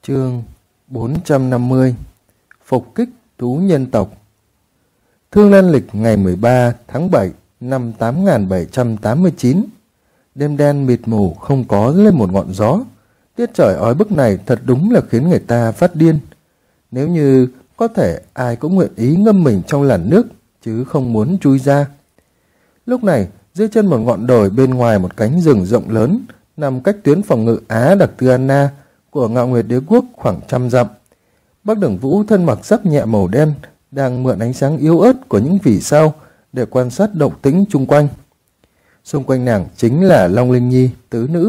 Chương 450 Phục kích thú nhân tộc. Thương Lan lịch ngày 13 tháng 7 năm 8789. Đêm đen mịt mù, không có lên một ngọn gió. Tiết trời ói bức này thật đúng là khiến người ta phát điên. Nếu như có thể, ai cũng nguyện ý ngâm mình trong làn nước, chứ không muốn chui ra. Lúc này, dưới chân một ngọn đồi bên ngoài một cánh rừng rộng lớn, nằm cách tuyến phòng ngự Á Đặc Tư Anna của Ngạo Nguyệt Đế Quốc khoảng 100 dặm. Bắc Đường Vũ thân mặc giáp nhẹ màu đen, đang mượn ánh sáng yếu ớt của những vì sao để quan sát động tĩnh chung quanh. Xung quanh nàng chính là Long Linh Nhi, tứ nữ.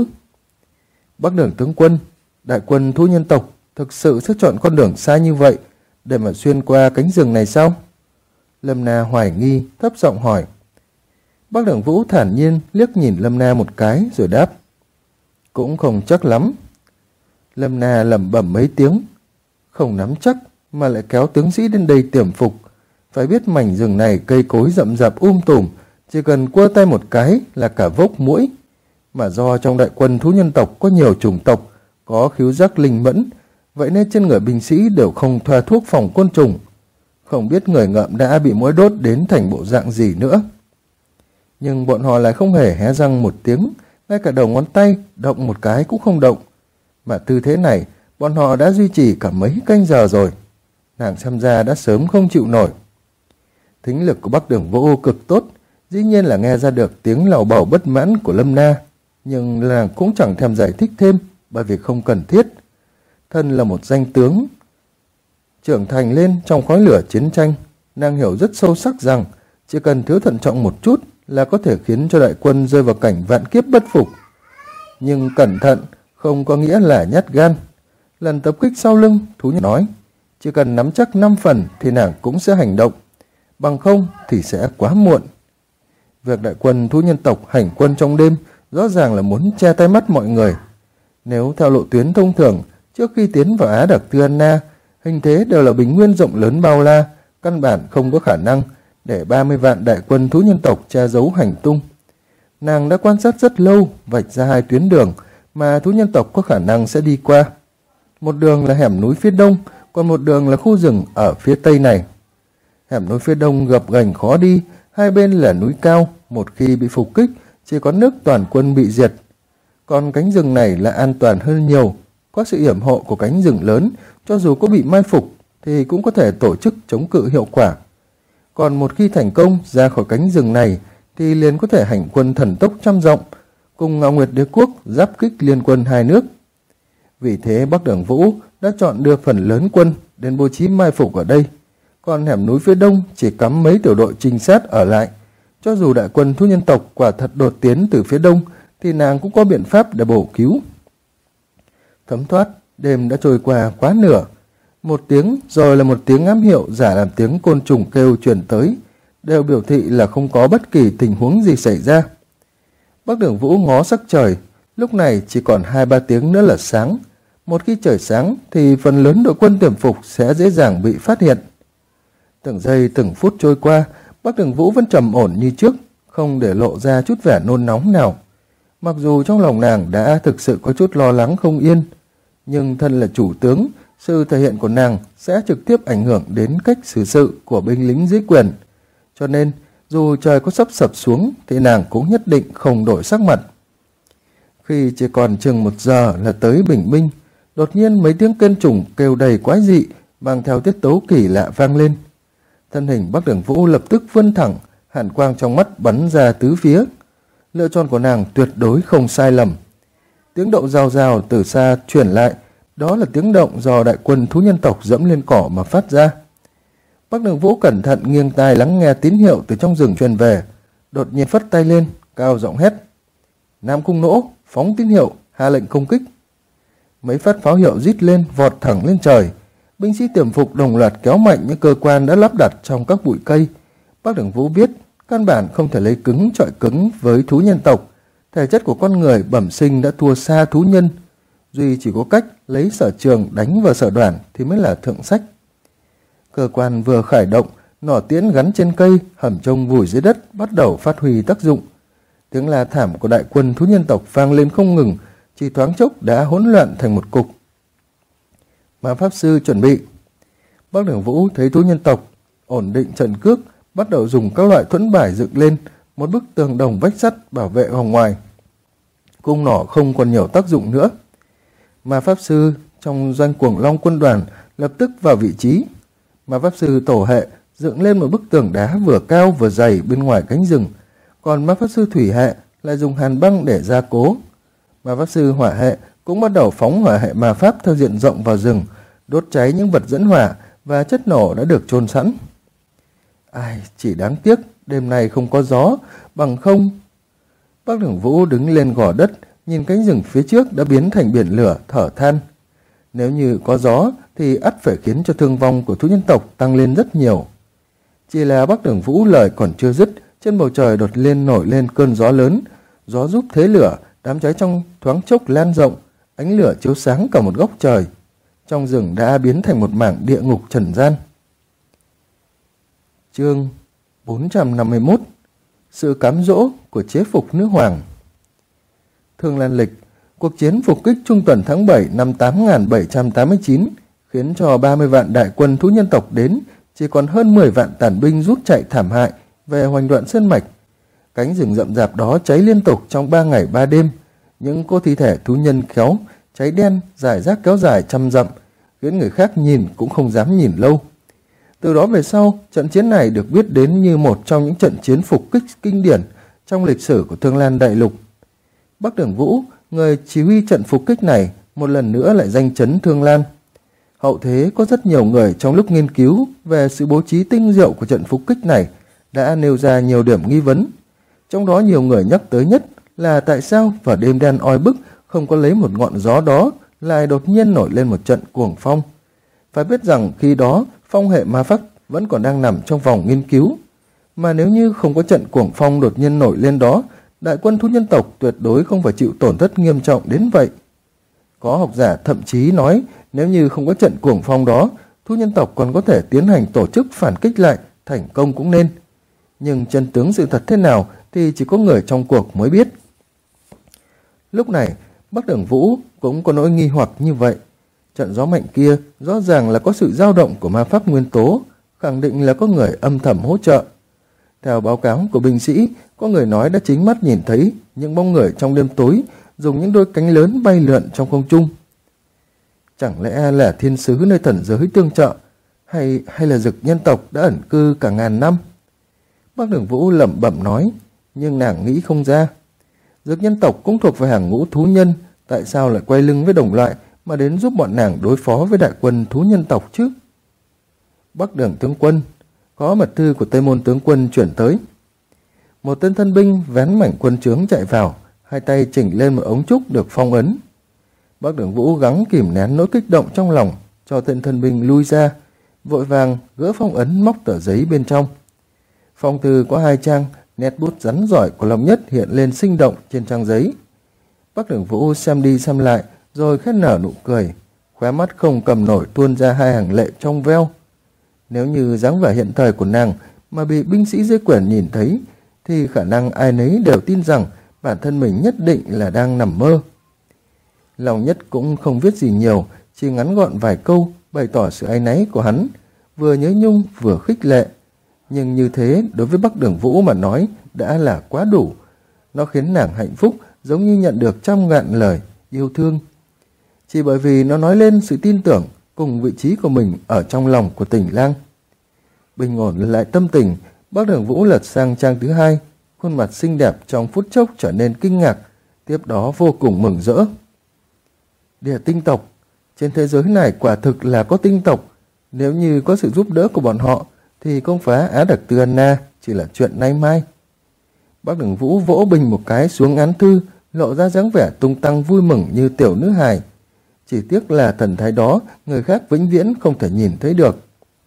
Bắc Đường tướng quân, đại quân thú nhân tộc thực sự sẽ chọn con đường xa như vậy để mà xuyên qua cánh rừng này sao? Lâm Na hoài nghi, thấp giọng hỏi. Bắc Đường Vũ thản nhiên liếc nhìn Lâm Na một cái rồi đáp. Cũng không chắc lắm. Lâm Na lẩm bẩm mấy tiếng. Không nắm chắc mà lại kéo tướng sĩ đến đây tiềm phục. Phải biết mảnh rừng này cây cối rậm rạp tùm, chỉ cần quơ tay một cái là cả vốc muỗi. Mà do trong đại quân thú nhân tộc có nhiều chủng tộc, có khứu giác linh mẫn, vậy nên trên người binh sĩ đều không thoa thuốc phòng côn trùng. Không biết người ngợm đã bị muỗi đốt đến thành bộ dạng gì nữa. Nhưng bọn họ lại không hề hé răng một tiếng, ngay cả đầu ngón tay động một cái cũng không động. Mà tư thế này, bọn họ đã duy trì cả mấy canh giờ rồi. Nàng xem ra đã sớm không chịu nổi. Thính lực của Bắc Đường Vũ cực tốt, dĩ nhiên là nghe ra được tiếng lầu bầu bất mãn của Lâm Na, nhưng nàng cũng chẳng thèm giải thích thêm, bởi vì không cần thiết. Thân là một danh tướng trưởng thành lên trong khói lửa chiến tranh, nàng hiểu rất sâu sắc rằng chỉ cần thiếu thận trọng một chút là có thể khiến cho đại quân rơi vào cảnh vạn kiếp bất phục. Nhưng cẩn thận không có nghĩa là nhát gan. Lần tập kích sau lưng, thú nhân nói, chỉ cần nắm chắc 5 phần thì nàng cũng sẽ hành động, bằng không thì sẽ quá muộn. Việc đại quân thú nhân tộc hành quân trong đêm rõ ràng là muốn che tay mắt mọi người. Nếu theo lộ tuyến thông thường, trước khi tiến vào Á Đặc Tư Anna, hình thế đều là bình nguyên rộng lớn bao la, căn bản không có khả năng để 30 vạn đại quân thú nhân tộc che giấu hành tung. Nàng đã quan sát rất lâu, vạch ra 2 tuyến đường mà thú nhân tộc có khả năng sẽ đi qua. Một đường là hẻm núi phía đông, còn một đường là khu rừng ở phía tây này. Hẻm núi phía đông gập ghềnh khó đi, hai bên là núi cao, một khi bị phục kích, chỉ có nước toàn quân bị diệt. Còn cánh rừng này là an toàn hơn nhiều, có sự yểm hộ của cánh rừng lớn, cho dù có bị mai phục thì cũng có thể tổ chức chống cự hiệu quả. Còn một khi thành công ra khỏi cánh rừng này thì liền có thể hành quân thần tốc trăm dặm, cùng Ngạo Nguyệt Đế Quốc giáp kích liên quân hai nước. Vì thế Bắc Đường Vũ đã chọn đưa phần lớn quân đến bố trí mai phục ở đây, còn hẻm núi phía đông chỉ cắm mấy tiểu đội trinh sát ở lại. Cho dù đại quân thú nhân tộc quả thật đột tiến từ phía đông thì nàng cũng có biện pháp để bổ cứu. Thấm thoát, đêm đã trôi qua quá nửa. Một tiếng rồi là một tiếng ám hiệu giả làm tiếng côn trùng kêu truyền tới, đều biểu thị là không có bất kỳ tình huống gì xảy ra. Bắc Đường Vũ ngó sắc trời, lúc này chỉ còn 2-3 tiếng nữa là sáng. Một khi trời sáng thì phần lớn đội quân tiềm phục sẽ dễ dàng bị phát hiện. Từng giây từng phút trôi qua, Bắc Đường Vũ vẫn trầm ổn như trước, không để lộ ra chút vẻ nôn nóng nào. Mặc dù trong lòng nàng đã thực sự có chút lo lắng không yên, nhưng thân là chủ tướng, sự thể hiện của nàng sẽ trực tiếp ảnh hưởng đến cách xử sự của binh lính dưới quyền. Cho nên, dù trời có sắp sập xuống thì nàng cũng nhất định không đổi sắc mặt. Khi chỉ còn chừng 1 giờ là tới bình minh, đột nhiên mấy tiếng kên trùng kêu đầy quái dị, mang theo tiết tấu kỳ lạ vang lên. Thân hình Bắc Đường Vũ lập tức vươn thẳng, hàn quang trong mắt bắn ra tứ phía. Lựa chọn của nàng tuyệt đối không sai lầm. Tiếng động rào rào từ xa truyền lại, đó là tiếng động do đại quân thú nhân tộc dẫm lên cỏ mà phát ra. Bắc Đường Vũ cẩn thận nghiêng tai lắng nghe tín hiệu từ trong rừng truyền về, đột nhiên phất tay lên, cao giọng hét: Nam Cung Nỗ, phóng tín hiệu, hạ lệnh công kích. Mấy phát pháo hiệu rít lên, vọt thẳng lên trời. Binh sĩ tiềm phục đồng loạt kéo mạnh những cơ quan đã lắp đặt trong các bụi cây. Bắc Đường Vũ biết căn bản không thể lấy cứng chọi cứng với thú nhân tộc. Thể chất của con người bẩm sinh đã thua xa thú nhân, duy chỉ có cách lấy sở trường đánh vào sở đoản thì mới là thượng sách. Cơ quan vừa khởi động, nỏ tiễn gắn trên cây, hầm trông vùi dưới đất bắt đầu phát huy tác dụng. Tiếng la thảm của đại quân thú nhân tộc vang lên không ngừng, chỉ thoáng chốc đã hỗn loạn thành một cục. mà Pháp Sư chuẩn bị. Bác Đường Vũ thấy thú nhân tộc ổn định trận cước, bắt đầu dùng các loại thuẫn bài dựng lên một bức tường đồng vách sắt bảo vệ vòng ngoài. Cung nỏ không còn nhiều tác dụng nữa. Mà Pháp Sư trong doanh Cuồng Long quân đoàn lập tức vào vị trí. Mà Pháp Sư tổ hệ dựng lên một bức tường đá vừa cao vừa dày bên ngoài cánh rừng, còn Ma Pháp Sư thủy hệ lại dùng hàn băng để gia cố. Ma Pháp Sư hỏa hệ cũng bắt đầu phóng hỏa hệ ma pháp theo diện rộng vào rừng, đốt cháy những vật dẫn hỏa và chất nổ đã được chôn sẵn. Ai, chỉ đáng tiếc đêm nay không có gió, bằng không. Bác Đường Vũ đứng lên gò đất, nhìn cánh rừng phía trước đã biến thành biển lửa, thở than. Nếu như có gió thì ắt phải khiến cho thương vong của thú nhân tộc tăng lên rất nhiều. Chỉ là Bác Đường Vũ lời còn chưa dứt, trên bầu trời đột nhiên nổi lên cơn gió lớn. Gió giúp thế lửa, đám cháy trong thoáng chốc lan rộng, ánh lửa chiếu sáng cả một góc trời. Trong rừng đã biến thành một mảng địa ngục trần gian. Chương 451: Sự cám dỗ của chế phục nữ hoàng. Thương Lan Lịch, cuộc chiến phục kích trung tuần tháng 7 năm 8789 khiến cho 30 vạn đại quân thú nhân tộc đến, chỉ còn hơn 10 vạn tàn binh rút chạy thảm hại về hoành đoạn sơn mạch. Cánh rừng rậm rạp đó cháy liên tục trong 3 ngày 3 đêm, những cô thi thể thú nhân khéo cháy đen rải rác kéo dài trăm dặm, khiến người khác nhìn cũng không dám nhìn lâu. Từ đó về sau, trận chiến này được biết đến như một trong những trận chiến phục kích kinh điển trong lịch sử của Thương Lan Đại Lục. Bác Đường Vũ, người chỉ huy trận phục kích này, một lần nữa lại danh chấn Thương Lan. Hậu thế có rất nhiều người trong lúc nghiên cứu về sự bố trí tinh diệu của trận phục kích này đã nêu ra nhiều điểm nghi vấn. Trong đó nhiều người nhắc tới nhất là tại sao vào đêm đen oi bức không có lấy một ngọn gió đó lại đột nhiên nổi lên một trận cuồng phong. Phải biết rằng khi đó phong hệ ma pháp vẫn còn đang nằm trong vòng nghiên cứu, mà nếu như không có trận cuồng phong đột nhiên nổi lên đó, đại quân thú nhân tộc tuyệt đối không phải chịu tổn thất nghiêm trọng đến vậy. Có học giả thậm chí nói nếu như không có trận cuồng phong đó, thú nhân tộc còn có thể tiến hành tổ chức phản kích lại, thành công cũng nên. Nhưng chân tướng sự thật thế nào thì chỉ có người trong cuộc mới biết. Lúc này, Bác Đường Vũ cũng có nỗi nghi hoặc như vậy. Trận gió mạnh kia rõ ràng là có sự dao động của ma pháp nguyên tố, khẳng định là có người âm thầm hỗ trợ. Theo báo cáo của binh sĩ, có người nói đã chính mắt nhìn thấy những bóng người trong đêm tối dùng những đôi cánh lớn bay lượn trong không trung. Chẳng lẽ là thiên sứ nơi thần giới tương trợ, hay là dực nhân tộc đã ẩn cư cả ngàn năm? Bác Đường Vũ lẩm bẩm nói, nhưng nàng nghĩ không ra. Dực nhân tộc cũng thuộc về hàng ngũ thú nhân, tại sao lại quay lưng với đồng loại mà đến giúp bọn nàng đối phó với đại quân thú nhân tộc chứ? Bắc Đường tướng quân, có mật thư của Tây Môn tướng quân chuyển tới. Một tên thân binh vén mảnh quân trướng chạy vào, hai tay chỉnh lên một ống trúc được phong ấn. Bắc Đường Vũ gắng kìm nén nỗi kích động trong lòng, cho tên thân binh lui ra, vội vàng gỡ phong ấn móc tờ giấy bên trong. Phong thư có 2 trang, nét bút rắn giỏi của Long Nhất hiện lên sinh động trên trang giấy. Bắc Đường Vũ xem đi xem lại, rồi khẽ nở nụ cười, khóe mắt không cầm nổi tuôn ra 2 hàng lệ trong veo. Nếu như dáng vẻ hiện thời của nàng mà bị binh sĩ dưới quyền nhìn thấy, thì khả năng ai nấy đều tin rằng bản thân mình nhất định là đang nằm mơ. Long Nhất cũng không viết gì nhiều, chỉ ngắn gọn vài câu bày tỏ sự áy náy của hắn, vừa nhớ nhung vừa khích lệ. Nhưng như thế đối với Bắc Đường Vũ mà nói đã là quá đủ. Nó khiến nàng hạnh phúc giống như nhận được trăm ngàn lời yêu thương. Chỉ bởi vì nó nói lên sự tin tưởng cùng vị trí của mình ở trong lòng của Tình Lang. Bình ổn lại tâm tình, Bắc Đường Vũ lật sang trang thứ 2, khuôn mặt xinh đẹp trong phút chốc trở nên kinh ngạc, tiếp đó vô cùng mừng rỡ. Địa tinh tộc, trên thế giới này quả thực là có tinh tộc. Nếu như có sự giúp đỡ của bọn họ thì công phá Á Đặc Tư Anna chỉ là chuyện nay mai. Bắc Đường Vũ vỗ bình một cái xuống án thư, lộ ra dáng vẻ tung tăng vui mừng như tiểu nữ hài. Chỉ tiếc là thần thái đó người khác vĩnh viễn không thể nhìn thấy được.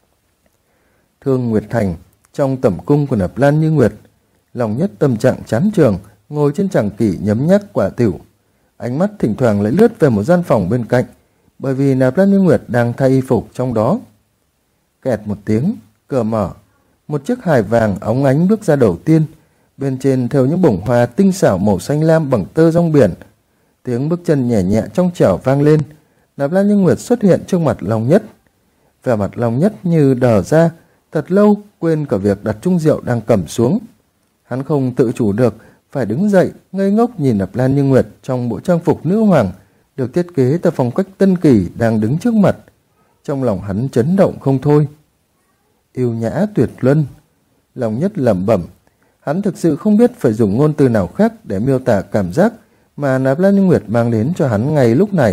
Thương Nguyệt Thành, trong tẩm cung của Nạp Lan Như Nguyệt, Long Nhất tâm trạng chán trường, ngồi trên tràng kỷ nhấm nhắc quả tiểu. Ánh mắt thỉnh thoảng lại lướt về một gian phòng bên cạnh, bởi vì Nạp Lan Như Nguyệt đang thay y phục trong đó. Kẹt một tiếng, cửa mở, một chiếc hài vàng óng ánh bước ra đầu tiên, bên trên thêu những bông hoa tinh xảo màu xanh lam bằng tơ rong biển. Tiếng bước chân nhẹ nhẹ trong trẻo vang lên. Nạp Lan Như Nguyệt xuất hiện trước mặt Long Nhất. Vẻ mặt Long Nhất như đờ ra, thật lâu quên cả việc đặt chung rượu đang cầm xuống. Hắn không tự chủ được, phải đứng dậy, ngây ngốc nhìn Nạp Lan Như Nguyệt trong bộ trang phục nữ hoàng, được thiết kế theo phong cách tân kỳ đang đứng trước mặt. Trong lòng hắn chấn động không thôi. Yêu nhã tuyệt luân, Long Nhất lẩm bẩm. Hắn thực sự không biết phải dùng ngôn từ nào khác để miêu tả cảm giác mà Nạp Lan Như Nguyệt mang đến cho hắn ngay lúc này.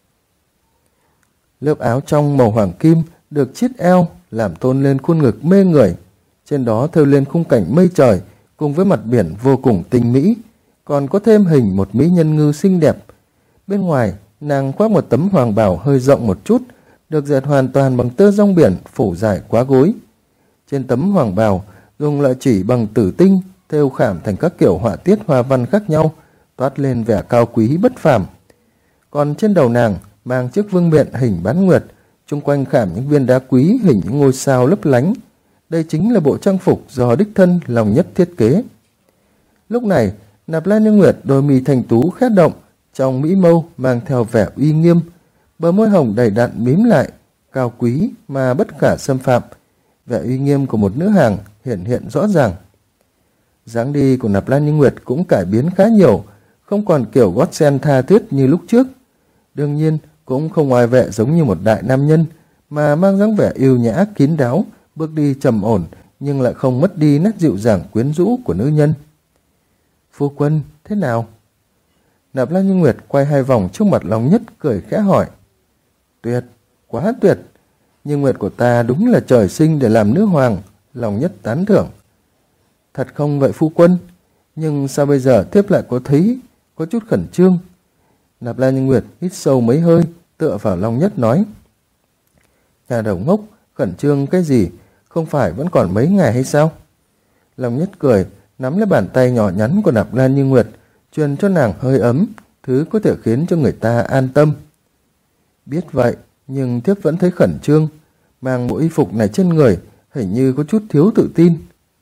Lớp áo trong màu hoàng kim được chiết eo làm tôn lên khuôn ngực mê người. Trên đó thêu lên khung cảnh mây trời cùng với mặt biển vô cùng tinh mỹ, còn có thêm hình một mỹ nhân ngư xinh đẹp. Bên ngoài, nàng khoác một tấm hoàng bào hơi rộng một chút, được dệt hoàn toàn bằng tơ rong biển phủ dài quá gối. Trên tấm hoàng bào dùng loại chỉ bằng tử tinh thêu khảm thành các kiểu họa tiết hoa văn khác nhau, toát lên vẻ cao quý bất phàm. Còn trên đầu nàng mang chiếc vương miện hình bán nguyệt, chung quanh khảm những viên đá quý hình những ngôi sao lấp lánh. Đây chính là bộ trang phục do đích thân Long Nhất thiết kế. Lúc này, Nạp Lan Như Nguyệt đôi mi thanh tú khẽ động, trong mỹ mâu mang theo vẻ uy nghiêm, bờ môi hồng đầy đặn mím lại, cao quý mà bất khả xâm phạm. Vẻ uy nghiêm của một nữ hàng hiện rõ ràng. Dáng đi của Nạp Lan Như Nguyệt cũng cải biến khá nhiều, không còn kiểu gót sen tha thướt như lúc trước. Đương nhiên cũng không oai vệ giống như một đại nam nhân, mà mang dáng vẻ yêu nhã kín đáo, bước đi trầm ổn nhưng lại không mất đi nét dịu dàng quyến rũ của nữ nhân. Phu quân, thế nào? Nạp Lan Như Nguyệt quay hai vòng trước mặt Long Nhất, cười khẽ hỏi. Tuyệt, quá tuyệt. Như Nguyệt của ta đúng là trời sinh để làm nữ hoàng, Long Nhất tán thưởng. Thật không vậy phu quân? Nhưng sao bây giờ thiếp lại có chút khẩn trương? Nạp Lan Như Nguyệt hít sâu mấy hơi, tựa vào Long Nhất nói. Nhà đầu ngốc, khẩn trương cái gì? Không phải vẫn còn mấy ngày hay sao? Long Nhất cười, nắm lấy bàn tay nhỏ nhắn của Nạp Lan Như Nguyệt, truyền cho nàng hơi ấm, thứ có thể khiến cho người ta an tâm. Biết vậy, nhưng thiếp vẫn thấy khẩn trương, mang bộ y phục này trên người, hình như có chút thiếu tự tin.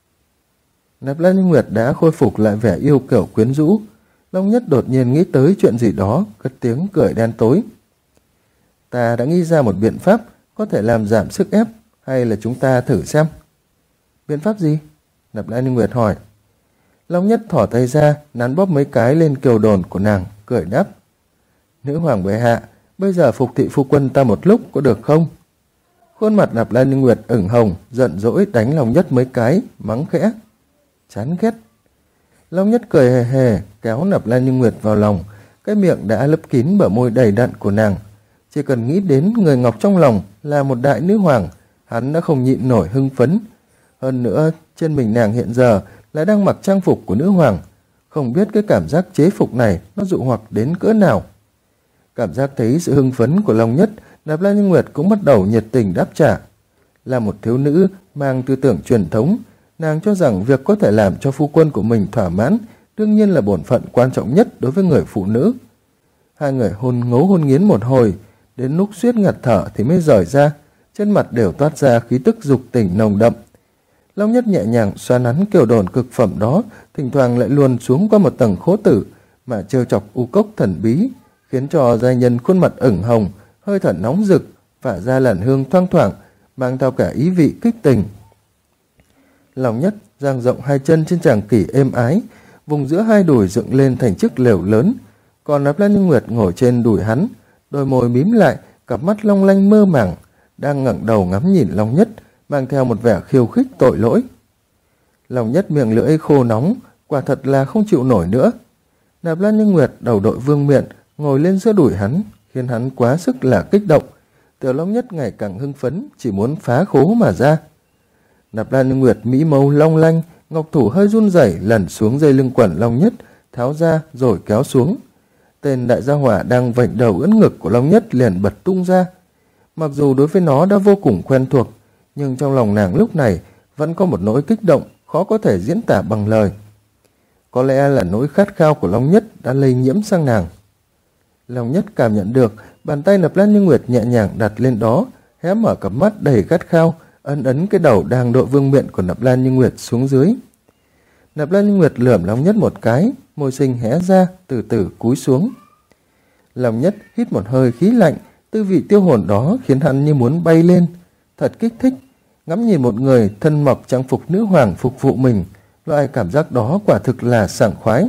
Nạp Lan Như Nguyệt đã khôi phục lại vẻ yêu kiểu quyến rũ. Long Nhất đột nhiên nghĩ tới chuyện gì đó, cất tiếng cười đen tối. Ta đã nghĩ ra một biện pháp có thể làm giảm sức ép, hay là chúng ta thử xem? Biện pháp gì? Nạp Lan Như Nguyệt hỏi. Long Nhất thỏ tay ra, nắn bóp mấy cái lên kiều đồn của nàng, cười đáp. Nữ hoàng bệ hạ, bây giờ phục thị phu quân ta một lúc có được không? Khuôn mặt Nạp Lan Như Nguyệt ửng hồng, giận dỗi đánh Long Nhất mấy cái, mắng khẽ. Chán ghét. Long Nhất cười hề hề, kéo Nạp Lan Như Nguyệt vào lòng, cái miệng đã lấp kín bờ môi đầy đặn của nàng. Chỉ cần nghĩ đến người ngọc trong lòng là một đại nữ hoàng, hắn đã không nhịn nổi hưng phấn. Hơn nữa, trên mình nàng hiện giờ lại đang mặc trang phục của nữ hoàng, không biết cái cảm giác chế phục này nó dụ hoặc đến cỡ nào. Cảm giác thấy sự hưng phấn của Long Nhất, Nạp Lan Như Nguyệt cũng bắt đầu nhiệt tình đáp trả. Là một thiếu nữ mang tư tưởng truyền thống, nàng cho rằng việc có thể làm cho phu quân của mình thỏa mãn đương nhiên là bổn phận quan trọng nhất đối với người phụ nữ. Hai người hôn nghiến một hồi, đến lúc suýt ngạt thở thì mới rời ra, trên mặt đều toát ra khí tức dục tình nồng đậm. Long Nhất nhẹ nhàng xoa nắn kiều đồn cực phẩm đó, thỉnh thoảng lại luồn xuống qua một tầng khố tử mà trêu chọc u cốc thần bí, khiến cho giai nhân khuôn mặt ửng hồng, hơi thở nóng rực, phả ra làn hương thoang thoảng, mang theo cả ý vị kích tình. Long Nhất dang rộng hai chân trên tràng kỷ êm ái, vùng giữa hai đùi dựng lên thành chiếc lều lớn, còn Nạp Lan Như Nguyệt ngồi trên đùi hắn, đôi môi mím lại, cặp mắt long lanh mơ màng, đang ngẩng đầu ngắm nhìn Long Nhất, mang theo một vẻ khiêu khích tội lỗi. Long Nhất miệng lưỡi khô nóng, quả thật là không chịu nổi nữa. Nạp Lan Như Nguyệt đầu đội vương miện, ngồi lên giữa đùi hắn, khiến hắn quá sức là kích động. Tiểu Long Nhất ngày càng hưng phấn, chỉ muốn phá khố mà ra. Nạp Lan Như Nguyệt mỹ mâu long lanh, ngọc thủ hơi run rẩy lần xuống dây lưng quần Long Nhất, tháo ra rồi kéo xuống. Tên đại gia hỏa đang vểnh đầu ưỡn ngực của Long Nhất liền bật tung ra. Mặc dù đối với nó đã vô cùng quen thuộc, nhưng trong lòng nàng lúc này vẫn có một nỗi kích động khó có thể diễn tả bằng lời. Có lẽ là nỗi khát khao của Long Nhất đã lây nhiễm sang nàng. Long Nhất cảm nhận được bàn tay Nạp Lan Như Nguyệt nhẹ nhàng đặt lên đó, hé mở cặp mắt đầy khát khao, ấn cái đầu đang đội vương miện của Nạp Lan Như Nguyệt xuống dưới. Nạp Lan Như Nguyệt lườm Long Nhất một cái, môi xinh hé ra, từ từ cúi xuống. Long Nhất hít một hơi khí lạnh, Tư vị tiêu hồn đó khiến hắn như muốn bay lên, thật kích thích. Ngắm nhìn một người thân mặc trang phục nữ hoàng phục vụ mình, loại cảm giác đó quả thực là sảng khoái.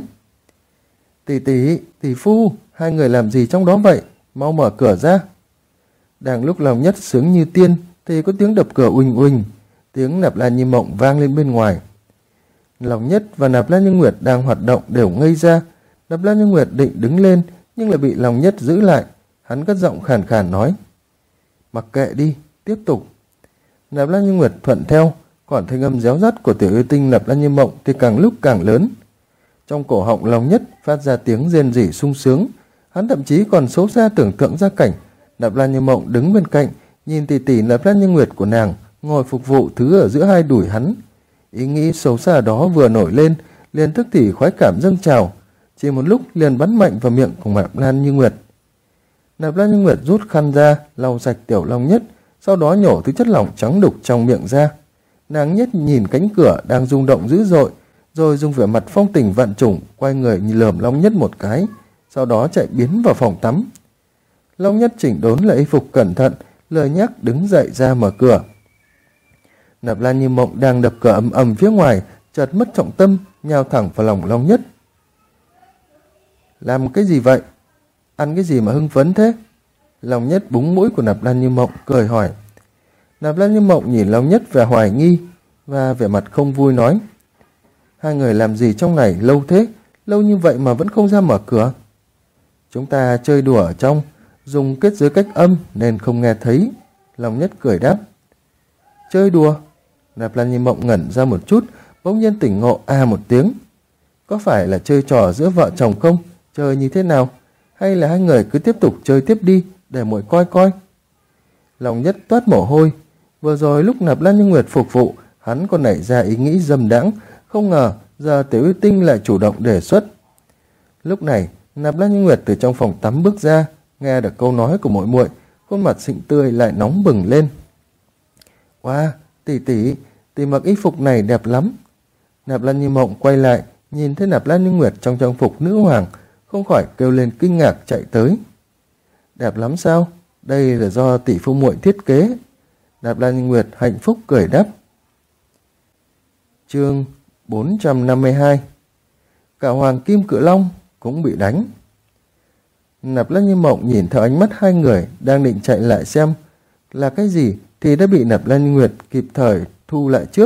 Tỷ phu, hai người làm gì trong đó vậy? Mau mở cửa ra. Đang lúc Long Nhất sướng như tiên thì có tiếng đập cửa uỳnh uỳnh, tiếng Nạp Lan Như Mộng vang lên bên ngoài. Long Nhất và Nạp Lan Như Nguyệt đang hoạt động đều ngây ra. Nạp Lan Như Nguyệt định đứng lên nhưng lại bị Long Nhất giữ lại. Hắn cất giọng khàn khàn nói: "Mặc kệ đi, tiếp tục." Nạp Lan Như Nguyệt thuận theo, còn thanh âm réo rắt của tiểu yêu tinh Nạp Lan Như Mộng thì càng lúc càng lớn. Trong cổ họng Long Nhất phát ra tiếng rên rỉ sung sướng. Hắn thậm chí còn xấu xa tưởng tượng ra cảnh Nạp Lan Như Mộng đứng bên cạnh, nhìn tỷ Nạp Lan Như Nguyệt của nàng ngồi phục vụ thứ ở giữa hai đùi hắn. Ý nghĩ xấu xa đó vừa nổi lên, liền tức thì khoái cảm dâng trào, chỉ một lúc liền bắn mạnh vào miệng của Nạp Lan Như Nguyệt. Nạp Lan Như Nguyệt rút khăn ra lau sạch tiểu Long Nhất, sau đó nhổ thứ chất lỏng trắng đục trong miệng ra. Nàng nhất nhìn cánh cửa đang rung động dữ dội, rồi dùng vẻ mặt phong tình vạn trùng quay người nhìn lườm Long Nhất một cái, sau đó chạy biến vào phòng tắm. Long Nhất chỉnh đốn lại y phục cẩn thận, lười nhác đứng dậy ra mở cửa. Nạp Lan Như Mộng đang đập cửa ầm ầm phía ngoài, chợt mất trọng tâm, nhào thẳng vào lòng Long Nhất. "Làm cái gì vậy? Ăn cái gì mà hưng phấn thế?" Long Nhất búng mũi của Nạp Lan Như Mộng cười hỏi. Nạp Lan Như Mộng nhìn Long Nhất vẻ hoài nghi và vẻ mặt không vui nói: "Hai người làm gì trong này lâu thế? Lâu như vậy mà vẫn không ra mở cửa." "Chúng ta chơi đùa ở trong, dùng kết giới cách âm nên không nghe thấy." Long Nhất cười đáp. "Chơi đùa?" Nạp Lan Như Mộng ngẩn ra một chút, bỗng nhiên tỉnh ngộ một tiếng. "Có phải là chơi trò giữa vợ chồng không? Chơi như thế nào? Hay là hai người cứ tiếp tục chơi tiếp đi, để muội coi coi." Long Nhất toát mồ hôi. Vừa rồi lúc Nạp Lan Như Nguyệt phục vụ, hắn còn nảy ra ý nghĩ dâm đãng, không ngờ giờ tiểu yêu tinh lại chủ động đề xuất. Lúc này Nạp Lan Như Nguyệt từ trong phòng tắm bước ra, nghe được câu nói của muội muội, khuôn mặt xinh tươi lại nóng bừng lên. "Wow, tỷ mặc y phục này đẹp lắm." Nạp Lan Như Mộng quay lại, nhìn thấy Nạp Lan Như Nguyệt trong trang phục nữ hoàng, không khỏi kêu lên kinh ngạc chạy tới. "Đẹp lắm sao? Đây là do tỷ phu muội thiết kế." Nạp Lan Như Nguyệt hạnh phúc cười đáp. Chương 452. Cả Hoàng Kim Cự Long cũng bị đánh. Nạp Lan Như Mộng nhìn theo ánh mắt hai người đang định chạy lại xem là cái gì thì đã bị Nạp Lan Như Nguyệt kịp thời thu lại trước.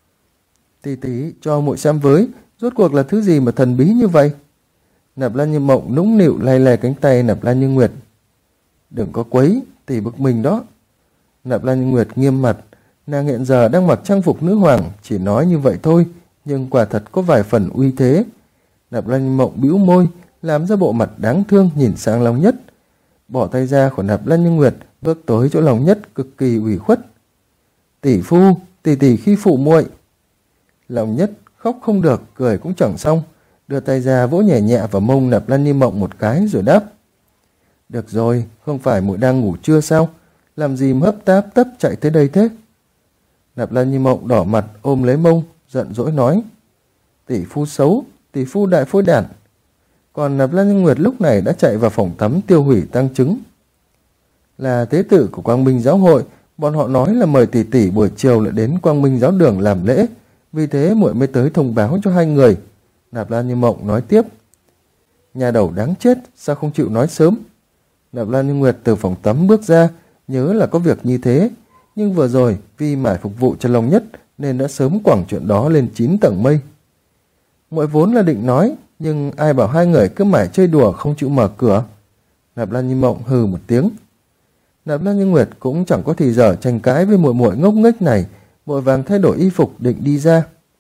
Tỷ cho muội xem với, rốt cuộc là thứ gì mà thần bí như vậy?" Nạp Lan Như Mộng nũng nịu lay lay cánh tay Nạp Lan Như Nguyệt. "Đừng có quấy, tỷ bực mình đó." Nạp Lan Như Nguyệt nghiêm mặt, nàng hiện giờ đang mặc trang phục nữ hoàng, chỉ nói như vậy thôi, nhưng quả thật có vài phần uy thế. Nạp Lan Như Mộng bĩu môi, làm ra bộ mặt đáng thương nhìn sang Long Nhất. Bỏ tay ra của Nạp Lan Như Nguyệt, bước tới chỗ Long Nhất cực kỳ ủy khuất. "Tỷ phu, tỷ khi phụ muội." Long Nhất khóc không được, cười cũng chẳng xong, đưa tay ra vỗ nhẹ nhẹ vào mông Nạp Lan Như Mộng một cái rồi đáp. "Được rồi, không phải muội đang ngủ trưa sao? Làm gì mà hấp tấp chạy tới đây thế?" Nạp Lan Như Mộng đỏ mặt ôm lấy mông, giận dỗi nói. "Tỷ phu xấu, tỷ phu đại phôi đản." Còn Nạp Lan Như Nguyệt lúc này đã chạy vào phòng tắm tiêu hủy tăng chứng. Là tế tự của Quang Minh Giáo hội, bọn họ nói là mời tỷ buổi chiều lại đến Quang Minh Giáo đường làm lễ, vì thế muội mới tới thông báo cho hai người. Nạp Lan Như Mộng nói tiếp. "Nhà đầu đáng chết, sao không chịu nói sớm?" Nạp Lan Như Nguyệt từ phòng tắm bước ra, nhớ là có việc như thế, nhưng vừa rồi vì mải phục vụ cho Long Nhất nên đã sớm quẳng chuyện đó lên 9 tầng mây. Muội vốn là định nói, nhưng ai bảo hai người cứ mải chơi đùa không chịu mở cửa. Nạp Lan Như Mộng hừ một tiếng. Nạp Lan Như Nguyệt cũng chẳng có thì giờ tranh cãi với muội muội ngốc nghếch này, vội vàng thay đổi y phục định đi ra.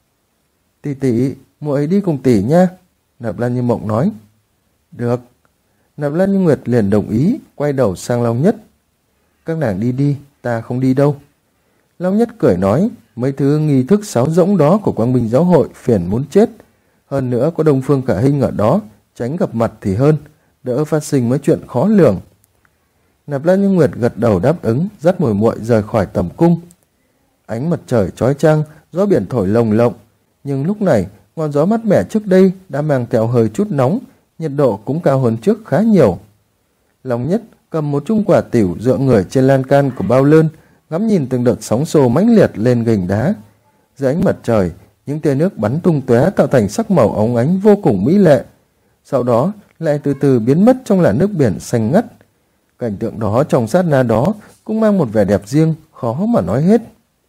Tỷ, muội đi cùng tỷ nha." Nạp Lan Như Mộng nói. "Được." Nạp Lan Như Nguyệt liền đồng ý, quay đầu sang Long Nhất. "Các nàng đi đi, ta không đi đâu." Long Nhất cười nói, mấy thứ nghi thức sáo rỗng đó của Quang Minh Giáo hội phiền muốn chết. Hơn nữa có Đông Phương Khả Hinh ở đó, tránh gặp mặt thì hơn, đỡ phát sinh mấy chuyện khó lường. Nạp Lan Như Nguyệt gật đầu đáp ứng, dắt muội muội rời khỏi tầm cung. Ánh mặt trời chói chang, gió biển thổi lồng lộng, nhưng lúc này ngọn gió mát mẻ trước đây đã mang theo hơi chút nóng, nhiệt độ cũng cao hơn trước khá nhiều. Long Nhất cầm một chung quả tiểu dựa người trên lan can của bao lơn, ngắm nhìn từng đợt sóng xô mãnh liệt lên gành đá. Dưới ánh mặt trời, những tia nước bắn tung tóe tạo thành sắc màu óng ánh vô cùng mỹ lệ. Sau đó lại từ từ biến mất trong làn nước biển xanh ngắt. Cảnh tượng đó trong sát na đó cũng mang một vẻ đẹp riêng, khó mà nói hết.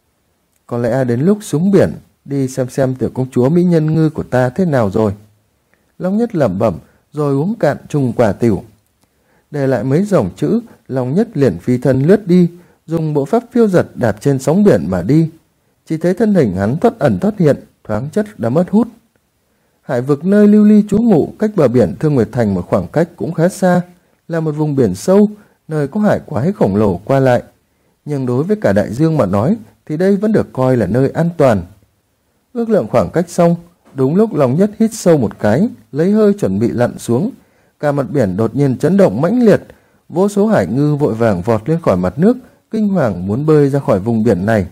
Có lẽ đến lúc xuống biển đi xem tiểu công chúa mỹ nhân ngư của ta thế nào rồi. Long Nhất lẩm bẩm rồi uống cạn chung quả tiểu. Để lại mấy dòng chữ, Long Nhất liền phi thân lướt đi, dùng bộ pháp phiêu giật đạp trên sóng biển mà đi. Chỉ thấy thân hình hắn thoát ẩn thoát hiện, thoáng chất đã mất hút. Hải vực nơi Lưu Ly trú ngụ cách bờ biển Thương Nguyệt Thành một khoảng cách cũng khá xa, là một vùng biển sâu, nơi có hải quái khổng lồ qua lại. Nhưng đối với cả đại dương mà nói thì đây vẫn được coi là nơi an toàn. Ước lượng khoảng cách xong, đúng lúc Long Nhất hít sâu một cái, lấy hơi chuẩn bị lặn xuống, cả mặt biển đột nhiên chấn động mãnh liệt, vô số hải ngư vội vàng vọt lên khỏi mặt nước, kinh hoàng muốn bơi ra khỏi vùng biển này.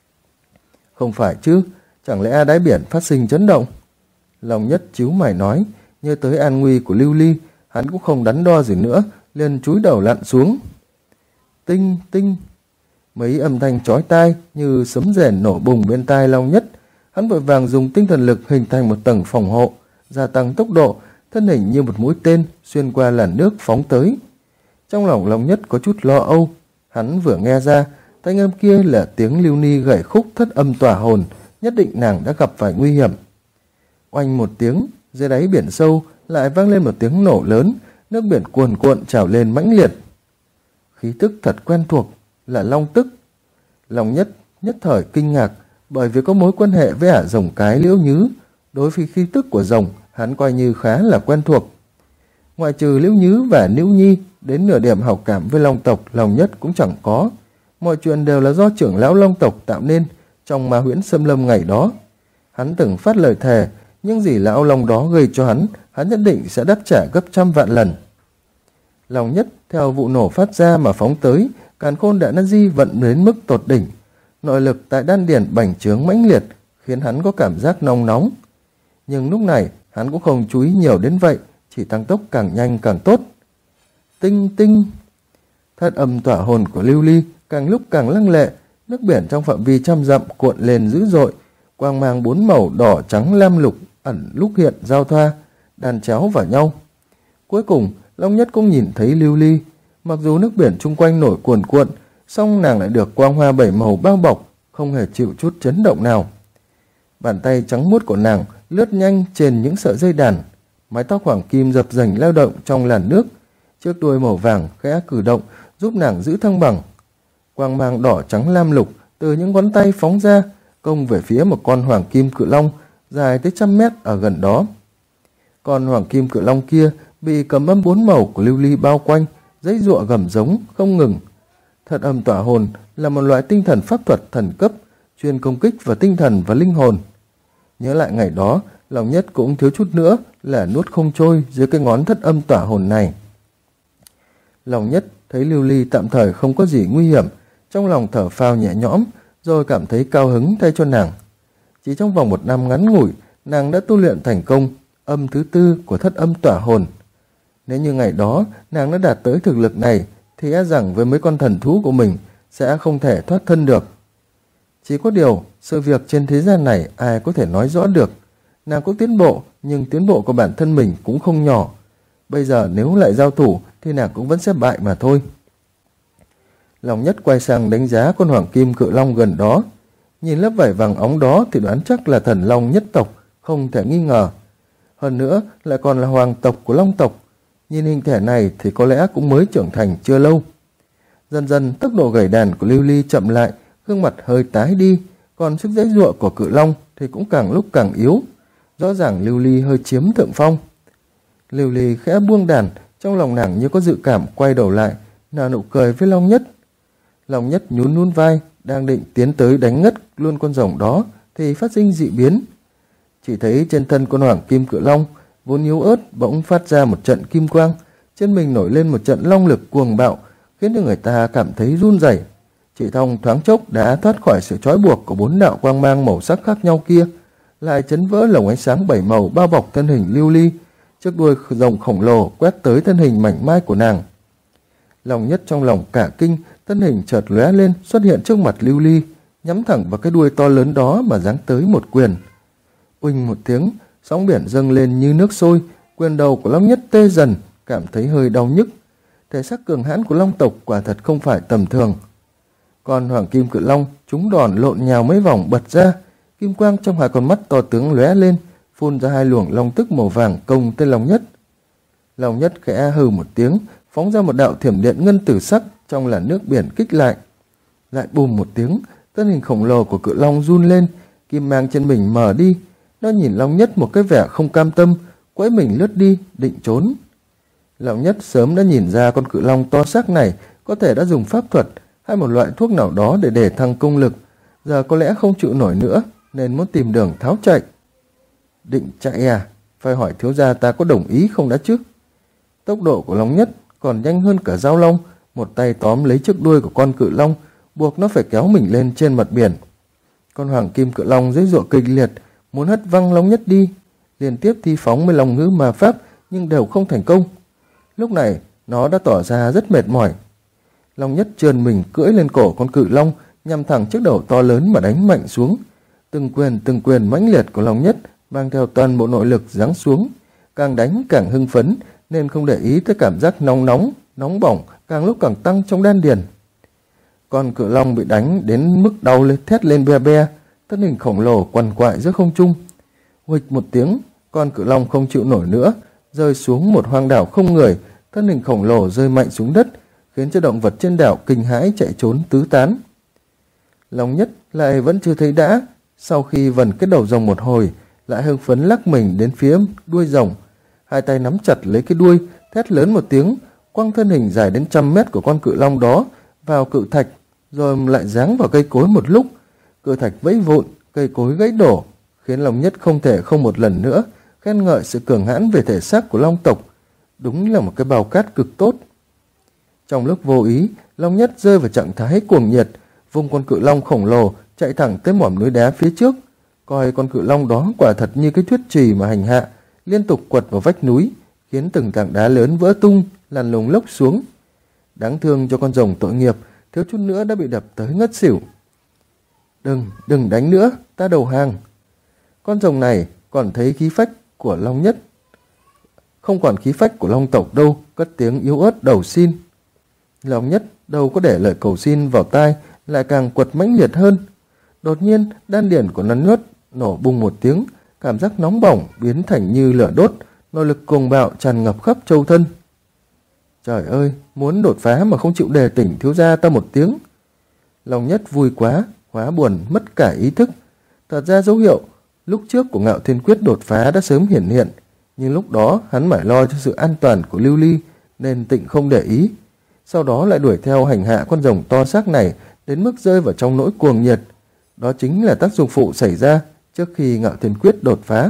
Không phải chứ, chẳng lẽ đáy biển phát sinh chấn động? Long Nhất chíu mày nói, nhớ tới an nguy của Lưu Ly, hắn cũng không đắn đo gì nữa, liền chúi đầu lặn xuống. Tinh tinh, mấy âm thanh chói tai như sấm rền nổ bùng bên tai Long Nhất. Hắn vội vàng dùng tinh thần lực hình thành một tầng phòng hộ, gia tăng tốc độ, thân hình như một mũi tên xuyên qua làn nước phóng tới. Trong lòng Long Nhất có chút lo âu, hắn vừa nghe ra thanh âm kia là tiếng Lưu Ni gảy khúc thất âm tỏa hồn, nhất định nàng đã gặp phải nguy hiểm. Oanh một tiếng, dưới đáy biển sâu lại vang lên một tiếng nổ lớn, nước biển cuồn cuộn trào lên mãnh liệt. Khí tức thật quen thuộc, là long tức. Long Nhất nhất thời kinh ngạc, bởi vì có mối quan hệ với ả rồng cái Liễu Nhứ, đối với khí tức của rồng hắn coi như khá là quen thuộc. Ngoại trừ Liễu Nhứ và Liễu Nhi, đến nửa điểm hảo cảm với long tộc Long Nhất cũng chẳng có. Mọi chuyện đều là do trưởng lão long tộc tạo nên trong Ma Huyễn Xâm Lâm ngày đó. Hắn từng phát lời thề, những gì lão long đó gây cho hắn nhất định sẽ đáp trả gấp trăm vạn lần. Long Nhất theo vụ nổ phát ra mà phóng tới, Càn Khôn Đại Na Di vận đến mức tột đỉnh. Nội lực tại đan điền bành trướng mãnh liệt, khiến hắn có cảm giác nóng nóng. Nhưng lúc này hắn cũng không chú ý nhiều đến vậy, chỉ tăng tốc càng nhanh càng tốt. Tinh tinh, thất âm tỏa hồn của Lưu Ly càng lúc càng lăng lệ, nước biển trong phạm vi trăm dặm cuộn lên dữ dội, quang mang bốn màu đỏ trắng lam lục ẩn lúc hiện giao thoa, đan chéo vào nhau. Cuối cùng Long Nhất cũng nhìn thấy Lưu Ly, mặc dù nước biển chung quanh nổi cuồn cuộn, song nàng lại được quang hoa bảy màu bao bọc, không hề chịu chút chấn động nào. Bàn tay trắng muốt của nàng lướt nhanh trên những sợi dây đàn, mái tóc hoàng kim dập dềnh lao động trong làn nước, chiếc đuôi màu vàng khẽ cử động giúp nàng giữ thăng bằng. Quang mang đỏ trắng lam lục từ những ngón tay phóng ra, công về phía một con hoàng kim cự long dài tới 100 mét ở gần đó. Con hoàng kim cự long kia bị cầm âm bốn màu của Lưu Ly bao quanh, giãy giụa gầm giống không ngừng. Thất âm tỏa hồn là một loại tinh thần pháp thuật thần cấp, chuyên công kích vào tinh thần và linh hồn. Nhớ lại ngày đó, Long Nhất cũng thiếu chút nữa là nuốt không trôi dưới cái ngón thất âm tỏa hồn này. Long Nhất thấy Lưu Ly tạm thời không có gì nguy hiểm, trong lòng thở phào nhẹ nhõm, rồi cảm thấy cao hứng thay cho nàng. Chỉ trong vòng 1 năm ngắn ngủi, nàng đã tu luyện thành công âm thứ 4 của thất âm tỏa hồn. Nếu như ngày đó nàng đã đạt tới thực lực này, thì e rằng với mấy con thần thú của mình sẽ không thể thoát thân được. Chỉ có điều, sự việc trên thế gian này ai có thể nói rõ được. Nàng có tiến bộ, nhưng tiến bộ của bản thân mình cũng không nhỏ. Bây giờ nếu lại giao thủ thì nàng cũng vẫn sẽ bại mà thôi. Long Nhất quay sang đánh giá con hoàng kim cự long gần đó. Nhìn lớp vảy vàng óng đó thì đoán chắc là thần long nhất tộc, không thể nghi ngờ. Hơn nữa lại còn là hoàng tộc của long tộc. Nhìn hình thể này thì có lẽ cũng mới trưởng thành chưa lâu. Dần dần tốc độ gảy đàn của Lưu Ly chậm lại, gương mặt hơi tái đi, còn sức giãy giụa của cự long thì cũng càng lúc càng yếu. Rõ ràng Lưu Ly hơi chiếm thượng phong. Lưu Ly khẽ buông đàn, trong lòng nàng như có dự cảm, quay đầu lại, nở nụ cười với Long Nhất. Long Nhất nhún nhún vai, đang định tiến tới đánh ngất luôn con rồng đó thì phát sinh dị biến. Chỉ thấy trên thân con hoàng kim cự long vốn yếu ớt bỗng phát ra một trận kim quang, trên mình nổi lên một trận long lực cuồng bạo, khiến cho người ta cảm thấy run rẩy. Chỉ trong thoáng chốc đã thoát khỏi sự trói buộc của 4 đạo quang mang màu sắc khác nhau kia, lại chấn vỡ lồng ánh sáng 7 màu bao bọc thân hình Lưu Ly, chiếc đuôi rồng khổng lồ quét tới thân hình mảnh mai của nàng. Long Nhất trong lòng cả kinh, thân hình chợt lóe lên xuất hiện trước mặt Lưu Ly, nhắm thẳng vào cái đuôi to lớn đó mà giáng tới một quyền. Uỳnh một tiếng, sóng biển dâng lên như nước sôi, quyền đầu của Long Nhất tê dần, cảm thấy hơi đau nhức. Thể xác cường hãn của long tộc quả thật không phải tầm thường. Còn Hoàng Kim Cự Long chúng đòn lộn nhào mấy vòng bật ra, kim quang trong hai con mắt to tướng lóe lên, phun ra hai luồng long tức màu vàng công tên Long Nhất. Long Nhất khẽ hừ một tiếng, phóng ra một đạo thiểm điện ngân tử sắc trong làn nước biển kích lại. Lại bùm một tiếng, thân hình khổng lồ của Cự Long run lên, kim mang trên mình mờ đi. Nó nhìn Long Nhất một cái vẻ không cam tâm, quẫy mình lướt đi, định trốn. Long Nhất sớm đã nhìn ra con Cự Long to xác này có thể đã dùng pháp thuật hay một loại thuốc nào đó để đề thăng công lực, giờ có lẽ không chịu nổi nữa nên muốn tìm đường tháo chạy. Định chạy à? Phải hỏi thiếu gia ta có đồng ý không đã chứ? Tốc độ của Long Nhất còn nhanh hơn cả Dao Long, một tay tóm lấy chiếc đuôi của con Cự Long, buộc nó phải kéo mình lên trên mặt biển. Con Hoàng Kim Cự Long giãy giụa kịch liệt, muốn hất văng Long Nhất đi, liên tiếp thi phóng với long ngữ ma pháp nhưng đều không thành công. Lúc này nó đã tỏ ra rất mệt mỏi. Long Nhất trườn mình cưỡi lên cổ con Cự Long, nhằm thẳng chiếc đầu to lớn mà đánh mạnh xuống. Từng quyền mãnh liệt của Long Nhất mang theo toàn bộ nội lực giáng xuống, càng đánh càng hưng phấn nên không để ý tới cảm giác nóng bỏng càng lúc càng tăng trong đan điền. Con Cự Long bị đánh đến mức đau lên, thét lên be be, thân hình khổng lồ quằn quại giữa không trung. Huỵch một tiếng, con Cự Long không chịu nổi nữa, rơi xuống một hoang đảo không người, thân hình khổng lồ rơi mạnh xuống đất, khiến cho động vật trên đảo kinh hãi chạy trốn tứ tán. Long Nhất lại vẫn chưa thấy đã, sau khi vần cái đầu rồng một hồi, lại hưng phấn lắc mình đến phía đuôi rồng, hai tay nắm chặt lấy cái đuôi, thét lớn một tiếng, quăng thân hình dài đến 100 mét của con Cự Long đó vào cự thạch, rồi lại giáng vào cây cối một lúc. Cự thạch vẫy vụn, cây cối gãy đổ, khiến Long Nhất không thể không một lần nữa khen ngợi sự cường hãn về thể xác của long tộc. Đúng là một cái bào cát cực tốt. Trong lúc vô ý, Long Nhất rơi vào trạng thái cuồng nhiệt, vung con Cự Long khổng lồ chạy thẳng tới mỏm núi đá phía trước, coi con Cự Long đó quả thật như cái thuyết trì mà hành hạ, liên tục quật vào vách núi, khiến từng tảng đá lớn vỡ tung, lăn lùng lốc xuống. Đáng thương cho con rồng tội nghiệp, thiếu chút nữa đã bị đập tới ngất xỉu. Đừng đánh nữa, ta đầu hàng. Con rồng này còn thấy khí phách của Long Nhất, không còn khí phách của long tộc đâu, cất tiếng yếu ớt đầu xin. Long Nhất đâu có để lời cầu xin vào tai, lại càng quật mãnh liệt hơn. Đột nhiên đan điển của Long Nhất nổ bùng một tiếng, cảm giác nóng bỏng biến thành như lửa đốt, nội lực cuồng bạo tràn ngập khắp châu thân. Trời ơi, muốn đột phá mà không chịu đề tỉnh thiếu gia ta một tiếng. Long Nhất vui quá, hóa buồn mất cả ý thức. Thật ra dấu hiệu lúc trước của Ngạo Thiên Quyết đột phá đã sớm hiển hiện, nhưng lúc đó hắn mải lo cho sự an toàn của Lưu Ly nên tịnh không để ý. Sau đó lại đuổi theo hành hạ con rồng to xác này đến mức rơi vào trong nỗi cuồng nhiệt. Đó chính là tác dụng phụ xảy ra trước khi Ngạo Thiên Quyết đột phá.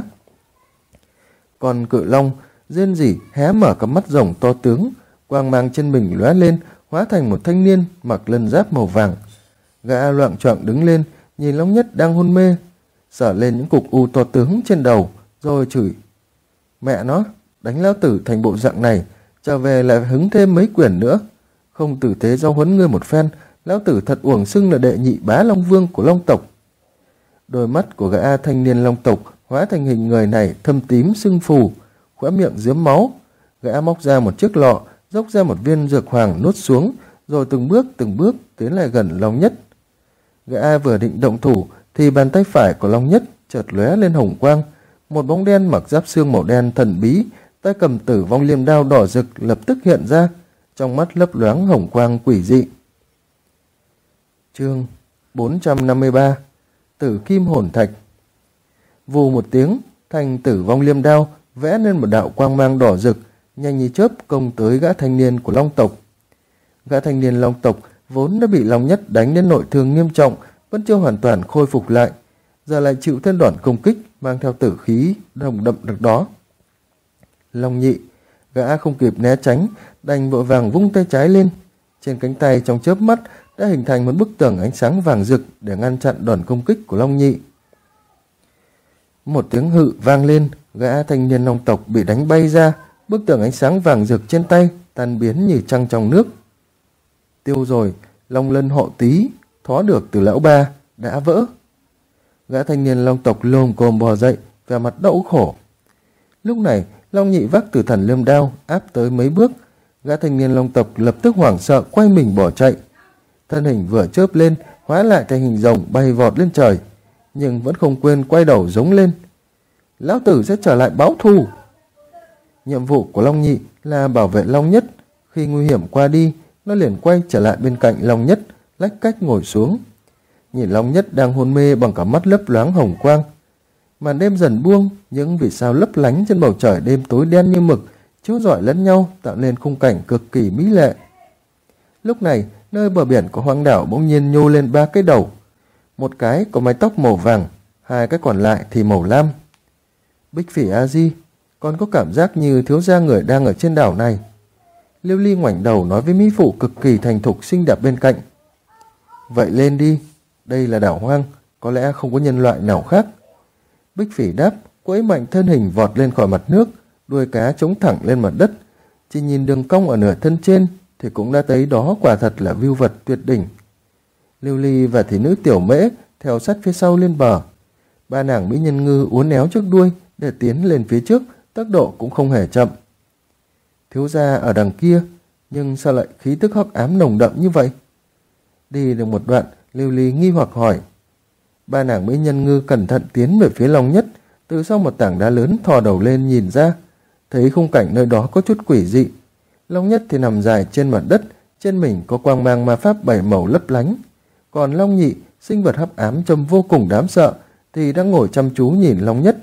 Còn Cự Long rên rỉ hé mở cặp mắt rồng to tướng, quang mang trên mình lóe lên, hóa thành một thanh niên mặc lân giáp màu vàng. Gã loạng choạng đứng lên, nhìn Long Nhất đang hôn mê, xả lên những cục u to tướng trên đầu, rồi chửi: Mẹ nó, đánh lão tử thành bộ dạng này, trở về lại hứng thêm mấy quyền nữa. Không tử tế giao huấn ngươi một phen, lão tử thật uổng xưng là đệ nhị bá long vương của long tộc. Đôi mắt của gã thanh niên long tộc hóa thành hình người này thâm tím sưng phù, khóe miệng giếm máu. Gã móc ra một chiếc lọ, dốc ra một viên dược hoàng nuốt xuống, rồi từng bước tiến lại gần Long Nhất. Gã vừa định động thủ thì bàn tay phải của Long Nhất chợt lóe lên hồng quang, một bóng đen mặc giáp xương màu đen thần bí, tay cầm Tử Vong Liêm đao đỏ rực lập tức hiện ra, trong mắt lấp loáng hồng quang quỷ dị. Chương 453: Tử Kim Hồn Thạch. Vù một tiếng, thanh Tử Vong Liêm đao vẽ lên một đạo quang mang đỏ rực, nhanh như chớp công tới gã thanh niên của long tộc. Gã thanh niên long tộc vốn đã bị Long Nhất đánh đến nội thương nghiêm trọng, vẫn chưa hoàn toàn khôi phục lại, giờ lại chịu thêm đòn công kích mang theo tử khí đậm đặc đó. Long Nhị, gã không kịp né tránh, đành vội vàng vung tay trái lên. Trên cánh tay trong chớp mắt đã hình thành một bức tường ánh sáng vàng rực để ngăn chặn đòn công kích của Long Nhị. Một tiếng hự vang lên, gã thanh niên long tộc bị đánh bay ra, bức tường ánh sáng vàng rực trên tay tan biến như trăng trong nước. Tiêu rồi, long lân họ Tý, thó được từ lão ba, đã vỡ. Gã thanh niên long tộc lồm cồm bò dậy, vẻ mặt đau khổ. Lúc này, Long Nhị vác Tử Thần Liêm Đao áp tới mấy bước, gã thanh niên long tộc lập tức hoảng sợ quay mình bỏ chạy. Thân hình vừa chớp lên, hóa lại thành hình rồng bay vọt lên trời, nhưng vẫn không quên quay đầu giống lên. Lão tử sẽ trở lại báo thù. Nhiệm vụ của Long Nhị là bảo vệ Long Nhất. Khi nguy hiểm qua đi, nó liền quay trở lại bên cạnh Long Nhất, lách cách ngồi xuống. Nhìn Long Nhất đang hôn mê bằng cả mắt lấp loáng hồng quang. Màn đêm dần buông, những vì sao lấp lánh trên bầu trời đêm tối đen như mực chiếu rọi lẫn nhau, tạo nên khung cảnh cực kỳ mỹ lệ. Lúc này, nơi bờ biển của hoang đảo bỗng nhiên nhô lên 3 cái đầu. Một cái có mái tóc màu vàng, 2 cái còn lại thì màu lam. Bích Phỉ A Di, con có cảm giác như thiếu gia người đang ở trên đảo này. Liêu Ly ngoảnh đầu nói với mỹ phụ cực kỳ thành thục xinh đẹp bên cạnh. Vậy lên đi, đây là đảo hoang, có lẽ không có nhân loại nào khác. Bích Phỉ đáp, quẫy mạnh thân hình vọt lên khỏi mặt nước, đuôi cá chống thẳng lên mặt đất. Chỉ nhìn đường cong ở nửa thân trên thì cũng đã thấy đó quả thật là view vật tuyệt đỉnh. Liêu Ly và thị nữ Tiểu Mễ theo sát phía sau lên bờ. Ba nàng mỹ nhân ngư uốn éo trước đuôi để tiến lên phía trước, tốc độ cũng không hề chậm. Thiếu gia ở đằng kia, nhưng sao lại khí tức hắc ám nồng đậm như vậy? Đi được một đoạn, Liêu Ly nghi hoặc hỏi. Ba nàng mỹ nhân ngư cẩn thận tiến về phía Long Nhất, từ sau một tảng đá lớn thò đầu lên nhìn ra, thấy khung cảnh nơi đó có chút quỷ dị. Long Nhất thì nằm dài trên mặt đất, trên mình có quang mang ma pháp 7 màu lấp lánh. Còn Long Nhị, sinh vật hắc ám trông vô cùng đáng sợ, thì đang ngồi chăm chú nhìn Long Nhất.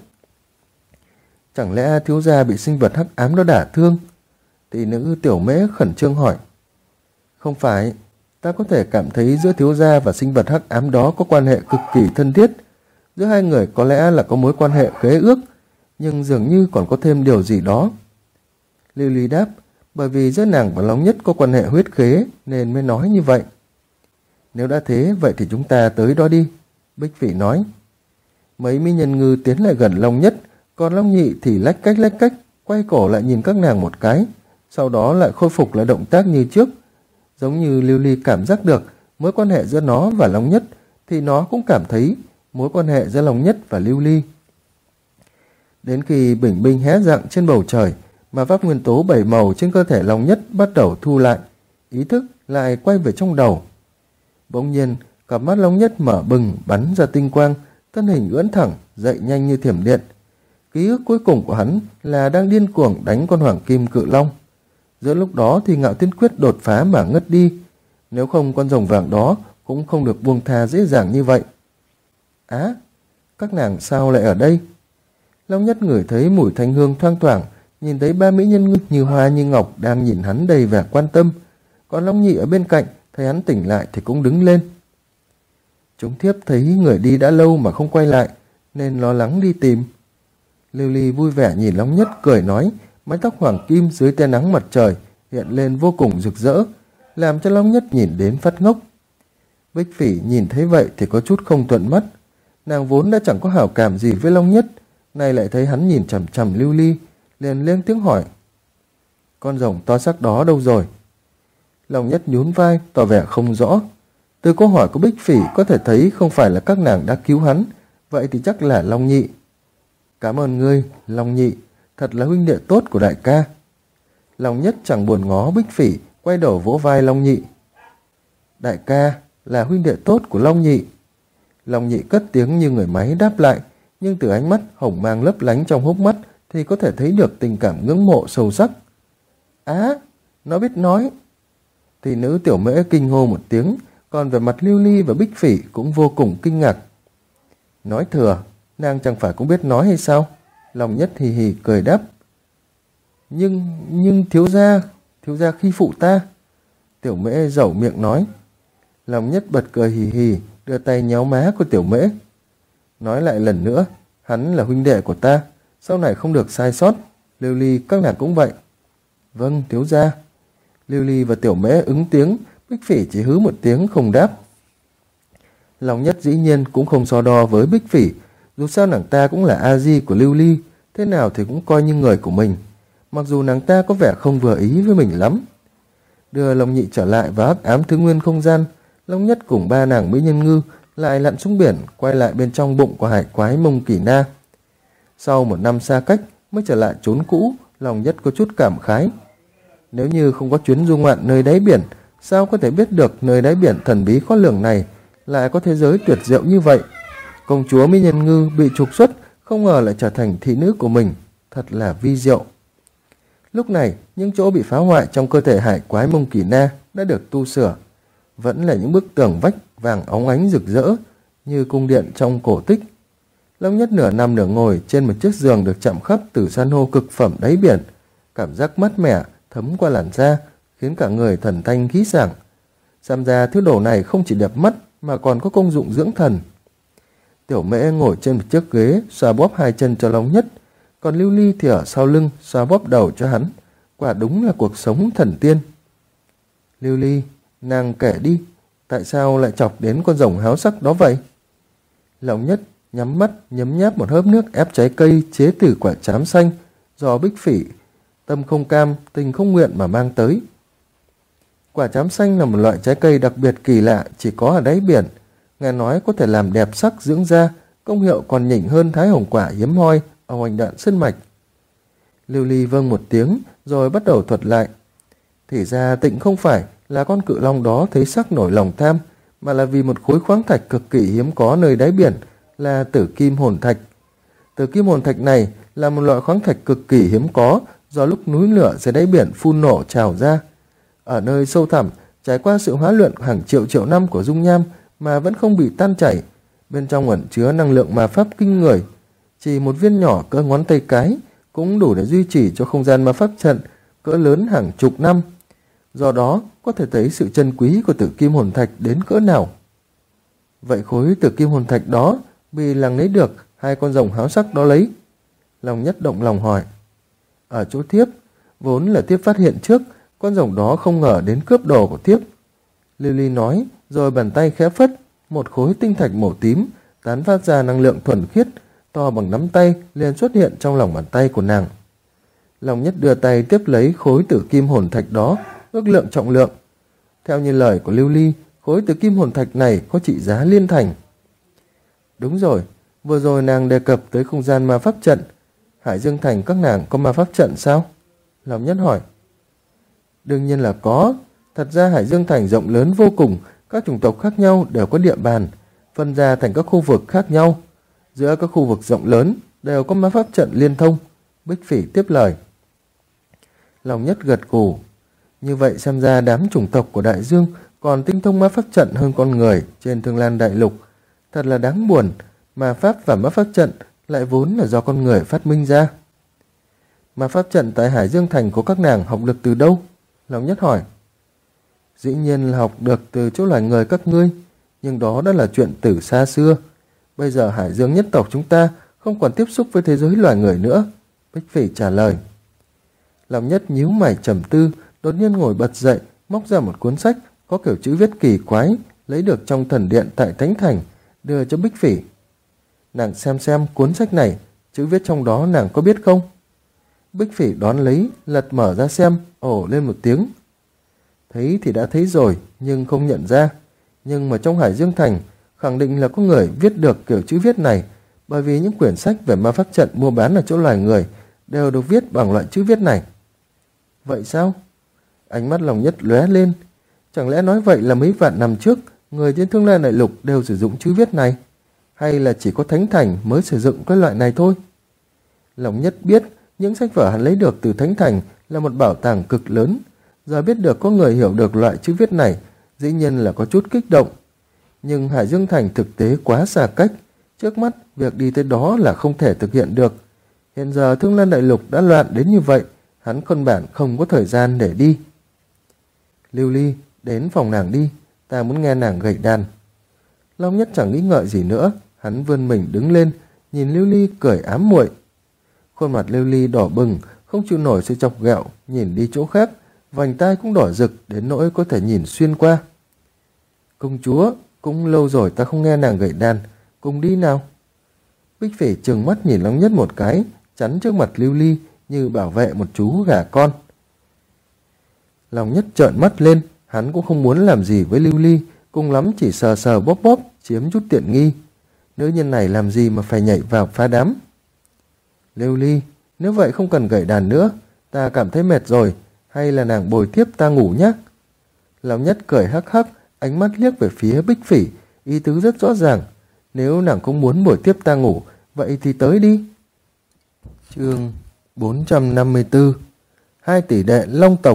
Chẳng lẽ thiếu gia bị sinh vật hắc ám đó đả thương? Thị nữ Tiểu Mễ khẩn trương hỏi. Không phải, ta có thể cảm thấy giữa thiếu gia và sinh vật hắc ám đó có quan hệ cực kỳ thân thiết. Giữa hai người có lẽ là có mối quan hệ khế ước, nhưng dường như còn có thêm điều gì đó. Lưu Ly đáp, bởi vì giữa nàng và Long Nhất có quan hệ huyết khế nên mới nói như vậy. Nếu đã thế, vậy thì chúng ta tới đó đi, Bích Phỉ nói. Mấy mỹ nhân ngư tiến lại gần Long Nhất, còn Long Nhị thì lách cách, quay cổ lại nhìn các nàng một cái, sau đó lại khôi phục lại động tác như trước. Giống như Lưu Ly cảm giác được mối quan hệ giữa nó và Long Nhất, thì nó cũng cảm thấy mối quan hệ giữa Long Nhất và Lưu Ly. Đến khi bình minh hé rạng trên bầu trời, mà pháp nguyên tố 7 màu trên cơ thể Long Nhất bắt đầu thu lại, ý thức lại quay về trong đầu. Bỗng nhiên, cặp mắt Long Nhất mở bừng bắn ra tinh quang, thân hình ưỡn thẳng, dậy nhanh như thiểm điện. Ký ức cuối cùng của hắn là đang điên cuồng đánh con hoàng kim cự long. Giữa lúc đó thì Ngạo Thiên Quyết đột phá mà ngất đi, nếu không con rồng vàng đó cũng không được buông tha dễ dàng như vậy. Á, các nàng sao lại ở đây? Long Nhất ngửi thấy mùi thanh hương thoang thoảng, nhìn thấy ba mỹ nhân như hoa như ngọc đang nhìn hắn đầy vẻ quan tâm. Còn Long Nhị ở bên cạnh thấy hắn tỉnh lại thì cũng đứng lên. Chúng thiếp thấy người đi đã lâu mà không quay lại, nên lo lắng đi tìm. Lưu Ly vui vẻ nhìn Long Nhất cười nói, mái tóc hoàng kim dưới tia nắng mặt trời hiện lên vô cùng rực rỡ, làm cho Long Nhất nhìn đến phát ngốc. Bích Phỉ nhìn thấy vậy thì có chút không thuận mắt. Nàng vốn đã chẳng có hảo cảm gì với Long Nhất, nay lại thấy hắn nhìn chằm chằm Lưu Ly, liền lên tiếng hỏi. Con rồng to xác đó đâu rồi? Long Nhất nhún vai, tỏ vẻ không rõ. Từ câu hỏi của Bích Phỉ có thể thấy không phải là các nàng đã cứu hắn, vậy thì chắc là Long Nhị. Cảm ơn ngươi, Long Nhị, thật là huynh đệ tốt của đại ca. Long Nhất chẳng buồn ngó Bích Phỉ, quay đầu vỗ vai Long Nhị. Đại ca là huynh đệ tốt của Long Nhị. Long Nhị cất tiếng như người máy đáp lại, nhưng từ ánh mắt hồng mang lấp lánh trong hốc mắt thì có thể thấy được tình cảm ngưỡng mộ sâu sắc. Á, nó biết nói. Thị nữ Tiểu Mễ kinh hô một tiếng, còn về mặt Lưu Ly và Bích Phỉ cũng vô cùng kinh ngạc. Nói thừa, nàng chẳng phải cũng biết nói hay sao? Long Nhất hì hì cười đáp. Nhưng thiếu gia khi phụ ta. Tiểu Mễ dẩu miệng nói. Long Nhất bật cười hì hì, đưa tay nhéo má của Tiểu Mễ. Nói lại lần nữa, hắn là huynh đệ của ta, sau này không được sai sót. Lưu Ly các nàng cũng vậy. Vâng, thiếu gia. Lưu Ly và Tiểu Mễ ứng tiếng, Bích Phỉ chỉ hứ một tiếng không đáp. Long Nhất dĩ nhiên cũng không so đo với Bích Phỉ, dù sao nàng ta cũng là A-di của Lưu Ly, thế nào thì cũng coi như người của mình, mặc dù nàng ta có vẻ không vừa ý với mình lắm. đưa Long Nhị trở lại vào hắc ám thứ nguyên không gian. Long Nhất cùng ba nàng mỹ nhân ngư lại lặn xuống biển, quay lại bên trong bụng của hải quái Mông Kỳ Na. Sau một năm xa cách mới trở lại chốn cũ, Long Nhất có chút cảm khái. Nếu như không có chuyến du ngoạn nơi đáy biển, sao có thể biết được nơi đáy biển thần bí khó lường này lại có thế giới tuyệt diệu như vậy. Công chúa mỹ nhân ngư bị trục xuất, không ngờ lại trở thành thị nữ của mình, thật là vi diệu. Lúc này, những chỗ bị phá hoại trong cơ thể hải quái Mông Kỳ Na đã được tu sửa. Vẫn là những bức tường vách vàng óng ánh rực rỡ như cung điện trong cổ tích. Long Nhất nửa nằm nửa ngồi trên một chiếc giường được chạm khắc từ san hô cực phẩm đáy biển. Cảm giác mát mẻ thấm qua làn da, khiến cả người thần thanh khí sảng. Xem ra thứ đồ này không chỉ đẹp mắt mà còn có công dụng dưỡng thần. Tiểu Mễ ngồi trên một chiếc ghế, xoa bóp hai chân cho Long Nhất, còn Lưu Ly thì ở sau lưng xoa bóp đầu cho hắn. Quả đúng là cuộc sống thần tiên. Lưu Ly, nàng kể đi, tại sao lại chọc đến con rồng háo sắc đó vậy? Long Nhất nhắm mắt nhấm nháp một hớp nước ép trái cây chế từ quả trám xanh do Bích Phỉ tâm không cam tình không nguyện mà mang tới. Quả trám xanh là một loại trái cây đặc biệt kỳ lạ, chỉ có ở đáy biển. Nghe nói có thể làm đẹp sắc dưỡng da, công hiệu còn nhỉnh hơn thái hồng quả hiếm hoi ở hoành đạn sơn mạch. Lưu Ly vâng một tiếng rồi bắt đầu thuật lại. Thì ra Tịnh không phải là con cự long đó thấy sắc nổi lòng tham, mà là vì một khối khoáng thạch cực kỳ hiếm có nơi đáy biển là tử kim hồn thạch. Tử kim hồn thạch này là một loại khoáng thạch cực kỳ hiếm có do lúc núi lửa dưới đáy biển phun nổ trào ra. Ở nơi sâu thẳm, trải qua sự hóa luyện hàng triệu triệu năm của dung nham mà vẫn không bị tan chảy, bên trong ẩn chứa năng lượng ma pháp kinh người. Chỉ một viên nhỏ cỡ ngón tay cái cũng đủ để duy trì cho không gian ma pháp trận cỡ lớn hàng chục năm. Do đó có thể thấy sự chân quý của tử kim hồn thạch đến cỡ nào. Vậy khối tử kim hồn thạch đó bị làng lấy được hai con rồng háo sắc đó lấy? Long Nhất động lòng hỏi. Ở chỗ Thiếp, vốn là Thiếp phát hiện trước, con rồng đó không ngờ đến cướp đồ của Thiếp. Lưu Ly nói, rồi bàn tay khẽ phất, một khối tinh thạch màu tím tán phát ra năng lượng thuần khiết, to bằng nắm tay liền xuất hiện trong lòng bàn tay của nàng. Long Nhất đưa tay tiếp lấy khối tử kim hồn thạch đó, ước lượng trọng lượng. Theo như lời của Lưu Ly, khối tử kim hồn thạch này có trị giá liên thành. Đúng rồi, vừa rồi nàng đề cập tới không gian ma pháp trận. Hải Dương Thành các nàng có ma pháp trận sao? Long Nhất hỏi. Đương nhiên là có. Thật ra Hải Dương Thành rộng lớn vô cùng, các chủng tộc khác nhau đều có địa bàn, phân ra thành các khu vực khác nhau. Giữa các khu vực rộng lớn đều có ma pháp trận liên thông. Bích Phỉ tiếp lời. Long Nhất gật gù. Như vậy xem ra đám chủng tộc của Đại Dương còn tinh thông ma pháp trận hơn con người trên Thương Lan Đại Lục. Thật là đáng buồn, ma pháp và ma pháp trận lại vốn là do con người phát minh ra. Ma pháp trận tại Hải Dương Thành của các nàng học được từ đâu? Long Nhất hỏi. Dĩ nhiên là học được từ chỗ loài người các ngươi, nhưng đó đã là chuyện từ xa xưa. Bây giờ Hải Dương nhất tộc chúng ta không còn tiếp xúc với thế giới loài người nữa. Bích Phỉ trả lời. Long Nhất nhíu mày trầm tư, đột nhiên ngồi bật dậy, móc ra một cuốn sách có kiểu chữ viết kỳ quái, lấy được trong thần điện tại Thánh Thành, đưa cho Bích Phỉ. Nàng xem cuốn sách này, chữ viết trong đó nàng có biết không? Bích Phỉ đón lấy, lật mở ra xem, ồ lên một tiếng. Thấy thì đã thấy rồi, nhưng không nhận ra. Nhưng mà trong Hải Dương Thành, khẳng định là có người viết được kiểu chữ viết này, bởi vì những quyển sách về ma pháp trận mua bán ở chỗ loài người đều được viết bằng loại chữ viết này. Vậy sao? Ánh mắt Long Nhất lóe lên. Chẳng lẽ nói vậy là mấy vạn năm trước, người trên Thương Lan Đại Lục đều sử dụng chữ viết này? Hay là chỉ có Thánh Thành mới sử dụng cái loại này thôi? Long Nhất biết những sách vở hắn lấy được từ Thánh Thành là một bảo tàng cực lớn. Giờ biết được có người hiểu được loại chữ viết này, dĩ nhiên là có chút kích động. Nhưng Hải Dương Thành thực tế quá xa cách. Trước mắt, việc đi tới đó là không thể thực hiện được. Hiện giờ Thương Lan Đại Lục đã loạn đến như vậy, hắn căn bản không có thời gian để đi. Lưu Ly, đến phòng nàng đi, ta muốn nghe nàng gảy đàn. Long Nhất chẳng nghĩ ngợi gì nữa, hắn vươn mình đứng lên, nhìn Lưu Ly cười ám muội. Khuôn mặt Lưu Ly đỏ bừng, không chịu nổi sự chọc ghẹo, nhìn đi chỗ khác, vành tai cũng đỏ rực đến nỗi có thể nhìn xuyên qua. Công chúa, cũng lâu rồi ta không nghe nàng gảy đàn, cùng đi nào. Bích Phỉ trừng mắt nhìn Long Nhất một cái, chắn trước mặt Lưu Ly như bảo vệ một chú gà con. Long Nhất trợn mắt lên, hắn cũng không muốn làm gì với Lưu Ly, cùng lắm chỉ sờ sờ bóp bóp, chiếm chút tiện nghi. Nữ nhân này làm gì mà phải nhảy vào phá đám. Lưu Ly, nếu vậy không cần gảy đàn nữa, ta cảm thấy mệt rồi, hay là nàng bồi tiếp ta ngủ nhé. Long Nhất cười hắc hắc, ánh mắt liếc về phía Bích Phỉ, ý tứ rất rõ ràng. Nếu nàng không muốn bồi tiếp ta ngủ, vậy thì tới đi. Chương 454. Hai tỷ đệ Long tộc.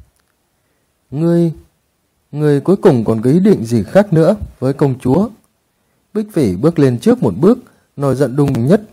Ngươi cuối cùng còn có ý định gì khác nữa với công chúa? Bích Phỉ bước lên trước một bước, nổi giận đùng nhất.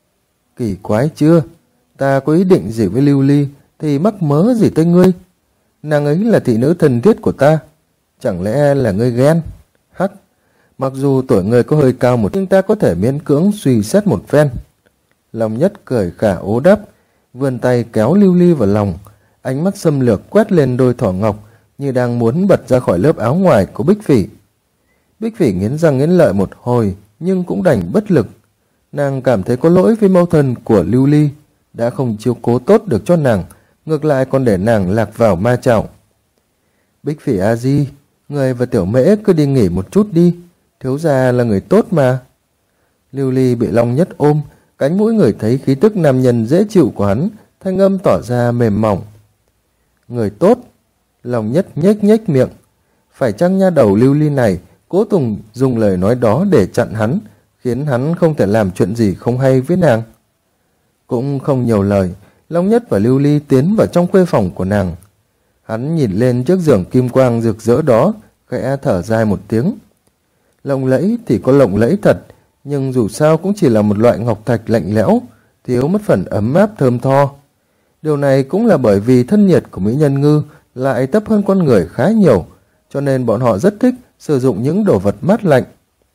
Kỳ quái chưa, ta có ý định gì với Lưu Ly thì mắc mớ gì tới ngươi? Nàng ấy là thị nữ thân thiết của ta, chẳng lẽ là ngươi ghen? Hắc, mặc dù tuổi ngươi có hơi cao một nhưng ta có thể miễn cưỡng suy xét một phen. Long Nhất cười khả ố đáp, vươn tay kéo Lưu Ly vào lòng, ánh mắt xâm lược quét lên đôi thỏ ngọc như đang muốn bật ra khỏi lớp áo ngoài của Bích Phỉ. Bích Phỉ nghiến răng nghiến lợi một hồi nhưng cũng đành bất lực. Nàng cảm thấy có lỗi với mẫu thân của Lưu Ly, đã không chiếu cố tốt được cho nàng, ngược lại còn để nàng lạc vào ma chảo. Bích Phỉ a di, người và Tiểu Mễ cứ đi nghỉ một chút đi, thiếu gia là người tốt mà. Lưu Ly bị Long Nhất ôm, cánh mũi người thấy khí tức nam nhân dễ chịu của hắn, thanh âm tỏ ra mềm mỏng. Người tốt? Long Nhất nhếch nhếch miệng. Phải chăng nha đầu Lưu Ly này cố tình dùng lời nói đó để chặn hắn, khiến hắn không thể làm chuyện gì không hay với nàng? Cũng không nhiều lời, Long Nhất và Lưu Ly tiến vào trong khuê phòng của nàng. Hắn nhìn lên chiếc giường kim quang rực rỡ đó, khẽ thở dài một tiếng. Lộng lẫy thì có lộng lẫy thật, nhưng dù sao cũng chỉ là một loại ngọc thạch lạnh lẽo, thiếu mất phần ấm áp thơm tho. Điều này cũng là bởi vì thân nhiệt của mỹ nhân ngư lại thấp hơn con người khá nhiều, cho nên bọn họ rất thích sử dụng những đồ vật mát lạnh.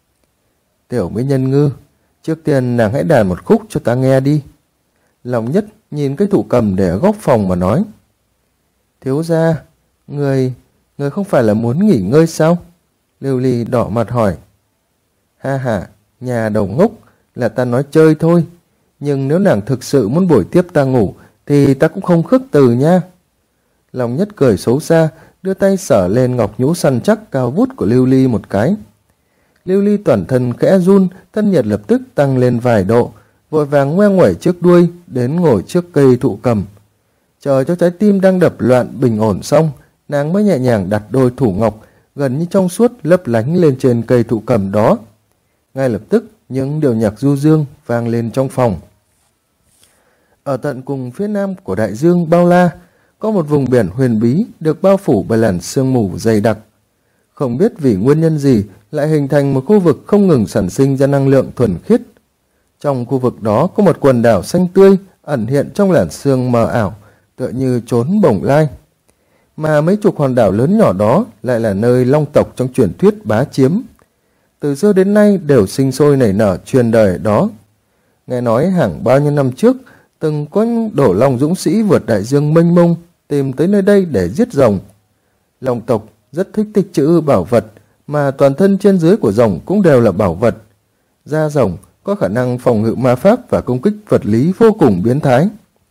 Tiểu mỹ nhân ngư, trước tiên nàng hãy đàn một khúc cho ta nghe đi. Long Nhất nhìn cái thụ cầm để ở góc phòng mà nói. Thiếu gia, người không phải là muốn nghỉ ngơi sao? Lưu Ly đỏ mặt hỏi. Ha ha, nhà đầu ngốc, là ta nói chơi thôi, nhưng nếu nàng thực sự muốn bồi tiếp ta ngủ thì ta cũng không khước từ nha. Long Nhất cười xấu xa, đưa tay sờ lên ngọc nhũ săn chắc cao vút của Lưu Ly một cái. Lưu Ly toàn thân khẽ run, thân nhiệt lập tức tăng lên vài độ, vội vàng ngoe nguẩy trước đuôi đến ngồi trước cây thụ cầm. Chờ cho trái tim đang đập loạn bình ổn xong, nàng mới nhẹ nhàng đặt đôi thủ ngọc gần như trong suốt lấp lánh lên trên cây thụ cầm đó. Ngay lập tức những điệu nhạc du dương vang lên trong phòng. Ở tận cùng phía nam của đại dương bao la có một vùng biển huyền bí được bao phủ bởi làn sương mù dày đặc. Không biết vì nguyên nhân gì lại hình thành một khu vực không ngừng sản sinh ra năng lượng thuần khiết. Trong khu vực đó có một quần đảo xanh tươi ẩn hiện trong làn sương mờ ảo, tựa như trốn bồng lai. Mà mấy chục hòn đảo lớn nhỏ đó lại là nơi long tộc trong truyền thuyết bá chiếm. Từ xưa đến nay đều sinh sôi nảy nở truyền đời ở đó. Nghe nói hàng bao nhiêu năm trước, từng có đổ long dũng sĩ vượt đại dương mênh mông tìm tới nơi đây để giết rồng. Long tộc rất thích tích trữ bảo vật, mà toàn thân trên dưới của rồng cũng đều là bảo vật. Da rồng có khả năng phòng ngự ma pháp và công kích vật lý vô cùng biến thái.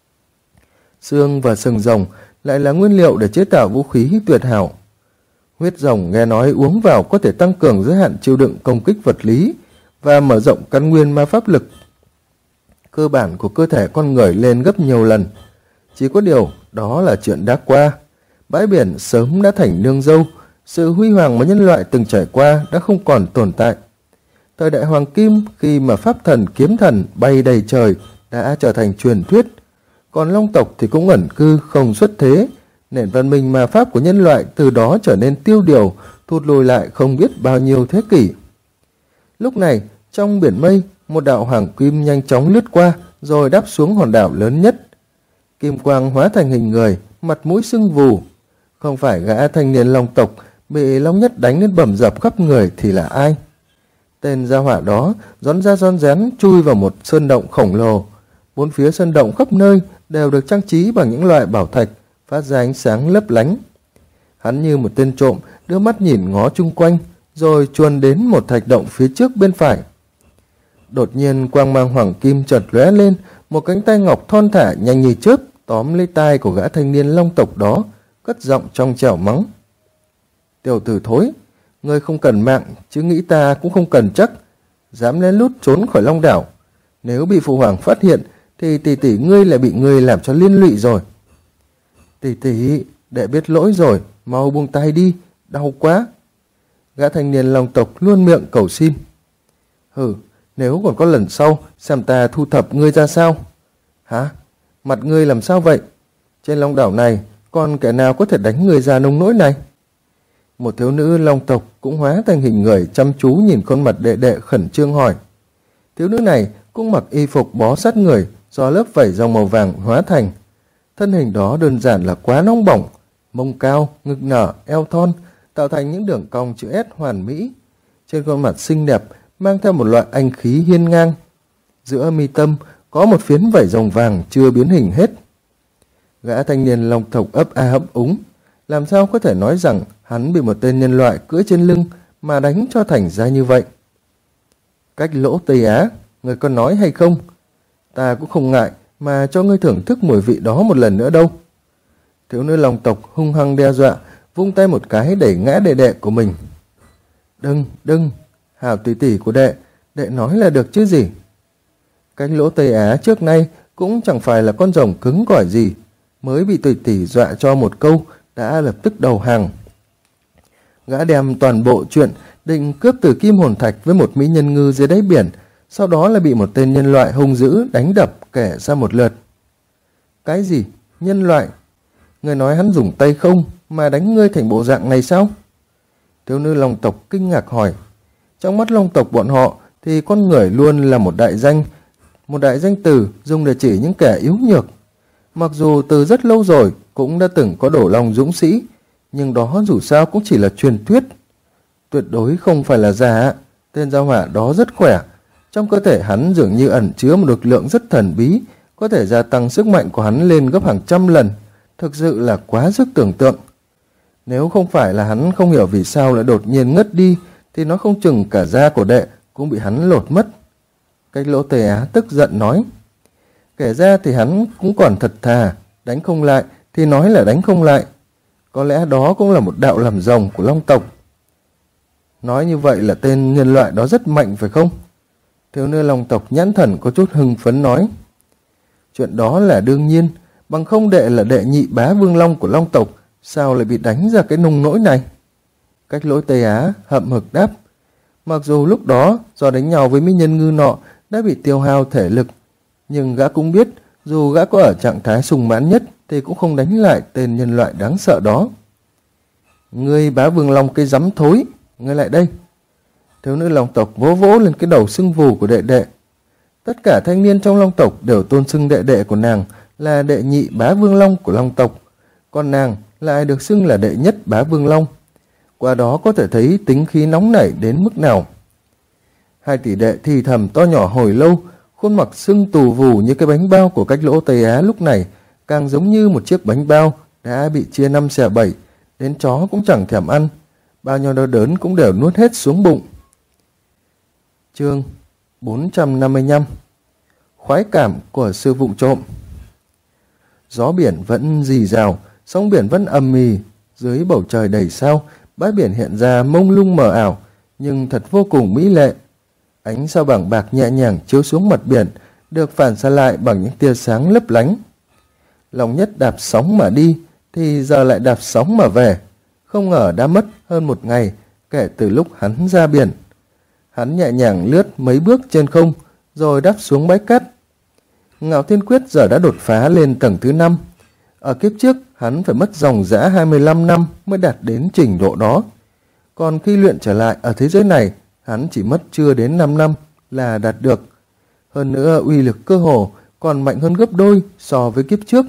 Xương và sừng rồng lại là nguyên liệu để chế tạo vũ khí tuyệt hảo. Huyết rồng nghe nói uống vào có thể tăng cường giới hạn chịu đựng công kích vật lý và mở rộng căn nguyên ma pháp lực cơ bản của cơ thể con người lên gấp nhiều lần. Chỉ có điều đó là chuyện đã qua. Bãi biển sớm đã thành nương dâu, sự huy hoàng mà nhân loại từng trải qua đã không còn tồn tại. Thời đại hoàng kim, khi mà pháp thần kiếm thần bay đầy trời đã trở thành truyền thuyết, còn long tộc thì cũng ẩn cư không xuất thế. Nền văn minh ma pháp của nhân loại từ đó trở nên tiêu điều, thụt lùi lại không biết bao nhiêu thế kỷ. Lúc này, trong biển mây, một đạo hoàng kim nhanh chóng lướt qua rồi đáp xuống hòn đảo lớn nhất. Kim quang hóa thành hình người, mặt mũi sưng vù. Không phải gã thanh niên long tộc bị Long Nhất đánh đến bầm dập khắp người thì là ai? Tên gia hỏa đó rón ra rón rén chui vào một sơn động khổng lồ. Bốn phía sơn động khắp nơi đều được trang trí bằng những loại bảo thạch phát ra ánh sáng lấp lánh. Hắn như một tên trộm đưa mắt nhìn ngó chung quanh, rồi chuồn đến một thạch động phía trước bên phải. Đột nhiên quang mang hoàng kim chợt lóe lên, một cánh tay ngọc thon thả nhanh như chớp tóm lấy tai của gã thanh niên long tộc đó, cất giọng trong trẻo mắng. Tiểu tử thối, ngươi không cần mạng, chứ nghĩ ta cũng không cần chắc. Dám lén lút trốn khỏi Long Đảo. Nếu bị phụ hoàng phát hiện, thì tỷ tỷ ngươi lại bị ngươi làm cho liên lụy rồi. Tỷ tỷ, đệ biết lỗi rồi, mau buông tay đi, đau quá. Gã thanh niên Long tộc luôn miệng cầu xin. Hừ, nếu còn có lần sau, xem ta thu thập ngươi ra sao. Hả? Mặt ngươi làm sao vậy? Trên Long Đảo này, còn kẻ nào có thể đánh người già nông nỗi này? Một thiếu nữ Long tộc cũng hóa thành hình người, chăm chú nhìn khuôn mặt đệ đệ, khẩn trương hỏi. Thiếu nữ này cũng mặc y phục bó sát người do lớp vảy dòng màu vàng hóa thành. Thân hình đó đơn giản là quá nóng bỏng, mông cao, ngực nở, eo thon, tạo thành những đường cong chữ S hoàn mỹ. Trên khuôn mặt xinh đẹp mang theo một loại anh khí hiên ngang. Giữa mi tâm có một phiến vảy rồng vàng chưa biến hình hết. Gã thanh niên Long tộc ấp a ấp úng, làm sao có thể nói rằng hắn bị một tên nhân loại cưỡi trên lưng mà đánh cho thành ra như vậy. Cách Lỗ Tây Á, người có nói hay không? Ta cũng không ngại mà cho ngươi thưởng thức mùi vị đó một lần nữa đâu. Thiếu nữ Long tộc hung hăng đe dọa, vung tay một cái đẩy ngã đệ đệ của mình. Đừng, hảo tỷ tỷ của đệ nói là được chứ gì. Cách Lỗ Tây Á trước nay cũng chẳng phải là con rồng cứng cỏi gì, mới bị tỷ tỷ dọa cho một câu đã lập tức đầu hàng. Gã đem toàn bộ chuyện định cướp từ Kim Hồn Thạch với một mỹ nhân ngư dưới đáy biển, sau đó là bị một tên nhân loại hung dữ đánh đập kể ra một lượt. Cái gì? Nhân loại? Người nói hắn dùng tay không mà đánh ngươi thành bộ dạng này sao? Thiếu nữ Long tộc kinh ngạc hỏi. Trong mắt Long tộc bọn họ thì con người luôn là một đại danh từ dùng để chỉ những kẻ yếu nhược. Mặc dù từ rất lâu rồi cũng đã từng có đổ lòng dũng sĩ, nhưng đó dù sao cũng chỉ là truyền thuyết. Tuyệt đối không phải là giả. Tên gia hỏa đó rất khỏe. Trong cơ thể hắn dường như ẩn chứa một lực lượng rất thần bí, có thể gia tăng sức mạnh của hắn lên gấp hàng trăm lần. Thực sự là quá sức tưởng tượng. Nếu không phải là hắn không hiểu vì sao lại đột nhiên ngất đi, thì nó không chừng cả da của đệ cũng bị hắn lột mất. Cách Lỗ Tây Á tức giận nói. Kể ra thì hắn cũng còn thật thà, đánh không lại thì nói là đánh không lại. Có lẽ đó cũng là một đạo làm rồng của Long tộc. Nói như vậy là tên nhân loại đó rất mạnh phải không? Thiếu nữ Long tộc nhãn thần có chút hưng phấn nói. Chuyện đó là đương nhiên, bằng không đệ là đệ nhị bá vương long của Long tộc, sao lại bị đánh ra cái nông nỗi này? Cách Lỗ Tây Á hậm hực đáp. Mặc dù lúc đó do đánh nhau với mỹ nhân ngư nọ đã bị tiêu hao thể lực, nhưng gã cũng biết dù gã có ở trạng thái sung mãn nhất thì cũng không đánh lại tên nhân loại đáng sợ đó. Ngươi bá vương long cái rắm thối, ngươi lại đây. Thiếu nữ Long tộc vỗ vỗ lên cái đầu sưng vù của đệ đệ. Tất cả thanh niên trong Long tộc đều tôn xưng đệ đệ của nàng là đệ nhị bá vương long của Long tộc, còn nàng lại được xưng là đệ nhất bá vương long. Qua đó có thể thấy tính khí nóng nảy đến mức nào. Hai tỷ đệ thì thầm to nhỏ hồi lâu, khuôn mặt sưng tù vù như cái bánh bao của Cách Lỗ Tây Á lúc này càng giống như một chiếc bánh bao đã bị chia 5 xẻ 7, đến chó cũng chẳng thèm ăn, bao nhiêu đau đớn cũng đều nuốt hết xuống bụng. Chương 455. Khoái cảm của sư vụng trộm. Gió biển vẫn rì rào, sóng biển vẫn ầm ì, dưới bầu trời đầy sao, bãi biển hiện ra mông lung mờ ảo, nhưng thật vô cùng mỹ lệ. Ánh sao bảng bạc nhẹ nhàng chiếu xuống mặt biển, được phản xạ lại bằng những tia sáng lấp lánh. Long Nhất đạp sóng mà đi, thì giờ lại đạp sóng mà về. Không ngờ đã mất hơn một ngày kể từ lúc hắn ra biển. Hắn nhẹ nhàng lướt mấy bước trên không, rồi đáp xuống bãi cát. Ngạo Thiên Quyết giờ đã đột phá lên tầng thứ 5. Ở kiếp trước, hắn phải mất dòng dã 25 năm mới đạt đến trình độ đó. Còn khi luyện trở lại ở thế giới này, hắn chỉ mất chưa đến 5 năm là đạt được. Hơn nữa, uy lực cơ hồ còn mạnh hơn gấp đôi so với kiếp trước.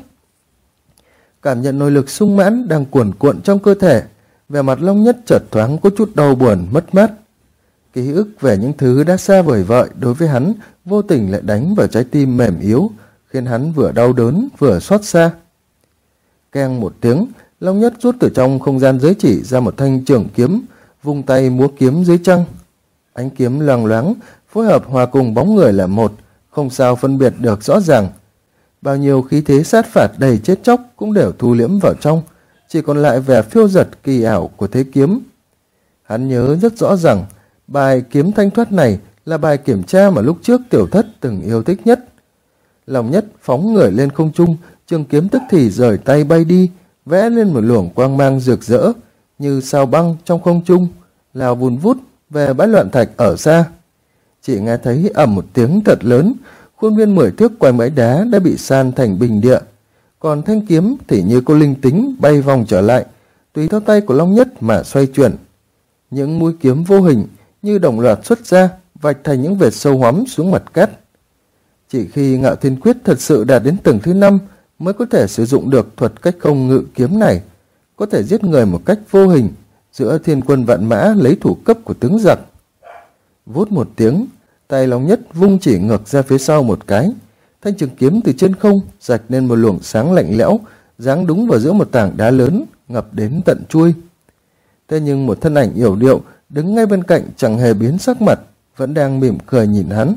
Cảm nhận nội lực sung mãn đang cuồn cuộn trong cơ thể, vẻ mặt Long Nhất chợt thoáng có chút đau buồn mất mát. Ký ức về những thứ đã xa vời vợi đối với hắn vô tình lại đánh vào trái tim mềm yếu, khiến hắn vừa đau đớn vừa xót xa. Keng một tiếng, Long Nhất rút từ trong không gian giới chỉ ra một thanh trường kiếm, vung tay múa kiếm dưới trăng. Ánh kiếm loang loáng, phối hợp hòa cùng bóng người là một, không sao phân biệt được rõ ràng. Bao nhiêu khí thế sát phạt đầy chết chóc cũng đều thu liễm vào trong, chỉ còn lại vẻ phiêu dật kỳ ảo của thế kiếm. Hắn nhớ rất rõ rằng bài kiếm thanh thoát này là bài kiểm tra mà lúc trước Tiểu Thất từng yêu thích nhất. Lòng Nhất phóng người lên không trung, trường kiếm tức thì rời tay bay đi, vẽ lên một luồng quang mang rực rỡ như sao băng trong không trung, lao vun vút về bãi loạn thạch ở xa. Chỉ nghe thấy ầm một tiếng thật lớn, khuôn viên 10 thước quanh bãi đá đã bị san thành bình địa, còn thanh kiếm thì như có linh tính bay vòng trở lại, tùy theo tay của Long Nhất mà xoay chuyển. Những mũi kiếm vô hình như đồng loạt xuất ra, vạch thành những vệt sâu hoắm xuống mặt cát. Chỉ khi Ngạo Thiên Quyết thật sự đạt đến tầng thứ 5 mới có thể sử dụng được thuật cách không ngự kiếm này, có thể giết người một cách vô hình giữa thiên quân vạn mã lấy thủ cấp của tướng giặc. Vút một tiếng, tay Long Nhất vung chỉ ngược ra phía sau một cái, thanh trường kiếm từ trên không rạch nên một luồng sáng lạnh lẽo, giáng đúng vào giữa một tảng đá lớn ngập đến tận chuôi. Thế nhưng một thân ảnh yểu điệu đứng ngay bên cạnh chẳng hề biến sắc mặt, vẫn đang mỉm cười nhìn hắn.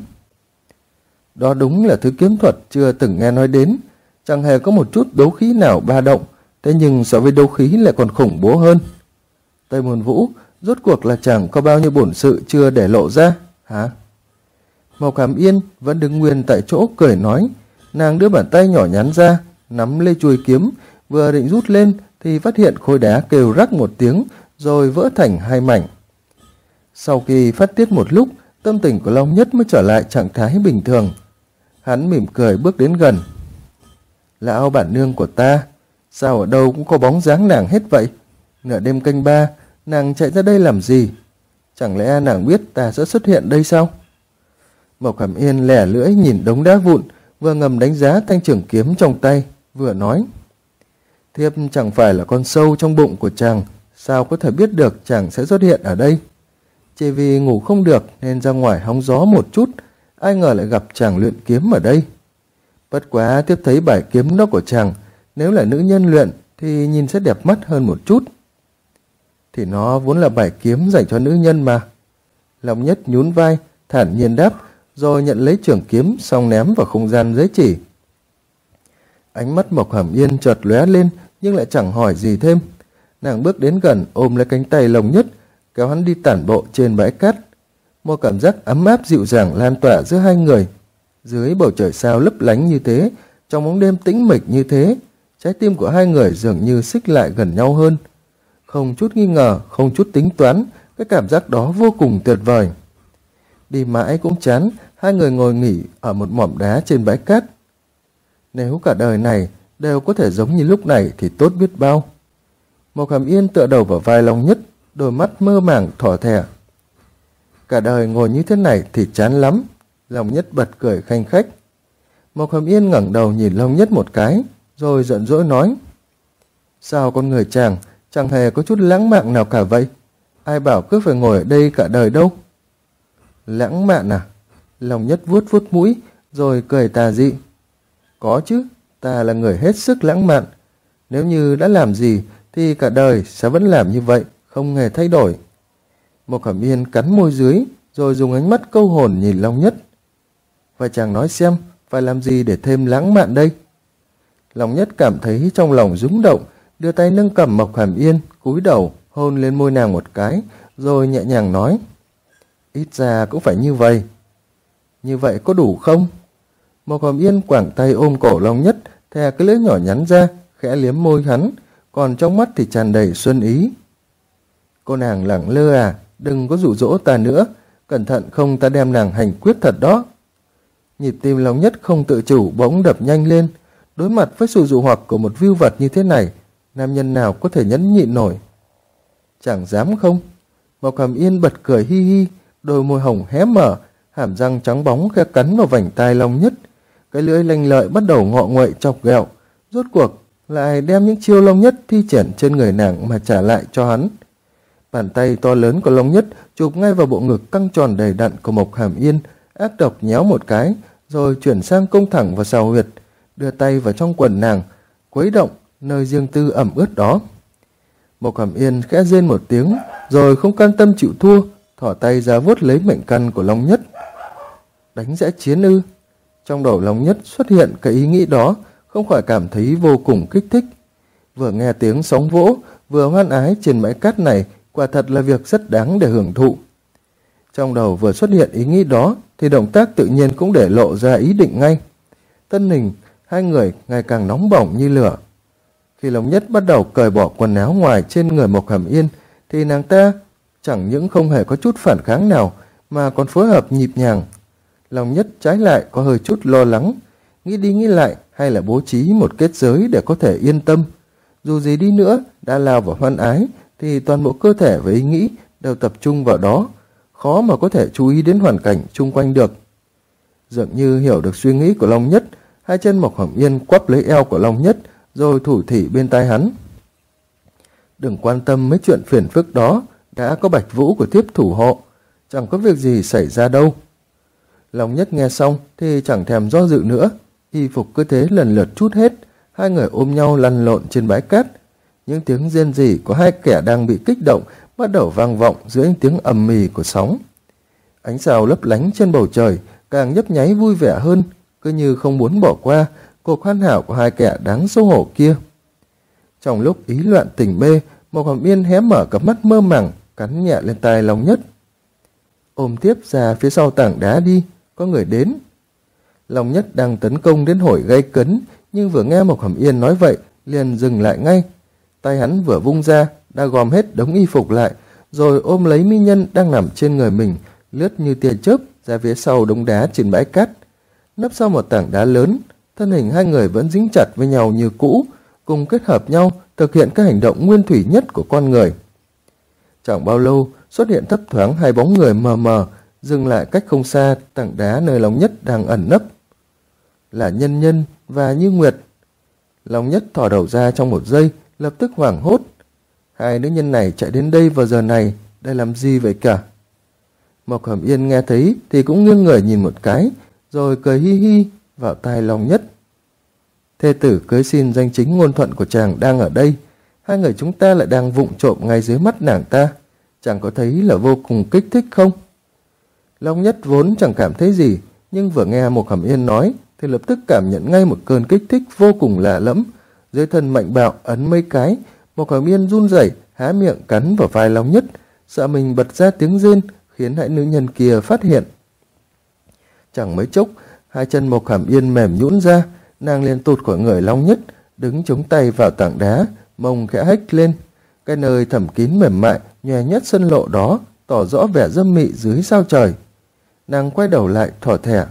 Đó đúng là thứ kiếm thuật chưa từng nghe nói đến, chẳng hề có một chút đấu khí nào ba động, thế nhưng so với đấu khí lại còn khủng bố hơn. Tây Môn Vũ, rốt cuộc là chẳng có bao nhiêu bổn sự chưa để lộ ra, hả? Mộc Hàm Yên vẫn đứng nguyên tại chỗ cười nói, nàng đưa bàn tay nhỏ nhắn ra, nắm lấy chuôi kiếm, vừa định rút lên thì phát hiện khối đá kêu rắc một tiếng rồi vỡ thành hai mảnh. Sau khi phát tiết một lúc, tâm tình của Long Nhất mới trở lại trạng thái bình thường. Hắn mỉm cười bước đến gần. Lão bản nương của ta, sao ở đâu cũng có bóng dáng nàng hết vậy? Nửa đêm canh 3, nàng chạy ra đây làm gì? Chẳng lẽ nàng biết ta sẽ xuất hiện đây sao? Mộc Hàm Yên lẻ lưỡi nhìn đống đá vụn, vừa ngầm đánh giá thanh trường kiếm trong tay, vừa nói. Thiếp chẳng phải là con sâu trong bụng của chàng, sao có thể biết được chàng sẽ xuất hiện ở đây? Chỉ vì ngủ không được nên ra ngoài hóng gió một chút, ai ngờ lại gặp chàng luyện kiếm ở đây. Bất quá thiếp thấy bài kiếm đó của chàng, nếu là nữ nhân luyện thì nhìn sẽ đẹp mắt hơn một chút. Thì nó vốn là bài kiếm dành cho nữ nhân mà. Long Nhất nhún vai, thản nhiên đáp, rồi nhận lấy trường kiếm xong ném vào không gian giới chỉ. Ánh mắt Mộc Hàm Yên chợt lóe lên nhưng lại chẳng hỏi gì thêm. Nàng bước đến gần ôm lấy cánh tay Long Nhất, kéo hắn đi tản bộ trên bãi cát. Một cảm giác ấm áp dịu dàng lan tỏa giữa hai người. Dưới bầu trời sao lấp lánh như thế, trong bóng đêm tĩnh mịch như thế, trái tim của hai người dường như xích lại gần nhau hơn. Không chút nghi ngờ, không chút tính toán, cái cảm giác đó vô cùng tuyệt vời. Đi mãi cũng chán, hai người ngồi nghỉ ở một mỏm đá trên bãi cát. Nếu cả đời này đều có thể giống như lúc này thì tốt biết bao. Mộc Hàm Yên tựa đầu vào vai Long Nhất, đôi mắt mơ màng thỏ thẻ. Cả đời ngồi như thế này thì chán lắm. Long Nhất bật cười khanh khách. Mộc Hàm Yên ngẩng đầu nhìn Long Nhất một cái, rồi giận dỗi nói. Sao con người chàng chẳng hề có chút lãng mạn nào cả vậy? Ai bảo cứ phải ngồi ở đây cả đời đâu? Lãng mạn à? Long Nhất vuốt vuốt mũi, rồi cười tà dị. Có chứ, ta là người hết sức lãng mạn. Nếu như đã làm gì thì cả đời sẽ vẫn làm như vậy, không hề thay đổi. Mộc Hàm Yên cắn môi dưới, rồi dùng ánh mắt câu hồn nhìn Long Nhất. Và chàng nói xem, phải làm gì để thêm lãng mạn đây? Long Nhất cảm thấy trong lòng rúng động, đưa tay nâng cầm Mộc Hàm Yên, cúi đầu, hôn lên môi nàng một cái, rồi nhẹ nhàng nói. Ít ra cũng phải như vậy. Như vậy có đủ không? Mộc Hàm Yên quàng tay ôm cổ Long Nhất, thè cái lưỡi nhỏ nhắn ra, khẽ liếm môi hắn, còn trong mắt thì tràn đầy xuân ý. Cô nàng lẳng lơ à, đừng có dụ dỗ ta nữa, cẩn thận không ta đem nàng hành quyết thật đó. Nhịp tim Long Nhất không tự chủ bỗng đập nhanh lên. Đối mặt với sự dụ hoặc của một vưu vật như thế này, nam nhân nào có thể nhẫn nhịn nổi? Chẳng dám không? Mộc Hàm Yên bật cười hi hi, đôi môi hồng hé mở, hàm răng trắng bóng khẽ cắn vào vành tai Long Nhất. Cái lưỡi lanh lợi bắt đầu ngọ nguậy chọc ghẹo, rốt cuộc lại đem những chiêu Long Nhất thi triển trên người nàng mà trả lại cho hắn. Bàn tay to lớn của Long Nhất chụp ngay vào bộ ngực căng tròn đầy đặn của Mộc Hàm Yên, ác độc nhéo một cái, rồi chuyển sang công thẳng vào sào huyệt, đưa tay vào trong quần nàng, quấy động nơi riêng tư ẩm ướt đó. Mộc Hàm Yên khẽ rên một tiếng, rồi không can tâm chịu thua, thỏ tay ra vuốt lấy mệnh căn của Long Nhất. Đánh dã chiến ư? Trong đầu Long Nhất xuất hiện cái ý nghĩ đó, không khỏi cảm thấy vô cùng kích thích. vừa nghe tiếng sóng vỗ, vừa hoan ái trên bãi cát này, quả thật là việc rất đáng để hưởng thụ. Trong đầu vừa xuất hiện ý nghĩ đó, thì động tác tự nhiên cũng để lộ ra ý định ngay. Thân hình hai người ngày càng nóng bỏng như lửa. Khi Long Nhất bắt đầu cởi bỏ quần áo ngoài trên người Mộc Hàm Yên, thì nàng ta chẳng những không hề có chút phản kháng nào, mà còn phối hợp nhịp nhàng. Long Nhất trái lại có hơi chút lo lắng, nghĩ đi nghĩ lại hay là bố trí một kết giới để có thể yên tâm. Dù gì đi nữa, đã lao vào hoan ái, thì toàn bộ cơ thể và ý nghĩ đều tập trung vào đó, khó mà có thể chú ý đến hoàn cảnh chung quanh được. Dường như hiểu được suy nghĩ của Long Nhất, hai chân Mộc Hàm Yên quắp lấy eo của Long Nhất, rồi thủ thỉ bên tai hắn. Đừng quan tâm mấy chuyện phiền phức đó, đã có Bạch Vũ của thiếp thủ hộ, chẳng có việc gì xảy ra đâu. Long Nhất nghe xong thì chẳng thèm do dự nữa, y phục cứ thế lần lượt trút hết, hai người ôm nhau lăn lộn trên bãi cát. Những tiếng rên rỉ của hai kẻ đang bị kích động bắt đầu vang vọng giữa những tiếng ầm ĩ của sóng. Ánh sao lấp lánh trên bầu trời càng nhấp nháy vui vẻ hơn, cứ như không muốn bỏ qua cuộc hoàn hảo của hai kẻ đáng xấu hổ kia. Trong lúc ý loạn tỉnh mê, Mộc Hàm Yên hé mở cặp mắt mơ màng, cắn nhẹ lên tai Long Nhất. Ôm tiếp ra phía sau tảng đá đi, có người đến. Long Nhất đang tấn công đến hồi gay cấn, nhưng vừa nghe Mộc Hàm Yên nói vậy, liền dừng lại ngay. Tay hắn vừa vung ra, đã gom hết đống y phục lại, rồi ôm lấy mỹ nhân đang nằm trên người mình, lướt như tia chớp ra phía sau đống đá trên bãi cát. Nấp sau một tảng đá lớn, thân hình hai người vẫn dính chặt với nhau như cũ, cùng kết hợp nhau thực hiện các hành động nguyên thủy nhất của con người. Chẳng bao lâu, xuất hiện thấp thoáng hai bóng người mờ mờ, dừng lại cách không xa tảng đá nơi Long Nhất đang ẩn nấp. Là Nhân Nhân và Như Nguyệt. Long Nhất thò đầu ra trong một giây, lập tức hoảng hốt. Hai nữ nhân này chạy đến đây vào giờ này, để làm gì vậy cả? Mộc Hàm Yên nghe thấy thì cũng nghiêng người nhìn một cái, rồi cười hi hi vào tai Long Nhất. Thê tử cưới xin danh chính ngôn thuận của chàng đang ở đây, hai người chúng ta lại đang vụng trộm ngay dưới mắt nàng ta, chàng có thấy là vô cùng kích thích không? Long Nhất vốn chẳng cảm thấy gì, nhưng vừa nghe Mộc Hàm Yên nói thì lập tức cảm nhận ngay một cơn kích thích vô cùng lạ lẫm. Dưới thân mạnh bạo ấn mấy cái, Mộc Hàm Yên run rẩy há miệng cắn vào vai Long Nhất, sợ mình bật ra tiếng rên khiến hai nữ nhân kia phát hiện. Chẳng mấy chốc, hai chân Mộc Hàm Yên mềm nhũn ra, nàng liền tụt khỏi người Long Nhất, đứng chống tay vào tảng đá, mông khẽ hếch lên. Cái nơi thẩm kín mềm mại nhòe nhét sân lộ đó tỏ rõ vẻ dâm mị dưới sao trời. Nàng quay đầu lại thỏ thẻ.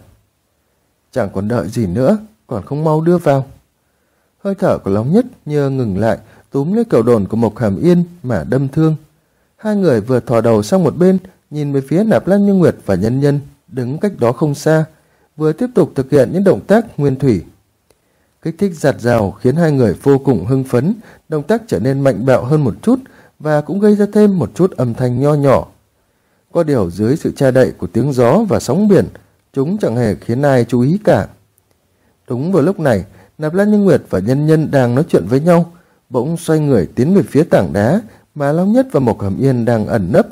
Chẳng còn đợi gì nữa, còn không mau đưa vào. Hơi thở của Long Nhất như ngừng lại, túm lấy cầu đồn của Mộc Hàm Yên mà đâm thương. Hai người vừa thò đầu sang một bên, nhìn về phía Nạp Lan Như Nguyệt và Nhân Nhân đứng cách đó không xa, vừa tiếp tục thực hiện những động tác nguyên thủy. Kích thích giạt rào khiến hai người vô cùng hưng phấn, động tác trở nên mạnh bạo hơn một chút và cũng gây ra thêm một chút âm thanh nho nhỏ. Có điều dưới sự che đậy của tiếng gió và sóng biển, chúng chẳng hề khiến ai chú ý cả. Đúng vào lúc này, Nạp Lan Như Nguyệt và Nhân Nhân đang nói chuyện với nhau, bỗng xoay người tiến về phía tảng đá mà Long Nhất và Mộc Hàm Yên đang ẩn nấp.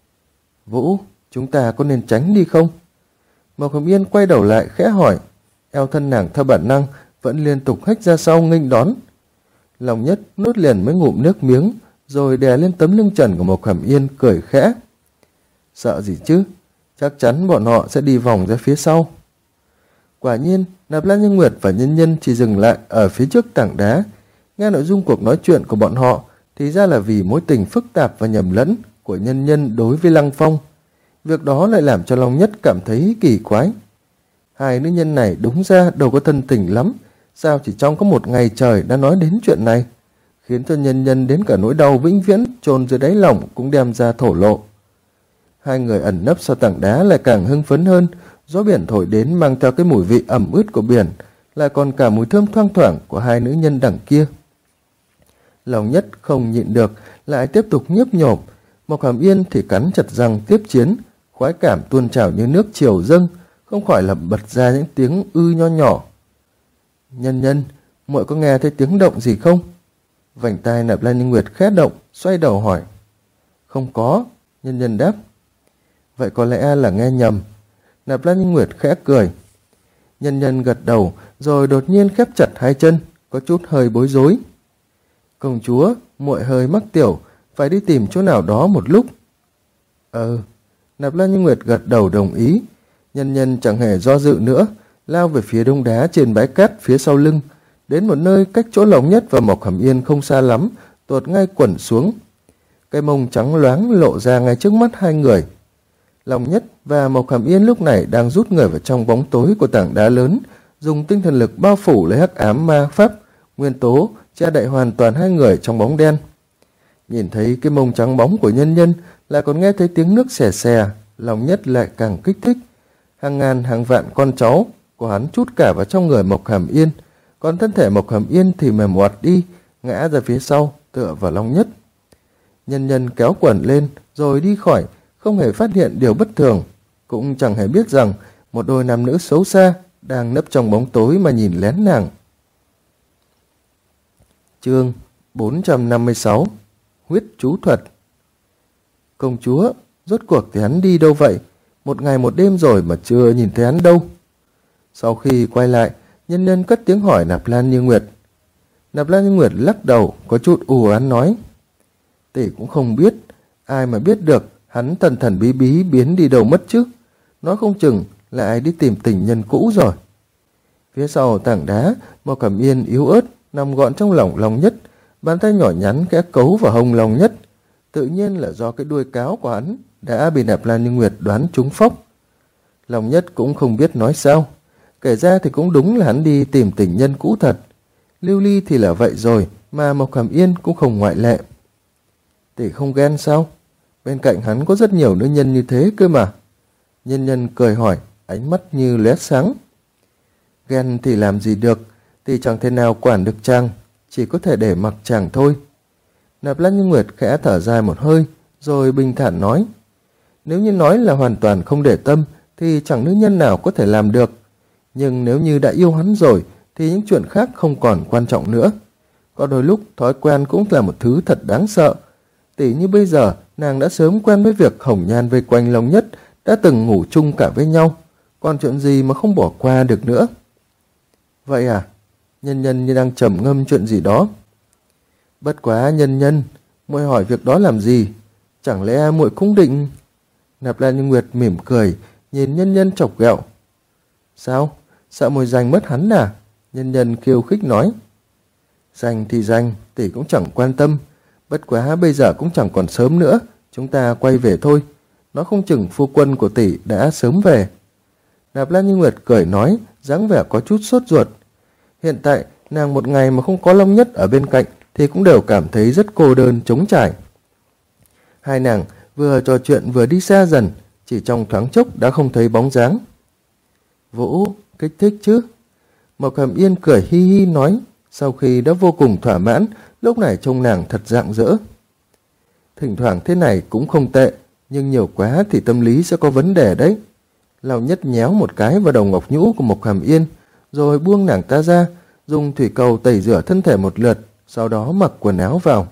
Vũ, chúng ta có nên tránh đi không? Mộc Hàm Yên quay đầu lại khẽ hỏi, eo thân nàng theo bản năng vẫn liên tục hếch ra sau nghênh đón. Long Nhất nuốt liền mấy ngụm nước miếng, rồi đè lên tấm lưng trần của Mộc Hàm Yên cười khẽ. Sợ gì chứ, chắc chắn bọn họ sẽ đi vòng ra phía sau. Quả nhiên, Nạp Lan Như Nguyệt và Nhân Nhân chỉ dừng lại ở phía trước tảng đá. Nghe nội dung cuộc nói chuyện của bọn họ thì ra là vì mối tình phức tạp và nhầm lẫn của Nhân Nhân đối với Lăng Phong. Việc đó lại làm cho Long Nhất cảm thấy kỳ quái. Hai nữ nhân này đúng ra đâu có thân tình lắm, sao chỉ trong có một ngày trời đã nói đến chuyện này, khiến cho Nhân Nhân đến cả nỗi đau vĩnh viễn chôn dưới đáy lòng cũng đem ra thổ lộ. Hai người ẩn nấp sau tảng đá lại càng hưng phấn hơn, gió biển thổi đến mang theo cái mùi vị ẩm ướt của biển, lại còn cả mùi thơm thoang thoảng của hai nữ nhân đằng kia. Long Nhất không nhịn được, lại tiếp tục nhấp nhổm. Mộc Hàm Yên thì cắn chặt răng tiếp chiến, khoái cảm tuôn trào như nước triều dâng, không khỏi lẩm bật ra những tiếng ư nho nhỏ. Nhân Nhân, muội có nghe thấy tiếng động gì không? Vành tai Nạp Lan Như Nguyệt khẽ động, xoay đầu hỏi. Không có, Nhân Nhân đáp. Vậy có lẽ là nghe nhầm. Nạp Lan Như Nguyệt khẽ cười. Nhân Nhân gật đầu, rồi đột nhiên khép chặt hai chân, có chút hơi bối rối. Công chúa, muội hơi mắc tiểu, phải đi tìm chỗ nào đó một lúc. Nạp Lan Như Nguyệt gật đầu đồng ý. Nhân Nhân chẳng hề do dự nữa, lao về phía đống đá trên bãi cát phía sau lưng, đến một nơi cách chỗ Lòng Nhất và Mộc Hàm Yên không xa lắm, tuột ngay quần xuống. Cái mông trắng loáng lộ ra ngay trước mắt hai người. Lòng Nhất và Mộc Hàm Yên lúc này đang rút người vào trong bóng tối của tảng đá lớn, dùng tinh thần lực bao phủ lấy hắc ám ma pháp nguyên tố, che đậy hoàn toàn hai người trong bóng đen. Nhìn thấy cái mông trắng bóng của Nhân Nhân, lại còn nghe thấy tiếng nước xè xè, Lòng Nhất lại càng kích thích. Hàng ngàn hàng vạn con cháu của hắn trút cả vào trong người Mộc Hàm Yên, còn thân thể Mộc Hàm Yên thì mềm oặt đi, ngã ra phía sau, tựa vào Long Nhất. Nhân Nhân kéo quần lên rồi đi khỏi, không hề phát hiện điều bất thường, cũng chẳng hề biết rằng một đôi nam nữ xấu xa đang nấp trong bóng tối mà nhìn lén nàng. Chương 456 Huyết chú thuật. Công chúa, rốt cuộc thì hắn đi đâu vậy? Một ngày một đêm rồi mà chưa nhìn thấy hắn đâu. Sau khi quay lại, Nhân Nhân cất tiếng hỏi Nạp Lan Như Nguyệt. Nạp Lan Như Nguyệt lắc đầu, có chút u uất nói: tỷ cũng không biết, ai mà biết được hắn thần thần bí bí biến đi đâu mất chứ. Nói không chừng là ai đi tìm tình nhân cũ rồi. Phía sau tảng đá, Mộc Hàm Yên yếu ớt nằm gọn trong lòng Long Nhất, bàn tay nhỏ nhắn khẽ cấu vào hông Long Nhất. Tự nhiên là do cái đuôi cáo của hắn đã bị Nạp Lan Như Nguyệt đoán trúng phóc. Long Nhất cũng không biết nói sao. Kể ra thì cũng đúng là hắn đi tìm tình nhân cũ thật. Lưu Ly thì là vậy rồi, mà Mộc Hàm Yên cũng không ngoại lệ. Tỷ không ghen sao? Bên cạnh hắn có rất nhiều nữ nhân như thế cơ mà. Nhân Nhân cười hỏi, ánh mắt như lóe sáng. Ghen thì làm gì được, tỷ chẳng thể nào quản được chàng, chỉ có thể để mặc chàng thôi. Nạp Lan Như Nguyệt khẽ thở dài một hơi, rồi bình thản nói: nếu như nói là hoàn toàn không để tâm, thì chẳng nữ nhân nào có thể làm được. Nhưng nếu như đã yêu hắn rồi, thì những chuyện khác không còn quan trọng nữa. Có đôi lúc thói quen cũng là một thứ thật đáng sợ. Tỉ như bây giờ, nàng đã sớm quen với việc hồng nhan vây quanh Long Nhất, đã từng ngủ chung cả với nhau. Còn chuyện gì mà không bỏ qua được nữa? Vậy à? Nhân Nhân như đang trầm ngâm chuyện gì đó. Bất quá Nhân Nhân, muội hỏi việc đó làm gì? Chẳng lẽ muội cũng định... Nạp Lan Như Nguyệt mỉm cười, nhìn Nhân Nhân chọc ghẹo. Sao? Sợ muội giành mất hắn à? Nhân Nhân khiêu khích nói. Giành thì giành, tỷ cũng chẳng quan tâm. Bất quá bây giờ cũng chẳng còn sớm nữa, chúng ta quay về thôi. Nó không chừng phu quân của tỷ đã sớm về. Nạp Lan Như Nguyệt cười nói, dáng vẻ có chút sốt ruột. Hiện tại, nàng một ngày mà không có Long Nhất ở bên cạnh thì cũng đều cảm thấy rất cô đơn, trống trải. Hai nàng vừa trò chuyện vừa đi xa dần, chỉ trong thoáng chốc đã không thấy bóng dáng. Vũ, kích thích chứ? Mộc Hàm Yên cười hi hi nói, sau khi đã vô cùng thỏa mãn, lúc này trông nàng thật rạng rỡ. Thỉnh thoảng thế này cũng không tệ, nhưng nhiều quá thì tâm lý sẽ có vấn đề đấy. Long Nhất nhéo một cái vào đầu ngọc nhũ của Mộc Hàm Yên, rồi buông nàng ta ra, dùng thủy cầu tẩy rửa thân thể một lượt, sau đó mặc quần áo vào.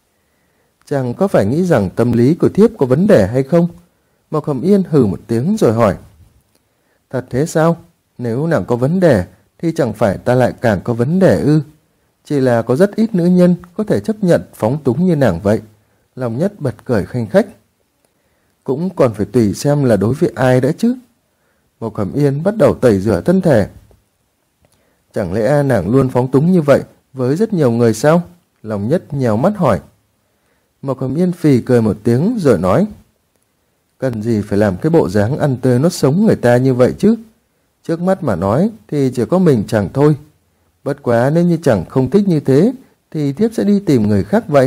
Chàng có phải nghĩ rằng tâm lý của thiếp có vấn đề hay không? Mộc Hàm Yên hừ một tiếng rồi hỏi. Thật thế sao? Nếu nàng có vấn đề, thì chẳng phải ta lại càng có vấn đề ư? Chỉ là có rất ít nữ nhân có thể chấp nhận phóng túng như nàng vậy. Long Nhất bật cười khanh khách. Cũng còn phải tùy xem là đối với ai đã chứ. Mộc Hàm Yên bắt đầu tẩy rửa thân thể. Chẳng lẽ nàng luôn phóng túng như vậy với rất nhiều người sao? Long Nhất nhèo mắt hỏi. Mộc Hàm Yên phì cười một tiếng rồi nói. Cần gì phải làm cái bộ dáng ăn tươi nuốt sống người ta như vậy chứ? Trước mắt mà nói thì chỉ có mình chàng thôi. Bất quá nếu như chẳng không thích như thế thì thiếp sẽ đi tìm người khác vậy.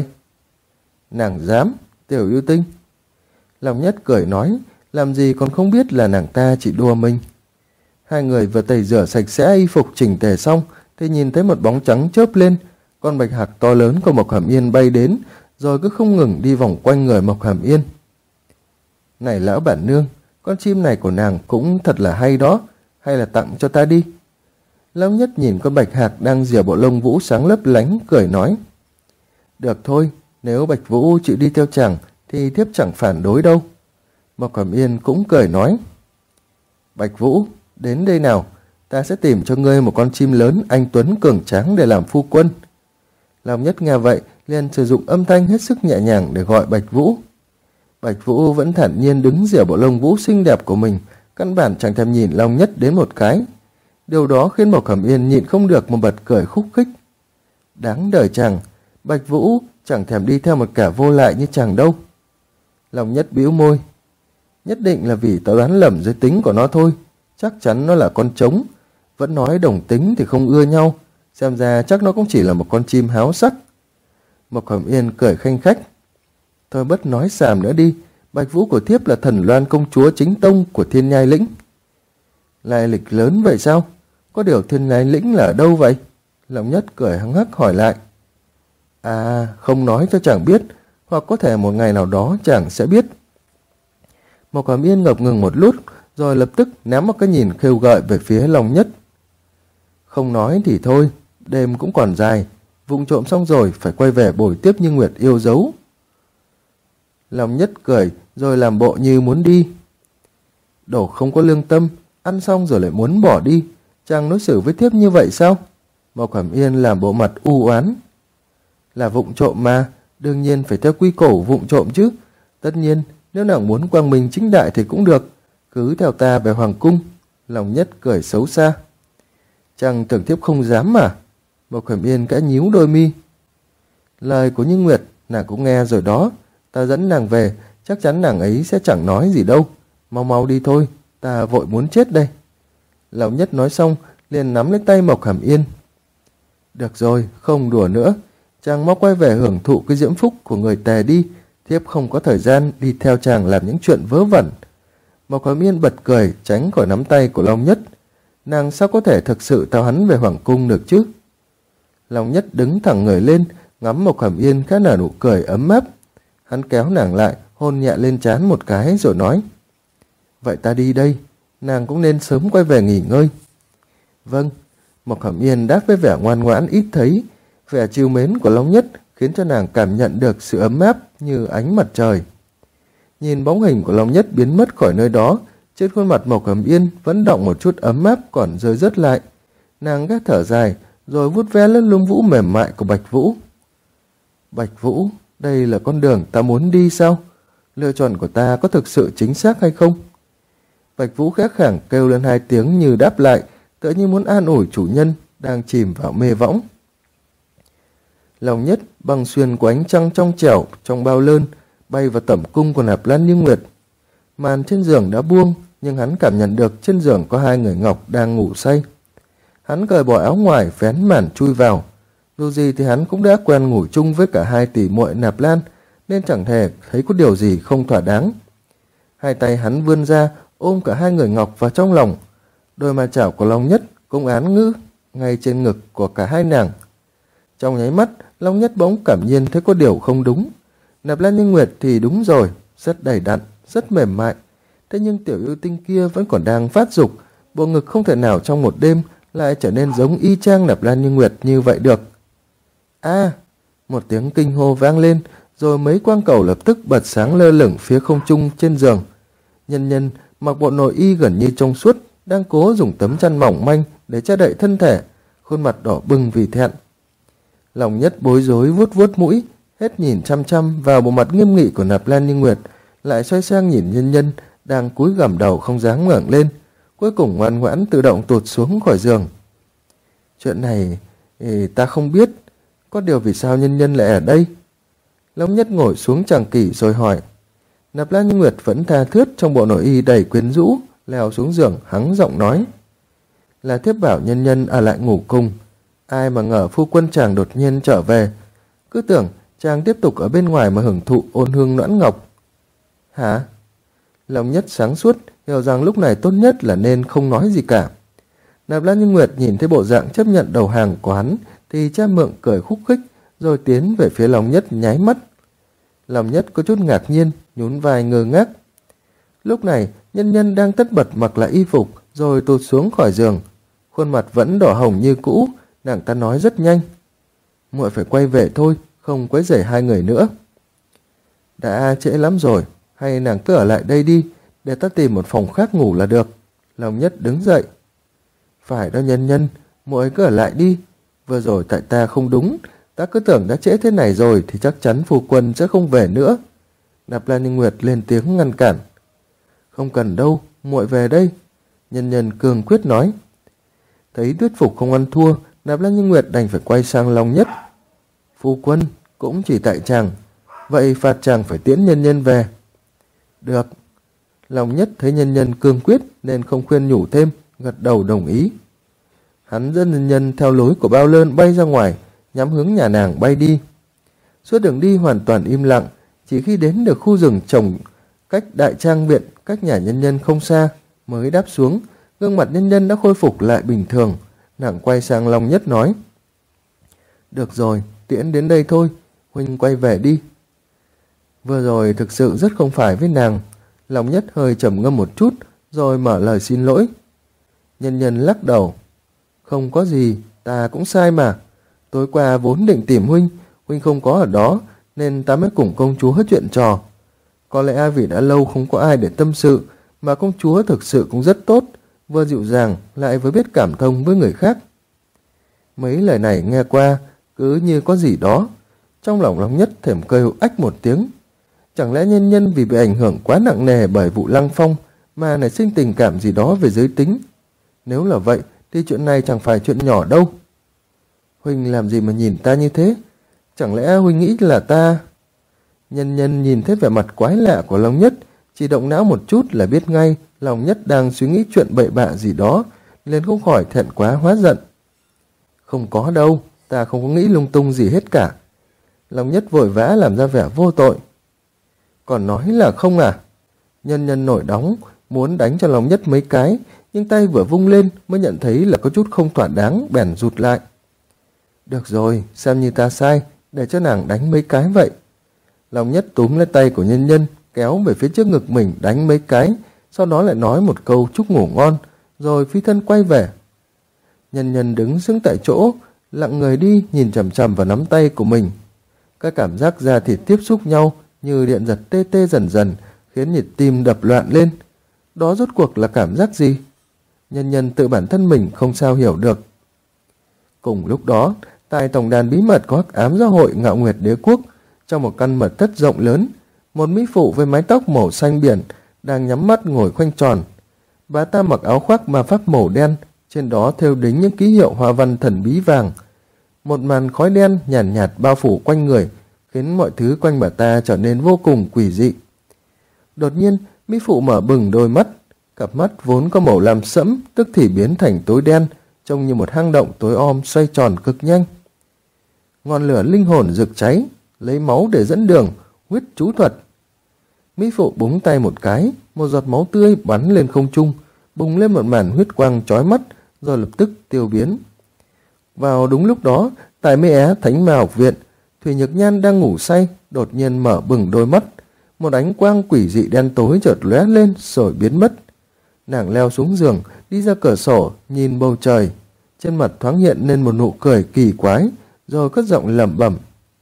Nàng dám, Tiểu Yêu Tinh. Long Nhất cười nói, làm gì còn không biết là nàng ta chỉ đùa mình. Hai người vừa tẩy rửa sạch sẽ y phục chỉnh tề xong thì nhìn thấy một bóng trắng chớp lên. Con bạch hạc to lớn của Mộc Hàm Yên bay đến, rồi cứ không ngừng đi vòng quanh người Mộc Hàm Yên. Này lão bản nương, con chim này của nàng cũng thật là hay đó, hay là tặng cho ta đi. Long Nhất nhìn con bạch hạc đang rỉa bộ lông vũ sáng lấp lánh, cười nói. Được thôi, nếu Bạch Vũ chịu đi theo chàng thì thiếp chẳng phản đối đâu. Mộc Hàm Yên cũng cười nói. Bạch Vũ, đến đây nào, ta sẽ tìm cho ngươi một con chim lớn anh tuấn cường tráng để làm phu quân. Long Nhất nghe vậy liền sử dụng âm thanh hết sức nhẹ nhàng để gọi Bạch Vũ. Bạch Vũ vẫn thản nhiên đứng giữa bộ lông vũ xinh đẹp của mình, căn bản chẳng thèm nhìn Long Nhất đến một cái. Điều đó khiến Mộc Cẩm Yên nhịn không được mà bật cười khúc khích. Đáng đời chàng, Bạch Vũ chẳng thèm đi theo một kẻ vô lại như chàng đâu. Long Nhất bĩu môi. Nhất định là vì tao đoán lầm giới tính của nó thôi, chắc chắn nó là con trống. Vẫn nói đồng tính thì không ưa nhau, xem ra chắc nó cũng chỉ là một con chim háo sắc. Mộc Cẩm Yên cười khanh khách. Thôi bất nói xàm nữa đi, Bạch Vũ của thiếp là Thần Loan công chúa chính tông của Thiên Nhai Lĩnh. Lai lịch lớn vậy sao? Có điều Thiên Nhai Lĩnh là ở đâu vậy? Long Nhất cười hăng hắc hỏi lại. À, không nói cho chàng biết, hoặc có thể một ngày nào đó chàng sẽ biết. Mộc Cẩm Yên ngập ngừng một lúc, rồi lập tức ném một cái nhìn khêu gợi về phía Long Nhất. Không nói thì thôi, đêm cũng còn dài, vụng trộm xong rồi phải quay về bồi tiếp Như Nguyệt yêu dấu. Long Nhất cười rồi làm bộ như muốn đi. Đồ không có lương tâm, ăn xong rồi lại muốn bỏ đi, chàng đối xử với thiếp như vậy sao? Mộc Cẩm Yên làm bộ mặt u oán. Là vụng trộm mà, đương nhiên phải theo quy củ vụng trộm chứ. Tất nhiên, nếu nàng muốn quang minh chính đại thì cũng được, cứ theo ta về hoàng cung. Long Nhất cười xấu xa. Chàng tưởng thiếp không dám mà. Mộc Cẩm Yên kẽ nhíu đôi mi. Lời của Như Nguyệt nàng cũng nghe rồi đó, ta dẫn nàng về, chắc chắn nàng ấy sẽ chẳng nói gì đâu. Mau mau đi thôi, ta vội muốn chết đây. Long Nhất nói xong liền nắm lấy tay Mộc Cẩm Yên. Được rồi, không đùa nữa, chàng mau quay về hưởng thụ cái diễm phúc của người Tề đi, thiếp không có thời gian đi theo chàng làm những chuyện vớ vẩn. Mộc Cẩm Yên bật cười tránh khỏi nắm tay của Long Nhất. Nàng sao có thể thực sự theo hắn về hoàng cung được chứ? Long Nhất đứng thẳng người lên, ngắm Mộc Cẩm Yên khá nở nụ cười ấm áp. Hắn kéo nàng lại, hôn nhẹ lên trán một cái rồi nói. Vậy ta đi đây, nàng cũng nên sớm quay về nghỉ ngơi. Vâng. Mộc Cẩm Yên đáp với vẻ ngoan ngoãn ít thấy. Vẻ trìu mến của Long Nhất khiến cho nàng cảm nhận được sự ấm áp như ánh mặt trời. Nhìn bóng hình của Long Nhất biến mất khỏi nơi đó, trên khuôn mặt Mộc Cẩm Yên vẫn đọng một chút ấm áp còn rơi rớt lại. Nàng gác thở dài rồi vuốt ve lớp lông vũ mềm mại của Bạch Vũ. Bạch Vũ, đây là con đường ta muốn đi sao? Lựa chọn của ta có thực sự chính xác hay không? Bạch Vũ khẽ khàng kêu lên hai tiếng như đáp lại, tựa như muốn an ủi chủ nhân đang chìm vào mê võng. Long Nhất băng xuyên của ánh trăng trong trẻo trong bao lơn bay vào tẩm cung của Nạp Lan Như Nguyệt. Màn trên giường đã buông, nhưng hắn cảm nhận được trên giường có hai người ngọc đang ngủ say. Hắn cởi bỏ áo ngoài vén màn chui vào. Dù gì thì hắn cũng đã quen ngủ chung với cả hai tỷ muội Nạp Lan, nên chẳng thể thấy có điều gì không thỏa đáng. Hai tay hắn vươn ra ôm cả hai người ngọc vào trong lòng. Đôi ma chảo của Long Nhất cũng án ngữ ngay trên ngực của cả hai nàng. Trong nháy mắt, Long Nhất bỗng cảm nhiên thấy có điều không đúng. Nạp Lan Như Nguyệt thì đúng rồi, rất đầy đặn, rất mềm mại. Thế nhưng tiểu yêu tinh kia vẫn còn đang phát dục, bộ ngực không thể nào trong một đêm lại trở nên giống y chang Nạp Lan Như Nguyệt như vậy được. A! Một tiếng kinh hô vang lên, rồi mấy quang cầu lập tức bật sáng lơ lửng phía không trung trên giường. Nhân Nhân mặc bộ nội y gần như trong suốt, đang cố dùng tấm chăn mỏng manh để che đậy thân thể, khuôn mặt đỏ bừng vì thẹn. Long Nhất bối rối vuốt vuốt mũi, hết nhìn chăm chăm vào bộ mặt nghiêm nghị của Nạp Lan Như Nguyệt, lại xoay sang nhìn Nhân Nhân đang cúi gằm đầu không dám ngẩng lên, cuối cùng ngoan ngoãn tự động tụt xuống khỏi giường. Chuyện này ta không biết, có điều vì sao Nhân Nhân lại ở đây? Long Nhất ngồi xuống chàng kỷ rồi hỏi. Nạp Lan Như Nguyệt vẫn tha thướt trong bộ nội y đầy quyến rũ, leo xuống giường hắng giọng nói. Là thiếp bảo Nhân Nhân ở lại ngủ cùng, ai mà ngờ phu quân chàng đột nhiên trở về, cứ tưởng chàng tiếp tục ở bên ngoài mà hưởng thụ ôn hương noãn ngọc. Hả? Long Nhất sáng suốt hiểu rằng lúc này tốt nhất là nên không nói gì cả. Nạp Lan Như Nguyệt nhìn thấy bộ dạng chấp nhận đầu hàng của hắn thì cha mượng cười khúc khích, rồi tiến về phía Long Nhất nháy mắt. Long Nhất có chút ngạc nhiên, nhún vai ngơ ngác. Lúc này Nhân Nhân đang tất bật mặc lại y phục rồi tụt xuống khỏi giường, khuôn mặt vẫn đỏ hồng như cũ. Nàng ta nói rất nhanh. Muội phải quay về thôi, không quấy rầy hai người nữa. Đã trễ lắm rồi, hay nàng cứ ở lại đây đi, để ta tìm một phòng khác ngủ là được. Long Nhất đứng dậy. Phải đó Nhân Nhân, muội cứ ở lại đi. Vừa rồi tại ta không đúng, Ta cứ tưởng đã trễ thế này rồi thì chắc chắn phu quân sẽ không về nữa. Nạp Lan Như Nguyệt lên tiếng ngăn cản. Không cần đâu, muội về đây. Nhân Nhân cương quyết nói. Thấy thuyết phục không ăn thua, Nạp Lan Như Nguyệt đành phải quay sang Long Nhất. Phu quân, cũng chỉ tại chàng. Vậy phạt chàng phải tiễn Nhân Nhân về. Được. Long Nhất thấy Nhân Nhân cương quyết nên không khuyên nhủ thêm, gật đầu đồng ý. Hắn dẫn Nhân Nhân theo lối của Bao Lơn bay ra ngoài, nhắm hướng nhà nàng bay đi. Suốt đường đi hoàn toàn im lặng, chỉ khi đến được khu rừng trồng cách Đại Trang Viện, cách nhà Nhân Nhân không xa, mới đáp xuống. Gương mặt Nhân Nhân đã khôi phục lại bình thường. Nàng quay sang Long Nhất nói. Được rồi, tiễn đến đây thôi, huynh quay về đi. Vừa rồi thực sự rất không phải với nàng. Long Nhất hơi trầm ngâm một chút, rồi mở lời xin lỗi. Nhân Nhân lắc đầu. Không có gì, ta cũng sai mà. Tối qua vốn định tìm huynh, huynh không có ở đó, nên ta mới cùng công chúa hết chuyện trò. Có lẽ vì đã lâu không có ai để tâm sự, mà công chúa thực sự cũng rất tốt, vừa dịu dàng lại vừa biết cảm thông với người khác. Mấy lời này nghe qua cứ như có gì đó. Trong lòng Long Nhất thèm kêu ách một tiếng. Chẳng lẽ Nhân Nhân vì bị ảnh hưởng quá nặng nề bởi vụ Lăng Phong mà nảy sinh tình cảm gì đó về giới tính? Nếu là vậy thì chuyện này chẳng phải chuyện nhỏ đâu. Huynh làm gì mà nhìn ta như thế? Chẳng lẽ huynh nghĩ là ta... Nhân Nhân nhìn thấy vẻ mặt quái lạ của Long Nhất, chỉ động não một chút là biết ngay Long Nhất đang suy nghĩ chuyện bậy bạ gì đó, nên không khỏi thẹn quá hóa giận. Không có đâu, ta không có nghĩ lung tung gì hết cả. Long Nhất vội vã làm ra vẻ vô tội. Còn nói là không à? Nhân Nhân nổi nóng, muốn đánh cho Long Nhất mấy cái, nhưng tay vừa vung lên mới nhận thấy là có chút không thỏa đáng, bèn rụt lại. Được rồi, xem như ta sai, để cho nàng đánh mấy cái vậy. Long Nhất túm lấy tay của Nhân Nhân, kéo về phía trước ngực mình đánh mấy cái, sau đó lại nói một câu chúc ngủ ngon, rồi phi thân quay về. Nhân Nhân đứng sững tại chỗ, lặng người đi nhìn chằm chằm vào nắm tay của mình. Các cảm giác da thịt tiếp xúc nhau như điện giật tê tê dần dần, khiến nhịp tim đập loạn lên. Đó rốt cuộc là cảm giác gì? Nhân Nhân tự bản thân mình không sao hiểu được. Cùng lúc đó, tại tổng đàn bí mật có Hắc Ám Giáo hội Ngạo Nguyệt Đế Quốc, trong một căn mật thất rộng lớn, một mỹ phụ với mái tóc màu xanh biển đang nhắm mắt ngồi khoanh tròn. Bà ta mặc áo khoác ma pháp màu đen, trên đó thêu đính những ký hiệu hoa văn thần bí vàng. Một màn khói đen nhàn nhạt bao phủ quanh người, khiến mọi thứ quanh bà ta trở nên vô cùng quỷ dị. Đột nhiên, mỹ phụ mở bừng đôi mắt, cặp mắt vốn có màu lam sẫm tức thì biến thành tối đen, trông như một hang động tối om xoay tròn cực nhanh. Ngọn lửa linh hồn rực cháy, lấy máu để dẫn đường, huyết chú thuật. Mỹ phụ búng tay một cái, một giọt máu tươi bắn lên không trung, bùng lên một màn huyết quang chói mắt, rồi lập tức tiêu biến. Vào đúng lúc đó, tại Mê Á Thánh Ma Học Viện, Thủy Nhược Nhan đang ngủ say, đột nhiên mở bừng đôi mắt, một ánh quang quỷ dị đen tối chợt lóe lên rồi biến mất. Nàng leo xuống giường, đi ra cửa sổ, nhìn bầu trời, trên mặt thoáng hiện lên một nụ cười kỳ quái, rồi cất giọng lẩm bẩm.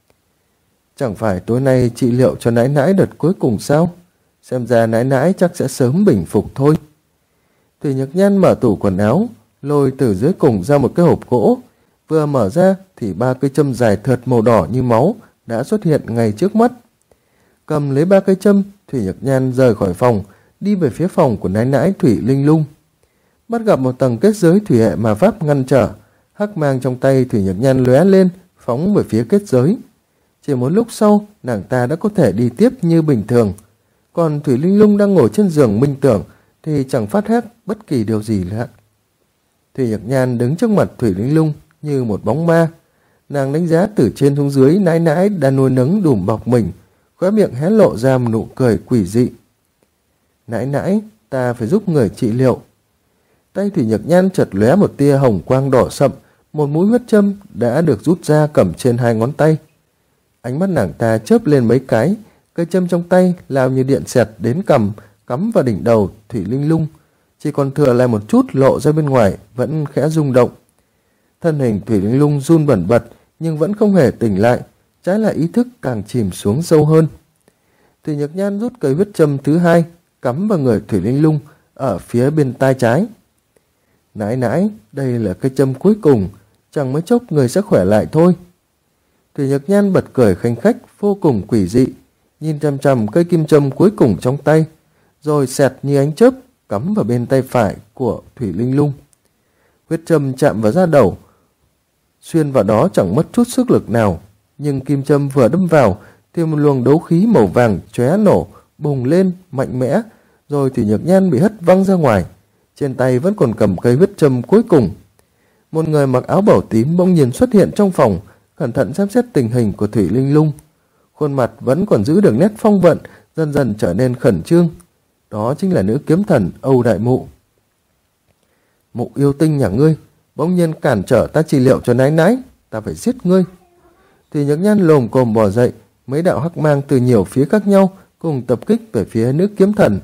Chẳng phải tối nay trị liệu cho nãi nãi đợt cuối cùng sao? Xem ra nãi nãi chắc sẽ sớm bình phục thôi. Thủy Nhược Nhan mở tủ quần áo, lôi từ dưới cùng ra một cái hộp gỗ. Vừa mở ra thì 3 cây châm dài thượt màu đỏ như máu đã xuất hiện ngay trước mắt. Cầm lấy 3 cây châm, Thủy Nhược Nhan rời khỏi phòng, đi về phía phòng của nãi nãi Thủy Linh Lung. Bắt gặp một tầng kết giới thủy hệ ma pháp ngăn trở, hắc mang trong tay Thủy Nhược Nhan lóe lên, phóng về phía kết giới. Chỉ một lúc sau, nàng ta đã có thể đi tiếp như bình thường. Còn Thủy Linh Lung đang ngồi trên giường minh tưởng thì chẳng phát giác bất kỳ điều gì lạ. Thủy Nhược Nhan đứng trước mặt Thủy Linh Lung như một bóng ma. Nàng đánh giá từ trên xuống dưới nãi nãi đang nuôi nấng đùm bọc mình, khóe miệng hé lộ ra một nụ cười quỷ dị. Nãi nãi, ta phải giúp người trị liệu. Tay Thủy Nhược Nhan chợt lóe một tia hồng quang đỏ sậm, một mũi huyết châm đã được rút ra cầm trên 2 ngón tay. Ánh mắt nàng ta chớp lên mấy cái, cây châm trong tay lao như điện xẹt đến cằm, cắm vào đỉnh đầu Thủy Linh Lung, chỉ còn thừa lại một chút lộ ra bên ngoài, vẫn khẽ rung động. Thân hình Thủy Linh Lung run bẩn bật nhưng vẫn không hề tỉnh lại, trái lại ý thức càng chìm xuống sâu hơn. Thủy Nhược Nhan rút cây huyết châm thứ 2, cắm vào người Thủy Linh Lung ở phía bên tai trái. Nãi nãi, đây là cây châm cuối cùng, chẳng mấy chốc người sẽ khỏe lại thôi. Thủy Nhược Nhan bật cười khanh khách vô cùng quỷ dị, nhìn chằm chằm cây kim châm cuối cùng trong tay, rồi xẹt như ánh chớp cắm vào bên tay phải của Thủy Linh Lung. Huyết châm chạm vào da đầu, xuyên vào đó chẳng mất chút sức lực nào, nhưng kim châm vừa đâm vào thì một luồng đấu khí màu vàng chóe nổ bùng lên mạnh mẽ, rồi Thủy Nhược Nhan bị hất văng ra ngoài, trên tay vẫn còn cầm cây huyết châm cuối cùng. Một người mặc áo bảo tím bỗng nhiên xuất hiện trong phòng, cẩn thận xem xét tình hình của Thủy Linh Lung. Khuôn mặt vẫn còn giữ được nét phong vận, dần dần trở nên khẩn trương. Đó chính là nữ kiếm thần Âu Đại Mụ. Mụ yêu tinh nhà ngươi, bỗng nhiên cản trở ta trị liệu cho nãi nãi, ta phải giết ngươi. Thủy Nhược Nhan lồm cồm bò dậy, mấy đạo hắc mang từ nhiều phía khác nhau cùng tập kích về phía nữ kiếm thần.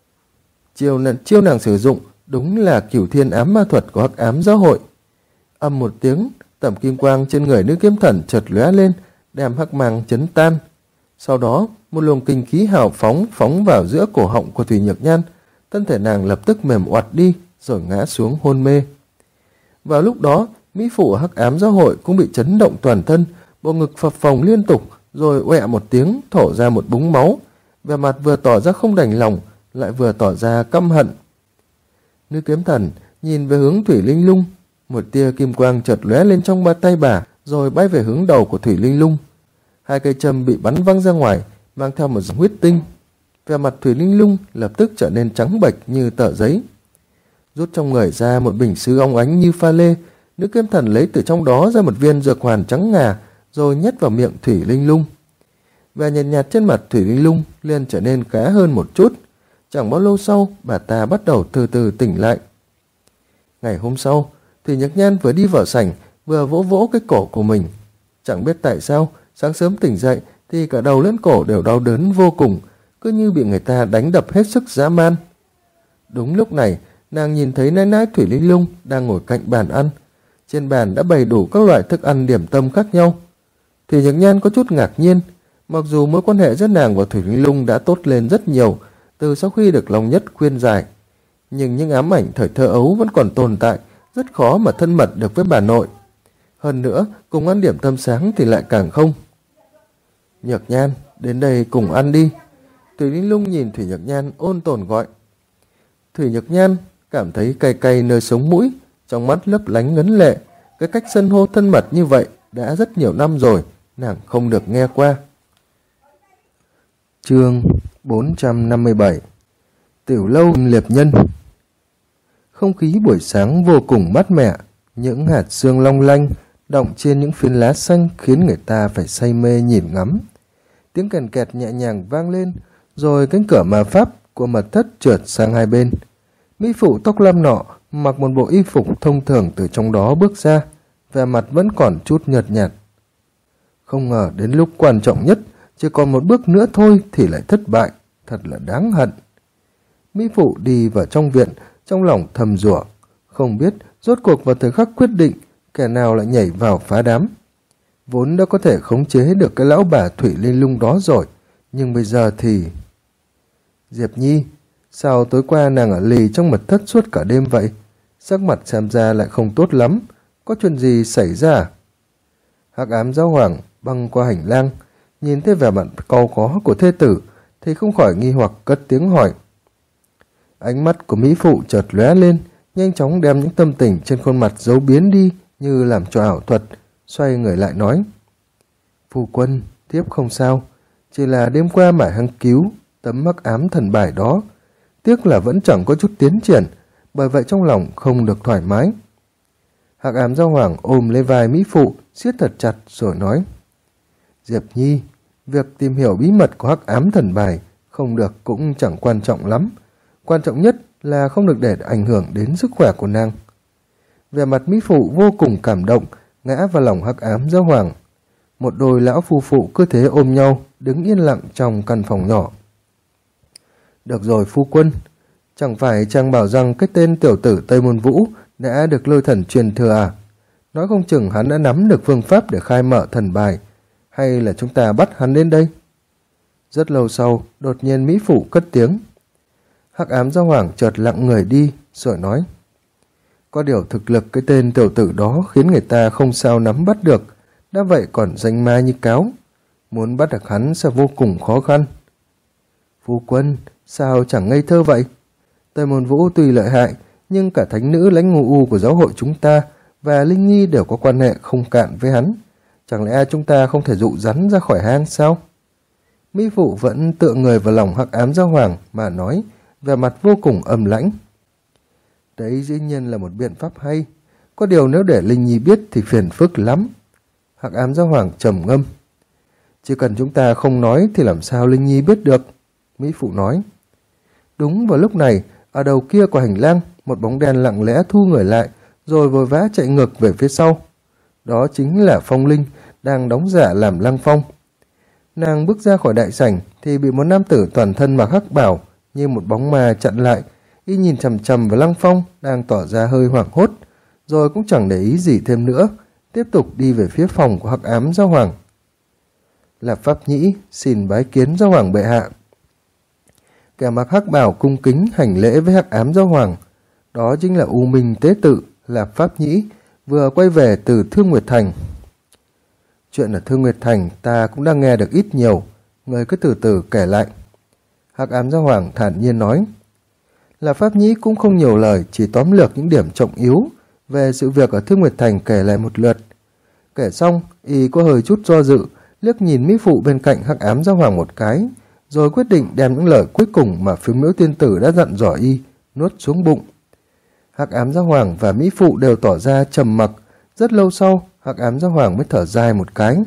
Chiêu nàng sử dụng đúng là Cửu Thiên ám ma thuật của Hắc Ám Giáo hội. Âm một tiếng, tẩm kim quang trên người nữ kiếm thần chợt lóe lên, đem hắc mang chấn tan. Sau đó, một luồng kinh khí hào phóng vào giữa cổ họng của Thủy Nhược Nhan, thân thể nàng lập tức mềm oặt đi, rồi ngã xuống hôn mê. Vào lúc đó, mỹ phụ Hắc Ám Giáo hội cũng bị chấn động toàn thân, bộ ngực phập phồng liên tục, rồi oẹ một tiếng thổ ra một búng máu, vẻ mặt vừa tỏ ra không đành lòng, lại vừa tỏ ra căm hận. Nữ kiếm thần nhìn về hướng Thủy Linh Lung, một tia kim quang chợt lóe lên trong ba tay bà, rồi bay về hướng đầu của Thủy Linh Lung. Hai cây châm bị bắn văng ra ngoài, mang theo một dòng huyết tinh. Vẻ mặt Thủy Linh Lung lập tức trở nên trắng bệch như tờ giấy. Rút trong người ra một bình sứ óng ánh như pha lê, nữ kiếm thần lấy từ trong đó ra một viên dược hoàn trắng ngà, rồi nhét vào miệng Thủy Linh Lung. Vẻ nhợt nhạt trên mặt Thủy Linh Lung liền trở nên khá hơn một chút. Chẳng bao lâu sau, bà ta bắt đầu từ từ tỉnh lại. Ngày hôm sau, Thủy Nhược Nhan vừa đi vào sảnh, vừa vỗ vỗ cái cổ của mình. Chẳng biết tại sao, sáng sớm tỉnh dậy thì cả đầu lẫn cổ đều đau đớn vô cùng, cứ như bị người ta đánh đập hết sức dã man. Đúng lúc này, nàng nhìn thấy nãi nãi Thủy Linh Lung đang ngồi cạnh bàn ăn. Trên bàn đã bày đủ các loại thức ăn điểm tâm khác nhau. Thủy Nhược Nhan có chút ngạc nhiên, mặc dù mối quan hệ giữa nàng và Thủy Linh Lung đã tốt lên rất nhiều từ sau khi được Long Nhất khuyên giải, nhưng những ám ảnh thời thơ ấu vẫn còn tồn tại, rất khó mà thân mật được với bà nội. Hơn nữa, cùng ăn điểm tâm sáng thì lại càng không. Nhược Nhan, đến đây cùng ăn đi. Thủy Linh Lung nhìn Thủy Nhược Nhan ôn tồn gọi. Thủy Nhược Nhan cảm thấy cay cay nơi sống mũi, trong mắt lấp lánh ngấn lệ. Cái cách xưng hô thân mật như vậy đã rất nhiều năm rồi, nàng không được nghe qua. Chương 457 Tiểu lâu liệp nhân. Không khí buổi sáng vô cùng mát mẻ, những hạt sương long lanh đọng trên những phiến lá xanh khiến người ta phải say mê nhìn ngắm. Tiếng kèn kẹt nhẹ nhàng vang lên, rồi cánh cửa ma pháp của mật thất trượt sang hai bên. Mỹ phụ tóc lam nọ mặc một bộ y phục thông thường từ trong đó bước ra, vẻ mặt vẫn còn chút nhợt nhạt. Không ngờ đến lúc quan trọng nhất, chỉ còn một bước nữa thôi thì lại thất bại, thật là đáng hận. Mỹ phụ đi vào trong viện, trong lòng thầm rủa, không biết rốt cuộc vào thời khắc quyết định, kẻ nào lại nhảy vào phá đám. Vốn đã có thể khống chế được cái lão bà Thủy Linh Lung đó rồi, nhưng bây giờ thì... Diệp Nhi, sao tối qua nàng ở lì trong mật thất suốt cả đêm vậy? Sắc mặt xem ra lại không tốt lắm, có chuyện gì xảy ra? Hắc Ám Giáo hoàng băng qua hành lang, nhìn thấy vẻ mặt cau có của thê tử thì không khỏi nghi hoặc cất tiếng hỏi. Ánh mắt của Mỹ phụ chợt lóe lên, nhanh chóng đem những tâm tình trên khuôn mặt giấu biến đi như làm cho ảo thuật, xoay người lại nói. Phu quân, thiếp không sao, chỉ là đêm qua mải hăng cứu tấm Hắc Ám thần bài đó, tiếc là vẫn chẳng có chút tiến triển, bởi vậy trong lòng không được thoải mái. Hắc Ám Giáo hoàng ôm lấy vai Mỹ phụ, siết thật chặt rồi nói. Diệp Nhi, việc tìm hiểu bí mật của Hắc Ám thần bài không được cũng chẳng quan trọng lắm. Quan trọng nhất là không được để ảnh hưởng đến sức khỏe của nàng. Vẻ mặt Mỹ phụ vô cùng cảm động, ngã vào lòng Hắc Ám Giáo hoàng. Một đôi lão phu phụ cứ thế ôm nhau, đứng yên lặng trong căn phòng nhỏ. Được rồi phu quân, chẳng phải chàng bảo rằng cái tên tiểu tử Tây Môn Vũ đã được lôi thần truyền thừa à? Nói không chừng hắn đã nắm được phương pháp để khai mở thần bài, hay là chúng ta bắt hắn lên đây? Rất lâu sau, đột nhiên Mỹ phụ cất tiếng. Hắc Ám Giáo hoàng chợt lặng người đi, rồi nói. Có điều thực lực cái tên tiểu tử đó khiến người ta không sao nắm bắt được, đã vậy còn danh ma như cáo. Muốn bắt được hắn sẽ vô cùng khó khăn. Phu quân, sao chẳng ngây thơ vậy? Tây Môn Vũ tuy lợi hại, nhưng cả thánh nữ Lãnh Ngô U của giáo hội chúng ta và Linh Nhi đều có quan hệ không cạn với hắn. Chẳng lẽ chúng ta không thể dụ rắn ra khỏi hang sao? Mỹ Phụ vẫn tựa người vào lòng Hắc Ám Giáo Hoàng mà nói, vẻ mặt vô cùng âm lãnh. Đấy dĩ nhiên là một biện pháp hay. Có điều nếu để Linh Nhi biết thì phiền phức lắm. Hắc Ám Giáo Hoàng trầm ngâm. Chỉ cần chúng ta không nói thì làm sao Linh Nhi biết được? Mỹ Phụ nói. Đúng vào lúc này, ở đầu kia của hành lang, một bóng đen lặng lẽ thu người lại, rồi vội vã chạy ngược về phía sau. Đó chính là Phong Linh, đang đóng giả làm Lăng Phong. Nàng bước ra khỏi đại sảnh thì bị một nam tử toàn thân mặc hắc bào như một bóng ma chặn lại. Y nhìn chằm chằm vào Lăng Phong đang tỏ ra hơi hoảng hốt, rồi cũng chẳng để ý gì thêm nữa, tiếp tục đi về phía phòng của Hắc Ám Giáo Hoàng. Lạp Pháp Nhĩ xin bái kiến Giáo Hoàng bệ hạ. Kẻ mặc hắc bào cung kính hành lễ với Hắc Ám Giáo Hoàng. Đó chính là U Minh Tế Tự Lạp Pháp Nhĩ, vừa quay về từ Thương Nguyệt Thành. Chuyện ở Thương Nguyệt Thành ta cũng đang nghe được ít nhiều, người cứ từ từ kể lại. Hắc Ám Giáo Hoàng thản nhiên nói. Lạp Pháp Nhĩ cũng không nhiều lời, chỉ tóm lược những điểm trọng yếu về sự việc ở Thương Nguyệt Thành kể lại một lượt. Kể xong, y có hơi chút do dự, liếc nhìn Mỹ Phụ bên cạnh Hắc Ám Giáo Hoàng một cái, rồi quyết định đem những lời cuối cùng mà Phiêu Miễu Tiên Tử đã dặn dò y nuốt xuống bụng. Hắc Ám Giáo Hoàng và Mỹ Phụ đều tỏ ra trầm mặc. Rất lâu sau, Hắc Ám Giáo Hoàng mới thở dài một cái.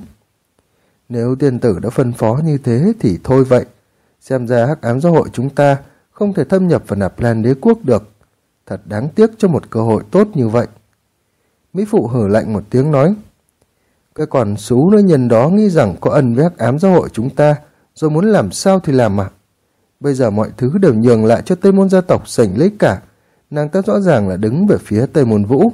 Nếu tiên tử đã phân phó như thế thì thôi vậy. Xem ra Hắc Ám Giáo hội chúng ta không thể thâm nhập vào Nạp Lan Đế quốc được. Thật đáng tiếc cho một cơ hội tốt như vậy. Mỹ Phụ hử lạnh một tiếng nói. Cái còn xú nữ nhân đó nghĩ rằng có ân với Hắc Ám Giáo hội chúng ta, rồi muốn làm sao thì làm à. Bây giờ mọi thứ đều nhường lại cho Tây Môn gia tộc sành lấy cả. Nàng ta rõ ràng là đứng về phía Tây Môn Vũ.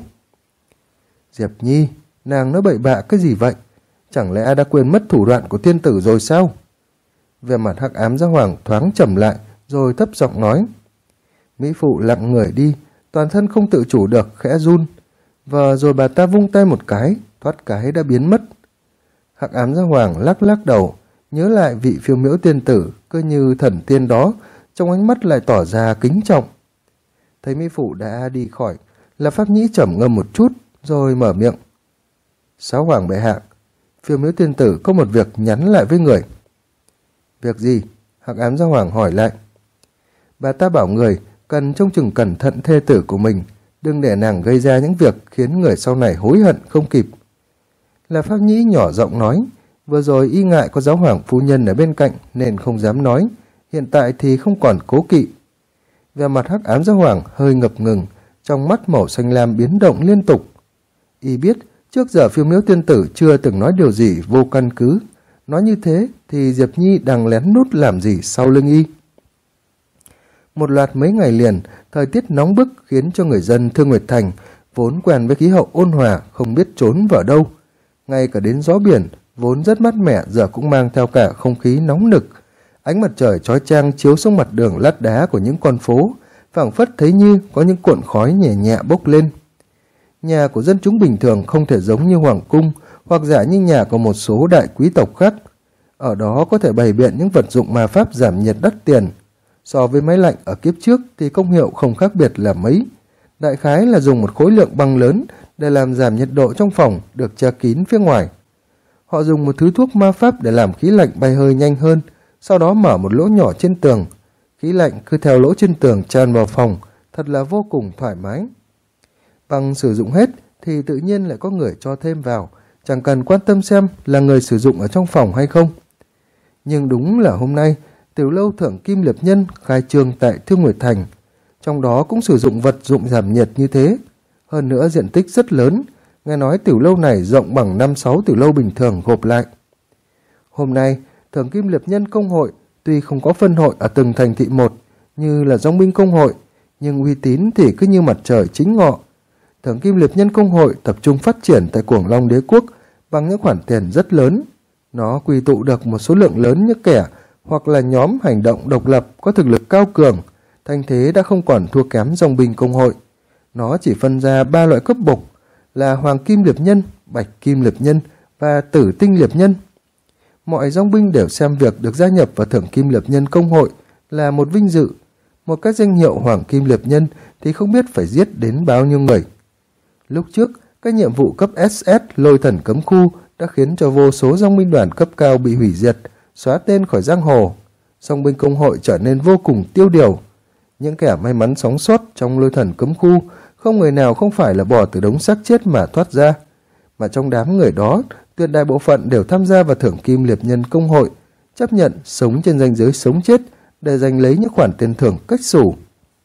Diệp Nhi, nàng nói bậy bạ cái gì vậy? Chẳng lẽ đã quên mất thủ đoạn của tiên tử rồi sao? Về mặt Hắc Ám Giáo Hoàng thoáng trầm lại, rồi thấp giọng nói. Mỹ Phụ lặng người đi, toàn thân không tự chủ được, khẽ run. Và rồi bà ta vung tay một cái, thoát cái đã biến mất. Hắc Ám Giáo Hoàng lắc lắc đầu, nhớ lại vị Phiêu Miễu tiên tử, cứ như thần tiên đó, trong ánh mắt lại tỏ ra kính trọng. Thấy Mỹ Phụ đã đi khỏi, Lạp Pháp Nhĩ trầm ngâm một chút, rồi mở miệng. Giáo Hoàng bệ hạ, Phiêu Miễu tiên tử có một việc nhắn lại với người. Việc gì? Hắc Ám Giáo Hoàng hỏi lại. Bà ta bảo người cần trông chừng cẩn thận thê tử của mình, đừng để nàng gây ra những việc khiến người sau này hối hận không kịp. Lạp Pháp Nhĩ nhỏ giọng nói, vừa rồi y ngại có Giáo Hoàng phu nhân ở bên cạnh nên không dám nói, hiện tại thì không còn cố kỵ. Về mặt Hắc Ám Giáo Hoàng hơi ngập ngừng, trong mắt màu xanh lam biến động liên tục. Y biết trước giờ Phiêu Miễu tiên tử chưa từng nói điều gì vô căn cứ. Nói như thế thì Diệp Nhi đang lén nút làm gì sau lưng y. Một loạt mấy ngày liền, thời tiết nóng bức khiến cho người dân Thương Nguyệt Thành vốn quen với khí hậu ôn hòa không biết trốn vào đâu. Ngay cả đến gió biển vốn rất mát mẻ giờ cũng mang theo cả không khí nóng nực. Ánh mặt trời chói chang chiếu xuống mặt đường lát đá của những con phố, phảng phất thấy như có những cuộn khói nhẹ nhẹ bốc lên. Nhà của dân chúng bình thường không thể giống như hoàng cung hoặc giả như nhà của một số đại quý tộc khác. Ở đó có thể bày biện những vật dụng ma pháp giảm nhiệt đắt tiền. So với máy lạnh ở kiếp trước thì công hiệu không khác biệt là mấy. Đại khái là dùng một khối lượng băng lớn để làm giảm nhiệt độ trong phòng được che kín phía ngoài. Họ dùng một thứ thuốc ma pháp để làm khí lạnh bay hơi nhanh hơn, sau đó mở một lỗ nhỏ trên tường. Khí lạnh cứ theo lỗ trên tường tràn vào phòng, thật là vô cùng thoải mái. Băng sử dụng hết thì tự nhiên lại có người cho thêm vào, chẳng cần quan tâm xem là người sử dụng ở trong phòng hay không. Nhưng đúng là hôm nay, tiểu lâu Thượng Kim Liệp Nhân khai trương tại Thương Nguyệt Thành, trong đó cũng sử dụng vật dụng giảm nhiệt như thế. Hơn nữa diện tích rất lớn, nghe nói tiểu lâu này rộng bằng 5-6 tiểu lâu bình thường gộp lại. Hôm nay, Thượng Kim Liệp Nhân Công hội tuy không có phân hội ở từng thành thị một như là Dòng binh Công hội, nhưng uy tín thì cứ như mặt trời chính ngọ. Thượng Kim Liệp Nhân Công hội tập trung phát triển tại Cuồng Long Đế quốc bằng những khoản tiền rất lớn. Nó quy tụ được một số lượng lớn những kẻ hoặc là nhóm hành động độc lập có thực lực cao cường, thanh thế đã không còn thua kém Dòng binh Công hội. Nó chỉ phân ra 3 loại cấp bậc là Hoàng Kim Liệp Nhân, Bạch Kim Liệp Nhân và Tử Tinh Liệp Nhân. Mọi dòng binh đều xem việc được gia nhập vào Thượng Kim Liệp Nhân công hội là một vinh dự. Một cái danh hiệu Hoàng Kim Liệp Nhân thì không biết phải giết đến bao nhiêu người. Lúc trước, các nhiệm vụ cấp SS Lôi Thần Cấm Khu đã khiến cho vô số dòng binh đoàn cấp cao bị hủy diệt, xóa tên khỏi giang hồ. Dòng binh công hội trở nên vô cùng tiêu điều. Những kẻ may mắn sống sót trong Lôi Thần Cấm Khu không người nào không phải là bò từ đống xác chết mà thoát ra. Mà trong đám người đó, tuyệt đại bộ phận đều tham gia vào Thượng Kim Liệp Nhân công hội, chấp nhận sống trên ranh giới sống chết để giành lấy những khoản tiền thưởng cách xù.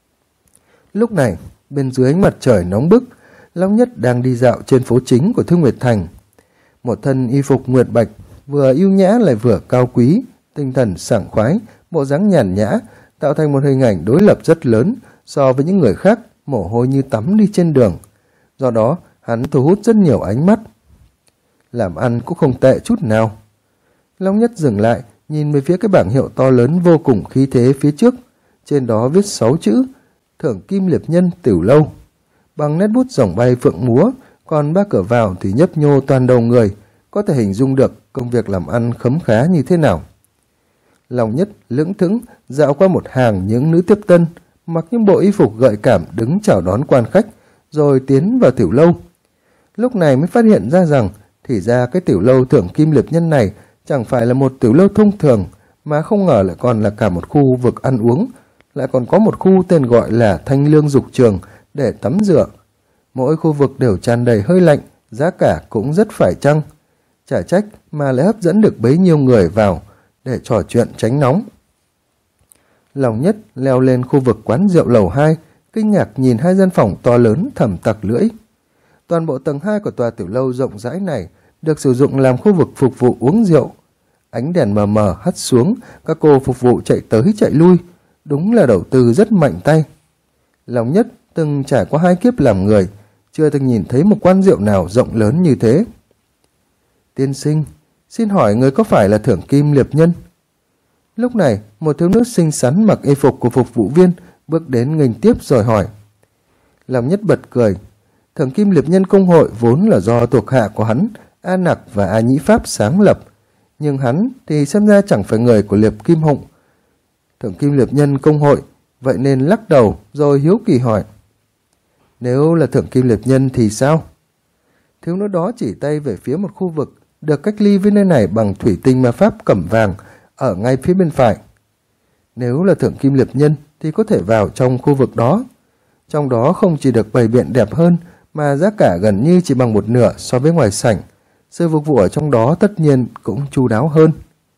Lúc này, bên dưới ánh mặt trời nóng bức, Long Nhất đang đi dạo trên phố chính của Thương Nguyệt Thành. Một thân y phục nguyệt bạch, vừa yêu nhã lại vừa cao quý, tinh thần sảng khoái, bộ dáng nhàn nhã, tạo thành một hình ảnh đối lập rất lớn so với những người khác mồ hôi như tắm đi trên đường. Do đó, hắn thu hút rất nhiều ánh mắt. Làm ăn cũng không tệ chút nào. Long Nhất dừng lại, nhìn về phía cái bảng hiệu to lớn vô cùng khí thế phía trước. Trên đó viết 6 chữ Thượng Kim Liệp Nhân Tiểu Lâu. Bằng nét bút rồng bay phượng múa, còn ba cửa vào thì nhấp nhô toàn đầu người, có thể hình dung được công việc làm ăn khấm khá như thế nào. Long Nhất lững thững dạo qua một hàng những nữ tiếp tân, mặc những bộ y phục gợi cảm đứng chào đón quan khách, rồi tiến vào tiểu lâu. Lúc này mới phát hiện ra rằng thì ra cái tiểu lâu Thượng Kim Liệp Nhân này chẳng phải là một tiểu lâu thông thường, mà không ngờ lại còn là cả một khu vực ăn uống, lại còn có một khu tên gọi là Thanh Lương Dục Trường để tắm rửa. Mỗi khu vực đều tràn đầy hơi lạnh, giá cả cũng rất phải chăng. Chả trách mà lại hấp dẫn được bấy nhiêu người vào để trò chuyện tránh nóng. Long Nhất leo lên khu vực quán rượu lầu 2, kinh ngạc nhìn hai gian phòng to lớn thầm tặc lưỡi. Toàn bộ tầng 2 của tòa tiểu lâu rộng rãi này được sử dụng làm khu vực phục vụ uống rượu. Ánh đèn mờ mờ hắt xuống, các cô phục vụ chạy tới chạy lui, đúng là đầu tư rất mạnh tay. Long Nhất từng trải qua 2 kiếp làm người, chưa từng nhìn thấy một quán rượu nào rộng lớn như thế. Tiên sinh, xin hỏi người có phải là Thượng Kim Liệp Nhân? Lúc này, một thiếu nữ xinh xắn mặc y phục của phục vụ viên bước đến nghênh tiếp rồi hỏi. Long Nhất bật cười. Thượng Kim Liệp Nhân công hội vốn là do thuộc hạ của hắn, A Nặc và A Nhĩ Pháp sáng lập, nhưng hắn thì xem ra chẳng phải người của Liệp Kim Hụng. Thượng Kim Liệp Nhân công hội vậy nên lắc đầu rồi hiếu kỳ hỏi. Nếu là Thượng Kim Liệp Nhân thì sao? Thiếu nữ đó chỉ tay về phía một khu vực được cách ly với nơi này bằng thủy tinh ma pháp cẩm vàng ở ngay phía bên phải. Nếu là Thượng Kim Liệp Nhân thì có thể vào trong khu vực đó. Trong đó không chỉ được bày biện đẹp hơn mà giá cả gần như chỉ bằng một nửa so với ngoài sảnh. Sự phục vụ ở trong đó tất nhiên cũng chu đáo hơn.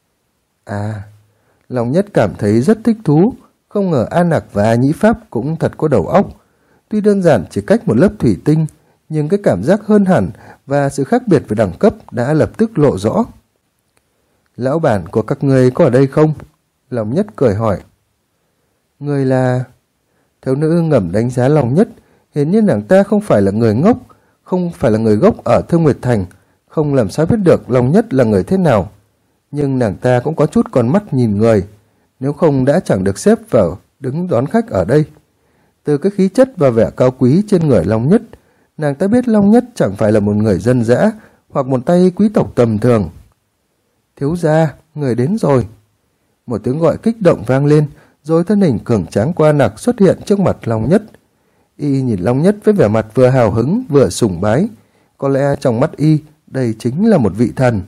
À, Long Nhất cảm thấy rất thích thú. Không ngờ A Nặc và A Nhĩ Pháp cũng thật có đầu óc. Tuy đơn giản chỉ cách một lớp thủy tinh, nhưng cái cảm giác hơn hẳn và sự khác biệt về đẳng cấp đã lập tức lộ rõ. Lão bản của các người có ở đây không? Long Nhất cười hỏi. Người là... Thiếu nữ ngầm đánh giá Long Nhất. Hiển nhiên nàng ta không phải là người ngốc, không phải là người gốc ở Thương Nguyệt Thành, không làm sao biết được Long Nhất là người thế nào. Nhưng nàng ta cũng có chút con mắt nhìn người, nếu không đã chẳng được xếp vào đứng đón khách ở đây. Từ cái khí chất và vẻ cao quý trên người Long Nhất, nàng ta biết Long Nhất chẳng phải là một người dân dã hoặc một tay quý tộc tầm thường. Thiếu gia, người đến rồi. Một tiếng gọi kích động vang lên, rồi thân hình cường tráng qua nặc xuất hiện trước mặt Long Nhất. Y nhìn Long Nhất với vẻ mặt vừa hào hứng vừa sùng bái. Có lẽ trong mắt Y đây chính là một vị thần.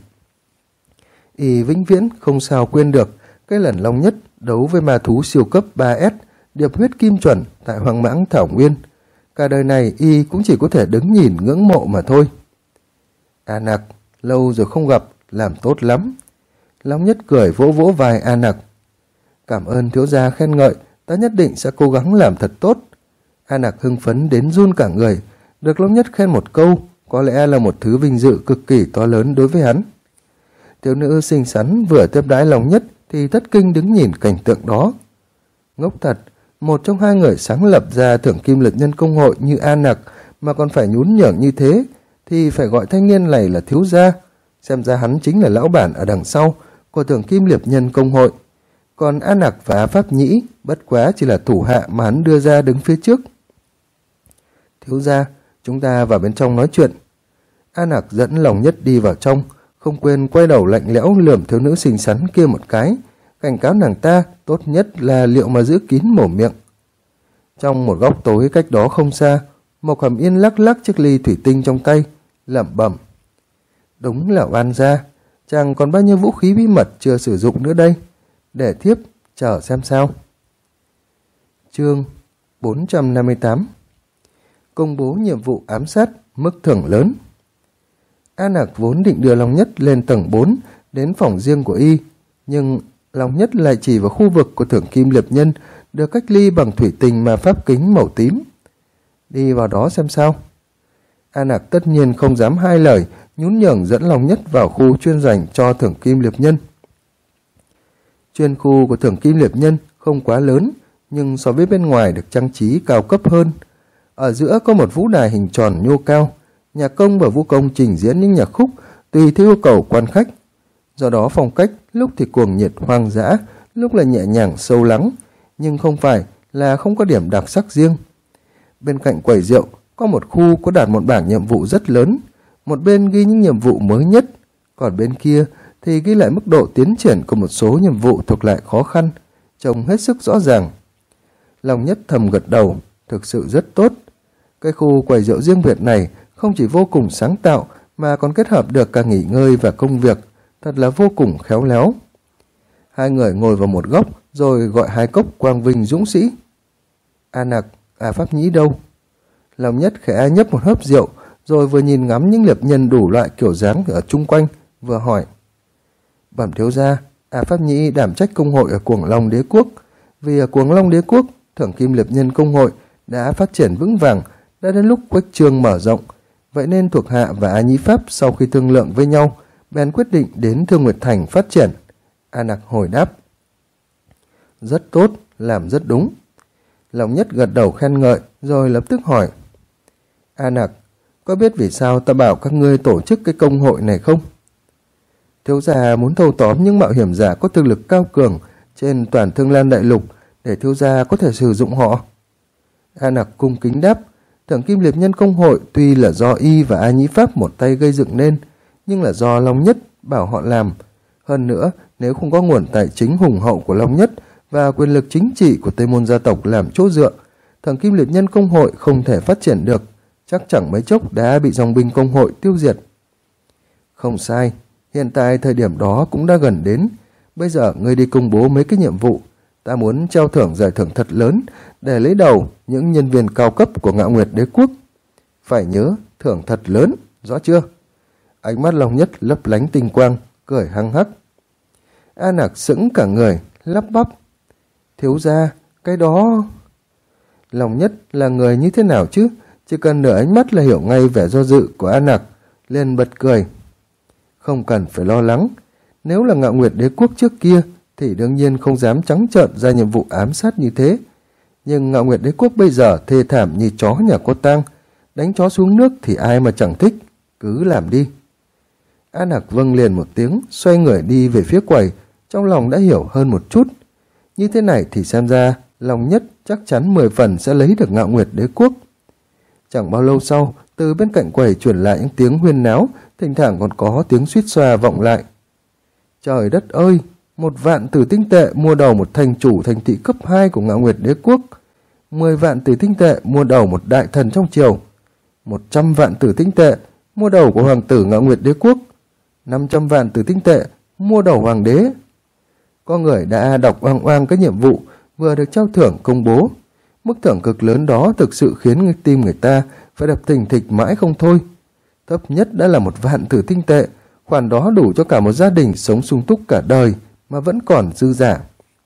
Y vĩnh viễn không sao quên được cái lần Long Nhất đấu với ma thú siêu cấp 3S điệp huyết kim chuẩn tại Hoang Mãng Thảo Nguyên. Cả đời này Y cũng chỉ có thể đứng nhìn ngưỡng mộ mà thôi. A Nặc, lâu rồi không gặp, làm tốt lắm. Long Nhất cười vỗ vỗ vai A Nặc. Cảm ơn thiếu gia khen ngợi, ta nhất định sẽ cố gắng làm thật tốt. A Nặc hưng phấn đến run cả người, được Long Nhất khen một câu, có lẽ là một thứ vinh dự cực kỳ to lớn đối với hắn. Thiếu nữ xinh xắn vừa tiếp đãi Long Nhất thì thất kinh đứng nhìn cảnh tượng đó. Ngốc thật, một trong hai người sáng lập ra Thượng Kim Liệp Nhân công hội như A Nặc mà còn phải nhún nhường như thế, thì phải gọi thanh niên này là thiếu gia. Xem ra hắn chính là lão bản ở đằng sau của Thượng Kim Liệp Nhân công hội. Còn A Nặc và Pháp Nhĩ bất quá chỉ là thủ hạ mà hắn đưa ra đứng phía trước. Thiếu gia, chúng ta vào bên trong nói chuyện. A Nặc dẫn Lòng Nhất đi vào trong, không quên quay đầu lạnh lẽo lườm thiếu nữ xinh xắn kia một cái, cảnh cáo nàng ta tốt nhất là liệu mà giữ kín mồm miệng. Trong một góc tối cách đó không xa, Mộc Hàm Yên lắc lắc chiếc ly thủy tinh trong tay, lẩm bẩm: đúng là oan gia, chàng còn bao nhiêu vũ khí bí mật chưa sử dụng nữa đây, để thiếp chờ xem sao. Chương 458 công bố nhiệm vụ ám sát, mức thưởng lớn. A Nặc vốn định đưa Long Nhất lên tầng 4 đến phòng riêng của y, nhưng Long Nhất lại chỉ vào khu vực của Thưởng Kim Liệp Nhân được cách ly bằng thủy tinh ma pháp kính màu tím. Đi vào đó xem sao. A Nặc tất nhiên không dám hai lời, nhún nhường dẫn Long Nhất vào khu chuyên dành cho Thưởng Kim Liệp Nhân. Chuyên khu của Thưởng Kim Liệp Nhân không quá lớn, nhưng so với bên ngoài được trang trí cao cấp hơn. Ở giữa có một vũ đài hình tròn nhô cao, nhạc công và vũ công trình diễn những nhạc khúc tùy theo yêu cầu quan khách. Do đó phong cách lúc thì cuồng nhiệt hoang dã, lúc là nhẹ nhàng sâu lắng, nhưng không phải là không có điểm đặc sắc riêng. Bên cạnh quầy rượu có một khu có đặt một bảng nhiệm vụ rất lớn, một bên ghi những nhiệm vụ mới nhất, còn bên kia thì ghi lại mức độ tiến triển của một số nhiệm vụ thuộc lại khó khăn, trông hết sức rõ ràng. Long Nhất thầm gật đầu, thực sự rất tốt. Cái khu quầy rượu riêng biệt này không chỉ vô cùng sáng tạo mà còn kết hợp được cả nghỉ ngơi và công việc, thật là vô cùng khéo léo. Hai người ngồi vào một góc rồi gọi 2 cốc quang vinh dũng sĩ. A Nặc, Pháp Nhĩ đâu? Long Nhất khẽ nhấp một hớp rượu, rồi vừa nhìn ngắm những liệp nhân đủ loại kiểu dáng ở chung quanh, vừa hỏi: bẩm thiếu gia, Pháp Nhĩ đảm trách công hội ở Cuồng Long Đế Quốc. Vì ở Cuồng Long Đế Quốc, Thưởng Kim Liệp Nhân công hội đã phát triển vững vàng, đã đến lúc khuếch trương mở rộng. Vậy nên thuộc hạ và A Nhĩ Pháp sau khi thương lượng với nhau, bèn quyết định đến Thương Nguyệt Thành phát triển. A Nặc hồi đáp: rất tốt, làm rất đúng. Long Nhất gật đầu khen ngợi, rồi lập tức hỏi: A Nặc, có biết vì sao ta bảo các ngươi tổ chức cái công hội này không? Thiếu gia muốn thâu tóm những mạo hiểm giả có thực lực cao cường trên toàn Thương Lan Đại Lục, để thiếu gia có thể sử dụng họ. A Nặc cung kính đáp: Thưởng Kim Liệp Nhân công hội tuy là do y và A Nhĩ Pháp một tay gây dựng nên, nhưng là do Long Nhất bảo họ làm. Hơn nữa, nếu không có nguồn tài chính hùng hậu của Long Nhất và quyền lực chính trị của Tây Môn gia tộc làm chỗ dựa, Thưởng Kim Liệp Nhân công hội không thể phát triển được, chắc chẳng mấy chốc đã bị dòng binh công hội tiêu diệt. Không sai, hiện tại thời điểm đó cũng đã gần đến. Bây giờ ngươi đi công bố mấy cái nhiệm vụ. Ta muốn treo thưởng giải thưởng thật lớn để lấy đầu những nhân viên cao cấp của Ngạo Nguyệt Đế Quốc. Phải nhớ, thưởng thật lớn, rõ chưa? Ánh mắt Long Nhất lấp lánh tinh quang, cười hăng hắc. A Nặc sững cả người, lắp bắp: thiếu gia, cái đó... Long Nhất là người như thế nào chứ? Chỉ cần nửa ánh mắt là hiểu ngay vẻ do dự của A Nặc, liền bật cười. Không cần phải lo lắng, nếu là Ngạo Nguyệt Đế Quốc trước kia thì đương nhiên không dám trắng trợn ra nhiệm vụ ám sát như thế. Nhưng Ngạo Nguyệt Đế Quốc bây giờ thê thảm như chó nhà có tang, đánh chó xuống nước thì ai mà chẳng thích, cứ làm đi. A Nặc vâng liền một tiếng, xoay người đi về phía quầy, trong lòng đã hiểu hơn một chút. Như thế này thì xem ra Long Nhất chắc chắn 10 phần sẽ lấy được Ngạo Nguyệt Đế Quốc. Chẳng bao lâu sau, từ bên cạnh quầy truyền lại những tiếng huyên náo, thỉnh thoảng còn có tiếng suýt xoa vọng lại. Trời đất ơi, 1.000 tử tinh tệ mua đầu một thành chủ thành thị cấp 2 của Ngạo Nguyệt Đế Quốc, 10 vạn tử tinh tệ mua đầu một đại thần trong triều, 100 vạn tử tinh tệ mua đầu của hoàng tử Ngạo Nguyệt Đế Quốc, 500 vạn tử tinh tệ mua đầu hoàng đế. Có người đã đọc oang oang cái nhiệm vụ vừa được trao thưởng công bố. Mức thưởng cực lớn đó thực sự khiến tim người ta phải đập thình thịch mãi không thôi. Thấp nhất đã là 1.000 tử tinh tệ, khoản đó đủ cho cả một gia đình sống sung túc cả đời mà vẫn còn dư giả.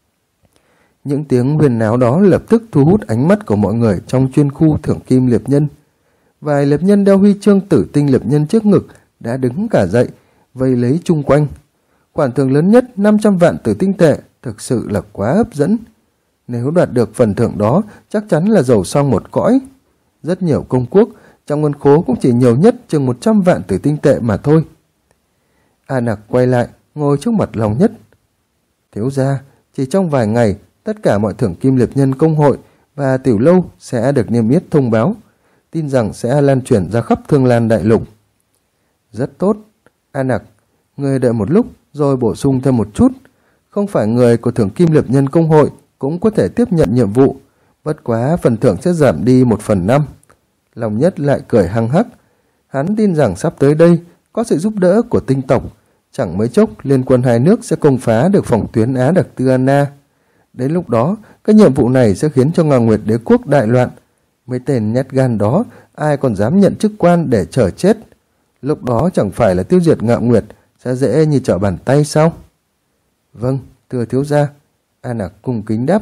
Những tiếng huyên náo đó lập tức thu hút ánh mắt của mọi người trong chuyên khu Thưởng Kim Liệp Nhân. Vài liệp nhân đeo huy chương Tử Tinh Liệp Nhân trước ngực đã đứng cả dậy, vây lấy chung quanh. Khoản thưởng lớn nhất 500 vạn tử tinh tệ thực sự là quá hấp dẫn. Nếu đoạt được phần thưởng đó chắc chắn là giàu xong một cõi. Rất nhiều công quốc trong ngân khố cũng chỉ nhiều nhất chừng 100 vạn tử tinh tệ mà thôi. A Nặc quay lại ngồi trước mặt Long Nhất. Thiếu gia, chỉ trong vài ngày tất cả mọi Thưởng Kim Liệp Nhân công hội và tiểu lâu sẽ được niêm yết thông báo, tin rằng sẽ lan truyền ra khắp Thương Lan Đại Lục. Rất tốt. A Nặc, người đợi một lúc rồi bổ sung thêm một chút. Không phải người của Thưởng Kim Liệp Nhân Công hội cũng có thể tiếp nhận nhiệm vụ, bất quá phần thưởng sẽ giảm đi 1/5. Long Nhất lại cười hăng hắc. Hắn tin rằng sắp tới đây có sự giúp đỡ của tinh tộc, chẳng mấy chốc liên quân hai nước sẽ công phá được phòng tuyến Á Đặc Tư Anna. Đến lúc đó, cái nhiệm vụ này sẽ khiến cho Ngạo Nguyệt Đế quốc đại loạn. Mấy tên nhát gan đó, ai còn dám nhận chức quan để chờ chết? Lúc đó chẳng phải là tiêu diệt Ngạo Nguyệt sẽ dễ như trở bàn tay sao? Vâng, thưa thiếu gia. A Nặc cung kính đáp.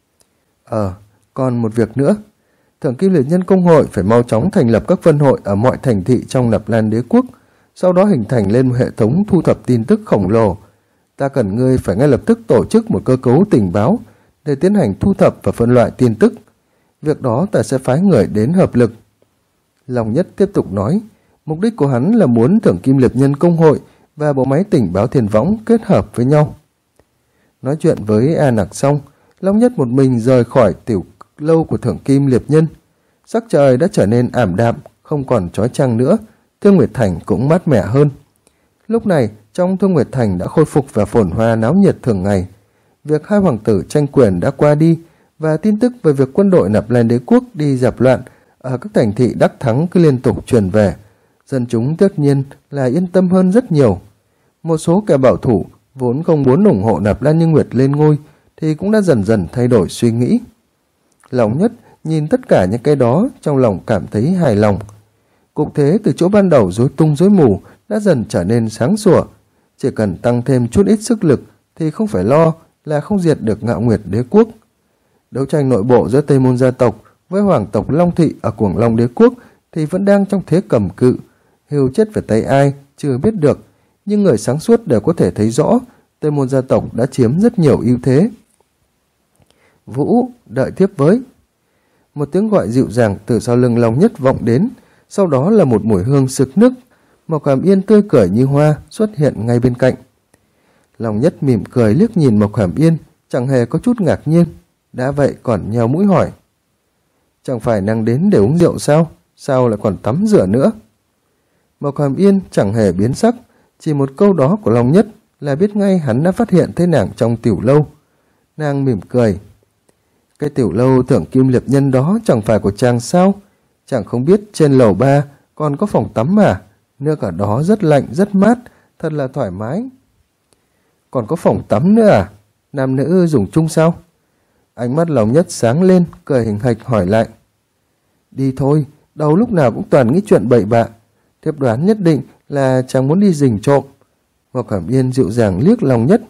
Còn một việc nữa. Thượng Kim Liệt Nhân Công hội phải mau chóng thành lập các phân hội ở mọi thành thị trong Nạp Lan Đế quốc, sau đó hình thành lên một hệ thống thu thập tin tức khổng lồ. Ta cần ngươi phải ngay lập tức tổ chức một cơ cấu tình báo để tiến hành thu thập và phân loại tin tức. Việc đó ta sẽ phái người đến hợp lực. Long Nhất tiếp tục nói, mục đích của hắn là muốn Thượng Kim Liệt Nhân Công hội và bộ máy tình báo Thiên Võng kết hợp với nhau. Nói chuyện với A Nặc xong, Long Nhất một mình rời khỏi tiểu lâu của Thượng Kim Liệt Nhân. Sắc trời đã trở nên ảm đạm, không còn chói chang nữa. Thương Nguyệt Thành cũng mát mẻ hơn. Lúc này, trong Thương Nguyệt Thành đã khôi phục và phồn hoa náo nhiệt thường ngày. Việc hai hoàng tử tranh quyền đã qua đi, và tin tức về việc quân đội Nạp Lan Đế quốc đi dẹp loạn ở các thành thị đắc thắng cứ liên tục truyền về. Dân chúng tất nhiên là yên tâm hơn rất nhiều. Một số kẻ bảo thủ vốn không muốn ủng hộ Nạp Lan Như Nguyệt lên ngôi thì cũng đã dần dần thay đổi suy nghĩ. Long Nhất nhìn tất cả những cái đó, trong lòng cảm thấy hài lòng. Cục thế từ chỗ ban đầu rối tung rối mù đã dần trở nên sáng sủa. Chỉ cần tăng thêm chút ít sức lực thì không phải lo là không diệt được Ngạo Nguyệt Đế quốc. Đấu tranh nội bộ giữa Tây Môn gia tộc với hoàng tộc Long Thị ở Cuồng Long Đế quốc thì vẫn đang trong thế cầm cự. Hưu chết về tay ai chưa biết được, nhưng người sáng suốt đều có thể thấy rõ Tây Môn gia tộc đã chiếm rất nhiều ưu thế. Vũ, đợi tiếp với. Một tiếng gọi dịu dàng từ sau lưng Long Nhất vọng đến, sau đó là một mùi hương sực nức. Mộc Hàm Yên tươi cười như hoa xuất hiện ngay bên cạnh. Long Nhất mỉm cười liếc nhìn Mộc Hàm Yên, chẳng hề có chút ngạc nhiên. Đã vậy còn nheo mũi hỏi, chẳng phải nàng đến để uống rượu sao? Sao lại còn tắm rửa nữa? Mộc Hàm Yên chẳng hề biến sắc, chỉ một câu đó của Long Nhất là biết ngay hắn đã phát hiện thấy nàng trong tiểu lâu. Nàng mỉm cười, cái tiểu lâu Thượng Kim Liệt Nhân đó chẳng phải của chàng sao? Chàng không biết trên lầu 3 còn có phòng tắm mà, nước ở đó rất lạnh rất mát, thật là thoải mái. Còn có phòng tắm nữa à? Nam nữ dùng chung sao? Ánh mắt Long Nhất sáng lên, cười hình hạch hỏi lại. Đi thôi, đầu lúc nào cũng toàn nghĩ chuyện bậy bạ. Thiếp đoán nhất định là chàng muốn đi rình trộm. Mộc Hàm Yên dịu dàng liếc Long Nhất.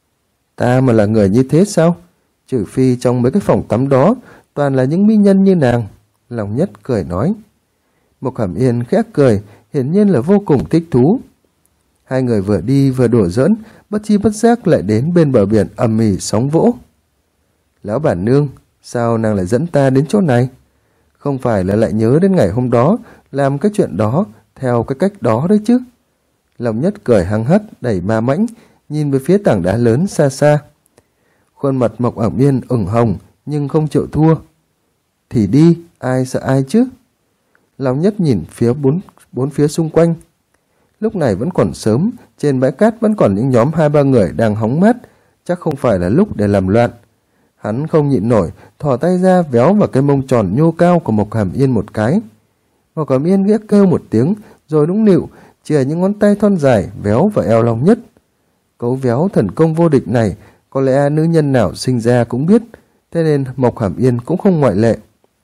Ta mà là người như thế sao? Trừ phi trong mấy cái phòng tắm đó toàn là những mỹ nhân như nàng. Long Nhất cười nói. Mộc Hàm Yên khẽ cười, hiển nhiên là vô cùng thích thú. Hai người vừa đi vừa đùa giỡn, bất chi bất giác lại đến bên bờ biển ầm ĩ sóng vỗ. Lão bản nương, sao nàng lại dẫn ta đến chỗ này? Không phải là lại nhớ đến ngày hôm đó làm cái chuyện đó theo cái cách đó đấy chứ? Long Nhất cười hăng hắc đầy ma mãnh, nhìn về phía tảng đá lớn xa xa. Khuôn mặt Mộc Hàm Yên ửng hồng nhưng không chịu thua. Thì đi, ai sợ ai chứ? Long Nhất nhìn phía bốn phía xung quanh. Lúc này vẫn còn sớm, trên bãi cát vẫn còn những nhóm 2-3 người đang hóng mát, chắc không phải là lúc để làm loạn. Hắn không nhịn nổi, thò tay ra véo vào cái mông tròn nhô cao của Mộc Hàm Yên một cái. Mộc Hàm Yên ghét kêu một tiếng, rồi nũng nịu, chìa những ngón tay thon dài véo vào eo Long Nhất. Cấu véo thần công vô địch này, có lẽ nữ nhân nào sinh ra cũng biết, thế nên Mộc Hàm Yên cũng không ngoại lệ.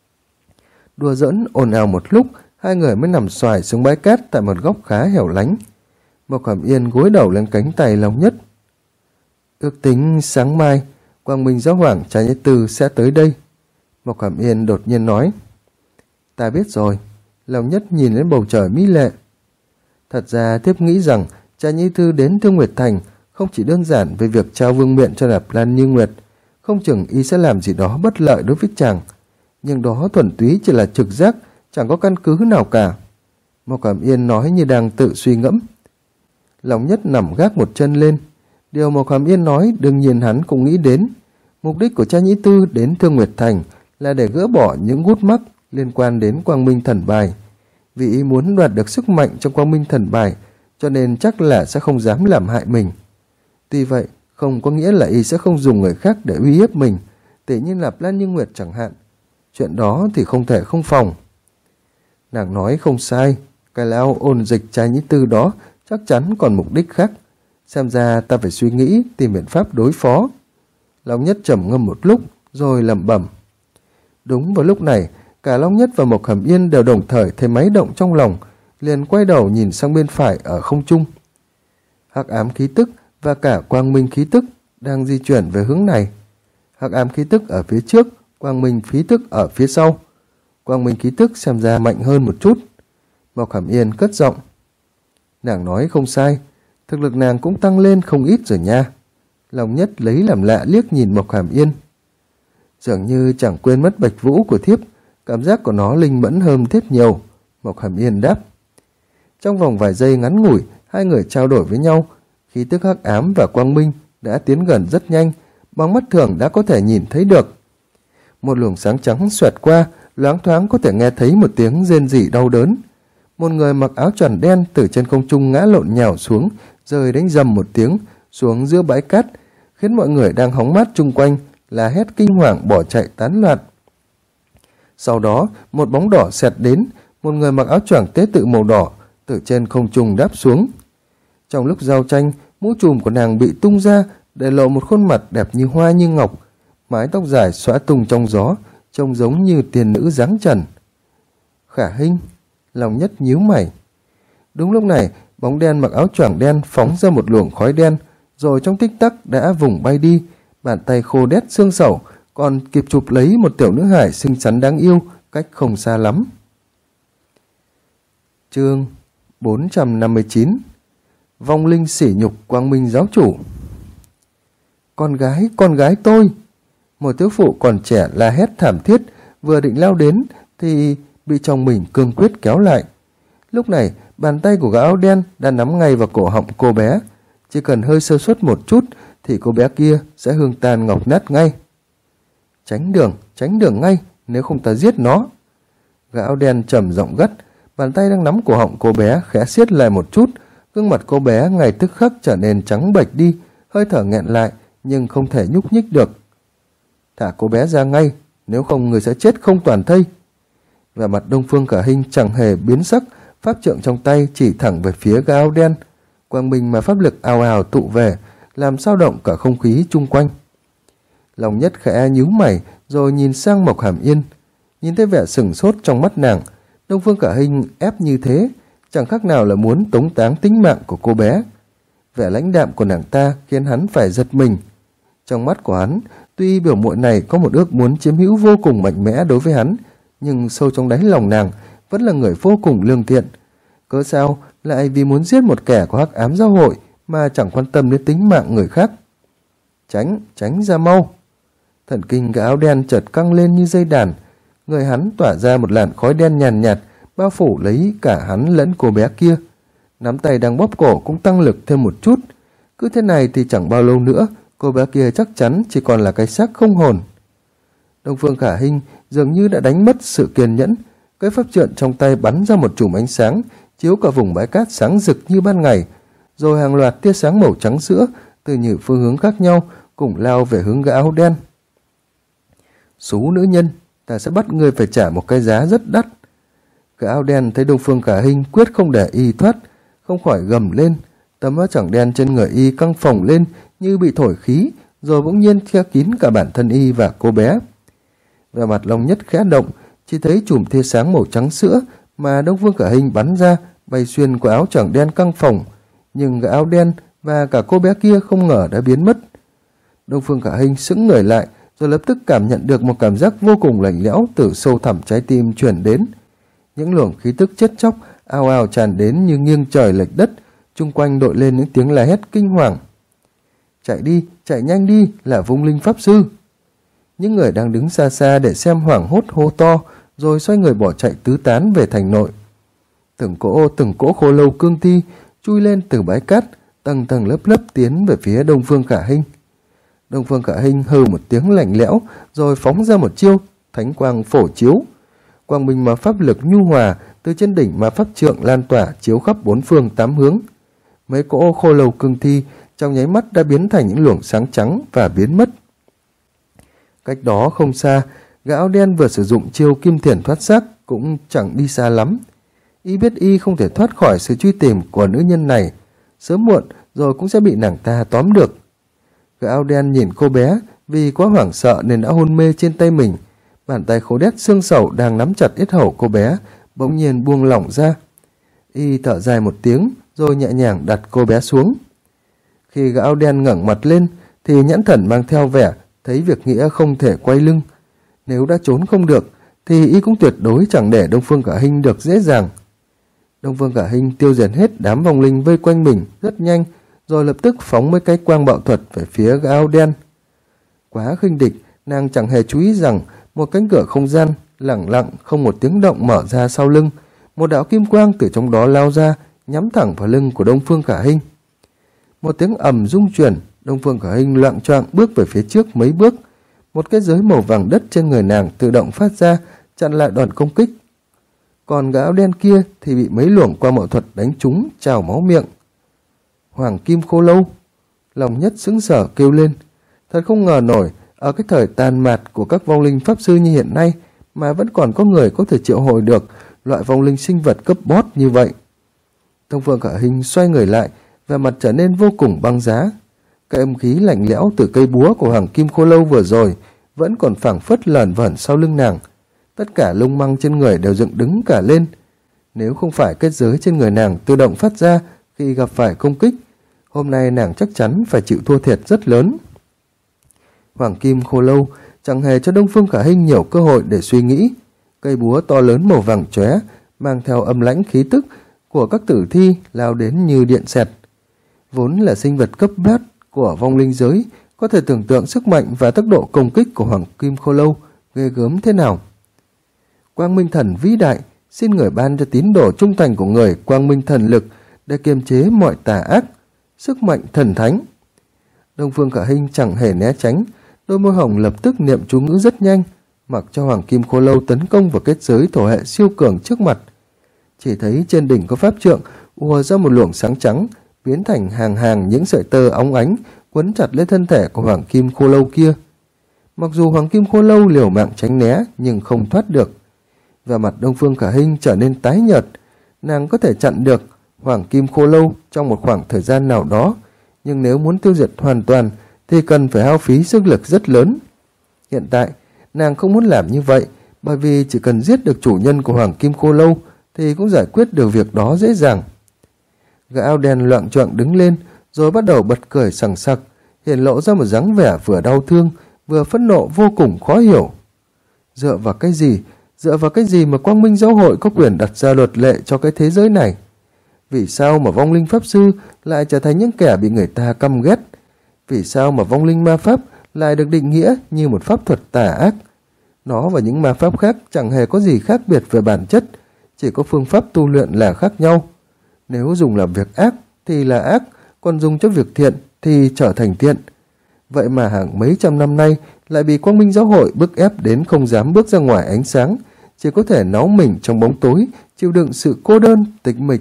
Đùa giỡn ồn ào một lúc, hai người mới nằm xoài xuống bãi cát tại một góc khá hẻo lánh. Mộc Hàm Yên gối đầu lên cánh tay Long Nhất. Ước tính sáng mai, Quang Minh Giáo Hoàng Trà Nhĩ Tư sẽ tới đây. Mộc Hàm Yên đột nhiên nói. Ta biết rồi. Long Nhất nhìn lên bầu trời mỹ lệ. Thật ra thiếp nghĩ rằng Trà Nhĩ Tư đến Thương Nguyệt Thành không chỉ đơn giản về việc trao vương miện cho Nạp Lan Như Nguyệt, không chừng y sẽ làm gì đó bất lợi đối với chàng. Nhưng đó thuần túy chỉ là trực giác, chẳng có căn cứ nào cả. Mộc Hàm Yên nói như đang tự suy ngẫm. Long Nhất nằm gác một chân lên. Điều Mộc Hàm Yên nói đương nhiên hắn cũng nghĩ đến. Mục đích của Trà Nhĩ Tư đến Thương Nguyệt Thành là để gỡ bỏ những gút mắc liên quan đến Quang Minh Thần Bài. Vì ý muốn đoạt được sức mạnh trong quang minh thần bài, cho nên chắc là sẽ không dám làm hại mình. Tuy vậy, không có nghĩa là y sẽ không dùng người khác để uy hiếp mình, tỉ như Nạp Lan Như Nguyệt chẳng hạn. Chuyện đó thì không thể không phòng. Nàng nói không sai, cái lão ôn dịch trai nhĩ tư đó chắc chắn còn mục đích khác. Xem ra ta phải suy nghĩ tìm biện pháp đối phó. Long Nhất trầm ngâm một lúc rồi lẩm bẩm. Đúng vào lúc này, cả Long Nhất và Mộc Hàm Yên đều đồng thời thấy máy động trong lòng, liền quay đầu nhìn sang bên phải ở không trung. Hắc ám khí tức và cả quang minh khí tức đang di chuyển về hướng này. Hắc ám khí tức ở phía trước, quang minh khí tức ở phía sau. Quang minh khí tức xem ra mạnh hơn một chút. Mộc Hàm Yên cất giọng. Nàng nói không sai, thực lực nàng cũng tăng lên không ít rồi nha. Long Nhất lấy làm lạ liếc nhìn Mộc Hàm Yên. Dường như chẳng quên mất Bạch Vũ của thiếp, cảm giác của nó linh mẫn hơn thiếp nhiều. Mộc Hàm Yên đáp. Trong vòng vài giây ngắn ngủi, hai người trao đổi với nhau. Khí tức hắc ám và quang minh đã tiến gần rất nhanh, bằng mắt thường đã có thể nhìn thấy được. Một luồng sáng trắng xoẹt qua, loáng thoáng có thể nghe thấy một tiếng rên rỉ đau đớn. Một người mặc áo choàng đen từ trên không trung ngã lộn nhào xuống, rơi đánh rầm một tiếng xuống giữa bãi cát, khiến mọi người đang hóng mát chung quanh là hét kinh hoàng bỏ chạy tán loạn. Sau đó, một bóng đỏ xẹt đến, một người mặc áo choàng tế tự màu đỏ từ trên không trung đáp xuống. Trong lúc giao tranh, mũ trùm của nàng bị tung ra, để lộ một khuôn mặt đẹp như hoa như ngọc, mái tóc dài xõa tung trong gió, trông giống như tiên nữ dáng trần. Khả Hinh, Long Nhất nhíu mày. Đúng lúc này, bóng đen mặc áo choàng đen phóng ra một luồng khói đen, rồi trong tích tắc đã vùng bay đi, bàn tay khô đét xương sẩu, còn kịp chụp lấy một tiểu nữ hài xinh xắn đáng yêu cách không xa lắm. Chương 459. Vong linh sỉ nhục quang minh giáo chủ. Con gái tôi! Một thiếu phụ còn trẻ la hét thảm thiết, vừa định lao đến thì bị chồng mình cương quyết kéo lại. Lúc này, bàn tay của gã áo đen đã nắm ngay vào cổ họng cô bé. Chỉ cần hơi sơ suất một chút thì cô bé kia sẽ hương tan ngọc nát ngay. Tránh đường ngay, nếu không ta giết nó. Gã áo đen trầm giọng gắt, bàn tay đang nắm cổ họng cô bé khẽ siết lại một chút, gương mặt cô bé ngay tức khắc trở nên trắng bệch đi, hơi thở nghẹn lại nhưng không thể nhúc nhích được. Thả cô bé ra ngay, nếu không người sẽ chết không toàn thây. Và mặt Đông Phương Khả Hinh chẳng hề biến sắc, pháp trượng trong tay chỉ thẳng về phía gã áo đen. Quang minh mà pháp lực ào ào tụ về, làm xao động cả không khí chung quanh. Long Nhất khẽ nhíu mày rồi nhìn sang Mộc Hàm Yên. Nhìn thấy vẻ sửng sốt trong mắt nàng, Đông Phương Khả Hinh ép như thế, chẳng khác nào là muốn tống táng tính mạng của cô bé. Vẻ lãnh đạm của nàng ta khiến hắn phải giật mình. Trong mắt của hắn, tuy biểu muội này có một ước muốn chiếm hữu vô cùng mạnh mẽ đối với hắn, nhưng sâu trong đáy lòng nàng vẫn là người vô cùng lương thiện. Cớ sao lại vì muốn giết một kẻ có hắc ám giáo hội mà chẳng quan tâm đến tính mạng người khác? Tránh ra mau! Thần kinh gã áo đen chợt căng lên như dây đàn. Người hắn tỏa ra một làn khói đen nhàn nhạt, bao phủ lấy cả hắn lẫn cô bé kia. Nắm tay đang bóp cổ cũng tăng lực thêm một chút. Cứ thế này thì chẳng bao lâu nữa, cô bé kia chắc chắn chỉ còn là cái xác không hồn. Đông Phương Khả Hinh dường như đã đánh mất sự kiên nhẫn. Cái pháp trượng trong tay bắn ra một chùm ánh sáng, chiếu cả vùng bãi cát sáng rực như ban ngày. Rồi hàng loạt tia sáng màu trắng sữa từ nhiều phương hướng khác nhau cùng lao về hướng gã áo đen. Xú nữ nhân, ta sẽ bắt ngươi phải trả một cái giá rất đắt. Gã áo đen thấy Đông Phương Khả Hinh quyết không để y thoát, không khỏi gầm lên. Tấm áo choàng đen trên người y căng phồng lên như bị thổi khí, rồi bỗng nhiên che kín cả bản thân y và cô bé. Và mặt Long Nhất khẽ động, chỉ thấy chùm tia sáng màu trắng sữa mà Đông Phương Khả Hinh bắn ra bay xuyên qua áo choàng đen căng phồng, nhưng gã áo đen và cả cô bé kia không ngờ đã biến mất. Đông Phương Khả Hinh sững người lại, rồi lập tức cảm nhận được một cảm giác vô cùng lạnh lẽo từ sâu thẳm trái tim truyền đến. Những luồng khí tức chết chóc ào ào tràn đến như nghiêng trời lệch đất, chung quanh đội lên những tiếng la hét kinh hoàng. Chạy đi, chạy nhanh đi, là Vung Linh Pháp Sư! Những người đang đứng xa xa để xem hoảng hốt hô to, rồi xoay người bỏ chạy tứ tán về thành nội. Từng cỗ khô lâu cương thi chui lên từ bãi cát, tầng tầng lớp lớp tiến về phía Đông Phương Khả Hinh. Đông Phương Khả Hinh hừ một tiếng lạnh lẽo, rồi phóng ra một chiêu Thánh Quang Phổ Chiếu. Quang minh mà pháp lực nhu hòa từ trên đỉnh ma pháp trượng lan tỏa chiếu khắp bốn phương tám hướng. Mấy cỗ khô lâu cương thi trong nháy mắt đã biến thành những luồng sáng trắng và biến mất. Cách đó không xa, gã áo đen vừa sử dụng chiêu kim thiền thoát xác cũng chẳng đi xa lắm. Y biết y không thể thoát khỏi sự truy tìm của nữ nhân này, sớm muộn rồi cũng sẽ bị nàng ta tóm được. Gã áo đen nhìn cô bé vì quá hoảng sợ nên đã hôn mê trên tay mình. Bàn tay khô đét xương sầu đang nắm chặt yết hầu cô bé bỗng nhiên buông lỏng ra. Y thở dài một tiếng rồi nhẹ nhàng đặt cô bé xuống. Khi gã áo đen ngẩng mặt lên thì nhãn thần mang theo vẻ thấy việc nghĩa không thể quay lưng. Nếu đã trốn không được thì y cũng tuyệt đối chẳng để Đông Phương Khả Hinh được dễ dàng. Đông Phương Khả Hinh tiêu diệt hết đám vong linh vây quanh mình rất nhanh, rồi lập tức phóng mấy cái quang bạo thuật về phía gã áo đen. Quá khinh địch, nàng chẳng hề chú ý rằng một cánh cửa không gian lẳng lặng không một tiếng động mở ra sau lưng. Một đạo kim quang từ trong đó lao ra, nhắm thẳng vào lưng của Đông Phương Khả Hinh. Một tiếng ầm rung chuyển, Đông Phương Khả Hinh loạng choạng bước về phía trước mấy bước. Một cái giới màu vàng đất trên người nàng tự động phát ra, chặn lại đòn công kích. Còn gã áo đen kia thì bị mấy luồng qua mậu thuật đánh trúng, trào máu miệng. Hoàng kim khô lâu! Lòng Nhất sững sờ kêu lên. Thật không ngờ nổi, ở cái thời tàn mạt của các vong linh pháp sư như hiện nay mà vẫn còn có người có thể triệu hồi được loại vong linh sinh vật cấp boss như vậy. Đông Phương Khả Hinh xoay người lại và mặt trở nên vô cùng băng giá. Cái âm khí lạnh lẽo từ cây búa của Hoàng kim khô lâu vừa rồi vẫn còn phảng phất lởn vởn sau lưng nàng. Tất cả lông măng trên người đều dựng đứng cả lên. Nếu không phải kết giới trên người nàng tự động phát ra khi gặp phải công kích, hôm nay nàng chắc chắn phải chịu thua thiệt rất lớn. Hoàng kim khô lâu chẳng hề cho Đông Phương Khả Hinh nhiều cơ hội để suy nghĩ. Cây búa to lớn màu vàng chóe mang theo âm lãnh khí tức của các tử thi lao đến như điện xẹt. Vốn là sinh vật cấp bát của vong linh giới, có thể tưởng tượng sức mạnh và tốc độ công kích của Hoàng kim khô lâu ghê gớm thế nào. Quang Minh Thần vĩ đại, xin người ban cho tín đồ trung thành của người Quang Minh Thần lực để kiềm chế mọi tà ác, sức mạnh thần thánh. Đông Phương Khả Hinh chẳng hề né tránh, đôi môi hồng lập tức niệm chú ngữ rất nhanh, mặc cho Hoàng kim khô lâu tấn công vào kết giới thổ hệ siêu cường trước mặt. Chỉ thấy trên đỉnh có pháp trượng ùa ra một luồng sáng trắng, biến thành hàng hàng những sợi tơ óng ánh quấn chặt lấy thân thể của Hoàng kim khô lâu kia. Mặc dù Hoàng kim khô lâu liều mạng tránh né nhưng không thoát được. Và mặt Đông Phương Khả Hinh trở nên tái nhợt. Nàng có thể chặn được Hoàng kim khô lâu trong một khoảng thời gian nào đó, nhưng nếu muốn tiêu diệt hoàn toàn thì cần phải hao phí sức lực rất lớn. Hiện tại, nàng không muốn làm như vậy, bởi vì chỉ cần giết được chủ nhân của Hoàng kim khô lâu thì cũng giải quyết được việc đó dễ dàng. Gã áo đen loạng choạng đứng lên, rồi bắt đầu bật cười sằng sặc, hiện lộ ra một dáng vẻ vừa đau thương, vừa phẫn nộ vô cùng khó hiểu. Dựa vào cái gì mà Quang Minh Giáo hội có quyền đặt ra luật lệ cho cái thế giới này? Vì sao mà vong linh pháp sư lại trở thành những kẻ bị người ta căm ghét? Vì sao mà vong linh ma pháp lại được định nghĩa như một pháp thuật tà ác? Nó và những ma pháp khác chẳng hề có gì khác biệt về bản chất, chỉ có phương pháp tu luyện là khác nhau. Nếu dùng làm việc ác thì là ác, còn dùng cho việc thiện thì trở thành thiện. Vậy mà hàng mấy trăm năm nay lại bị Quang Minh Giáo hội bức ép đến không dám bước ra ngoài ánh sáng, chỉ có thể náu mình trong bóng tối, chịu đựng sự cô đơn, tịch mịch.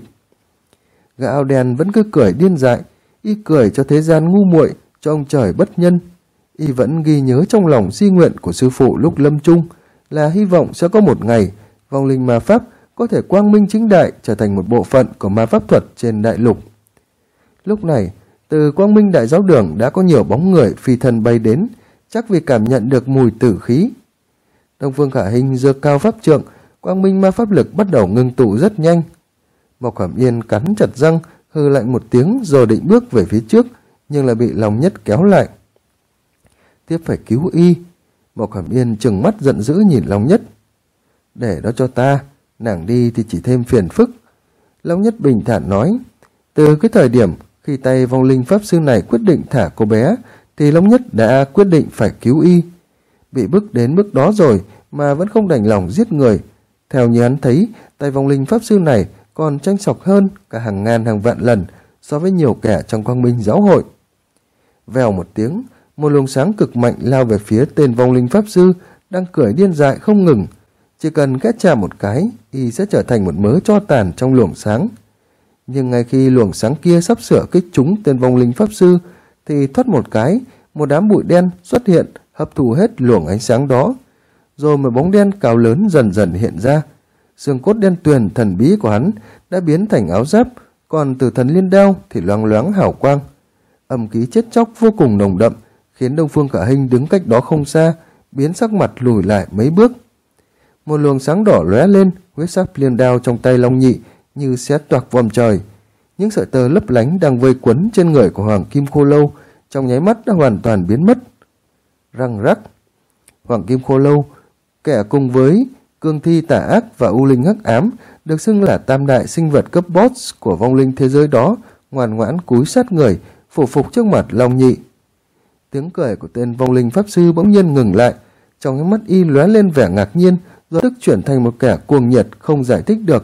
Gã áo đen vẫn cứ cười điên dại, y cười cho thế gian ngu muội, cho ông trời bất nhân. Y vẫn ghi nhớ trong lòng di nguyện của sư phụ lúc lâm chung là hy vọng sẽ có một ngày vong linh ma pháp có thể quang minh chính đại trở thành một bộ phận của ma pháp thuật trên đại lục. Lúc này, từ Quang Minh Đại Giáo Đường đã có nhiều bóng người phi thân bay đến, chắc vì cảm nhận được mùi tử khí. Đông Phương Khả Hinh giơ cao pháp trượng, Quang Minh ma pháp lực bắt đầu ngưng tụ rất nhanh. Mộc Khẩm Yên cắn chặt răng, hừ lạnh một tiếng rồi định bước về phía trước, nhưng lại bị Long Nhất kéo lại. Tiếp phải cứu y. Mộc Khẩm Yên trừng mắt giận dữ nhìn Long Nhất. Để đó cho ta, nàng đi thì chỉ thêm phiền phức. Long Nhất bình thản nói. Từ cái thời điểm khi tay vong linh pháp sư này quyết định thả cô bé, thì Long Nhất đã quyết định phải cứu y. Bị bức đến mức đó rồi mà vẫn không đành lòng giết người. Theo như hắn thấy, tay vong linh pháp sư này còn tranh sọc hơn cả hàng ngàn hàng vạn lần so với nhiều kẻ trong Quang Minh Giáo hội. Vèo một tiếng, một luồng sáng cực mạnh lao về phía tên vong linh pháp sư đang cười điên dại không ngừng. Chỉ cần khẽ chạm một cái, y sẽ trở thành một mớ tro tàn trong luồng sáng. Nhưng ngay khi luồng sáng kia sắp sửa kích trúng tên vong linh pháp sư, thì thoát một cái, một đám bụi đen xuất hiện, hấp thụ hết luồng ánh sáng đó. Rồi một bóng đen cao lớn dần dần hiện ra. Xương cốt đen tuyền thần bí của hắn đã biến thành áo giáp, còn Tử Thần Liên Đao thì loáng loáng hào quang. Âm khí chết chóc vô cùng nồng đậm, khiến Đông Phương Khả Hinh đứng cách đó không xa, biến sắc mặt lùi lại mấy bước. Một luồng sáng đỏ lóe lên, huyết sắc liên đao trong tay Long Nhị như xé toạc vòm trời. Những sợi tơ lấp lánh đang vây quấn trên người của Hoàng Kim Khô Lâu trong nháy mắt đã hoàn toàn biến mất. Răng rắc, Hoàng Kim Khô Lâu, kẻ cùng với Cương Thi Tà Ác và U Linh Hắc Ám, được xưng là tam đại sinh vật cấp boss của vong linh thế giới đó, ngoan ngoãn cúi sát người, phủ phục trước mặt Long Nhị. Tiếng cười của tên vong linh pháp sư bỗng nhiên ngừng lại, trong những mắt y lóe lên vẻ ngạc nhiên, rồi tức chuyển thành một kẻ cuồng nhiệt không giải thích được.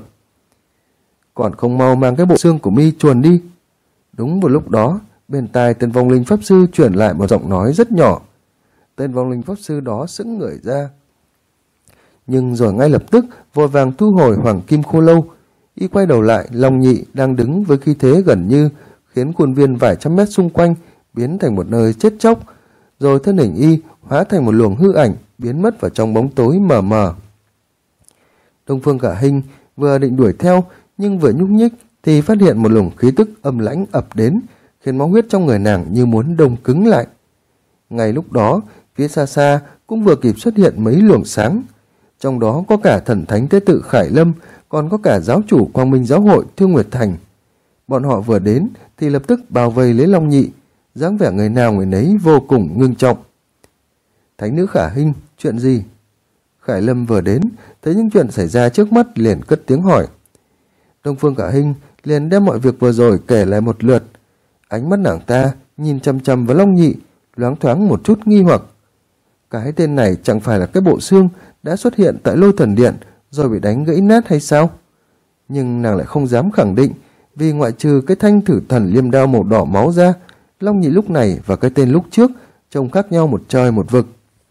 Còn không mau mang cái bộ xương của mi chuồn đi. Đúng vào lúc đó, bên tai tên vong linh pháp sư chuyển lại một giọng nói rất nhỏ. Tên vong linh pháp sư đó sững người ra, nhưng rồi ngay lập tức vội vàng thu hồi Hoàng Kim Khô Lâu. Y quay đầu lại, Long Nhị đang đứng với khí thế gần như khiến khuôn viên vài trăm mét xung quanh biến thành một nơi chết chóc, rồi thân hình y hóa thành một luồng hư ảnh biến mất vào trong bóng tối mờ mờ. Đông Phương Khả Hinh vừa định đuổi theo, nhưng vừa nhúc nhích thì phát hiện một luồng khí tức âm lãnh ập đến, khiến máu huyết trong người nàng như muốn đông cứng lại. Ngay lúc đó, phía xa xa cũng vừa kịp xuất hiện mấy luồng sáng, trong đó có cả thần thánh tế tự Khải Lâm, còn có cả giáo chủ Quang Minh giáo hội Thương Nguyệt Thành. Bọn họ vừa đến thì lập tức bao vây lấy Long Nhị, dáng vẻ người nào người nấy vô cùng ngưng trọng. Thánh nữ Khả Hinh, chuyện gì? Khải Lâm vừa đến, thấy những chuyện xảy ra trước mắt liền cất tiếng hỏi. Đông Phương Khả Hinh liền đem mọi việc vừa rồi kể lại một lượt. Ánh mắt nàng ta nhìn chằm chằm vào Long Nhị, loáng thoáng một chút nghi hoặc. Cái tên này chẳng phải là cái bộ xương đã xuất hiện tại Lôi Thần Điện rồi bị đánh gãy nát hay sao? Nhưng nàng lại không dám khẳng định, vì ngoại trừ cái thanh thử thần liêm đao màu đỏ máu ra, Long Nhị lúc này và cái tên lúc trước trông khác nhau một trời một vực.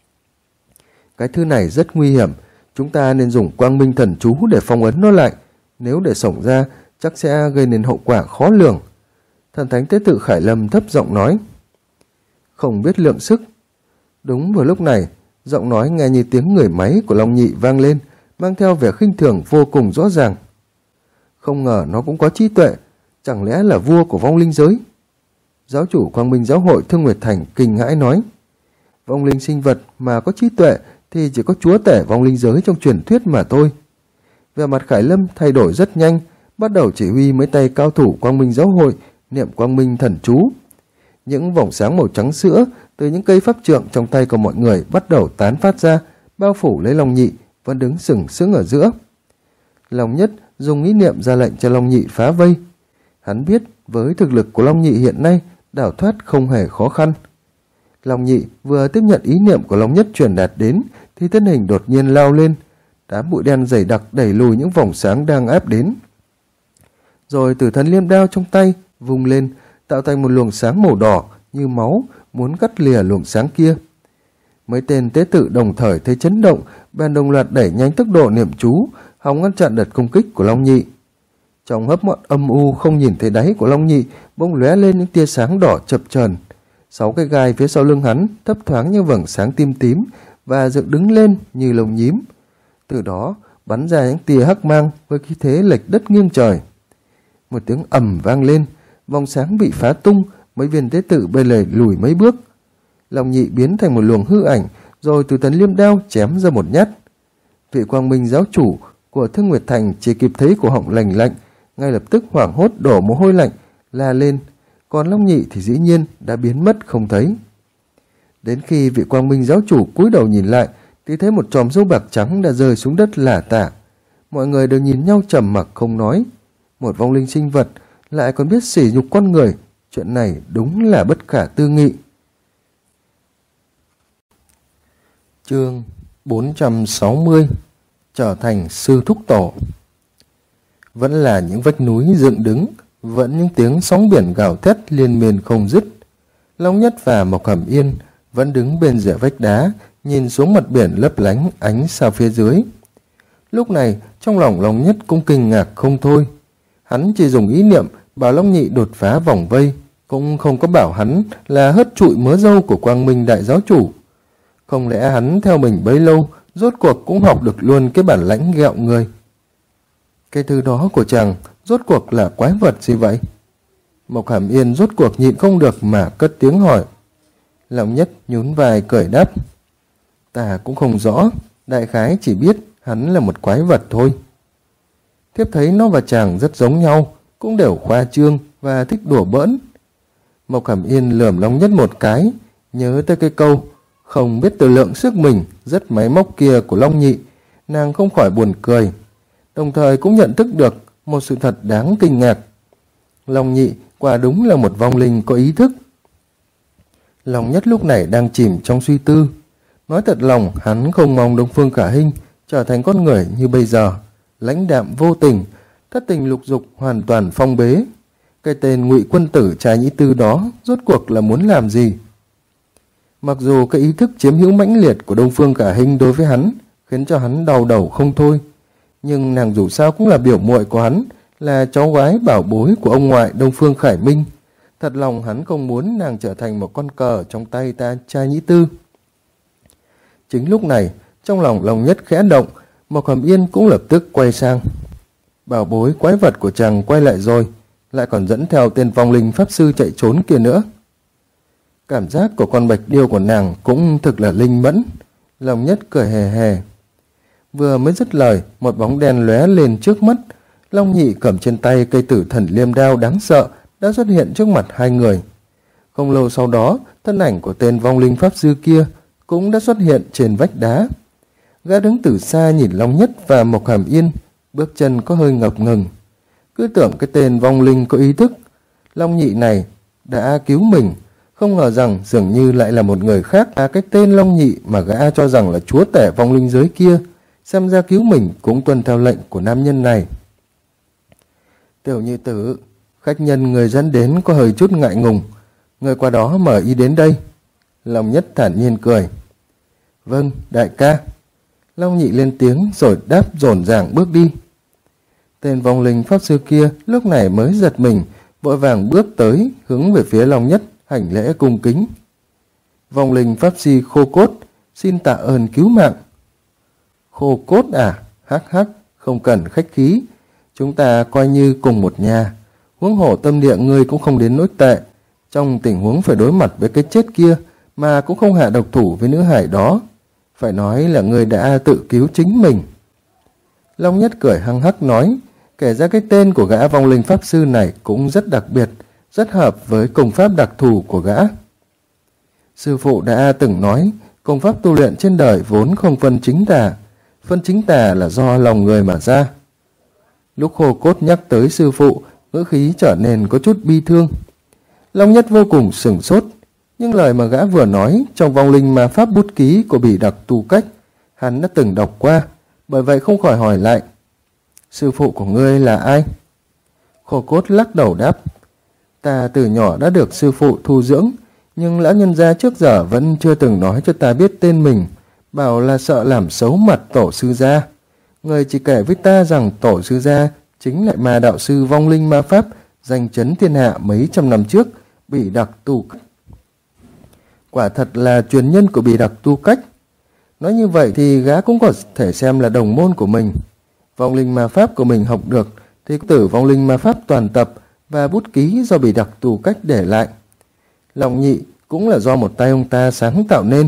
Cái thư này rất nguy hiểm, chúng ta nên dùng Quang Minh thần chú để phong ấn nó lại, nếu để xổng ra chắc sẽ gây nên hậu quả khó lường. Thần thánh tế tự Khải Lâm thấp giọng nói. Không biết lượng sức. Đúng vào lúc này, giọng nói nghe như tiếng người máy của Long Nhị vang lên, mang theo vẻ khinh thường vô cùng rõ ràng. Không ngờ nó cũng có trí tuệ, chẳng lẽ là vua của vong linh giới? Giáo chủ Quang Minh giáo hội Thương Nguyệt Thành kinh hãi nói. Vong linh sinh vật mà có trí tuệ thì chỉ có chúa tể vong linh giới trong truyền thuyết mà thôi. Vẻ mặt Khải Lâm thay đổi rất nhanh, bắt đầu chỉ huy mấy tay cao thủ Quang Minh giáo hội niệm Quang Minh thần chú. Những vòng sáng màu trắng sữa từ những cây pháp trượng trong tay của mọi người bắt đầu tán phát ra, bao phủ lấy Long Nhị vẫn đứng sừng sững ở giữa. Long Nhất dùng ý niệm ra lệnh cho Long Nhị phá vây. Hắn biết với thực lực của Long Nhị hiện nay, đào thoát không hề khó khăn. Long Nhị vừa tiếp nhận ý niệm của Long Nhất truyền đạt đến thì thân hình đột nhiên lao lên, đám bụi đen dày đặc đẩy lùi những vòng sáng đang áp đến. Rồi Tử Thần Liêm Đao trong tay vung lên, tạo thành một luồng sáng màu đỏ như máu muốn cắt lìa luồng sáng kia. Mấy tên tế tự đồng thời thấy chấn động, bèn đồng loạt đẩy nhanh tốc độ niệm chú, hòng ngăn chặn đợt công kích của Long Nhị. Trong hấp mọn âm u không nhìn thấy đáy của Long Nhị bỗng lóe lên những tia sáng đỏ chập chờn. 6 cái gai phía sau lưng hắn thấp thoáng như vầng sáng tím tím và dựng đứng lên như lồng nhím. Từ đó bắn ra những tia hắc mang với khí thế lệch đất nghiêng trời. Một tiếng ầm vang lên, vòng sáng bị phá tung, mấy viên tế tự bê lầy lùi mấy bước. Long Nhị biến thành một luồng hư ảnh, rồi Tử Thần Liêm Đao chém ra một nhát. Vị Quang Minh giáo chủ của Thương Nguyệt Thành chỉ kịp thấy cổ họng lành lạnh, ngay lập tức hoảng hốt đổ mồ hôi lạnh, la lên. Còn Long Nhị thì dĩ nhiên đã biến mất không thấy. Đến khi vị Quang Minh giáo chủ cúi đầu nhìn lại, thì thấy một chòm râu bạc trắng đã rơi xuống đất lả tả. Mọi người đều nhìn nhau trầm mặc không nói. Một vong linh sinh vật lại còn biết sỉ nhục con người, chuyện này đúng là bất khả tư nghị. Chương 460. Trở thành sư thúc tổ. Vẫn là những vách núi dựng đứng, vẫn những tiếng sóng biển gào thét liên miên không dứt. Long Nhất và Mộc Hàm Yên vẫn đứng bên rìa vách đá, nhìn xuống mặt biển lấp lánh ánh sao phía dưới. Lúc này trong lòng Long Nhất cũng kinh ngạc không thôi. Hắn chỉ dùng ý niệm bảo Long Nhị đột phá vòng vây, cũng không có bảo hắn là hất trụi mớ râu của Quang Minh đại giáo chủ. Không lẽ hắn theo mình bấy lâu, rốt cuộc cũng học được luôn cái bản lãnh ghẹo người? Cái thứ đó của chàng rốt cuộc là quái vật gì vậy? Mộc Hàm Yên rốt cuộc nhịn không được mà cất tiếng hỏi. Long Nhất nhún vai cười đáp. Ta cũng không rõ, đại khái chỉ biết hắn là một quái vật thôi. Thiếp thấy nó và chàng rất giống nhau, cũng đều khoa trương và thích đùa bỡn. Mộc Hàm Yên lườm Long Nhất một cái, nhớ tới cái câu không biết tự lượng sức mình rất máy móc kia của Long Nhị, nàng không khỏi buồn cười, đồng thời cũng nhận thức được một sự thật đáng kinh ngạc. Long Nhị quả đúng là một vong linh có ý thức. Long Nhất lúc này đang chìm trong suy tư. Nói thật lòng, hắn không mong Đông Phương Khả Hinh trở thành con người như bây giờ, lãnh đạm vô tình, thất tình lục dục, hoàn toàn phong bế. Cái tên Ngụy Quân Tử Trà Nhĩ Tư đó rốt cuộc là muốn làm gì? Mặc dù cái ý thức chiếm hữu mãnh liệt của Đông Phương Khả Hinh đối với hắn khiến cho hắn đau đầu không thôi, nhưng nàng dù sao cũng là biểu muội của hắn, là cháu gái bảo bối của ông ngoại Đông Phương Khải Minh. Thật lòng hắn không muốn nàng trở thành một con cờ trong tay ta Trà Nhĩ Tư. Chính lúc này, trong lòng Long Nhất khẽ động, Mộc Hàm Yên cũng lập tức quay sang. Bảo bối quái vật của chàng quay lại rồi, lại còn dẫn theo tên vong linh pháp sư chạy trốn kia nữa. Cảm giác của con bạch điêu của nàng cũng thực là linh mẫn. Long Nhất cười hề hề. Vừa mới dứt lời, một bóng đen lóe lên trước mắt. Long Nhị cầm trên tay cây tử thần liêm đao đáng sợ đã xuất hiện trước mặt hai người. Không lâu sau đó, thân ảnh của tên vong linh pháp sư kia cũng đã xuất hiện trên vách đá. Gã đứng từ xa nhìn Long Nhất và Mộc Hàm Yên, bước chân có hơi ngập ngừng. Cứ tưởng cái tên vong linh có ý thức. Long Nhị này đã cứu mình, không ngờ rằng dường như lại là một người khác. Cái tên Long Nhị mà gã cho rằng là chúa tể vong linh giới kia, xem ra cứu mình cũng tuân theo lệnh của nam nhân này. Tiểu Nhị tử, khách nhân người dẫn đến có hơi chút ngại ngùng, người qua đó mời y đến đây. Long Nhất thản nhiên cười. Vâng, đại ca. Long Nhị lên tiếng rồi đáp dồn dàng bước đi. Tên vong linh pháp sư kia lúc này mới giật mình, vội vàng bước tới hướng về phía Long Nhất hành lễ cung kính. Vong linh pháp sư Khô Cốt, xin tạ ơn cứu mạng. Khô Cốt à? Hắc hắc, không cần khách khí, chúng ta coi như cùng một nhà. Huống hồ tâm địa ngươi cũng không đến nỗi tệ, trong tình huống phải đối mặt với cái chết kia mà cũng không hạ độc thủ với nữ hải đó, phải nói là ngươi đã tự cứu chính mình. Long Nhất cười hăng hắc nói, kể ra cái tên của gã vong linh pháp sư này cũng rất đặc biệt, rất hợp với công pháp đặc thù của gã. Sư phụ đã từng nói, công pháp tu luyện trên đời vốn không phân chính tà, phân chính tà là do lòng người mà ra. Lúc Khô Cốt nhắc tới sư phụ, ngữ khí trở nên có chút bi thương. Long Nhất vô cùng sửng sốt, nhưng lời mà gã vừa nói trong vong linh ma pháp bút ký của Bỉ Đặc Tu Cách, hắn đã từng đọc qua, bởi vậy không khỏi hỏi lại. Sư phụ của ngươi là ai? Khô Cốt lắc đầu đáp. Ta từ nhỏ đã được sư phụ thu dưỡng, nhưng lão nhân gia trước giờ vẫn chưa từng nói cho ta biết tên mình, bảo là sợ làm xấu mặt tổ sư gia. Người chỉ kể với ta rằng tổ sư gia chính lại ma đạo sư vong linh ma pháp danh chấn thiên hạ mấy trăm năm trước, Bỉ Đặc Tu Cách. Quả thật là truyền nhân của Bỉ Đặc Tu Cách. Nói như vậy thì gã cũng có thể xem là đồng môn của mình. Vong linh ma pháp của mình học được thì tử vong linh ma pháp toàn tập và bút ký do Bỉ Đặc Tu Cách để lại. Long Nhị cũng là do một tay ông ta sáng tạo nên.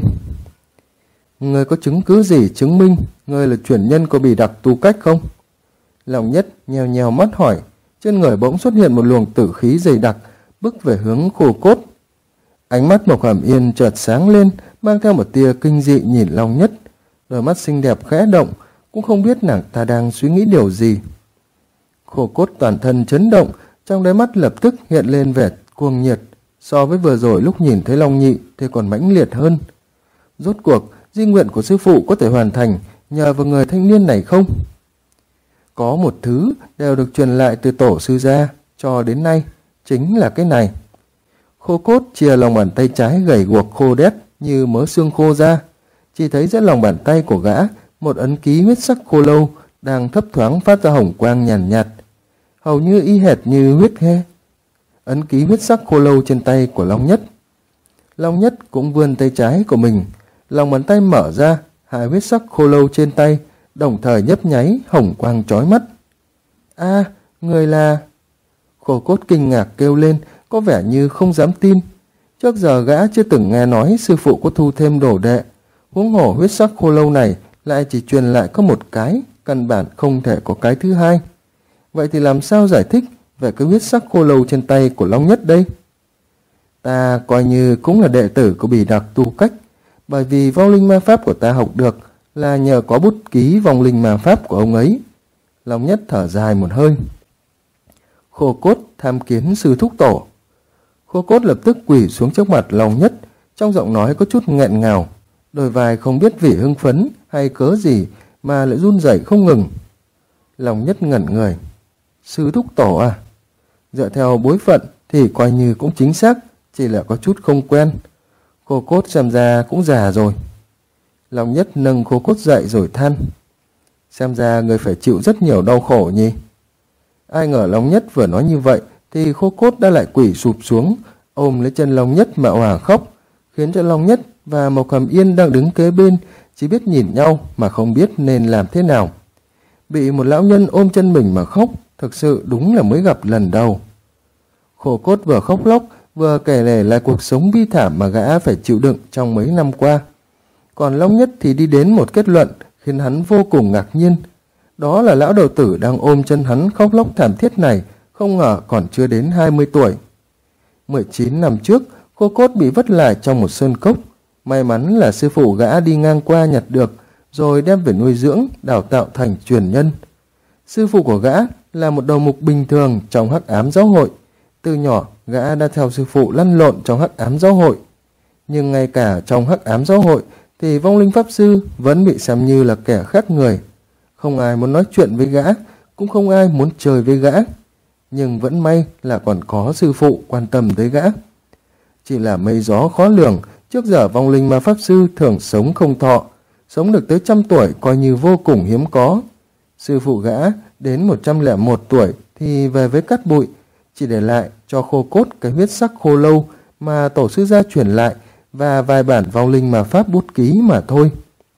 Ngươi có chứng cứ gì chứng minh ngươi là truyền nhân của Bỉ Đặc Tu Cách không? Long Nhất nheo nheo mắt hỏi. Trên người bỗng xuất hiện một luồng tử khí dày đặc, bước về hướng Khô Cốt. Ánh mắt Mộc Hàm Yên chợt sáng lên, mang theo một tia kinh dị nhìn Long Nhất. Đôi mắt xinh đẹp khẽ động, cũng không biết nàng ta đang suy nghĩ điều gì. Khô Cốt toàn thân chấn động, trong đáy mắt lập tức hiện lên vẻ cuồng nhiệt, so với vừa rồi lúc nhìn thấy Long Nhị thì còn mãnh liệt hơn. Rốt cuộc, di nguyện của sư phụ có thể hoàn thành nhờ vào người thanh niên này không? Có một thứ đều được truyền lại từ tổ sư gia cho đến nay, chính là cái này. Khô Cốt chia lòng bàn tay trái gầy guộc khô đét như mớ xương khô ra, chỉ thấy giữa lòng bàn tay của gã một ấn ký huyết sắc khô lâu đang thấp thoáng phát ra hồng quang nhàn nhạt, hầu như y hệt như huyết he, ấn ký huyết sắc khô lâu trên tay của Long Nhất. Long Nhất cũng vươn tay trái của mình, lòng bàn tay mở ra, hai huyết sắc khô lâu trên tay đồng thời nhấp nháy, hồng quang chói mắt. A, người là... Khô Cốt kinh ngạc kêu lên, có vẻ như không dám tin. Trước giờ gã chưa từng nghe nói sư phụ có thu thêm đồ đệ, huống hồ huyết sắc khô lâu này lại chỉ truyền lại có một cái, căn bản không thể có cái thứ hai. Vậy thì làm sao giải thích về cái huyết sắc khô lâu trên tay của Long Nhất đây? Ta coi như cũng là đệ tử của Bỉ Đặc Tu Cách, bởi vì vong linh ma pháp của ta học được là nhờ có bút ký vong linh ma pháp của ông ấy. Long Nhất thở dài một hơi. Khô Cốt tham kiến sư thúc tổ. Khô Cốt lập tức quỳ xuống trước mặt Long Nhất, trong giọng nói có chút nghẹn ngào, đôi vai không biết vì hưng phấn hay cớ gì mà lại run rẩy không ngừng. Long Nhất ngẩn người. Sư thúc tổ à? Dựa theo bối phận thì coi như cũng chính xác, chỉ là có chút không quen. Khô Cốt xem ra cũng già rồi. Long Nhất nâng Khô Cốt dậy rồi than. Xem ra người phải chịu rất nhiều đau khổ nhỉ? Ai ngờ Long Nhất vừa nói như vậy thì Khô Cốt đã lại quỳ sụp xuống, ôm lấy chân Long Nhất mà òa khóc, khiến cho Long Nhất và Mộc Hàm Yên đang đứng kế bên chỉ biết nhìn nhau mà không biết nên làm thế nào. Bị một lão nhân ôm chân mình mà khóc, thực sự đúng là mới gặp lần đầu. Khô Cốt vừa khóc lóc vừa kể lể lại cuộc sống bi thảm mà gã phải chịu đựng trong mấy năm qua. Còn Long Nhất thì đi đến một kết luận khiến hắn vô cùng ngạc nhiên. Đó là lão đầu tử đang ôm chân hắn khóc lóc thảm thiết này không ngờ còn chưa đến 20 tuổi. 19 năm trước, Khô Cốt bị vất lại trong một sơn cốc. May mắn là sư phụ gã đi ngang qua nhặt được, rồi đem về nuôi dưỡng, đào tạo thành truyền nhân. Sư phụ của gã là một đầu mục bình thường trong Hắc Ám Giáo hội. Từ nhỏ, gã đã theo sư phụ lăn lộn trong Hắc Ám Giáo hội. Nhưng ngay cả trong Hắc Ám Giáo hội thì vong linh pháp sư vẫn bị xem như là kẻ khác người. Không ai muốn nói chuyện với gã, cũng không ai muốn chơi với gã. Nhưng vẫn may là còn có sư phụ quan tâm tới gã. Chỉ là mây gió khó lường, trước giờ vong linh ma pháp sư thường sống không thọ, sống được tới 100 tuổi coi như vô cùng hiếm có. Sư phụ gã đến 101 tuổi thì về với cát bụi, chỉ để lại cho Khô Cốt cái huyết sắc khô lâu mà tổ sư gia truyền lại và vài bản vong linh ma pháp bút ký mà thôi.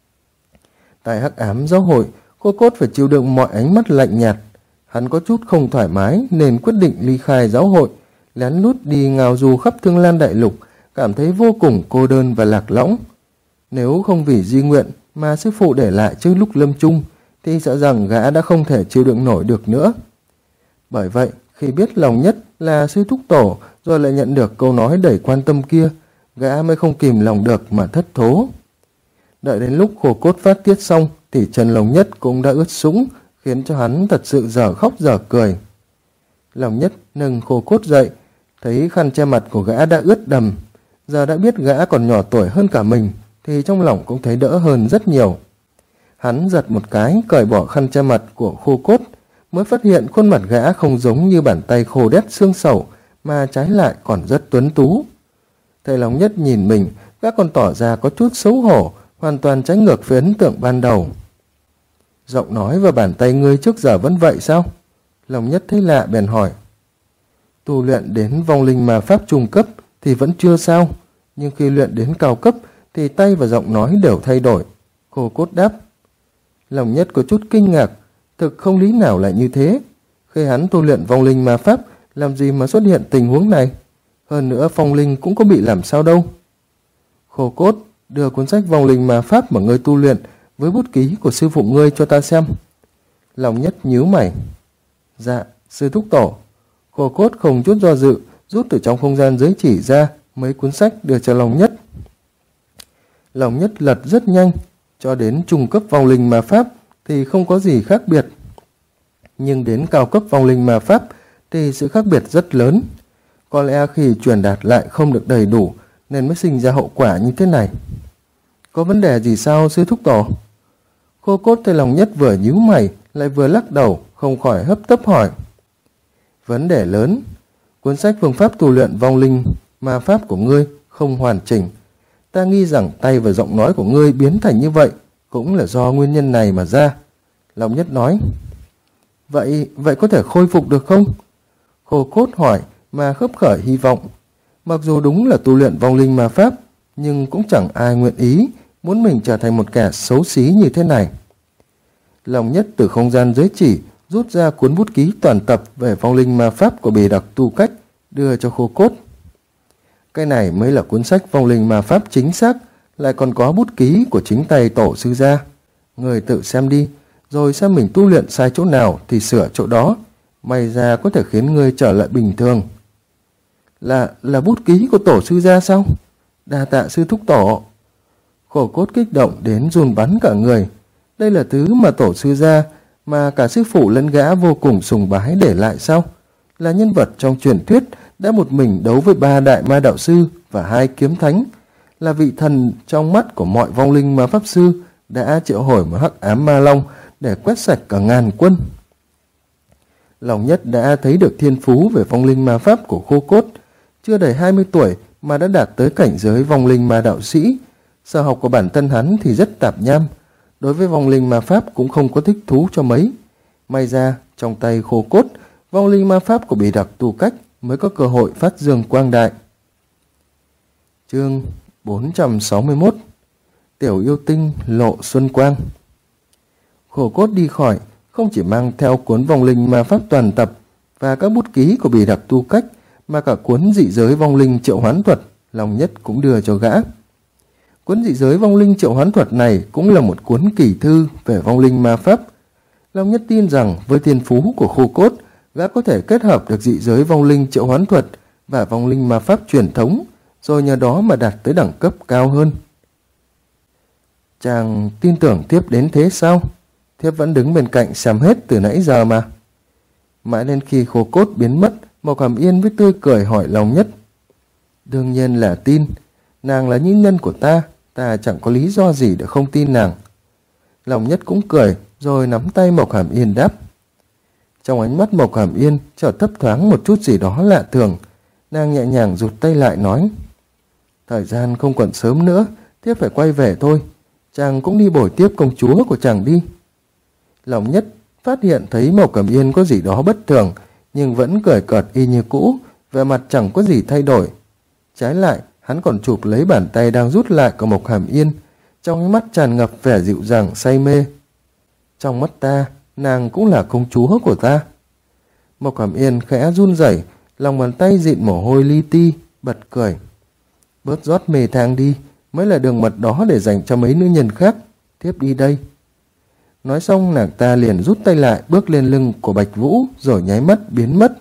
Tại Hắc Ám Giáo hội, Khô Cốt phải chịu đựng mọi ánh mắt lạnh nhạt. Hắn có chút không thoải mái nên quyết định ly khai giáo hội, lén lút đi ngào du khắp Thương Lan Đại Lục, cảm thấy vô cùng cô đơn và lạc lõng. Nếu không vì di nguyện mà sư phụ để lại trước lúc lâm chung, thì sợ rằng gã đã không thể chịu đựng nổi được nữa. Bởi vậy, khi biết Long Nhất là sư thúc tổ rồi lại nhận được câu nói đầy quan tâm kia, gã mới không kìm lòng được mà thất thố. Đợi đến lúc Khô Cốt phát tiết xong thì chân Long Nhất cũng đã ướt sũng, khiến cho hắn thật sự dở khóc dở cười. Long Nhất nâng Khô Cốt dậy, thấy khăn che mặt của gã đã ướt đầm. Giờ đã biết gã còn nhỏ tuổi hơn cả mình thì trong lòng cũng thấy đỡ hơn rất nhiều. Hắn giật một cái cởi bỏ khăn che mặt của Khô Cốt, mới phát hiện khuôn mặt gã không giống như bàn tay khô đét xương sầu, mà trái lại còn rất tuấn tú. Thầy Long Nhất nhìn mình, gã còn tỏ ra có chút xấu hổ, hoàn toàn trái ngược với ấn tượng ban đầu. Giọng nói và bàn tay ngươi trước giờ vẫn vậy sao? Long Nhất thấy lạ bèn hỏi. Tu luyện đến vong linh ma pháp trung cấp thì vẫn chưa sao, nhưng khi luyện đến cao cấp thì tay và giọng nói đều thay đổi. Khô Cốt đáp. Long Nhất có chút kinh ngạc, thực không lý nào lại như thế. Khi hắn tu luyện vong linh ma pháp, làm gì mà xuất hiện tình huống này? Hơn nữa phong linh cũng có bị làm sao đâu. Khô Cốt, đưa cuốn sách vong linh ma pháp mà ngươi tu luyện với bút ký của sư phụ ngươi cho ta xem. Long Nhất nhíu mày. Dạ, sư thúc tổ. Khô Cốt không chút do dự, rút từ trong không gian giới chỉ ra mấy cuốn sách đưa cho Long Nhất. Long Nhất lật rất nhanh, cho đến trung cấp vong linh ma pháp thì không có gì khác biệt. Nhưng đến cao cấp vong linh ma pháp thì sự khác biệt rất lớn. Có lẽ khi truyền đạt lại không được đầy đủ nên mới sinh ra hậu quả như thế này. Có vấn đề gì sao sư thúc tổ? Khô Cốt thấy Long Nhất vừa nhíu mày lại vừa lắc đầu, không khỏi hấp tấp hỏi. Vấn đề lớn. Cuốn sách phương pháp tu luyện vong linh ma pháp của ngươi không hoàn chỉnh. Ta nghi rằng tay và giọng nói của ngươi biến thành như vậy cũng là do nguyên nhân này mà ra. Long Nhất nói. Vậy có thể khôi phục được không? Khô Cốt hỏi mà khấp khởi hy vọng. Mặc dù đúng là tu luyện vong linh ma pháp, nhưng cũng chẳng ai nguyện ý muốn mình trở thành một kẻ xấu xí như thế này. Long Nhất từ không gian giới chỉ rút ra cuốn bút ký toàn tập về vong linh ma pháp của Bì Đặc Tu Cách, đưa cho Khô Cốt. Cái này mới là cuốn sách vong linh ma pháp chính xác, lại còn có bút ký của chính tay tổ sư gia. Người tự xem đi, rồi xem mình tu luyện sai chỗ nào thì sửa chỗ đó, may ra có thể khiến ngươi trở lại bình thường. Là bút ký của tổ sư gia sao? Đa tạ sư thúc tổ. Khô Cốt kích động đến run bắn cả người. Đây là thứ mà tổ sư gia, mà cả sư phụ lẫn gã vô cùng sùng bái để lại sao? Là nhân vật trong truyền thuyết đã một mình đấu với 3 đại ma đạo sư và 2 kiếm thánh, là vị thần trong mắt của mọi vong linh ma pháp sư, đã triệu hồi một hắc ám ma long để quét sạch cả ngàn quân. Long Nhất đã thấy được thiên phú về vong linh ma pháp của Khô Cốt, chưa đầy 20 tuổi mà đã đạt tới cảnh giới vong linh ma đạo sĩ. Sở học của bản thân hắn thì rất tạp nham, đối với vong linh ma pháp cũng không có thích thú cho mấy. May ra trong tay Khô Cốt, vong linh ma pháp của Bì Đặc Tu Cách mới có cơ hội phát dương quang đại. Chương 461. Tiểu yêu tinh lộ xuân quang. Khô Cốt đi khỏi, không chỉ mang theo cuốn vong linh ma pháp toàn tập và các bút ký của Bì Đặc Tu Cách, mà cả cuốn dị giới vong linh triệu hoán thuật, Long Nhất cũng đưa cho gã. Cuốn dị giới vong linh triệu hoán thuật này cũng là một cuốn kỳ thư về vong linh ma pháp. Long Nhất tin rằng với thiên phú của Khô Cốt, gã có thể kết hợp được dị giới vong linh triệu hoán thuật và vong linh ma pháp truyền thống, rồi nhờ đó mà đạt tới đẳng cấp cao hơn. Chàng tin tưởng Thiếp đến thế sao? Thiếp vẫn đứng bên cạnh xem hết từ nãy giờ mà. Mãi đến khi Khô Cốt biến mất, Mộc Hàm Yên với tươi cười hỏi Long Nhất. Đương nhiên là tin. Nàng là nhân nhân của ta, ta chẳng có lý do gì để không tin nàng. Long Nhất cũng cười, rồi nắm tay Mộc Hàm Yên đáp. Trong ánh mắt Mộc Hàm Yên chợt thấp thoáng một chút gì đó lạ thường. Nàng nhẹ nhàng rụt tay lại nói. Thời gian không còn sớm nữa, Thiếp phải quay về thôi. Chàng cũng đi bồi tiếp công chúa của chàng đi. Long Nhất phát hiện thấy Mộc Hàm Yên có gì đó bất thường, nhưng vẫn cười cợt y như cũ, vẻ mặt chẳng có gì thay đổi. Trái lại, hắn còn chụp lấy bàn tay đang rút lại của Mộc Hàm Yên, trong ánh mắt tràn ngập vẻ dịu dàng say mê. Trong mắt ta, nàng cũng là công chúa của ta. Mộc Hàm Yên khẽ run rẩy, lòng bàn tay dịn mồ hôi li ti, bật cười. Bớt rót mê thang đi, mới là đường mật đó để dành cho mấy nữ nhân khác. Thiếp đi đây. Nói xong nàng ta liền rút tay lại, bước lên lưng của Bạch Vũ, rồi nháy mắt biến mất.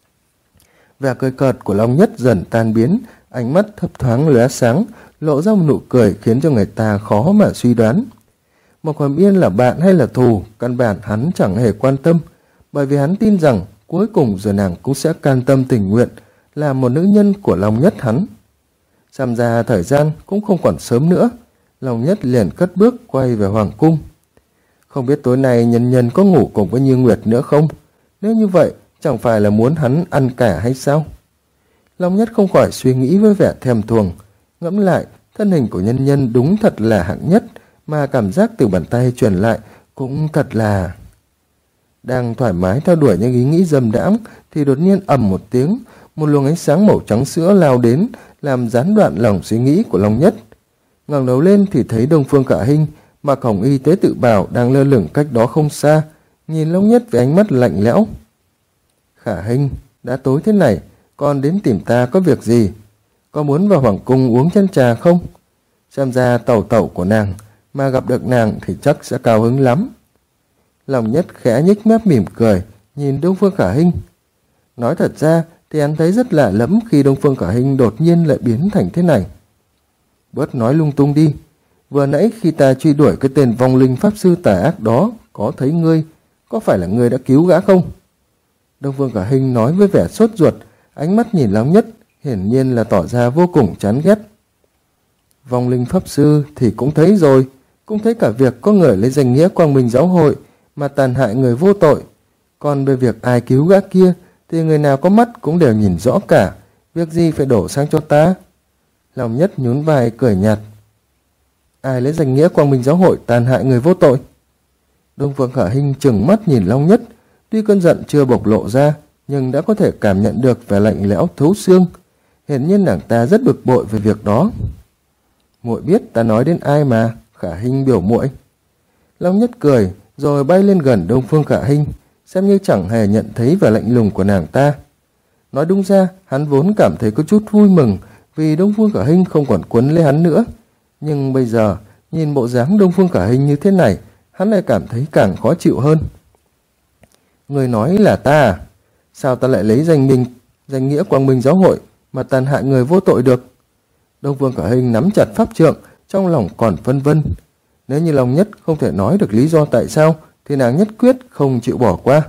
Vẻ cười cợt của Long Nhất dần tan biến, ánh mắt thấp thoáng lóe sáng, lộ ra một nụ cười khiến cho người ta khó mà suy đoán. Mộc Hàm Yên là bạn hay là thù, căn bản hắn chẳng hề quan tâm, bởi vì hắn tin rằng cuối cùng rồi nàng cũng sẽ can tâm tình nguyện là một nữ nhân của Long Nhất hắn. Xem ra thời gian cũng không còn sớm nữa, Long Nhất liền cất bước quay về hoàng cung. Không biết tối nay nhân nhân có ngủ cùng với Như Nguyệt nữa không? Nếu như vậy, chẳng phải là muốn hắn ăn cả hay sao? Long Nhất không khỏi suy nghĩ với vẻ thèm thuồng. Ngẫm lại, thân hình của nhân nhân đúng thật là hạng nhất, mà cảm giác từ bàn tay truyền lại cũng thật là... Đang thoải mái theo đuổi những ý nghĩ dâm đãng thì đột nhiên ầm một tiếng, một luồng ánh sáng màu trắng sữa lao đến, làm gián đoạn lòng suy nghĩ của Long Nhất. Ngẩng đầu lên thì thấy Đông Phương Khả Hinh mặc hồng y tế tự bào đang lơ lửng cách đó không xa, nhìn Long Nhất với ánh mắt lạnh lẽo. Khả Hinh, đã tối thế này, con đến tìm ta có việc gì? Có muốn vào hoàng cung uống chén trà không? Xem ra tẩu tẩu của nàng, mà gặp được nàng thì chắc sẽ cao hứng lắm. Long Nhất khẽ nhếch mép mỉm cười, nhìn Đông Phương Khả Hinh. Nói thật ra thì hắn thấy rất lạ lẫm khi Đông Phương Khả Hinh đột nhiên lại biến thành thế này. Bớt nói lung tung đi. Vừa nãy khi ta truy đuổi cái tên vong linh pháp sư tà ác đó, có thấy ngươi, có phải là ngươi đã cứu gã không? Đông Phương Khả Hinh nói với vẻ sốt ruột, ánh mắt nhìn Long Nhất, hiển nhiên là tỏ ra vô cùng chán ghét. Vong linh pháp sư thì cũng thấy rồi, cũng thấy cả việc có người lấy danh nghĩa Quang Minh giáo hội mà tàn hại người vô tội. Còn về việc ai cứu gã kia thì người nào có mắt cũng đều nhìn rõ cả, việc gì phải đổ sang cho ta? Long Nhất nhún vai cười nhạt. Ai lấy danh nghĩa Quang Minh giáo hội tàn hại người vô tội? Đông Phương Khả Hinh trừng mắt nhìn Long Nhất, tuy cơn giận chưa bộc lộ ra, nhưng đã có thể cảm nhận được vẻ lạnh lẽo thấu xương. Hiển nhiên nàng ta rất bực bội về việc đó. Muội biết ta nói đến ai mà? Khả Hinh biểu muội. Long Nhất cười, rồi bay lên gần Đông Phương Khả Hinh, xem như chẳng hề nhận thấy vẻ lạnh lùng của nàng ta. Nói đúng ra, hắn vốn cảm thấy có chút vui mừng vì Đông Phương Khả Hinh không còn quấn lấy hắn nữa. Nhưng bây giờ, nhìn bộ dáng Đông Phương Khả Hinh như thế này, hắn lại cảm thấy càng khó chịu hơn. Người nói là ta à? Sao ta lại lấy danh nghĩa Quang Minh Giáo hội mà tàn hại người vô tội được? Đông Phương Khả Hinh nắm chặt pháp trượng, trong lòng còn phân vân. Nếu như Long Nhất không thể nói được lý do tại sao, thì nàng nhất quyết không chịu bỏ qua.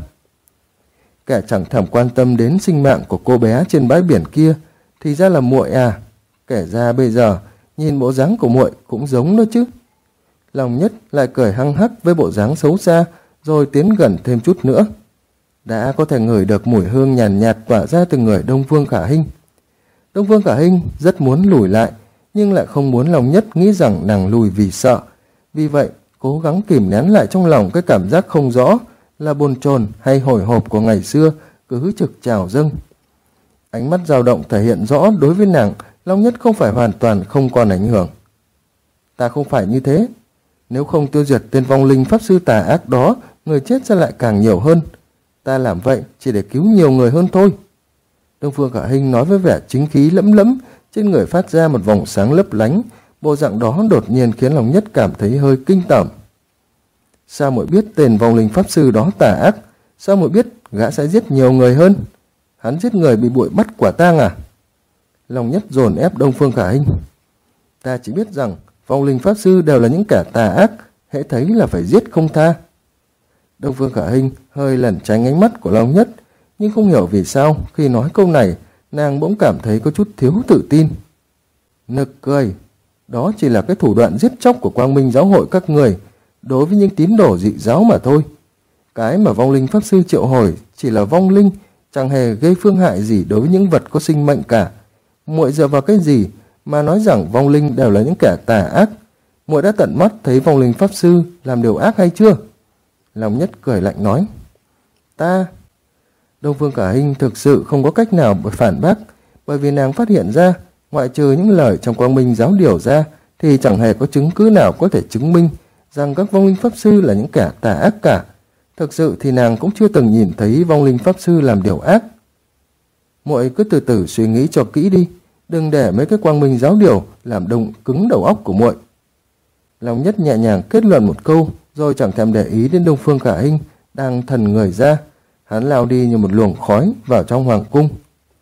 Kẻ chẳng thèm quan tâm đến sinh mạng của cô bé trên bãi biển kia, thì ra là muội à? Kể ra bây giờ, nhìn bộ dáng của muội cũng giống đó chứ. Long Nhất lại cười hăng hắc với bộ dáng xấu xa, rồi tiến gần thêm chút nữa. Đã có thể ngửi được mùi hương nhàn nhạt tỏa ra từ người Đông Phương Khả Hinh. Đông Phương Khả Hinh rất muốn lùi lại, nhưng lại không muốn Long Nhất nghĩ rằng nàng lùi vì sợ. Vì vậy, cố gắng kìm nén lại trong lòng cái cảm giác không rõ là bồn chồn hay hồi hộp của ngày xưa cứ trực trào dâng. Ánh mắt dao động thể hiện rõ đối với nàng, Long Nhất không phải hoàn toàn không còn ảnh hưởng. Ta không phải như thế. Nếu không tiêu diệt tên vong linh pháp sư tà ác đó, người chết sẽ lại càng nhiều hơn. Ta làm vậy chỉ để cứu nhiều người hơn thôi. Đông Phương Khả Hinh nói với vẻ chính khí lẫm lẫm, trên người phát ra một vòng sáng lấp lánh. Bộ dạng đó đột nhiên khiến Long Nhất cảm thấy hơi kinh tởm. Sao muội biết tên vong linh pháp sư đó tà ác? Sao muội biết gã sẽ giết nhiều người hơn? Hắn giết người bị bụi bắt quả tang à? Long Nhất dồn ép Đông Phương Khả Hinh. Ta chỉ biết rằng vong linh pháp sư đều là những kẻ tà ác, hễ thấy là phải giết không tha. Đông Phương Khả Hinh hơi lẩn tránh ánh mắt của Long Nhất, nhưng không hiểu vì sao khi nói câu này, nàng bỗng cảm thấy có chút thiếu tự tin. Nực cười, đó chỉ là cái thủ đoạn giết chóc của Quang Minh Giáo hội các người đối với những tín đồ dị giáo mà thôi. Cái mà vong linh pháp sư triệu hồi chỉ là vong linh, chẳng hề gây phương hại gì đối với những vật có sinh mệnh cả. Muội dựa vào cái gì mà nói rằng vong linh đều là những kẻ tà ác? Muội đã tận mắt thấy vong linh pháp sư làm điều ác hay chưa? Long Nhất cười lạnh nói. Ta... Đông Phương Khả Hinh thực sự không có cách nào để phản bác, bởi vì nàng phát hiện ra, ngoại trừ những lời trong Quang Minh Giáo điều ra, thì chẳng hề có chứng cứ nào có thể chứng minh rằng các vong linh pháp sư là những kẻ tà ác cả. Thực sự thì nàng cũng chưa từng nhìn thấy vong linh pháp sư làm điều ác. Muội cứ từ từ suy nghĩ cho kỹ đi, đừng để mấy cái Quang Minh Giáo điều làm cứng đầu óc của muội. Long Nhất nhẹ nhàng kết luận một câu, rồi chẳng thèm để ý đến Đông Phương Khả Hinh đang thần người ra. Hắn lao đi như một luồng khói vào trong hoàng cung.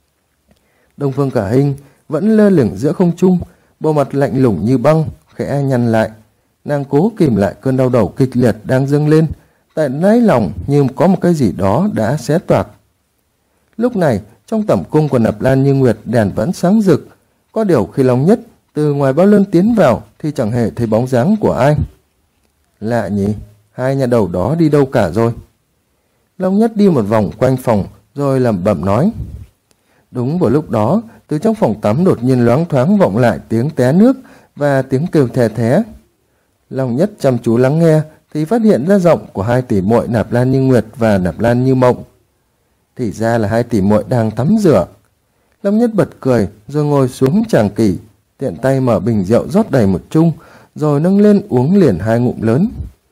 Đông Phương Khả Hinh vẫn lơ lửng giữa không trung, bộ mặt lạnh lùng như băng, khẽ nhăn lại. Nàng cố kìm lại cơn đau đầu kịch liệt đang dâng lên, tại đáy lòng như có một cái gì đó đã xé toạc. Lúc này, trong tẩm cung của Nạp Lan Như Nguyệt đèn vẫn sáng rực. Có điều khi Long Nhất từ ngoài bao lơn tiến vào thì chẳng hề thấy bóng dáng của ai. Lạ nhỉ, hai nhà đầu đó đi đâu cả rồi? Long Nhất đi một vòng quanh phòng rồi lẩm bẩm nói. Đúng vào lúc đó, từ trong phòng tắm đột nhiên loáng thoáng vọng lại tiếng té nước và tiếng kêu the thé. Long Nhất chăm chú lắng nghe thì phát hiện ra giọng của hai tỷ muội Nạp Lan Như Nguyệt và Nạp Lan Như Mộng. Thì ra là hai tỷ muội đang tắm rửa. Long Nhất bật cười rồi ngồi xuống tràng kỷ, tiện tay mở bình rượu rót đầy một chung, rồi nâng lên uống liền hai ngụm lớn.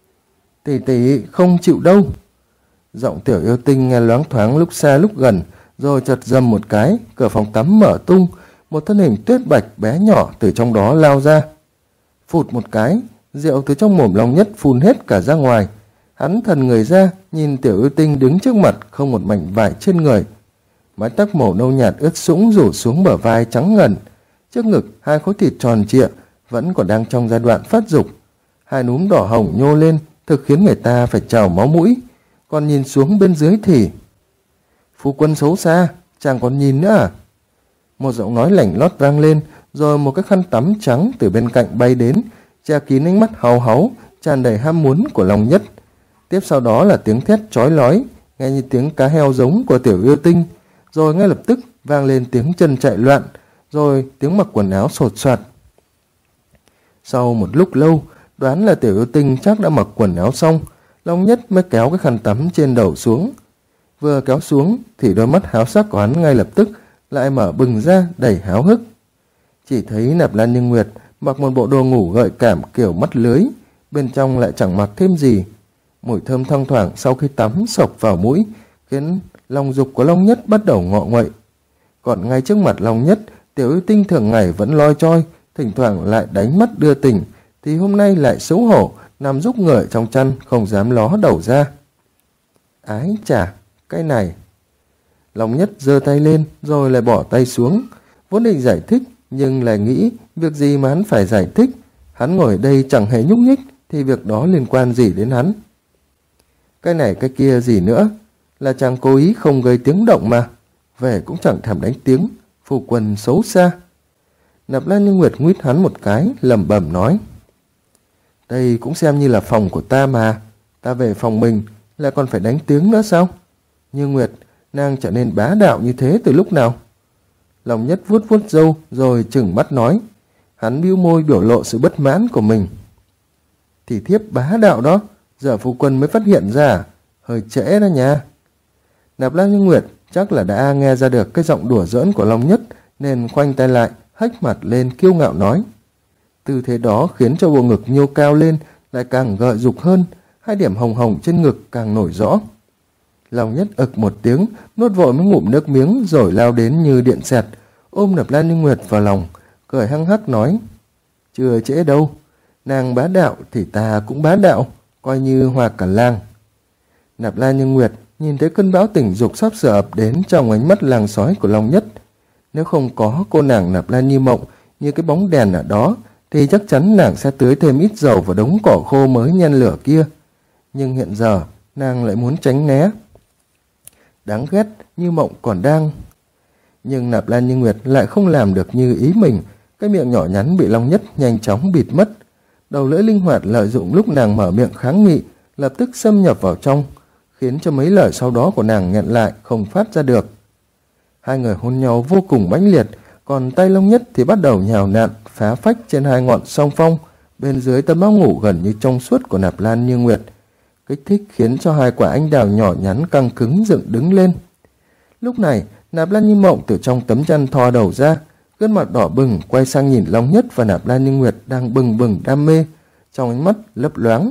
Tỷ tỷ không chịu đâu. Giọng Tiểu Yêu Tinh nghe loáng thoáng lúc xa lúc gần, rồi chợt dầm một cái, cửa phòng tắm mở tung, một thân hình tuyết bạch bé nhỏ từ trong đó lao ra. Phụt một cái, rượu từ trong mồm Long Nhất phun hết cả ra ngoài. Hắn thần người ra, nhìn Tiểu Yêu Tinh đứng trước mặt không một mảnh vải trên người. Mái tóc màu nâu nhạt ướt sũng rủ xuống bờ vai trắng ngần. Trước ngực hai khối thịt tròn trịa vẫn còn đang trong giai đoạn phát dục. Hai núm đỏ hồng nhô lên, thực khiến người ta phải trào máu mũi. Còn nhìn xuống bên dưới thì... Phu quân xấu xa, chàng còn nhìn nữa à? Một giọng nói lảnh lót vang lên, rồi một cái khăn tắm trắng từ bên cạnh bay đến, che kín ánh mắt háo háu, tràn đầy ham muốn của Long Nhất. Tiếp sau đó là tiếng thét chói lói, nghe như tiếng cá heo giống của Tiểu Yêu Tinh, rồi ngay lập tức vang lên tiếng chân chạy loạn, rồi tiếng mặc quần áo sột soạt. Sau một lúc lâu, đoán là Tiểu Yêu Tinh chắc đã mặc quần áo xong, Long Nhất mới kéo cái khăn tắm trên đầu xuống. Vừa kéo xuống thì đôi mắt háo sắc của hắn ngay lập tức lại mở bừng ra đầy háo hức. Chỉ thấy Nạp Lan Như Nguyệt mặc một bộ đồ ngủ gợi cảm kiểu mắt lưới, bên trong lại chẳng mặc thêm gì. Mùi thơm thoang thoảng sau khi tắm xộc vào mũi, khiến lòng dục của Long Nhất bắt đầu ngọ nguậy. Còn ngay trước mặt Long Nhất, Tiểu Yêu Tinh thường ngày vẫn loi choi, thỉnh thoảng lại đánh mắt đưa tình, thì hôm nay lại xấu hổ, nằm rúc người trong chăn, không dám ló đầu ra. Ái chà, cái này... Long Nhất giơ tay lên rồi lại bỏ tay xuống, vốn định giải thích nhưng lại nghĩ việc gì mà hắn phải giải thích. Hắn ngồi đây chẳng hề nhúc nhích thì việc đó liên quan gì đến hắn. Cái này cái kia gì nữa, là chàng cố ý không gây tiếng động mà, về cũng chẳng thèm đánh tiếng, phu quân xấu xa. Nạp Lan Như Nguyệt nguyết hắn một cái, lẩm bẩm nói: đây cũng xem như là phòng của ta mà, ta về phòng mình lại còn phải đánh tiếng nữa sao? Như Nguyệt, nàng trở nên bá đạo như thế từ lúc nào? Long Nhất vuốt vuốt râu rồi chừng mắt nói. Hắn bĩu môi biểu lộ sự bất mãn của mình. Thì thiếp bá đạo đó, giờ phu quân mới phát hiện ra, hơi trễ đó nha. Nạp Lan Như Nguyệt chắc là đã nghe ra được cái giọng đùa giỡn của Long Nhất, nên khoanh tay lại, hách mặt lên kiêu ngạo nói. Tư thế đó khiến cho bộ ngực nhô cao lên lại càng gợi dục hơn, hai điểm hồng hồng trên ngực càng nổi rõ. Long Nhất ực một tiếng, nuốt vội mấy ngụm nước miếng rồi lao đến như điện xẹt, ôm Nạp Lan Như Nguyệt vào lòng, cười hăng hắc nói: chưa trễ đâu, nàng bá đạo thì ta cũng bá đạo, coi như hòa cả làng. Nạp Lan Như Nguyệt nhìn thấy cơn bão tình dục sắp sửa ập đến trong ánh mắt làng sói của Long Nhất. Nếu không có cô nàng Nạp Lan Như Mộng như cái bóng đèn ở đó, thì chắc chắn nàng sẽ tưới thêm ít dầu vào đống cỏ khô mới nhen lửa kia. Nhưng hiện giờ nàng lại muốn tránh né. Đáng ghét, Như Mộng còn đang... Nhưng Nạp Lan Như Nguyệt lại không làm được như ý mình. Cái miệng nhỏ nhắn bị Long Nhất nhanh chóng bịt mất. Đầu lưỡi linh hoạt lợi dụng lúc nàng mở miệng kháng nghị, lập tức xâm nhập vào trong, khiến cho mấy lời sau đó của nàng nghẹn lại không phát ra được. Hai người hôn nhau vô cùng mãnh liệt, còn tay Long Nhất thì bắt đầu nhào nặn, phá phách trên hai ngọn song phong, bên dưới tấm áo ngủ gần như trong suốt của Nạp Lan Như Nguyệt. Kích thích khiến cho hai quả anh đào nhỏ nhắn căng cứng dựng đứng lên. Lúc này, Nạp Lan Như Mộng từ trong tấm chăn thò đầu ra, gương mặt đỏ bừng quay sang nhìn Long Nhất và Nạp Lan Như Nguyệt đang bừng bừng đam mê, trong ánh mắt lấp loáng.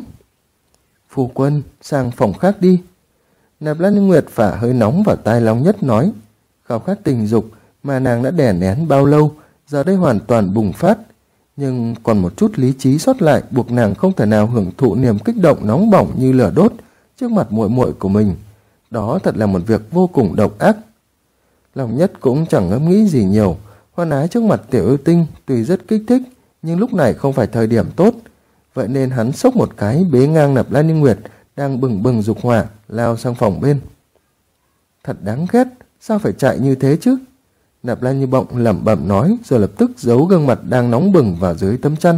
Phu quân, sang phòng khác đi. Nạp Lan Như Nguyệt phả hơi nóng vào tai Long Nhất nói. Khao khát tình dục mà nàng đã đè nén bao lâu, giờ đây hoàn toàn bùng phát. Nhưng còn một chút lý trí sót lại buộc nàng không thể nào hưởng thụ niềm kích động nóng bỏng như lửa đốt trước mặt muội muội của mình. Đó thật là một việc vô cùng độc ác. Long Nhất cũng chẳng ngẫm nghĩ gì nhiều, hoan ái trước mặt Tiểu Yêu Tinh tuy rất kích thích, nhưng lúc này không phải thời điểm tốt. Vậy nên hắn xốc một cái bế ngang Nạp Lan Như Nguyệt đang bừng bừng dục hỏa, lao sang phòng bên. Thật đáng ghét, sao phải chạy như thế chứ? Nạp Lan Như Mộng lẩm bẩm nói, rồi lập tức giấu gương mặt đang nóng bừng vào dưới tấm chăn.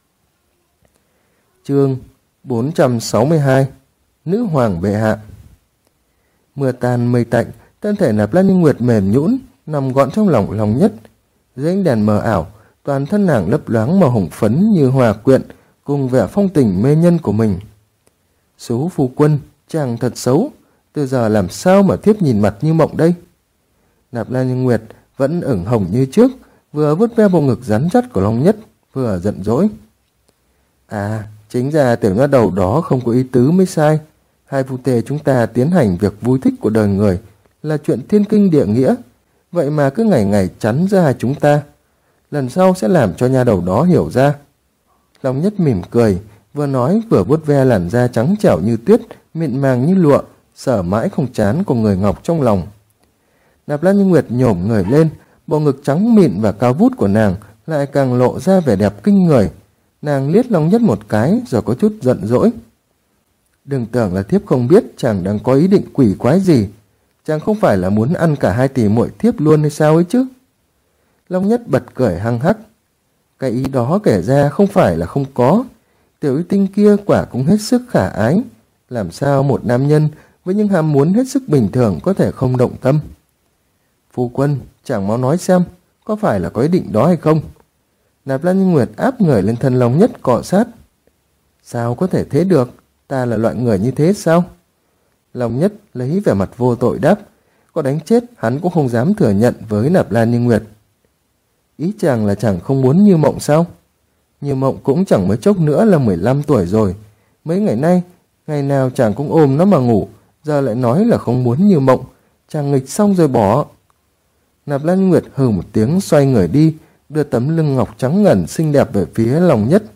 Chương 462 Nữ hoàng bệ hạ. Mưa tan mây tạnh, thân thể Nạp Lan Như Nguyệt mềm nhũn nằm gọn trong lòng Long Nhất. Dưới ánh đèn mờ ảo, toàn thân nàng lấp loáng màu hồng phấn như hòa quyện cùng vẻ phong tình mê nhân của mình. Số phu quân, chàng thật xấu, từ giờ làm sao mà thiếp nhìn mặt Như Mộng đây? Nạp Lan Như Nguyệt vẫn ửng hồng như trước, vừa vuốt ve bộ ngực rắn rắt của Long Nhất, vừa giận dỗi. À, chính ra tiểu nha đầu đó không có ý tứ mới sai. Hai phu thê chúng ta tiến hành việc vui thích của đời người là chuyện thiên kinh địa nghĩa, vậy mà cứ ngày ngày chắn ra hai chúng ta. Lần sau sẽ làm cho nha đầu đó hiểu ra. Long Nhất mỉm cười, vừa nói vừa vuốt ve làn da trắng trẻo như tuyết, mịn màng như lụa, sở mãi không chán của người ngọc trong lòng. Nạp Lan Như Nguyệt nhổm người lên, bộ ngực trắng mịn và cao vút của nàng lại càng lộ ra vẻ đẹp kinh người. Nàng liếc Long Nhất một cái rồi có chút giận dỗi. Đừng tưởng là thiếp không biết chàng đang có ý định quỷ quái gì. Chàng không phải là muốn ăn cả hai tỷ muội thiếp luôn hay sao ấy chứ? Long Nhất bật cười hăng hắc. Cái ý đó kể ra không phải là không có. Tiểu Yêu Tinh kia quả cũng hết sức khả ái. Làm sao một nam nhân với những ham muốn hết sức bình thường có thể không động tâm? Phu quân, chàng mau nói xem, có phải là có ý định đó hay không? Nạp Lan Như Nguyệt áp người lên thân Long Nhất cọ sát. Sao có thể thế được? Ta là loại người như thế sao? Long Nhất lấy vẻ mặt vô tội đáp. Có đánh chết hắn cũng không dám thừa nhận với Nạp Lan Như Nguyệt. Ý chàng là chàng không muốn Như Mộng sao? Như Mộng cũng chẳng mấy chốc nữa là 15 tuổi rồi. Mấy ngày nay, ngày nào chàng cũng ôm nó mà ngủ, giờ lại nói là không muốn Như Mộng. Chàng nghịch xong rồi bỏ. Nạp Lan Như Nguyệt hừ một tiếng xoay người đi, đưa tấm lưng ngọc trắng ngần xinh đẹp về phía Long Nhất.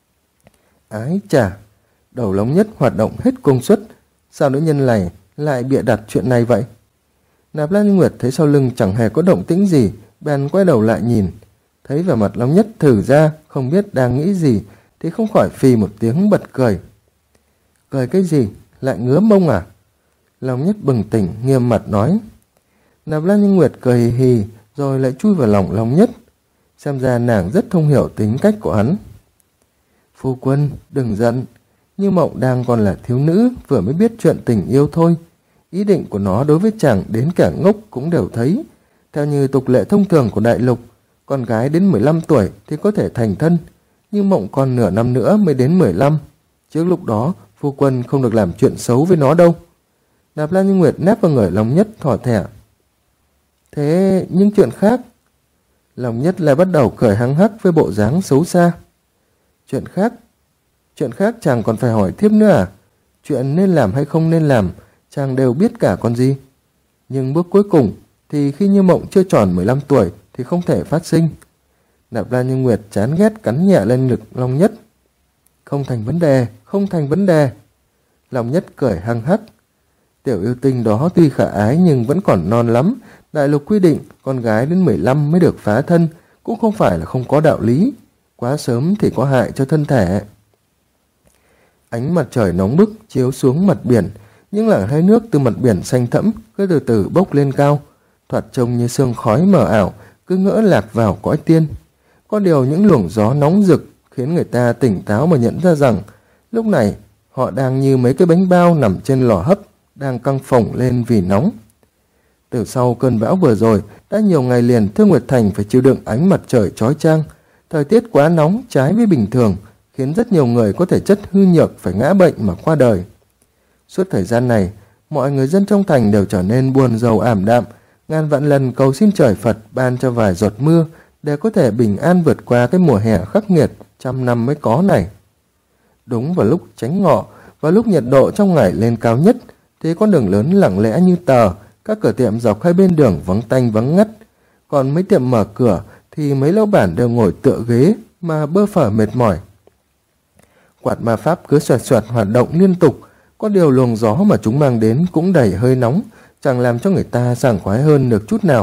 Ái chà, đầu Long Nhất hoạt động hết công suất. Sao nữ nhân này lại bịa đặt chuyện này vậy? Nạp Lan Như Nguyệt thấy sau lưng chẳng hề có động tĩnh gì, bèn quay đầu lại nhìn. Thấy vẻ mặt Long Nhất thử ra, không biết đang nghĩ gì, thì không khỏi phì một tiếng bật cười. Cười cái gì? Lại ngứa mông à? Long Nhất bừng tỉnh, nghiêm mặt nói. Nạp Lan Như Nguyệt cười hì hì, rồi lại chui vào lòng Long Nhất. Xem ra nàng rất thông hiểu tính cách của hắn. Phu quân, đừng giận. Như Mộng đang còn là thiếu nữ, vừa mới biết chuyện tình yêu thôi. Ý định của nó đối với chàng đến cả ngốc cũng đều thấy. Theo như tục lệ thông thường của đại lục, con gái đến 15 tuổi thì có thể thành thân. Như Mộng còn nửa năm nữa mới đến 15. Trước lúc đó, phu quân không được làm chuyện xấu với nó đâu. Nạp Lan Như Nguyệt nép vào người Long Nhất thỏ thẻ. Thế những chuyện khác? Long Nhất lại bắt đầu cười hăng hắc với bộ dáng xấu xa. Chuyện khác? Chuyện khác chàng còn phải hỏi thiếp nữa à? Chuyện nên làm hay không nên làm, chàng đều biết cả con gì. Nhưng bước cuối cùng thì khi Như Mộng chưa tròn 15 tuổi thì không thể phát sinh. Nạp Lan Như Nguyệt chán ghét cắn nhẹ lên ngực Long Nhất. Không thành vấn đề, không thành vấn đề. Long Nhất cười hăng hắc. Tiểu yêu tinh đó tuy khả ái nhưng vẫn còn non lắm. Đại lục quy định con gái đến 15 mới được phá thân, cũng không phải là không có đạo lý. Quá sớm thì có hại cho thân thể. Ánh mặt trời nóng bức chiếu xuống mặt biển, những làn hơi nước từ mặt biển xanh thẫm cứ từ từ bốc lên cao, thoạt trông như sương khói mờ ảo, cứ ngỡ lạc vào cõi tiên. Có điều những luồng gió nóng rực khiến người ta tỉnh táo mà nhận ra rằng lúc này họ đang như mấy cái bánh bao nằm trên lò hấp, đang căng phồng lên vì nóng. Từ sau cơn bão vừa rồi, đã nhiều ngày liền Thương Nguyệt Thành phải chịu đựng ánh mặt trời chói chang. Thời tiết quá nóng trái với bình thường, khiến rất nhiều người có thể chất hư nhược phải ngã bệnh mà qua đời. Suốt thời gian này, mọi người dân trong thành đều trở nên buồn rầu ảm đạm, ngàn vạn lần cầu xin trời Phật ban cho vài giọt mưa để có thể bình an vượt qua cái mùa hè khắc nghiệt trăm năm mới có này. Đúng vào lúc chánh ngọ, vào lúc nhiệt độ trong ngày lên cao nhất, thì con đường lớn lặng lẽ như tờ, các cửa tiệm dọc hai bên đường vắng tanh vắng ngắt. Còn mấy tiệm mở cửa thì mấy lão bản đều ngồi tựa ghế mà bơ phờ mệt mỏi. Quạt ma pháp cứ xoẹt xoẹt hoạt động liên tục, có điều luồng gió mà chúng mang đến cũng đầy hơi nóng, chẳng làm cho người ta sảng khoái hơn được chút nào.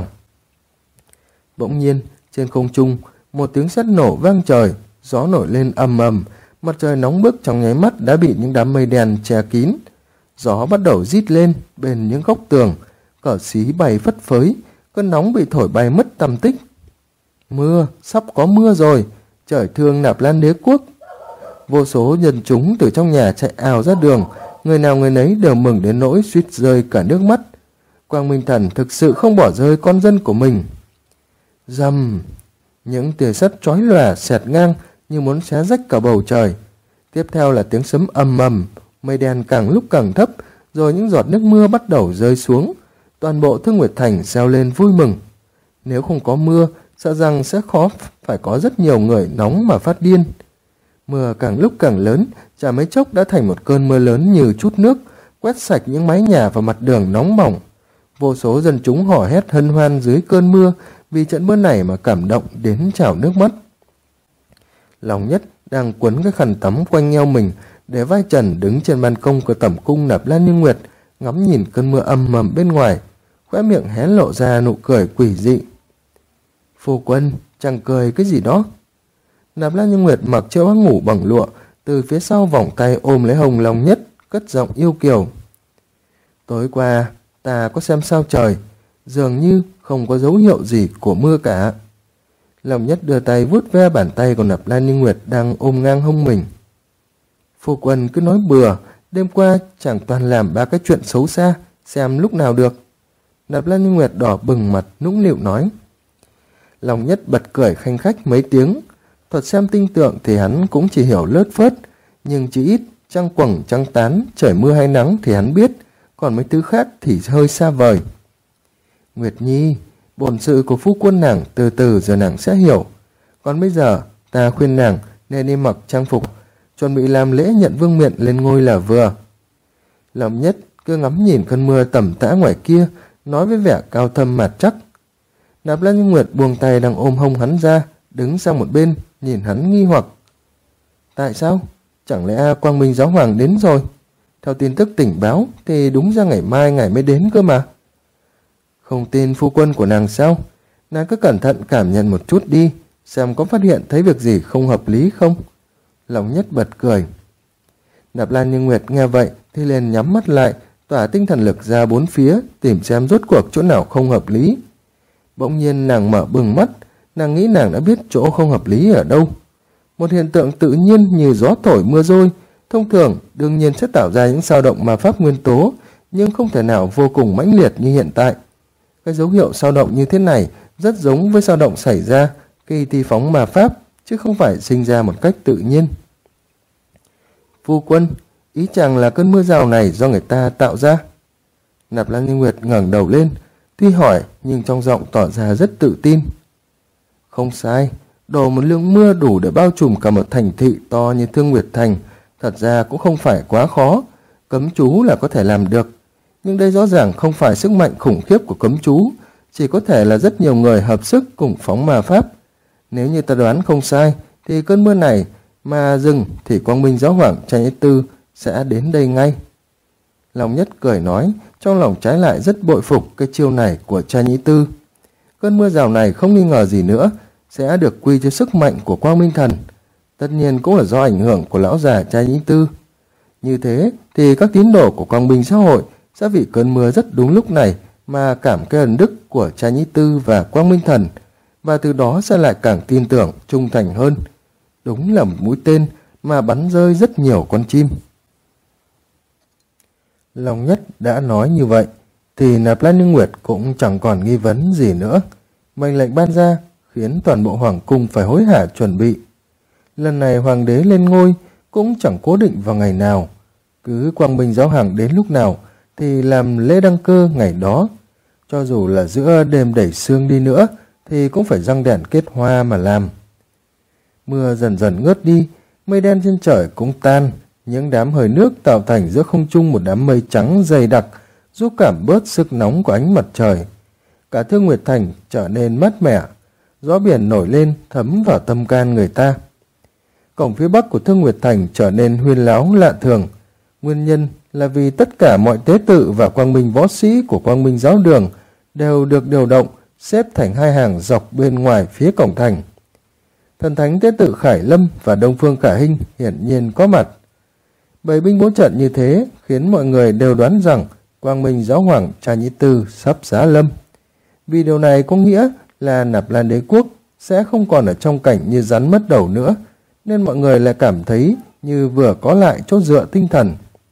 Bỗng nhiên, trên không trung, một tiếng sét nổ vang trời, gió nổi lên ầm ầm, mặt trời nóng bức trong nháy mắt đã bị những đám mây đen che kín. Gió bắt đầu rít lên bên những góc tường, cờ xí bay phất phới, cơn nóng bị thổi bay mất tăm tích. Mưa, sắp có mưa rồi, trời thương Nạp Lan đế quốc. Vô số nhân chúng từ trong nhà chạy ào ra đường, người nào người nấy đều mừng đến nỗi suýt rơi cả nước mắt. Quang Minh Thần thực sự không bỏ rơi con dân của mình. Rầm, những tia sét chói lòa xẹt ngang như muốn xé rách cả bầu trời. Tiếp theo là tiếng sấm ầm ầm, mây đen càng lúc càng thấp, rồi những giọt nước mưa bắt đầu rơi xuống. Toàn bộ Thương Nguyệt Thành reo lên vui mừng. Nếu không có mưa, sợ rằng sẽ khó phải có rất nhiều người nóng mà phát điên. Mưa càng lúc càng lớn, chả mấy chốc đã thành một cơn mưa lớn như chút nước, quét sạch những mái nhà và mặt đường nóng bỏng. Vô số dân chúng hò hét hân hoan dưới cơn mưa, vì trận mưa này mà cảm động đến trào nước mắt. Long Nhất đang quấn cái khăn tắm quanh eo mình, để vai trần đứng trên ban công của tẩm cung Nạp Lan Như Nguyệt, ngắm nhìn cơn mưa âm mầm bên ngoài, khóe miệng hé lộ ra nụ cười quỷ dị. Phu quân, chàng cười cái gì đó? Nạp Lan Như Nguyệt mặc chiếc áo ngủ bằng lụa, từ phía sau vòng tay ôm lấy hồng Long Nhất, cất giọng yêu kiều. Tối qua, ta có xem sao trời, dường như không có dấu hiệu gì của mưa cả. Long Nhất đưa tay vuốt ve bàn tay của Nạp Lan Như Nguyệt đang ôm ngang hông mình. Phu quân cứ nói bừa, đêm qua chàng toàn làm ba cái chuyện xấu xa, xem lúc nào được. Nạp Lan Như Nguyệt đỏ bừng mặt nũng nịu nói. Long Nhất bật cười khanh khách mấy tiếng. Thuật xem tinh tượng thì hắn cũng chỉ hiểu lớt phớt, nhưng chỉ ít trăng quầng trăng tán, trời mưa hay nắng thì hắn biết, còn mấy thứ khác thì hơi xa vời. Nguyệt Nhi, bổn sự của phu quân nàng từ từ rồi nàng sẽ hiểu. Còn bây giờ ta khuyên nàng nên đi mặc trang phục, chuẩn bị làm lễ nhận vương miện lên ngôi là vừa. Lâm Nhất cứ ngắm nhìn cơn mưa tầm tã ngoài kia, nói với vẻ cao thâm mạt chắc. Nạp Lan Như Nguyệt buông tay đang ôm hông hắn ra, đứng sang một bên, nhìn hắn nghi hoặc. Tại sao? Chẳng lẽ Quang Minh Giáo Hoàng đến rồi? Theo tin tức tình báo thì đúng ra ngày mai ngài mới đến cơ mà. Không tin phu quân của nàng sao? Nàng cứ cẩn thận cảm nhận một chút đi, xem có phát hiện thấy việc gì không hợp lý không? Lòng Nhất bật cười. Nạp Lan Như Nguyệt nghe vậy thì liền nhắm mắt lại, tỏa tinh thần lực ra bốn phía, tìm xem rốt cuộc chỗ nào không hợp lý. Bỗng nhiên nàng mở bừng mắt, nàng nghĩ nàng đã biết chỗ không hợp lý ở đâu. Một hiện tượng tự nhiên như gió thổi mưa rôi, thông thường đương nhiên sẽ tạo ra những dao động ma pháp nguyên tố, nhưng không thể nào vô cùng mãnh liệt như hiện tại. Cái dấu hiệu dao động như thế này rất giống với dao động xảy ra khi thi phóng ma pháp, chứ không phải sinh ra một cách tự nhiên. Phu quân, ý chàng là cơn mưa rào này do người ta tạo ra? Nạp Lan Như Nguyệt ngẩng đầu lên, tuy hỏi nhưng trong giọng tỏ ra rất tự tin. Không sai, đổ một lượng mưa đủ để bao trùm cả một thành thị to như Thương Nguyệt Thành, thật ra cũng không phải quá khó, cấm chú là có thể làm được. Nhưng đây rõ ràng không phải sức mạnh khủng khiếp của cấm chú, chỉ có thể là rất nhiều người hợp sức cùng phóng ma pháp. Nếu như ta đoán không sai, thì cơn mưa này mà dừng thì Quang Minh Giáo Hoàng Cha Nhĩ Tư sẽ đến đây ngay. Long Nhất cười nói, trong lòng trái lại rất bội phục cái chiêu này của Cha Nhĩ Tư. Cơn mưa rào này không nghi ngờ gì nữa sẽ được quy cho sức mạnh của Quang Minh Thần, tất nhiên cũng là do ảnh hưởng của lão già Cha Nhĩ Tư. Như thế thì các tín đồ của Quang Minh xã hội sẽ vì cơn mưa rất đúng lúc này mà cảm cái ân đức của Cha Nhĩ Tư và Quang Minh Thần, và từ đó sẽ lại càng tin tưởng, trung thành hơn. Đúng là một mũi tên mà bắn rơi rất nhiều con chim. Long Nhất đã nói như vậy thì Nạp Lan Như Nguyệt cũng chẳng còn nghi vấn gì nữa. Mệnh lệnh ban ra khiến toàn bộ hoàng cung phải hối hả chuẩn bị. Lần này hoàng đế lên ngôi cũng chẳng cố định vào ngày nào, cứ Quang Minh Giáo Hoàng đến lúc nào thì làm lễ đăng cơ ngày đó. Cho dù là giữa đêm đẩy sương đi nữa thì cũng phải răng đèn kết hoa mà làm. Mưa dần dần ngớt đi, mây đen trên trời cũng tan, những đám hơi nước tạo thành giữa không trung một đám mây trắng dày đặc, giúp giảm bớt sức nóng của ánh mặt trời. Cả Thương Nguyệt Thành trở nên mát mẻ, gió biển nổi lên thấm vào tâm can người ta. Cổng phía bắc của Thương Nguyệt Thành trở nên huyên náo lạ thường. Nguyên nhân là vì tất cả mọi tế tự và quang minh võ sĩ của Quang Minh Giáo Đường đều được điều động, xếp thành hai hàng dọc bên ngoài phía cổng thành. Thần thánh tế tự Khải Lâm và Đông Phương Khả Hinh hiển nhiên có mặt. Bầy binh bố trận như thế khiến mọi người đều đoán rằng Quang Minh Giáo Hoàng Cha Nhĩ Tư sắp giá lâm. Vì điều này có nghĩa là Nạp Lan Đế Quốc sẽ không còn ở trong cảnh như rắn mất đầu nữa, nên mọi người lại cảm thấy như vừa có lại chỗ dựa tinh thần.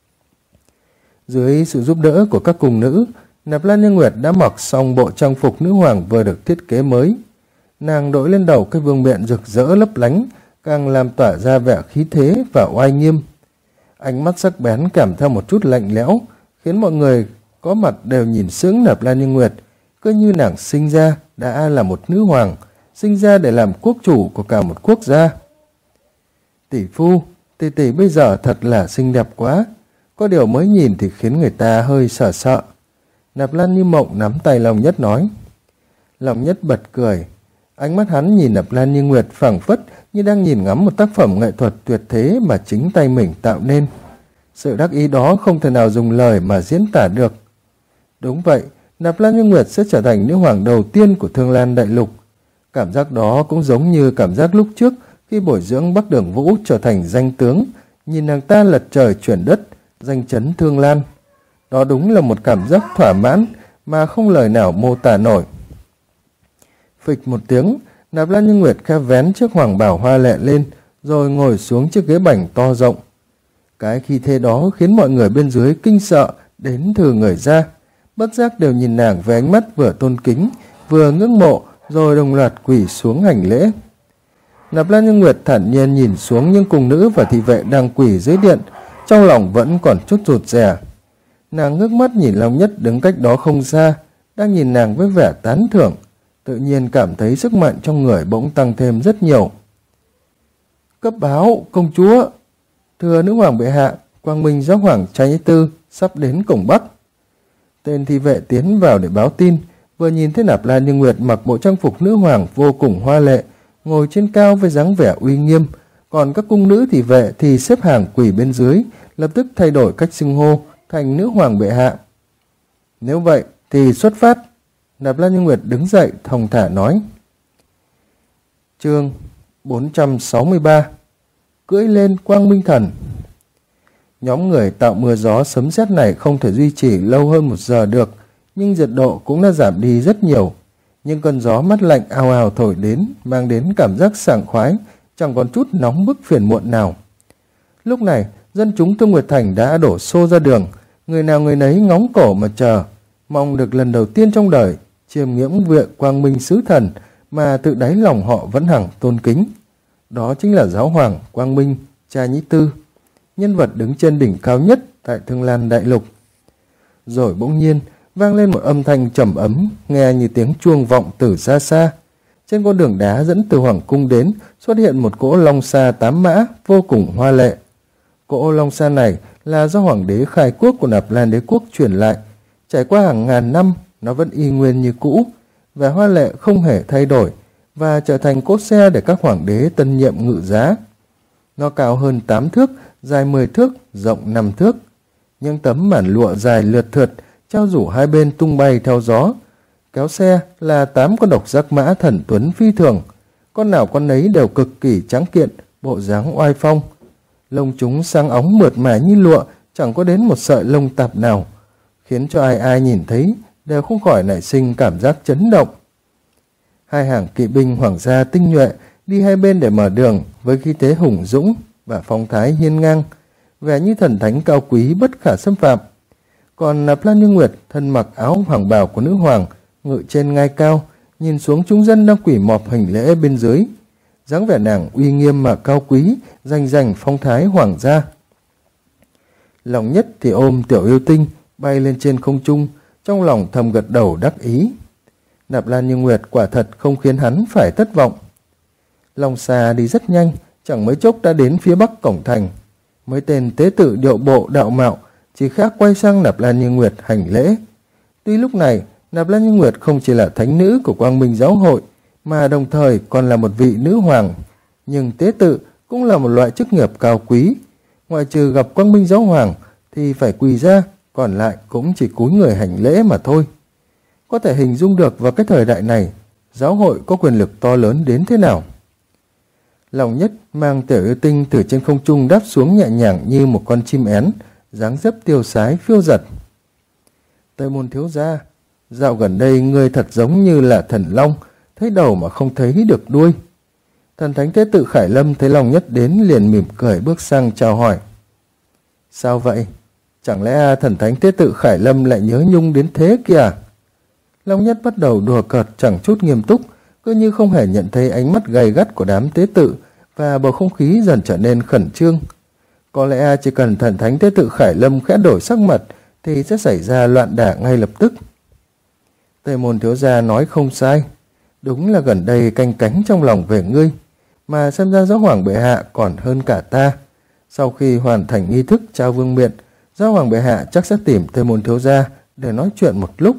Dưới sự giúp đỡ của các cung nữ, Nạp Lan Như Nguyệt đã mặc xong bộ trang phục nữ hoàng vừa được thiết kế mới. Nàng đội lên đầu cái vương miện rực rỡ lấp lánh, càng làm tỏa ra vẻ khí thế và oai nghiêm. Ánh mắt sắc bén kèm theo một chút lạnh lẽo, khiến mọi người có mặt đều nhìn sững Nạp Lan Như Nguyệt, cứ như nàng sinh ra đã là một nữ hoàng, sinh ra để làm quốc chủ của cả một quốc gia. Tỷ phu, tỷ tỷ bây giờ thật là xinh đẹp quá, có điều mới nhìn thì khiến người ta hơi sợ sợ. Nạp Lan Như Mộng nắm tay Long Nhất nói. Long Nhất bật cười, ánh mắt hắn nhìn Nạp Lan Như Nguyệt phảng phất như đang nhìn ngắm một tác phẩm nghệ thuật tuyệt thế mà chính tay mình tạo nên. Sự đắc ý đó không thể nào dùng lời mà diễn tả được. Đúng vậy, Nạp Lan Như Nguyệt sẽ trở thành nữ hoàng đầu tiên của Thương Lan Đại Lục. Cảm giác đó cũng giống như cảm giác lúc trước khi bồi dưỡng Bắc Đường Vũ trở thành danh tướng, nhìn nàng ta lật trời chuyển đất, danh chấn Thương Lan. Đó đúng là một cảm giác thỏa mãn mà không lời nào mô tả nổi. Phịch một tiếng, Nạp Lan Như Nguyệt khẽ vén chiếc hoàng bào hoa lệ lên, rồi ngồi xuống chiếc ghế bành to rộng. Cái khí thế đó khiến mọi người bên dưới kinh sợ đến thừ người ra, bất giác đều nhìn nàng với ánh mắt vừa tôn kính, vừa ngưỡng mộ, rồi đồng loạt quỳ xuống hành lễ. Nạp Lan Như Nguyệt thản nhiên nhìn xuống những cung nữ và thị vệ đang quỳ dưới điện, trong lòng vẫn còn chút rụt rè. Nàng ngước mắt nhìn Long Nhất đứng cách đó không xa, đang nhìn nàng với vẻ tán thưởng, tự nhiên cảm thấy sức mạnh trong người bỗng tăng thêm rất nhiều. Cấp báo, công chúa! Thưa nữ hoàng bệ hạ, Quang Minh giáo hoàng Chai Tư sắp đến cổng Bắc. Tên thị vệ tiến vào để báo tin, vừa nhìn thấy Nạp Lan Như Nguyệt mặc bộ trang phục nữ hoàng vô cùng hoa lệ, ngồi trên cao với dáng vẻ uy nghiêm, còn các cung nữ thị vệ thì xếp hàng quỳ bên dưới, lập tức thay đổi cách xưng hô thành nữ hoàng bệ hạ. Nếu vậy thì xuất phát. Nạp Lan Như Nguyệt đứng dậy thong thả nói. Chương 463 Cưỡi lên Quang Minh Thần. Nhóm người tạo mưa gió sấm sét này không thể duy trì lâu hơn 1 giờ được, nhưng nhiệt độ cũng đã giảm đi rất nhiều. Nhưng cơn gió mát lạnh ào ào thổi đến, mang đến cảm giác sảng khoái, chẳng còn chút nóng bức phiền muộn nào. Lúc này, dân chúng Thương Nguyệt Thành đã đổ xô ra đường, người nào người nấy ngóng cổ mà chờ, mong được lần đầu tiên trong đời chiêm ngưỡng vị Quang Minh sứ thần mà tự đáy lòng họ vẫn hằng tôn kính. Đó chính là giáo hoàng Quang Minh Chai Tư, nhân vật đứng trên đỉnh cao nhất tại Thương Lan Đại Lục. Rồi bỗng nhiên vang lên một âm thanh trầm ấm, nghe như tiếng chuông vọng từ xa xa. Trên con đường đá dẫn từ hoàng cung đến xuất hiện một cỗ long xa 8 mã vô cùng hoa lệ. Cỗ long xa này là do hoàng đế khai quốc của Nạp Lan đế quốc truyền lại. Trải qua hàng ngàn năm, nó vẫn y nguyên như cũ, và hoa lệ không hề thay đổi, và trở thành cỗ xe để các hoàng đế tân nhiệm ngự giá. Nó cao hơn 8 thước, dài 10 thước, rộng 5 thước. Những tấm màn lụa dài lượt thượt, trao rủ hai bên tung bay theo gió. Kéo xe là 8 con độc giác mã thần tuấn phi thường, con nào con nấy đều cực kỳ tráng kiện, bộ dáng oai phong. Lông chúng sáng óng mượt mà như lụa, chẳng có đến một sợi lông tạp nào, khiến cho ai ai nhìn thấy đều không khỏi nảy sinh cảm giác chấn động. Hai hàng kỵ binh hoàng gia tinh nhuệ đi hai bên để mở đường với khí thế hùng dũng và phong thái hiên ngang, vẻ như thần thánh cao quý bất khả xâm phạm. Còn Nạp Lan Như Nguyệt thân mặc áo hoàng bào của nữ hoàng, ngự trên ngai cao, nhìn xuống chúng dân đang quỳ mọp hành lễ bên dưới. Dáng vẻ nàng uy nghiêm mà cao quý, rành phong thái hoàng gia. Lòng Nhất thì ôm Tiểu Yêu Tinh bay lên trên không trung, trong lòng thầm gật đầu đắc ý. Nạp Lan Như Nguyệt quả thật không khiến hắn phải thất vọng. Long xa đi rất nhanh, chẳng mấy chốc đã đến phía bắc cổng thành. Mấy tên tế tự điệu bộ đạo mạo chỉ khác quay sang Nạp Lan Như Nguyệt hành lễ. Tuy lúc này Nạp Lan Như Nguyệt không chỉ là thánh nữ của Quang Minh giáo hội, mà đồng thời còn là một vị nữ hoàng, nhưng tế tự cũng là một loại chức nghiệp cao quý. Ngoại trừ gặp Quang Minh giáo hoàng thì phải quỳ ra, còn lại cũng chỉ cúi người hành lễ mà thôi. Có thể hình dung được vào cái thời đại này, giáo hội có quyền lực to lớn đến thế nào. Lòng Nhất mang Tiểu Yêu Tinh từ trên không trung đáp xuống nhẹ nhàng như một con chim én, dáng dấp tiêu sái phiêu dật. Tây Môn thiếu gia, dạo gần đây ngươi thật giống như là thần long, thấy đầu mà không thấy được đuôi. Thần thánh tế tự Khải Lâm thấy Lòng Nhất đến liền mỉm cười bước sang chào hỏi. Sao vậy? Chẳng lẽ thần thánh tế tự Khải Lâm lại nhớ nhung đến thế kìa? Long Nhất bắt đầu đùa cợt chẳng chút nghiêm túc, cứ như không hề nhận thấy ánh mắt gay gắt của đám tế tự, và bầu không khí dần trở nên khẩn trương. Có lẽ chỉ cần thần thánh tế tự Khải Lâm khẽ đổi sắc mặt thì sẽ xảy ra loạn đả ngay lập tức. Tây Môn thiếu gia nói không sai, đúng là gần đây canh cánh trong lòng về ngươi, mà xem ra giáo hoàng bệ hạ còn hơn cả ta. Sau khi hoàn thành nghi thức trao vương miện, giáo hoàng bệ hạ chắc sẽ tìm Tây Môn thiếu gia để nói chuyện một lúc.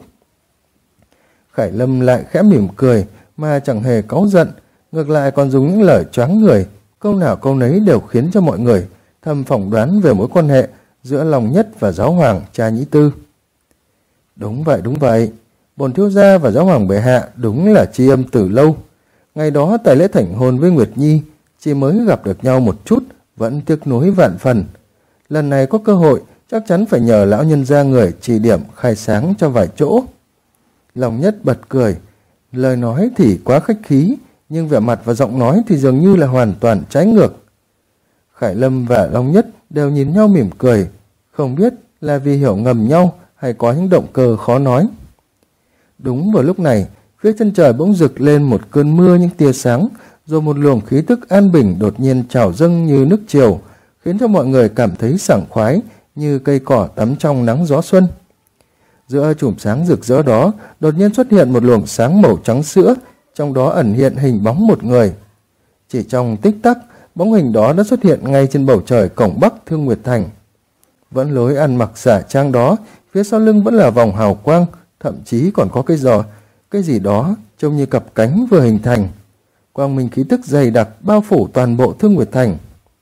Khải Lâm lại khẽ mỉm cười mà chẳng hề cáu giận, ngược lại còn dùng những lời choáng người, câu nào câu nấy đều khiến cho mọi người thầm phỏng đoán về mối quan hệ giữa Lòng Nhất và giáo hoàng Chai Tư. Đúng vậy, bổn thiếu gia và giáo hoàng bệ hạ đúng là tri âm từ lâu. Ngày đó tại lễ thỉnh hôn với Nguyệt Nhi, chỉ mới gặp được nhau một chút, vẫn tiếc nuối vạn phần. Lần này có cơ hội, chắc chắn phải nhờ lão nhân gia người chỉ điểm khai sáng cho vài chỗ. Lòng Nhất bật cười, lời nói thì quá khách khí, nhưng vẻ mặt và giọng nói thì dường như là hoàn toàn trái ngược. Khải Lâm và Long Nhất đều nhìn nhau mỉm cười, không biết là vì hiểu ngầm nhau hay có những động cơ khó nói. Đúng vào lúc này, phía chân trời bỗng rực lên một cơn mưa những tia sáng, rồi một luồng khí tức an bình đột nhiên trào dâng như nước triều, khiến cho mọi người cảm thấy sảng khoái như cây cỏ tắm trong nắng gió xuân. Giữa chùm sáng rực rỡ đó, đột nhiên xuất hiện một luồng sáng màu trắng sữa, trong đó ẩn hiện hình bóng một người. Chỉ trong tích tắc, bóng hình đó đã xuất hiện ngay trên bầu trời cổng Bắc Thương Nguyệt Thành. Vẫn lối ăn mặc giả trang đó, phía sau lưng vẫn là vòng hào quang, thậm chí còn có cái gì đó trông như cặp cánh vừa hình thành. Quang minh khí tức dày đặc bao phủ toàn bộ Thương Nguyệt Thành.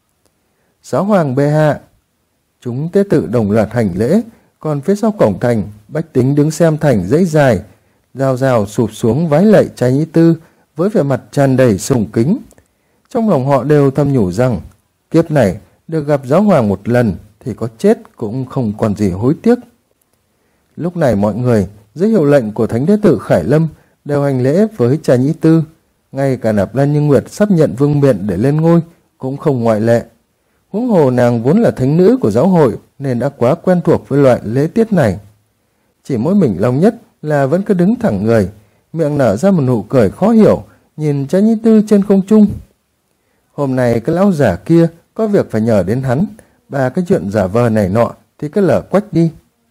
Giáo hoàng bệ hạ! Chúng tế tự đồng loạt hành lễ, còn phía sau cổng thành, bách tính đứng xem thành dãy dài, rào rào sụp xuống vái lạy Trái Nhĩ Tư với vẻ mặt tràn đầy sùng kính. Trong lòng họ đều thầm nhủ rằng, kiếp này được gặp giáo hoàng một lần thì có chết cũng không còn gì hối tiếc. Lúc này mọi người, dưới hiệu lệnh của Thánh Tế Tự Khải Lâm, đều hành lễ với Trái Nhĩ Tư. Ngay cả Nạp Lan Như Nguyệt sắp nhận vương miện để lên ngôi cũng không ngoại lệ. Huống hồ nàng vốn là thánh nữ của giáo hội nên đã quá quen thuộc với loại lễ tiết này. Chỉ mỗi mình Long Nhất là vẫn cứ đứng thẳng người, miệng nở ra một nụ cười khó hiểu, nhìn Trái Nhĩ Tư trên không trung. Hôm nay cái lão giả kia có việc phải nhờ đến hắn, ba cái chuyện giả vờ này nọ thì cứ lở quách đi.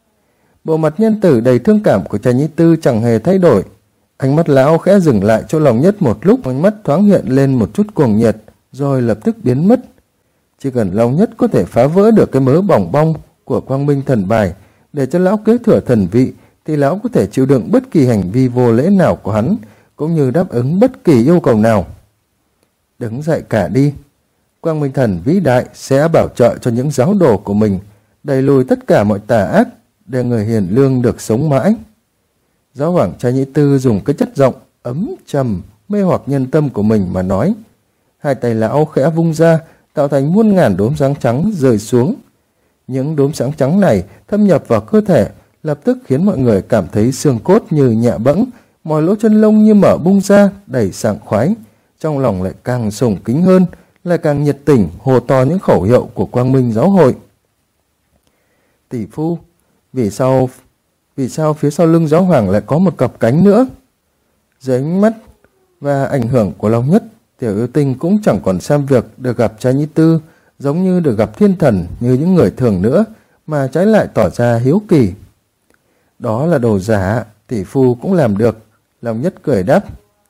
Bộ mặt nhân tử đầy thương cảm của Trái Nhĩ Tư chẳng hề thay đổi. Ánh mắt lão khẽ dừng lại chỗ Long Nhất một lúc, ánh mắt thoáng hiện lên một chút cuồng nhiệt, rồi lập tức biến mất. Chỉ cần Long Nhất có thể phá vỡ được cái mớ bỏng bong của Quang Minh thần bài để cho lão kế thừa thần vị, thì lão có thể chịu đựng bất kỳ hành vi vô lễ nào của hắn, cũng như đáp ứng bất kỳ yêu cầu nào. Đứng dậy cả đi. Quang Minh thần vĩ đại sẽ bảo trợ cho những giáo đồ của mình, đẩy lùi tất cả mọi tà ác, để người hiền lương được sống mãi. Giáo hoàng Trái Nhĩ Tư dùng cái chất giọng ấm trầm mê hoặc nhân tâm của mình mà nói. Hai tay lão khẽ vung ra, tạo thành muôn ngàn đốm sáng trắng rơi xuống. Những đốm sáng trắng này thâm nhập vào cơ thể, lập tức khiến mọi người cảm thấy xương cốt như nhẹ bẫng, mọi lỗ chân lông như mở bung ra, đầy sảng khoái. Trong lòng lại càng sùng kính hơn, lại càng nhiệt tình hô to những khẩu hiệu của Quang Minh giáo hội. Tỷ phu, vì sao phía sau lưng giáo hoàng lại có một cặp cánh nữa? Dưới ánh mắt và ảnh hưởng của Long Nhất, Tiểu Yêu Tinh cũng chẳng còn xem việc được gặp Trái Nhĩ Tư giống như được gặp thiên thần như những người thường nữa, mà trái lại tỏ ra hiếu kỳ. Đó là đồ giả, tỷ phu cũng làm được. Long Nhất cười đáp.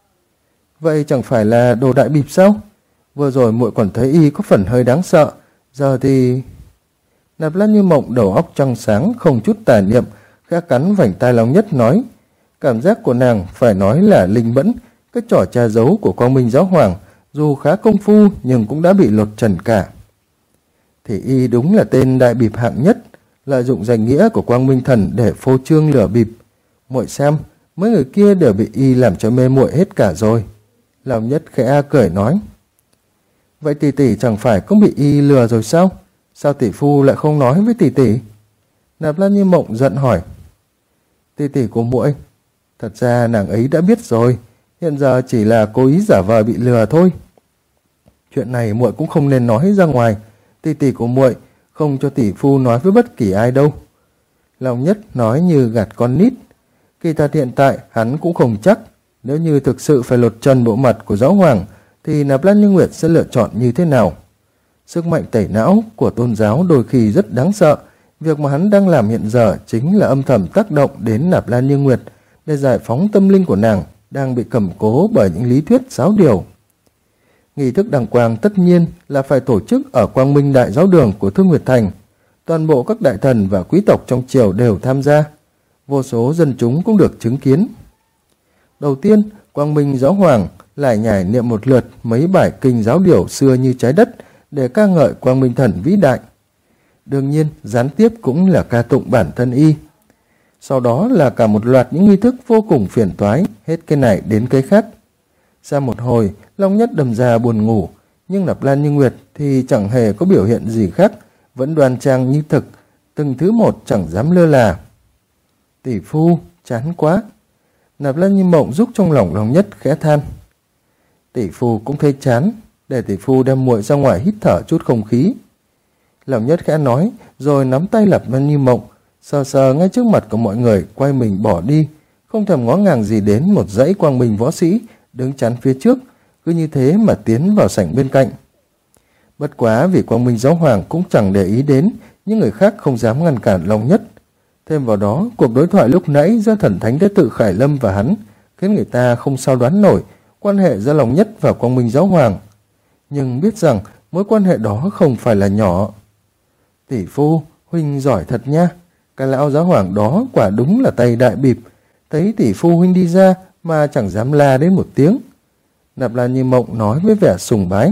Vậy chẳng phải là đồ đại bịp sao? Vừa rồi muội còn thấy y có phần hơi đáng sợ, giờ thì... Nạp Lan Như Mộng đầu óc trong sáng, không chút tà niệm, khẽ cắn vành tai Long Nhất nói. Cảm giác của nàng phải nói là linh mẫn, cái trò tra giấu của Quang Minh giáo hoàng, dù khá công phu nhưng cũng đã bị lột trần cả. Thì y đúng là tên đại bịp hạng nhất, lợi dụng danh nghĩa của Quang Minh thần để phô trương lừa bịp. Muội xem, mấy người kia đều bị y làm cho mê muội hết cả rồi. Long Nhất khẽ cười nói. Vậy tỷ tỷ chẳng phải cũng bị y lừa rồi sao? Sao tỷ phu lại không nói với tỷ tỷ? Nạp Lan Như Mộng giận hỏi. Tỷ tỷ của muội, thật ra nàng ấy đã biết rồi, hiện giờ chỉ là cố ý giả vờ bị lừa thôi. Chuyện này muội cũng không nên nói ra ngoài, tỷ tỷ của muội không cho tỷ phu nói với bất kỳ ai đâu. Long Nhất nói như gạt con nít. Kỳ thật hiện tại hắn cũng không chắc, nếu như thực sự phải lột trần bộ mặt của giáo hoàng, thì Nạp Lan Như Nguyệt sẽ lựa chọn như thế nào? Sức mạnh tẩy não của tôn giáo đôi khi rất đáng sợ. Việc mà hắn đang làm hiện giờ chính là âm thầm tác động đến Nạp Lan Như Nguyệt để giải phóng tâm linh của nàng đang bị cầm cố bởi những lý thuyết giáo điều. Nghi thức đăng quang tất nhiên là phải tổ chức ở Quang Minh Đại Giáo Đường của Thương Nguyệt Thành. Toàn bộ các đại thần và quý tộc trong triều đều tham gia. Vô số dân chúng cũng được chứng kiến. Đầu tiên, Quang Minh giáo hoàng lại nhải niệm một lượt mấy bài kinh giáo điều xưa như trái đất để ca ngợi Quang Minh thần vĩ đại. Đương nhiên, gián tiếp cũng là ca tụng bản thân y. Sau đó là cả một loạt những nghi thức vô cùng phiền toái, hết cái này đến cái khác. Sau một hồi, Long Nhất đầm ra buồn ngủ, nhưng Nạp Lan Như Nguyệt thì chẳng hề có biểu hiện gì khác, vẫn đoan trang như thực, từng thứ một chẳng dám lơ là. Tỷ phu, chán quá. Nạp Lan Như Mộng giúp trong lòng Long Nhất khẽ than. Tỷ phu cũng thấy chán, để tỷ phu đem muội ra ngoài hít thở chút không khí. Long Nhất khẽ nói, rồi nắm tay Nạp Lan Như Mộng, sờ sờ ngay trước mặt của mọi người, quay mình bỏ đi, không thèm ngó ngàng gì đến một dãy quang minh võ sĩ đứng chắn phía trước, cứ như thế mà tiến vào sảnh bên cạnh. Bất quá vì Quang Minh Giáo Hoàng cũng chẳng để ý đến, những người khác không dám ngăn cản Long Nhất. Thêm vào đó, cuộc đối thoại lúc nãy giữa thần thánh Đế Tự Khải Lâm và hắn khiến người ta không sao đoán nổi quan hệ giữa Long Nhất và Quang Minh Giáo Hoàng. Nhưng biết rằng mối quan hệ đó không phải là nhỏ. Tỷ phu, huynh giỏi thật nha. Cái lão giáo hoàng đó quả đúng là tay đại bịp. Thấy tỷ phu huynh đi ra mà chẳng dám la đến một tiếng. Nạp Lan Như Mộng nói với vẻ sùng bái.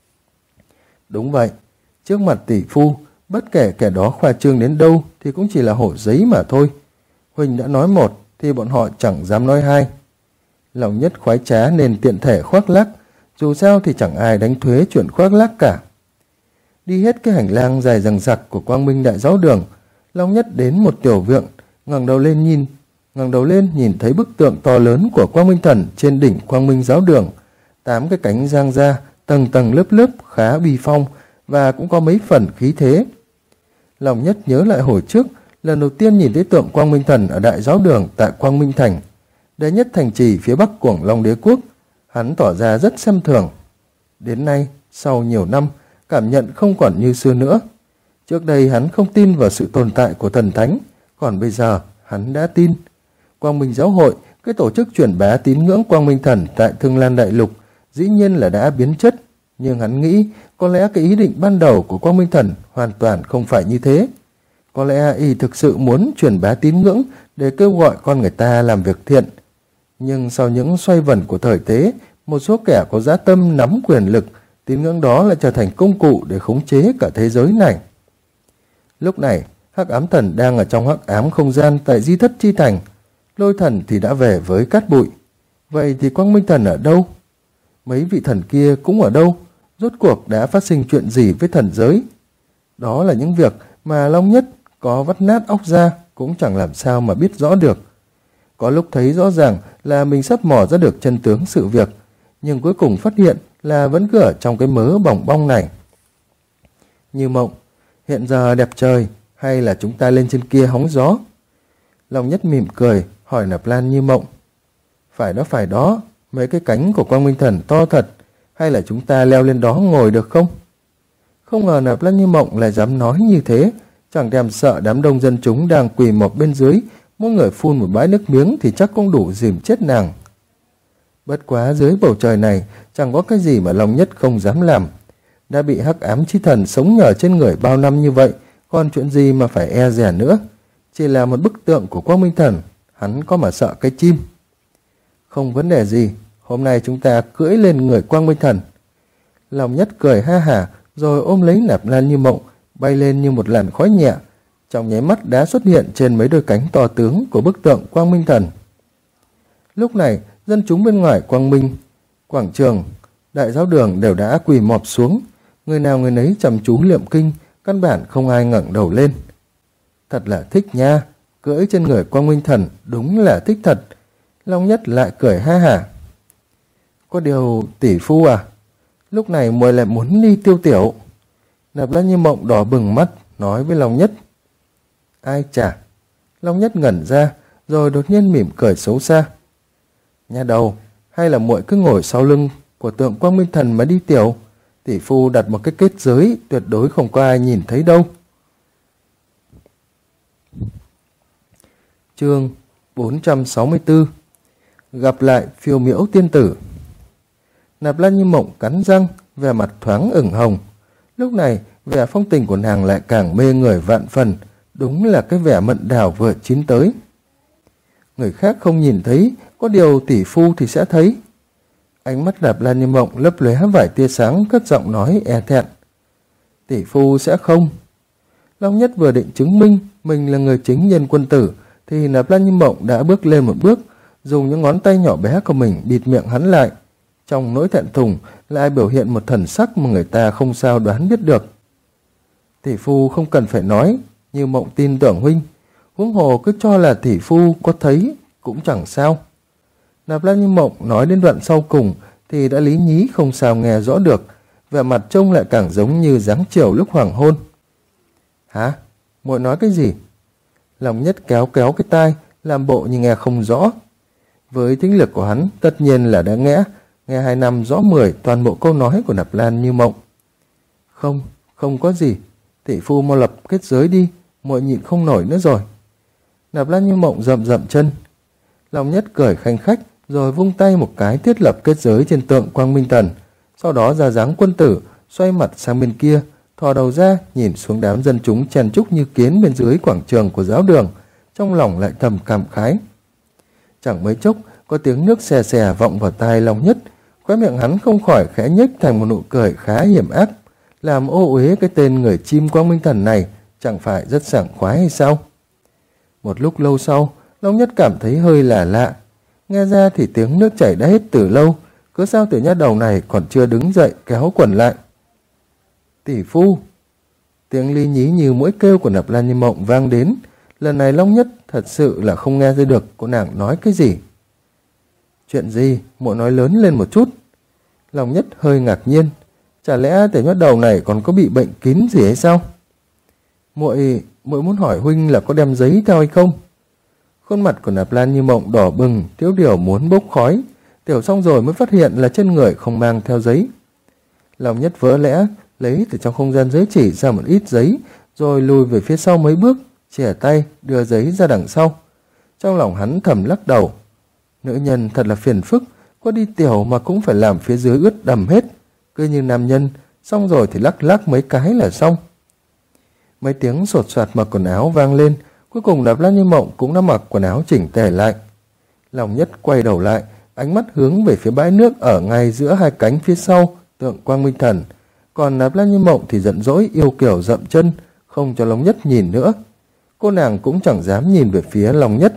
Đúng vậy, trước mặt tỷ phu, bất kể kẻ đó khoa trương đến đâu thì cũng chỉ là hổ giấy mà thôi. Huynh đã nói một thì bọn họ chẳng dám nói hai. Lòng Nhất khoái trá nên tiện thể khoác lác, dù sao thì chẳng ai đánh thuế chuyện khoác lác cả. Đi hết cái hành lang dài dằng dặc của Quang Minh Đại Giáo Đường, Long Nhất đến một tiểu viện, ngẩng đầu lên nhìn thấy bức tượng to lớn của Quang Minh Thần trên đỉnh Quang Minh Giáo Đường, 8 cái cánh giang ra, tầng tầng lớp lớp khá uy phong và cũng có mấy phần khí thế. Long Nhất nhớ lại hồi trước, lần đầu tiên nhìn thấy tượng Quang Minh Thần ở Đại Giáo Đường tại Quang Minh Thành, đệ nhất thành trì phía bắc của Long Đế Quốc, hắn tỏ ra rất xem thường. Đến nay, sau nhiều năm, cảm nhận không còn như xưa nữa. Trước đây hắn không tin vào sự tồn tại của thần thánh, còn bây giờ hắn đã tin. Quang Minh Giáo hội, cái tổ chức truyền bá tín ngưỡng Quang Minh Thần tại Thương Lan Đại Lục, dĩ nhiên là đã biến chất, nhưng hắn nghĩ có lẽ cái ý định ban đầu của Quang Minh Thần hoàn toàn không phải như thế. Có lẽ y thực sự muốn truyền bá tín ngưỡng để kêu gọi con người ta làm việc thiện. Nhưng sau những xoay vần của thời thế, một số kẻ có dã tâm nắm quyền lực, tín ngưỡng đó lại trở thành công cụ để khống chế cả thế giới này. Lúc này, Hắc Ám Thần đang ở trong hắc ám không gian tại Di Thất Chi Thành. Lôi Thần thì đã về với cát bụi. Vậy thì Quang Minh Thần ở đâu? Mấy vị thần kia cũng ở đâu? Rốt cuộc đã phát sinh chuyện gì với thần giới? Đó là những việc mà Long Nhất có vắt nát óc ra cũng chẳng làm sao mà biết rõ được. Có lúc thấy rõ ràng là mình sắp mò ra được chân tướng sự việc, nhưng cuối cùng phát hiện là vẫn cứ ở trong cái mớ bòng bong này. Như Mộng, hiện giờ đẹp trời, hay là chúng ta lên trên kia hóng gió? Long Nhất mỉm cười, hỏi Nạp Lan Như Mộng. Phải đó, mấy cái cánh của Quang Minh Thần to thật, hay là chúng ta leo lên đó ngồi được không? Không ngờ Nạp Lan Như Mộng lại dám nói như thế, chẳng thèm sợ đám đông dân chúng đang quỳ một bên dưới, mỗi người phun một bãi nước miếng thì chắc cũng đủ dìm chết nàng. Bất quá dưới bầu trời này chẳng có cái gì mà Long Nhất không dám làm. Đã bị Hắc Ám Chi Thần sống nhờ trên người bao năm như vậy, còn chuyện gì mà phải e dè nữa. Chỉ là một bức tượng của Quang Minh Thần, hắn có mà sợ cái chim. Không vấn đề gì, hôm nay chúng ta cưỡi lên người Quang Minh Thần. Long Nhất cười ha hả, rồi ôm lấy Nạp Lan Như Mộng, bay lên như một làn khói nhẹ, trong nháy mắt đã xuất hiện trên mấy đôi cánh to tướng của bức tượng Quang Minh Thần. Lúc này, dân chúng bên ngoài Quang Minh, quảng trường, Đại Giáo Đường đều đã quỳ mọp xuống, người nào người nấy chăm chú niệm kinh, căn bản không ai ngẩng đầu lên. Thật là thích nha, cưỡi trên người Quang Minh Thần đúng là thích thật. Long Nhất lại cười ha hả. Có điều tỷ phu à, lúc này muội lại muốn đi tiêu tiểu. Nạp Lan Như Mộng đỏ bừng mắt, nói với Long Nhất. Ai chả? Long Nhất ngẩn ra, rồi đột nhiên mỉm cười xấu xa. Nhà đầu, hay là muội cứ ngồi sau lưng của tượng Quang Minh Thần mà đi tiểu? Tỷ phu đặt một cái kết giới, tuyệt đối không có ai nhìn thấy đâu. Chương 464. Gặp lại phiêu miễu tiên tử. Nạp Lan Như Mộng cắn răng, vẻ mặt thoáng ửng hồng. Lúc này, vẻ phong tình của nàng lại càng mê người vạn phần, đúng là cái vẻ mận đào vừa chín tới. Người khác không nhìn thấy, có điều tỷ phu thì sẽ thấy. Ánh mắt Nạp Lan Như Mộng lấp lóe vài tia sáng, cất giọng nói e thẹn. Tỷ phu sẽ không. Long Nhất vừa định chứng minh mình là người chính nhân quân tử, thì Nạp Lan Như Mộng đã bước lên một bước, dùng những ngón tay nhỏ bé của mình bịt miệng hắn lại. Trong nỗi thẹn thùng lại biểu hiện một thần sắc mà người ta không sao đoán biết được. Tỷ phu không cần phải nói, Như Mộng tin tưởng huynh, huống hồ cứ cho là tỷ phu có thấy cũng chẳng sao. Nạp Lan Như Mộng nói đến đoạn sau cùng thì đã lý nhí không sao nghe rõ được, vẻ mặt trông lại càng giống như dáng chiều lúc hoàng hôn. Hả? Muội nói cái gì? Long Nhất kéo cái tai, làm bộ như nghe không rõ. Với thính lực của hắn, tất nhiên là đã nghe 2 năm rõ 10 toàn bộ câu nói của Nạp Lan Như Mộng. Không có gì. Tỷ phu mau lập kết giới đi, muội nhịn không nổi nữa rồi. Nạp Lan Như Mộng rậm rậm chân. Long Nhất cười khanh khách, rồi vung tay một cái thiết lập kết giới trên tượng Quang Minh Thần. Sau đó ra dáng quân tử, xoay mặt sang bên kia, thò đầu ra nhìn xuống đám dân chúng chen chúc như kiến bên dưới quảng trường của giáo đường, trong lòng lại thầm cảm khái. Chẳng mấy chốc, có tiếng nước xè xè vọng vào tai Long Nhất, khóe miệng hắn không khỏi khẽ nhếch thành một nụ cười khá hiểm ác, làm ô uế cái tên người chim Quang Minh Thần này chẳng phải rất sảng khoái hay sao? Một lúc lâu sau, Long Nhất cảm thấy hơi lạ lạ. Nghe ra thì tiếng nước chảy đã hết từ lâu, cớ sao tiểu nha đầu này còn chưa đứng dậy kéo quần lại. Tỷ phu! Tiếng lý nhí như mũi kêu của Nạp Lan Như Mộng vang đến. Lần này Long Nhất thật sự là không nghe ra được cô nàng nói cái gì. Chuyện gì? Muội nói lớn lên một chút. Long Nhất hơi ngạc nhiên. Chả lẽ tiểu nha đầu này còn có bị bệnh kín gì hay sao? Muội muốn hỏi huynh là có đem giấy theo hay không? Khuôn mặt của Nạp Lan Như Mộng đỏ bừng, thiếu điều muốn bốc khói. Tiểu xong rồi mới phát hiện là trên người không mang theo giấy. Long Nhất vỡ lẽ, lấy từ trong không gian giới chỉ ra một ít giấy, rồi lùi về phía sau mấy bước, chìa tay đưa giấy ra đằng sau. Trong lòng hắn thầm lắc đầu. Nữ nhân thật là phiền phức, có đi tiểu mà cũng phải làm phía dưới ướt đầm hết. Cứ như nam nhân, xong rồi thì lắc lắc mấy cái là xong. Mấy tiếng sột soạt mặc quần áo vang lên, cuối cùng Nạp Lan Như Mộng cũng đã mặc quần áo chỉnh tề lại. Long Nhất quay đầu lại, ánh mắt hướng về phía bãi nước ở ngay giữa hai cánh phía sau tượng Quang Minh Thần. Còn Nạp Lan Như Mộng thì giận dỗi yêu kiều dậm chân, không cho Long Nhất nhìn nữa. Cô nàng cũng chẳng dám nhìn về phía Long Nhất.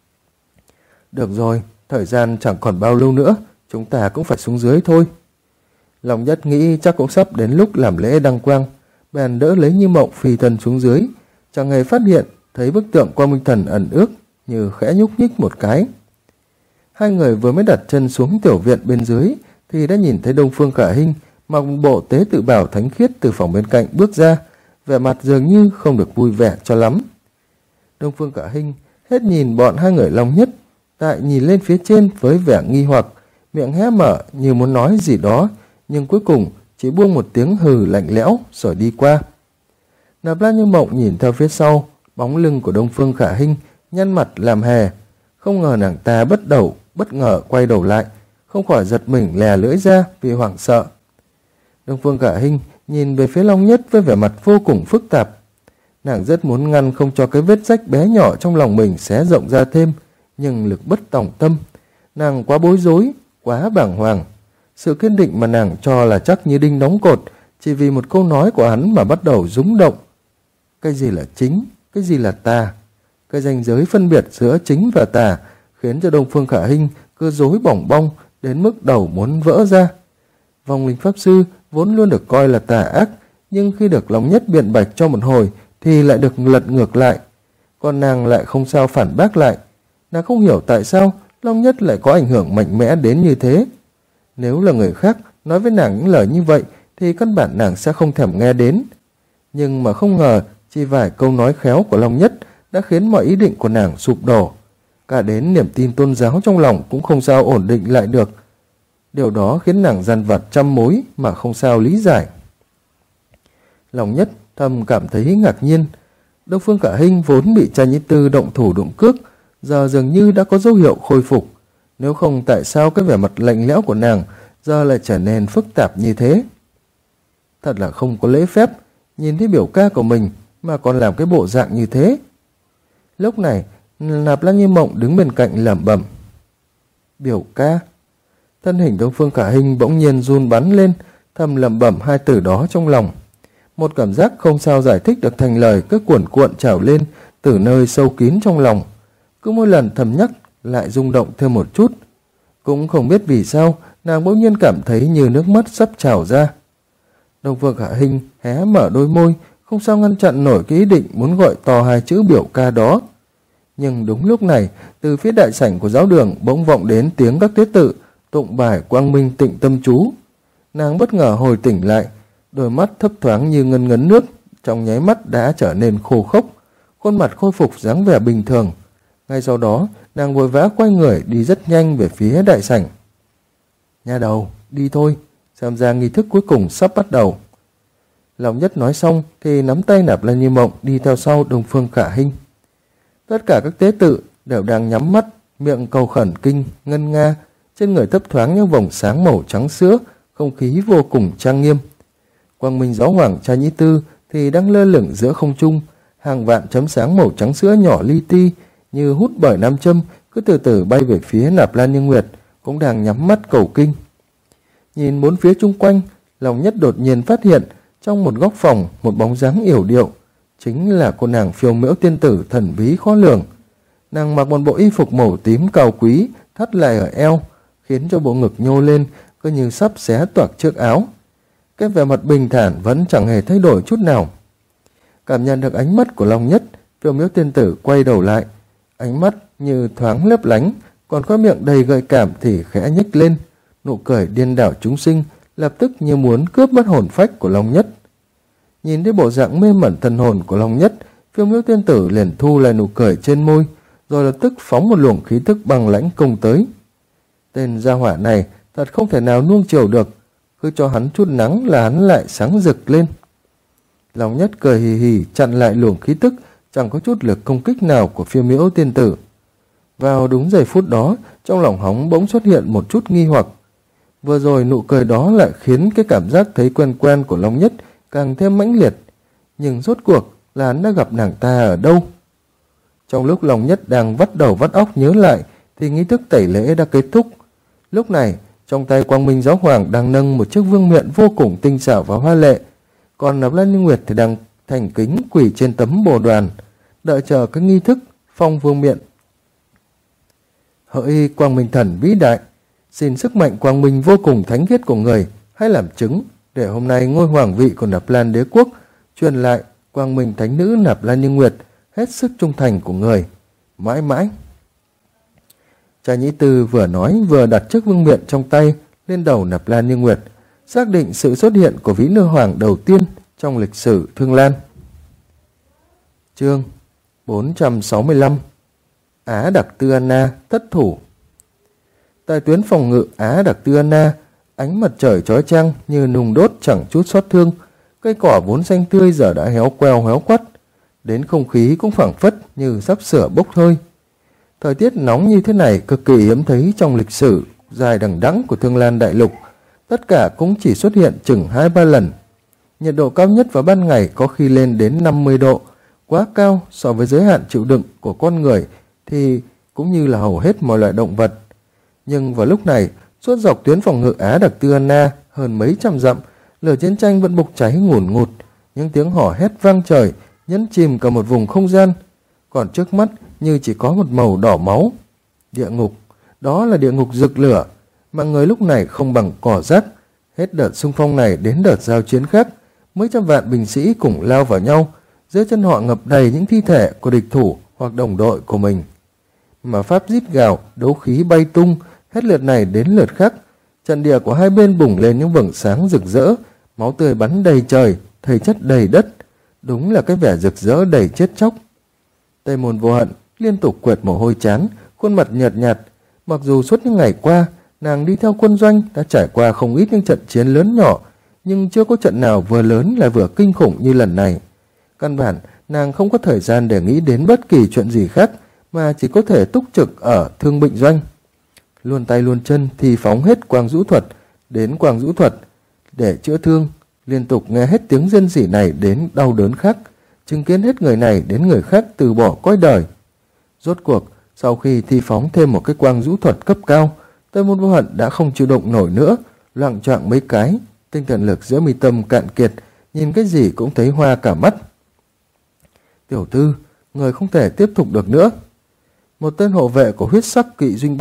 Được rồi, thời gian chẳng còn bao lâu nữa, chúng ta cũng phải xuống dưới thôi. Long Nhất nghĩ chắc cũng sắp đến lúc làm lễ đăng quang, bèn đỡ lấy Như Mộng phi thân xuống dưới. Chẳng hề phát hiện thấy bức tượng Quang Minh Thần ẩn ước, như khẽ nhúc nhích một cái. Hai người vừa mới đặt chân xuống tiểu viện bên dưới thì đã nhìn thấy Đông Phương Khả Hinh mặc bộ tế tự bào thánh khiết từ phòng bên cạnh bước ra, vẻ mặt dường như không được vui vẻ cho lắm. Đông Phương Khả Hinh hết nhìn bọn hai người Long Nhất, tại nhìn lên phía trên với vẻ nghi hoặc, miệng hé mở như muốn nói gì đó, nhưng cuối cùng chỉ buông một tiếng hừ lạnh lẽo rồi đi qua. Nạp Lan Như Mộng nhìn theo phía sau, bóng lưng của Đông Phương Khả Hinh nhăn mặt làm hề. Không ngờ nàng ta bất ngờ quay đầu lại, không khỏi giật mình lè lưỡi ra vì hoảng sợ. Đông Phương Khả Hinh nhìn về phía Long Nhất với vẻ mặt vô cùng phức tạp. Nàng rất muốn ngăn không cho cái vết rách bé nhỏ trong lòng mình xé rộng ra thêm, nhưng lực bất tòng tâm. Nàng quá bối rối, quá bàng hoàng. Sự kiên định mà nàng cho là chắc như đinh đóng cột, chỉ vì một câu nói của hắn mà bắt đầu rúng động. Cái gì là chính, cái gì là tà? Cái ranh giới phân biệt giữa chính và tà khiến cho Đông Phương Khả Hinh cứ rối bỏng bong đến mức đầu muốn vỡ ra. Vong linh pháp sư vốn luôn được coi là tà ác, nhưng khi được Long Nhất biện bạch cho một hồi thì lại được lật ngược lại. Còn nàng lại không sao phản bác lại. Nàng không hiểu tại sao Long Nhất lại có ảnh hưởng mạnh mẽ đến như thế. Nếu là người khác nói với nàng những lời như vậy thì căn bản nàng sẽ không thèm nghe đến. Nhưng mà không ngờ chỉ vài câu nói khéo của Long Nhất đã khiến mọi ý định của nàng sụp đổ. Cả đến niềm tin tôn giáo trong lòng cũng không sao ổn định lại được. Điều đó khiến nàng dằn vặt trăm mối mà không sao lý giải. Long Nhất thầm cảm thấy ngạc nhiên. Đông Phương Khả Hinh vốn bị cha Nhĩ Tư động thủ động cước, giờ dường như đã có dấu hiệu khôi phục. Nếu không tại sao cái vẻ mặt lạnh lẽo của nàng giờ lại trở nên phức tạp như thế? Thật là không có lễ phép, nhìn thấy biểu ca của mình mà còn làm cái bộ dạng như thế. Lúc này, Nạp Lan Như Mộng đứng bên cạnh lẩm bẩm. Biểu ca. Thân hình Đông Phương Khả Hinh bỗng nhiên run bắn lên, thầm lẩm bẩm hai từ đó trong lòng. Một cảm giác không sao giải thích được thành lời cứ cuồn cuộn trào lên từ nơi sâu kín trong lòng. Cứ mỗi lần thầm nhắc lại rung động thêm một chút. Cũng không biết vì sao nàng bỗng nhiên cảm thấy như nước mắt sắp trào ra. Đông Phương Khả Hinh hé mở đôi môi, không sao ngăn chặn nổi cái ý định muốn gọi to hai chữ biểu ca đó. Nhưng đúng lúc này, từ phía đại sảnh của giáo đường bỗng vọng đến tiếng các tế tự tụng bài Quang Minh Tịnh Tâm Chú. Nàng bất ngờ hồi tỉnh lại, đôi mắt thấp thoáng như ngân ngấn nước, trong nháy mắt đã trở nên khô khốc, khuôn mặt khôi phục dáng vẻ bình thường. Ngay sau đó, nàng vội vã quay người đi rất nhanh về phía đại sảnh. Nha đầu, đi thôi, xem ra nghi thức cuối cùng sắp bắt đầu. Long Nhất nói xong thì nắm tay Nạp Lan Như Mộng đi theo sau Đông Phương Khả Hinh. Tất cả các tế tự đều đang nhắm mắt, miệng cầu khẩn kinh, ngân nga, trên người thấp thoáng những vòng sáng màu trắng sữa, không khí vô cùng trang nghiêm. Quang minh giáo hoàng cha nhĩ tư thì đang lơ lửng giữa không trung, hàng vạn chấm sáng màu trắng sữa nhỏ li ti như hút bởi nam châm cứ từ từ bay về phía Nạp Lan Như Nguyệt, cũng đang nhắm mắt cầu kinh. Nhìn bốn phía chung quanh, Long Nhất đột nhiên phát hiện trong một góc phòng một bóng dáng yểu điệu, chính là cô nàng Phiêu Miễu tiên tử thần bí khó lường. Nàng mặc một bộ y phục màu tím cao quý, thắt lại ở eo, khiến cho bộ ngực nhô lên, cứ như sắp xé toạc chiếc áo. Cái vẻ mặt bình thản vẫn chẳng hề thay đổi chút nào. Cảm nhận được ánh mắt của Long Nhất, Phiêu Miễu tiên tử quay đầu lại, ánh mắt như thoáng lấp lánh, còn khóe miệng đầy gợi cảm thì khẽ nhếch lên, nụ cười điên đảo chúng sinh, lập tức như muốn cướp mất hồn phách của Long Nhất. Nhìn thấy bộ dạng mê mẩn thần hồn của Long Nhất, Phiêu Miễu tiên tử liền thu lại nụ cười trên môi, rồi lập tức phóng một luồng khí tức băng lãnh công tới. Tên gia hỏa này thật không thể nào nuông chiều được, cứ cho hắn chút nắng là hắn lại sáng rực lên. Long Nhất cười hì hì chặn lại luồng khí tức chẳng có chút lực công kích nào của Phiêu Miễu tiên tử. Vào đúng giây phút đó, trong lòng hắn bỗng xuất hiện một chút nghi hoặc. Vừa rồi nụ cười đó lại khiến cái cảm giác thấy quen quen của Long Nhất càng thêm mãnh liệt. Nhưng rốt cuộc là hắn đã gặp nàng ta ở đâu? Trong lúc Long Nhất đang vắt đầu vắt óc nhớ lại thì nghi thức tẩy lễ đã kết thúc. Lúc này, trong tay Quang Minh giáo hoàng đang nâng một chiếc vương miện vô cùng tinh xảo và hoa lệ, còn Nạp Lan Như Nguyệt thì đang thành kính quỳ trên tấm bồ đoàn, đợi chờ cái nghi thức phong vương miện. Hỡi Quang Minh thần vĩ đại, xin sức mạnh quang minh vô cùng thánh khiết của người hãy làm chứng để hôm nay ngôi hoàng vị của Nạp Lan đế quốc truyền lại Quang Minh thánh nữ Nạp Lan Như Nguyệt hết sức trung thành của người mãi mãi. Cha nhĩ tư vừa nói vừa đặt chiếc vương miện trong tay lên đầu Nạp Lan Như Nguyệt, xác định sự xuất hiện của vị nữ hoàng đầu tiên trong lịch sử Thương Lan. Chương 465 Á Đặc Tư Anna thất thủ. Tại tuyến phòng ngự Á Đặc Tư Anna, ánh mặt trời chói chang như nung đốt chẳng chút xót thương, cây cỏ vốn xanh tươi giờ đã héo queo héo quắt, đến không khí cũng phảng phất như sắp sửa bốc hơi. Thời tiết nóng như thế này cực kỳ hiếm thấy trong lịch sử dài đằng đẵng của Thương Lan đại lục, tất cả cũng chỉ xuất hiện chừng 2-3 lần. Nhiệt độ cao nhất vào ban ngày có khi lên đến 50 độ, quá cao so với giới hạn chịu đựng của con người thì cũng như là hầu hết mọi loại động vật. Nhưng vào lúc này, suốt dọc tuyến phòng ngự Á Đặc Tư Anna hơn mấy trăm dặm, lửa chiến tranh vẫn bốc cháy ngùn ngụt, những tiếng hò hét vang trời nhấn chìm cả một vùng không gian. Còn trước mắt như chỉ có một màu đỏ máu. Địa ngục, đó là địa ngục rực lửa. Mọi người lúc này không bằng cỏ rác. Hết đợt xung phong này đến đợt giao chiến khác, mấy trăm vạn binh sĩ cùng lao vào nhau, dưới chân họ ngập đầy những thi thể của địch thủ hoặc đồng đội của mình. Mà pháp rít gào, đấu khí bay tung, hết lượt này đến lượt khác. Trận địa của hai bên bùng lên những vầng sáng rực rỡ, máu tươi bắn đầy trời, thây chất đầy đất. Đúng là cái vẻ rực rỡ đầy chết chóc. Tây Môn Vô Hận liên tục quệt mồ hôi chán, khuôn mặt nhợt nhạt. Mặc dù suốt những ngày qua, nàng đi theo quân doanh đã trải qua không ít những trận chiến lớn nhỏ, nhưng chưa có trận nào vừa lớn lại vừa kinh khủng như lần này. Căn bản, nàng không có thời gian để nghĩ đến bất kỳ chuyện gì khác, mà chỉ có thể túc trực ở Thương Bệnh doanh. Luôn tay luôn chân thì phóng hết quang vũ thuật đến quang vũ thuật để chữa thương, liên tục nghe hết tiếng rên rỉ này đến đau đớn khác, chứng kiến hết người này đến người khác từ bỏ cõi đời. Rốt cuộc, sau khi thi phóng thêm một cái quang vũ thuật cấp cao, Tây Môn Vô Hận đã không chịu đựng nổi nữa, loạng choạng mấy cái, tinh thần lực giữa mi tâm cạn kiệt, nhìn cái gì cũng thấy hoa cả mắt. Tiểu thư, người không thể tiếp tục được nữa. Một tên hộ vệ của huyết sắc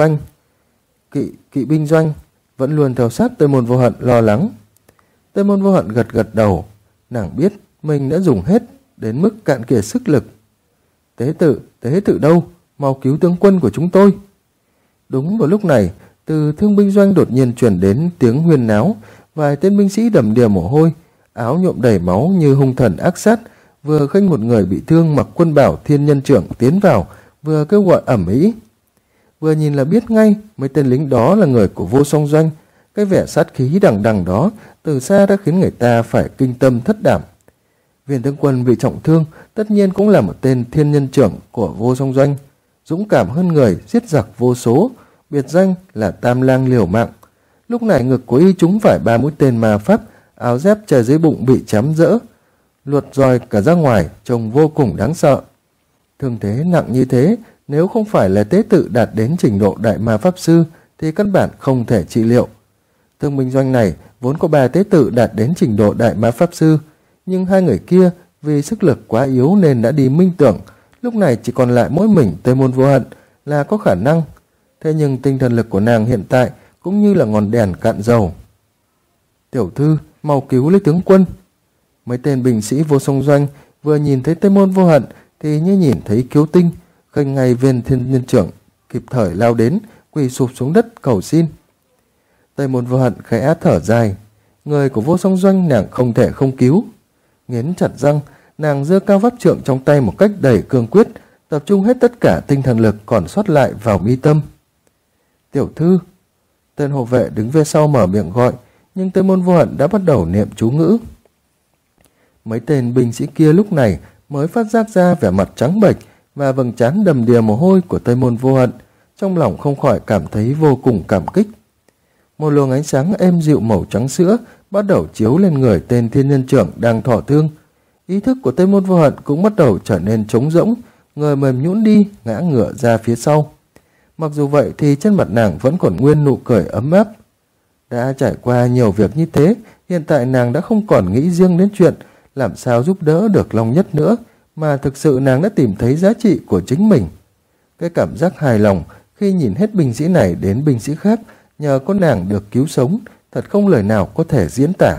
kỵ binh doanh vẫn luôn theo sát Tây Môn Vô Hận lo lắng. Tây Môn Vô Hận gật gật đầu, nàng biết mình đã dùng hết đến mức cạn kiệt sức lực. Tế tự đâu, mau cứu tướng quân của chúng tôi. Đúng vào lúc này, từ thương binh doanh đột nhiên truyền đến tiếng huyên náo, vài tên binh sĩ đầm đìa mồ hôi, áo nhuộm đầy máu như hung thần ác sát, vừa khênh một người bị thương mặc quân bảo thiên nhân trưởng tiến vào, vừa kêu gọi ầm ĩ. Vừa nhìn là biết ngay mấy tên lính đó là người của Vô Song doanh, Cái vẻ sát khí đằng đằng đó từ xa đã khiến người ta phải kinh tâm thất đảm. Viên tướng quân bị trọng thương tất nhiên cũng là một tên thiên nhân trưởng của Vô Song Doanh, dũng cảm hơn người, giết giặc vô số, biệt danh là Tam Lang liều mạng. Lúc này ngực của y trúng phải 3 mũi tên ma pháp, áo giáp che dưới bụng bị chém rỡ, luột roi cả ra ngoài, trông vô cùng đáng sợ. Thương thế nặng như thế, nếu không phải là tế tự đạt đến trình độ đại ma pháp sư thì căn bản không thể trị liệu. Thương binh doanh này vốn có 3 tế tự đạt đến trình độ đại ma pháp sư, nhưng 2 người kia vì sức lực quá yếu nên đã đi minh tưởng, lúc này chỉ còn lại mỗi mình Tây Môn Vô Hận là có khả năng. Thế nhưng tinh thần lực của nàng hiện tại cũng như là ngọn đèn cạn dầu. Tiểu thư, mau cứu lấy tướng quân. Mấy tên binh sĩ Vô Song Doanh vừa nhìn thấy Tây Môn Vô Hận thì như nhìn thấy cứu tinh, khênh ngay viên thiên nhân trưởng kịp thời lao đến, quỳ sụp xuống đất cầu xin. Tây Môn Vô Hận khẽ thở dài, người của Vô Song Doanh nàng không thể không cứu. Nghiến chặt răng, nàng giơ cao vắt trượng trong tay một cách đầy cương quyết, tập trung hết tất cả tinh thần lực còn sót lại vào mi tâm. Tiểu thư. Tên hộ vệ đứng phía sau mở miệng gọi, nhưng Tây Môn Vô Hận đã bắt đầu niệm chú ngữ. Mấy tên binh sĩ kia lúc này mới phát giác ra vẻ mặt trắng bệch và vầng trán đầm đìa mồ hôi của Tây Môn Vô Hận, trong lòng không khỏi cảm thấy vô cùng cảm kích. Một luồng ánh sáng êm dịu màu trắng sữa bắt đầu chiếu lên người tên thiên nhân trưởng đang thọ thương. Ý thức của Tây Môn Vô Hận cũng bắt đầu trở nên trống rỗng, người mềm nhũn đi, ngã ngửa ra phía sau. Mặc dù vậy thì trên mặt nàng vẫn còn nguyên nụ cười ấm áp. Đã trải qua nhiều việc như thế, hiện tại nàng đã không còn nghĩ riêng đến chuyện làm sao giúp đỡ được Long Nhất nữa, mà thực sự nàng đã tìm thấy giá trị của chính mình. Cái cảm giác hài lòng khi nhìn hết binh sĩ này đến binh sĩ khác nhờ có nàng được cứu sống, thật không lời nào có thể diễn tả.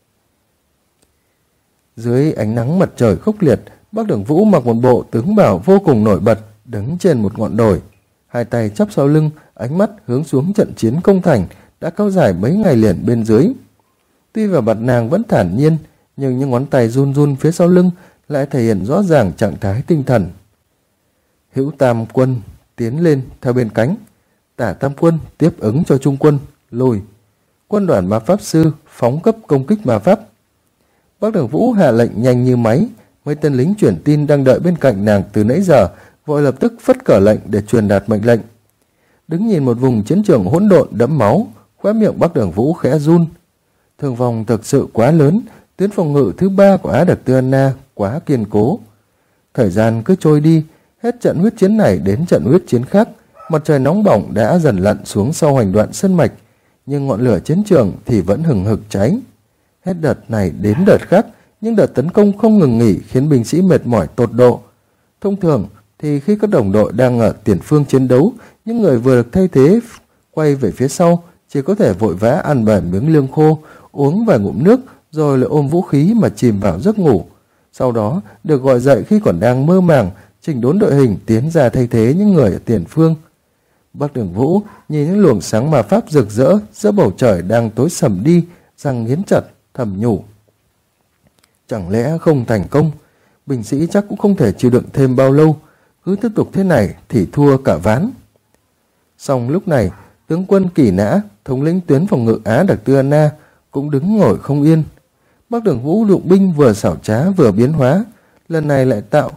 Dưới ánh nắng mặt trời khốc liệt, Bắc Đường Vũ mặc một bộ tướng bào vô cùng nổi bật, đứng trên một ngọn đồi, hai tay chắp sau lưng, ánh mắt hướng xuống trận chiến công thành đã kéo dài mấy ngày liền bên dưới. Tuy vào mặt nàng vẫn thản nhiên, nhưng những ngón tay run run phía sau lưng lại thể hiện rõ ràng trạng thái tinh thần. Hữu Tam quân tiến lên theo bên cánh, Tả Tam quân tiếp ứng cho Trung quân lùi. Quân đoàn ma pháp sư phóng cấp công kích ma pháp. Bắc Đường Vũ hạ lệnh nhanh như máy, mấy tên lính truyền tin đang đợi bên cạnh nàng từ nãy giờ vội lập tức phất cờ lệnh để truyền đạt mệnh lệnh. Đứng nhìn một vùng chiến trường hỗn độn đẫm máu, khóe miệng Bắc Đường Vũ khẽ run. Thương vong thực sự quá lớn, tuyến phòng ngự thứ 3 của Á Đặc Tư Anna quá kiên cố. Thời gian cứ trôi đi, hết trận huyết chiến này đến trận huyết chiến khác, mặt trời nóng bỏng đã dần lặn xuống sau hành đoạn sơn mạch, nhưng ngọn lửa chiến trường thì vẫn hừng hực cháy. Hết đợt này đến đợt khác, những đợt tấn công không ngừng nghỉ khiến binh sĩ mệt mỏi tột độ. Thông thường thì khi các đồng đội đang ở tiền phương chiến đấu, những người vừa được thay thế quay về phía sau chỉ có thể vội vã ăn vài miếng lương khô, uống vài ngụm nước rồi lại ôm vũ khí mà chìm vào giấc ngủ. Sau đó được gọi dậy khi còn đang mơ màng, chỉnh đốn đội hình tiến ra thay thế những người ở tiền phương. Bắc Đường Vũ nhìn những luồng sáng ma pháp rực rỡ giữa bầu trời đang tối sầm đi, răng nghiến chặt, thầm nhủ. Chẳng lẽ không thành công, binh sĩ chắc cũng không thể chịu đựng thêm bao lâu, cứ tiếp tục thế này thì thua cả ván. Song lúc này, tướng quân Kỳ Nã, thống lĩnh tuyến phòng ngự Á Đặc Tư Anna, cũng đứng ngồi không yên. Bắc Đường Vũ dụng binh vừa xảo trá vừa biến hóa, lần này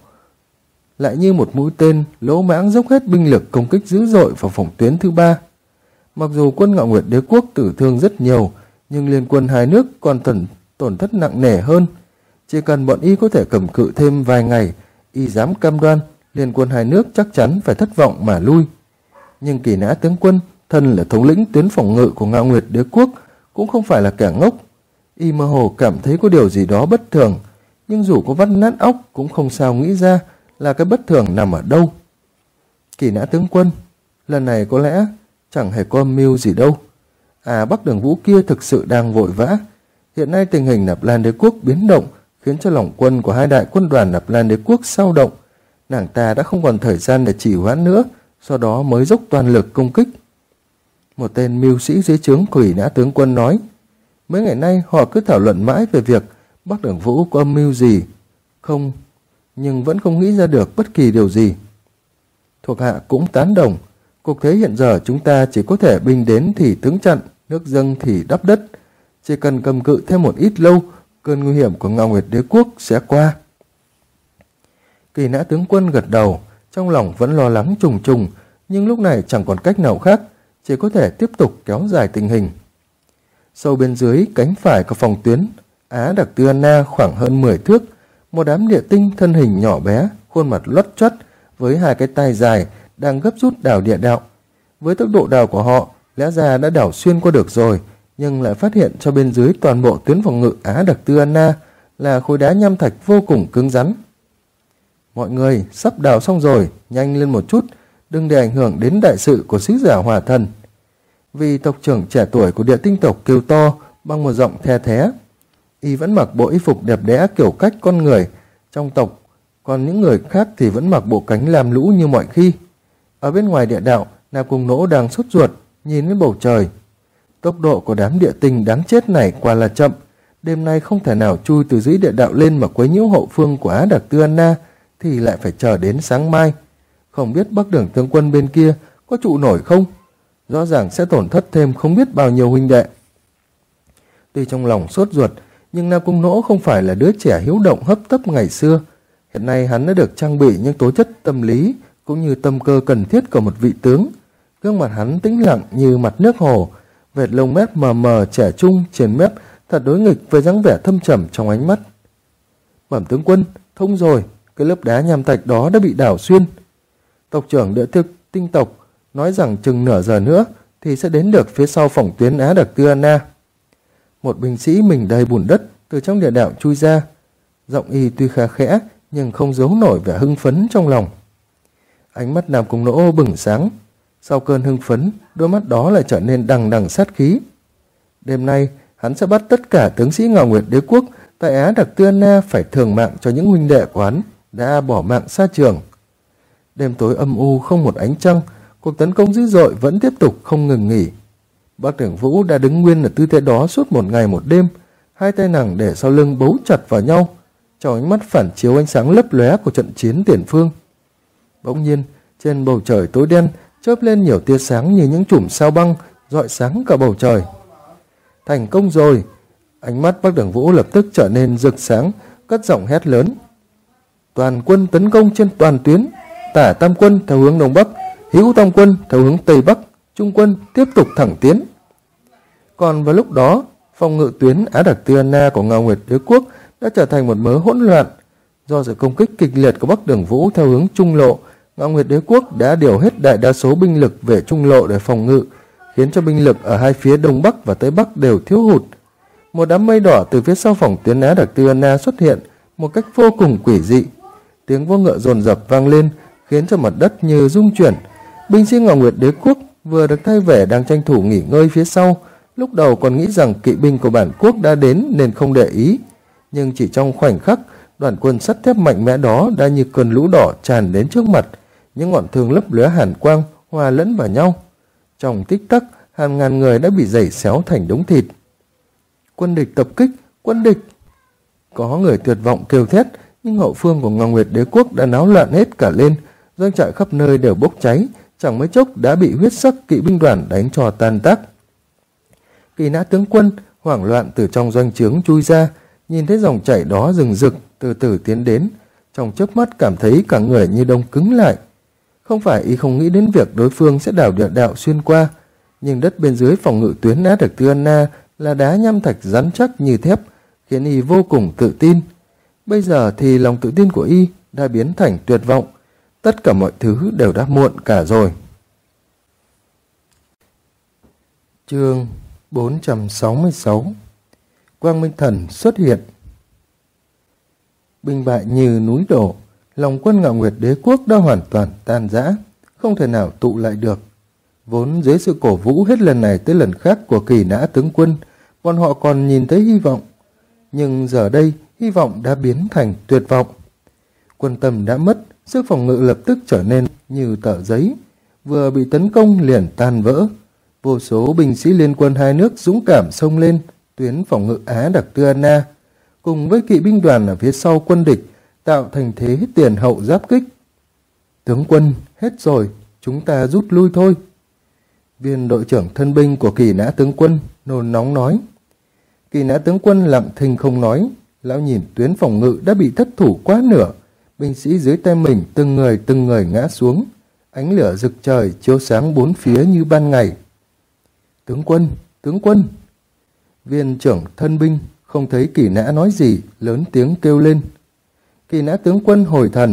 lại như một mũi tên lỗ mãng dốc hết binh lực công kích dữ dội vào phòng tuyến thứ 3. Mặc dù quân Ngạo Nguyệt Đế quốc tử thương rất nhiều, nhưng liên quân hai nước còn tổn thất nặng nề hơn. Chỉ cần bọn y có thể cầm cự thêm vài ngày, y dám cam đoan liên quân hai nước chắc chắn phải thất vọng mà lui. Nhưng Kỳ Nã tướng quân, thân là thống lĩnh tuyến phòng ngự của Ngạo Nguyệt Đế quốc, cũng không phải là kẻ ngốc. Y mơ hồ cảm thấy có điều gì đó bất thường, nhưng dù có vắt nát óc cũng không sao nghĩ ra là cái bất thường nằm ở đâu. Kỳ Nã tướng quân, lần này có lẽ chẳng hề có âm mưu gì đâu. Bắc Đường Vũ kia thực sự đang vội vã. Hiện nay tình hình Nạp Lan Đế quốc biến động khiến cho lòng quân của hai đại quân đoàn Nạp Lan Đế quốc xao động. Nàng ta đã không còn thời gian để trì hoãn nữa, sau đó mới dốc toàn lực công kích. Một tên mưu sĩ dưới trướng Kỳ Nã tướng quân nói, mấy ngày nay họ cứ thảo luận mãi về việc Bắc Đường Vũ có âm mưu gì không, nhưng vẫn không nghĩ ra được bất kỳ điều gì. Thuộc hạ cũng tán đồng, cục thế hiện giờ chúng ta chỉ có thể binh đến thì tướng chặn, nước dâng thì đắp đất. Chỉ cần cầm cự thêm một ít lâu, cơn nguy hiểm của Ngao Nguyệt Đế quốc sẽ qua. Kỳ Nã tướng quân gật đầu, trong lòng vẫn lo lắng trùng trùng, nhưng lúc này chẳng còn cách nào khác, chỉ có thể tiếp tục kéo dài tình hình. Sâu bên dưới cánh phải của phòng tuyến, Á Đặc Tư Anna khoảng hơn 10 thước, một đám địa tinh thân hình nhỏ bé, khuôn mặt loắt choắt với hai cái tai dài đang gấp rút đào địa đạo. Với tốc độ đào của họ, lẽ ra đã đào xuyên qua được rồi, nhưng lại phát hiện cho bên dưới toàn bộ tuyến phòng ngự Á Đặc Tư Anna là khối đá nham thạch vô cùng cứng rắn. Mọi người sắp đào xong rồi, nhanh lên một chút, đừng để ảnh hưởng đến đại sự của sứ giả Hỏa Thần. Vì tộc trưởng trẻ tuổi của địa tinh tộc kêu to bằng một giọng the thé. Y vẫn mặc bộ y phục đẹp đẽ kiểu cách con người trong tộc, còn những người khác thì vẫn mặc bộ cánh lam lũ như mọi khi. Ở bên ngoài địa đạo, Nam Cung Nỗ đang sốt ruột nhìn lên bầu trời. Tốc độ của đám địa tinh đáng chết này quả là chậm, đêm nay không thể nào chui từ dưới địa đạo lên mà quấy nhiễu hậu phương của Á Đặc Tư Anna, thì lại phải chờ đến sáng mai. Không biết Bắc Đường tướng quân bên kia có trụ nổi không? Rõ ràng sẽ tổn thất thêm không biết bao nhiêu huynh đệ. Tuy trong lòng sốt ruột, nhưng Nam Cung Nỗ không phải là đứa trẻ hiếu động hấp tấp ngày xưa. Hiện nay hắn đã được trang bị những tố chất tâm lý cũng như tâm cơ cần thiết của một vị tướng. Gương mặt hắn tĩnh lặng như mặt nước hồ, vệt lông mép mờ mờ trẻ trung trên mép thật đối nghịch với dáng vẻ thâm trầm trong ánh mắt. Bẩm tướng quân, thông rồi, cái lớp đá nham thạch đó đã bị đảo xuyên. Tộc trưởng địa tinh tộc nói rằng chừng nửa giờ nữa thì sẽ đến được phía sau phòng tuyến Á Đặc Tư Anna. Một binh sĩ mình đầy bùn đất từ trong địa đạo chui ra. Giọng y tuy khá khẽ nhưng không giấu nổi vẻ hưng phấn trong lòng. Ánh mắt Nam Cung Nỗ bừng sáng. Sau cơn hưng phấn, đôi mắt đó lại trở nên đằng đằng sát khí. Đêm nay, hắn sẽ bắt tất cả tướng sĩ Ngao Nguyệt Đế quốc tại Á Đặc Tư Anna phải thưởng mạng cho những huynh đệ của hắn đã bỏ mạng xa trường. Đêm tối âm u không một ánh trăng, cuộc tấn công dữ dội vẫn tiếp tục không ngừng nghỉ. Bác Tưởng Vũ đã đứng nguyên ở tư thế đó suốt một ngày một đêm, hai tay nàng để sau lưng bấu chặt vào nhau, trong ánh mắt phản chiếu ánh sáng lấp lóe của trận chiến tiền phương. Bỗng nhiên, trên bầu trời tối đen chớp lên nhiều tia sáng như những chùm sao băng rọi sáng cả bầu trời. Thành công rồi! Ánh mắt Bác Tưởng Vũ lập tức trở nên rực sáng, cất giọng hét lớn. Toàn quân tấn công trên toàn tuyến, Tả Tam quân theo hướng đông bắc, Hữu Tam quân theo hướng tây bắc, Trung quân tiếp tục thẳng tiến. Còn vào lúc đó, phòng ngự tuyến Á Đặc Tư Anna của Ngao Nguyệt Đế quốc đã trở thành một mớ hỗn loạn. Do sự công kích kịch liệt của Bắc Đường Vũ theo hướng trung lộ, Ngao Nguyệt Đế quốc đã điều hết đại đa số binh lực về trung lộ để phòng ngự, khiến cho binh lực ở hai phía đông bắc và tây bắc đều thiếu hụt. Một đám mây đỏ từ phía sau phòng tuyến Á Đặc Tư Anna xuất hiện một cách vô cùng quỷ dị. Tiếng vó ngựa dồn dập vang lên, khiến cho mặt đất như rung chuyển. Binh sĩ Ngao Nguyệt Đế quốc vừa được thay vẻ đang tranh thủ nghỉ ngơi phía sau, lúc đầu còn nghĩ rằng kỵ binh của bản quốc đã đến nên không để ý, nhưng chỉ trong khoảnh khắc, đoàn quân sắt thép mạnh mẽ đó đã như cơn lũ đỏ tràn đến trước mặt, những ngọn thương lấp lóe hàn quang hòa lẫn vào nhau. Trong tích tắc, hàng ngàn người đã bị giày xéo thành đống thịt. Quân địch tập kích, quân địch! Có người tuyệt vọng kêu thét, nhưng hậu phương của Ngao Nguyệt Đế quốc đã náo loạn hết cả lên, doanh trại khắp nơi đều bốc cháy, chẳng mấy chốc đã bị huyết sắc kỵ binh đoàn đánh cho tan tác. Kỳ Nã tướng quân hoảng loạn từ trong doanh trướng chui ra, nhìn thấy dòng chảy đó rừng rực từ từ tiến đến, trong chớp mắt cảm thấy cả người như đông cứng lại. Không phải y không nghĩ đến việc đối phương sẽ đào địa đạo xuyên qua, nhưng đất bên dưới phòng ngự tuyến Á Đặc Tư Anna là đá nham thạch rắn chắc như thép, khiến y vô cùng tự tin. Bây giờ thì lòng tự tin của y đã biến thành tuyệt vọng, tất cả mọi thứ đều đã muộn cả rồi. Chương 466. Quang Minh Thần xuất hiện. Binh bại như núi đổ, lòng quân Ngao Nguyệt Đế quốc đã hoàn toàn tan rã, không thể nào tụ lại được. Vốn dưới sự cổ vũ hết lần này tới lần khác của Kỳ Nã tướng quân, bọn họ còn nhìn thấy hy vọng. Nhưng giờ đây, hy vọng đã biến thành tuyệt vọng. Quân tâm đã mất, sức phòng ngự lập tức trở nên như tờ giấy, vừa bị tấn công liền tan vỡ. Vô số binh sĩ liên quân hai nước dũng cảm xông lên tuyến phòng ngự Á Đặc Tư Anna, cùng với kỵ binh đoàn ở phía sau quân địch, tạo thành thế tiền hậu giáp kích. Tướng quân, hết rồi, chúng ta rút lui thôi. Viên đội trưởng thân binh của Kỳ Nã tướng quân nôn nóng nói. Kỳ Nã tướng quân lặng thinh không nói. Lão nhìn tuyến phòng ngự đã bị thất thủ quá nửa. Binh sĩ dưới tay mình từng người ngã xuống. Ánh lửa rực trời chiếu sáng bốn phía như ban ngày. Tướng quân. Viên trưởng thân binh không thấy Kỳ Nã nói gì, lớn tiếng kêu lên. Kỳ Nã tướng quân hồi thần.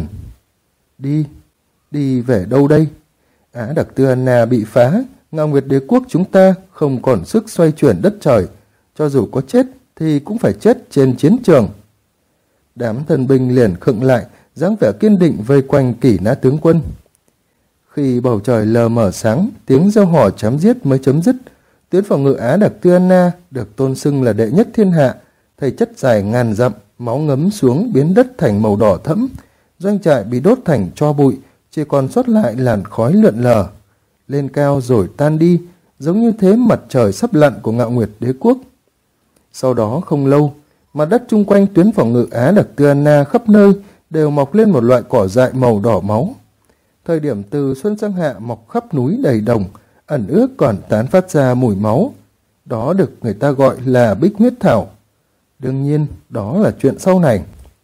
Đi về đâu đây? Á Đặc Tư Anna bị phá, Ngạo Nguyệt Đế quốc chúng ta không còn sức xoay chuyển đất trời, cho dù có chết thì cũng phải chết trên chiến trường. Đám thân binh liền khựng lại, dáng vẻ kiên định vây quanh Kỳ Nã tướng quân. Khi bầu trời lờ mờ sáng, tiếng reo hò chém giết mới chấm dứt. Tuyến phòng ngự Á Đặc Tư Anna được tôn xưng là đệ nhất thiên hạ, thây chất dài ngàn dặm, máu ngấm xuống biến đất thành màu đỏ thẫm. Doanh trại bị đốt thành tro bụi, chỉ còn sót lại làn khói lượn lờ, lên cao rồi tan đi, giống như thế mặt trời sắp lặn của Ngạo Nguyệt Đế quốc. Sau đó không lâu, mặt đất chung quanh tuyến phòng ngự Á Đặc Tư Anna khắp nơi đều mọc lên một loại cỏ dại màu đỏ máu. Thời điểm từ xuân sang hạ mọc khắp núi đầy đồng, ẩn ước còn tán phát ra mùi máu. Đó được người ta gọi là bích huyết thảo. Đương nhiên, đó là chuyện sau này.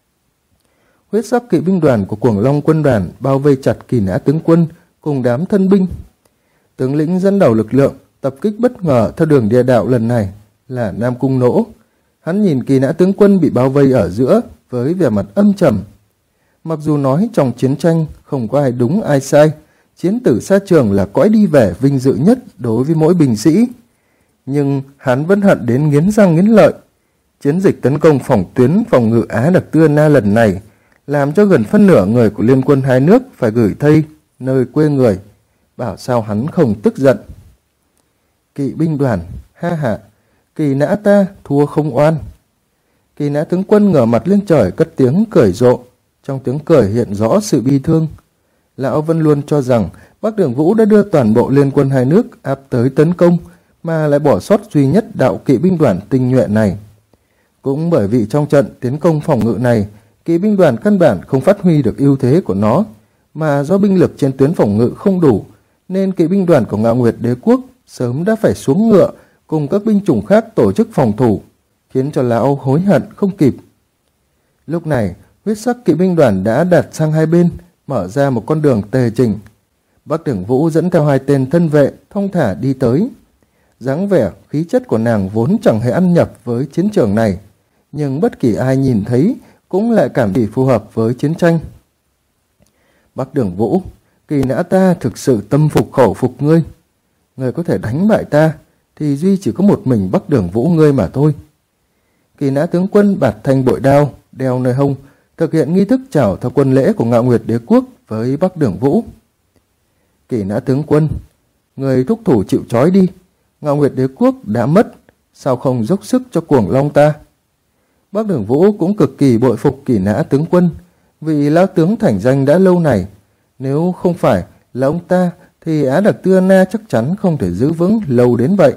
Huyết sắc kỵ binh đoàn của Cuồng Long quân đoàn bao vây chặt Kỳ Nã tướng quân cùng đám thân binh. Tướng lĩnh dẫn đầu lực lượng tập kích bất ngờ theo đường địa đạo lần này là Nam Cung Nỗ. Hắn nhìn Kỳ Nã tướng quân bị bao vây ở giữa với vẻ mặt âm trầm. Mặc dù nói trong chiến tranh không có ai đúng ai sai, chiến tử xa trường là cõi đi về vinh dự nhất đối với mỗi binh sĩ, nhưng hắn vẫn hận đến nghiến răng nghiến lợi. Chiến dịch tấn công tuyến phòng ngự Á Đặc Tư Anna lần này làm cho gần phân nửa người của liên quân hai nước phải gửi thây nơi quê người. Bảo sao hắn không tức giận. Kỵ binh đoàn, ha ha, Kỳ Nã ta thua không oan. Kỳ Nã tướng quân ngửa mặt lên trời cất tiếng cười rộ, trong tiếng cười hiện rõ sự bi thương. Lão vẫn luôn cho rằng Bắc Đường Vũ đã đưa toàn bộ liên quân hai nước áp tới tấn công, mà lại bỏ sót duy nhất đạo kỵ binh đoàn tinh nhuệ này. Cũng bởi vì trong trận tiến công phòng ngự này, kỵ binh đoàn căn bản không phát huy được ưu thế của nó, mà do binh lực trên tuyến phòng ngự không đủ, nên kỵ binh đoàn của Ngạo Nguyệt Đế quốc sớm đã phải xuống ngựa cùng các binh chủng khác tổ chức phòng thủ, khiến cho lão hối hận không kịp. Lúc này, huyết sắc kỵ binh đoàn đã đặt sang hai bên, mở ra một con đường tề chỉnh. Bắc Đường Vũ dẫn theo hai tên thân vệ thong thả đi tới. Dáng vẻ, khí chất của nàng vốn chẳng hề ăn nhập với chiến trường này, nhưng bất kỳ ai nhìn thấy cũng lại cảm thấy phù hợp với chiến tranh. Bắc Đường Vũ, Kỳ Nã ta thực sự tâm phục khẩu phục ngươi. Ngươi có thể đánh bại ta, thì duy chỉ có một mình Bắc Đường Vũ ngươi mà thôi. Kỳ Nã tướng quân bạt thanh bội đao, đeo nơi hông, thực hiện nghi thức chào theo quân lễ của Ngạo Nguyệt Đế quốc với Bắc Đường Vũ. Kỳ Nã tướng quân, người thúc thủ chịu trói đi. Ngạo Nguyệt Đế quốc đã mất, sao không dốc sức cho Cuồng Long ta? Bắc Đường Vũ cũng cực kỳ bội phục Kỳ Nã tướng quân, vì lão tướng thành danh đã lâu này. Nếu không phải là ông ta, thì Á Đặc Tư Anna chắc chắn không thể giữ vững lâu đến vậy.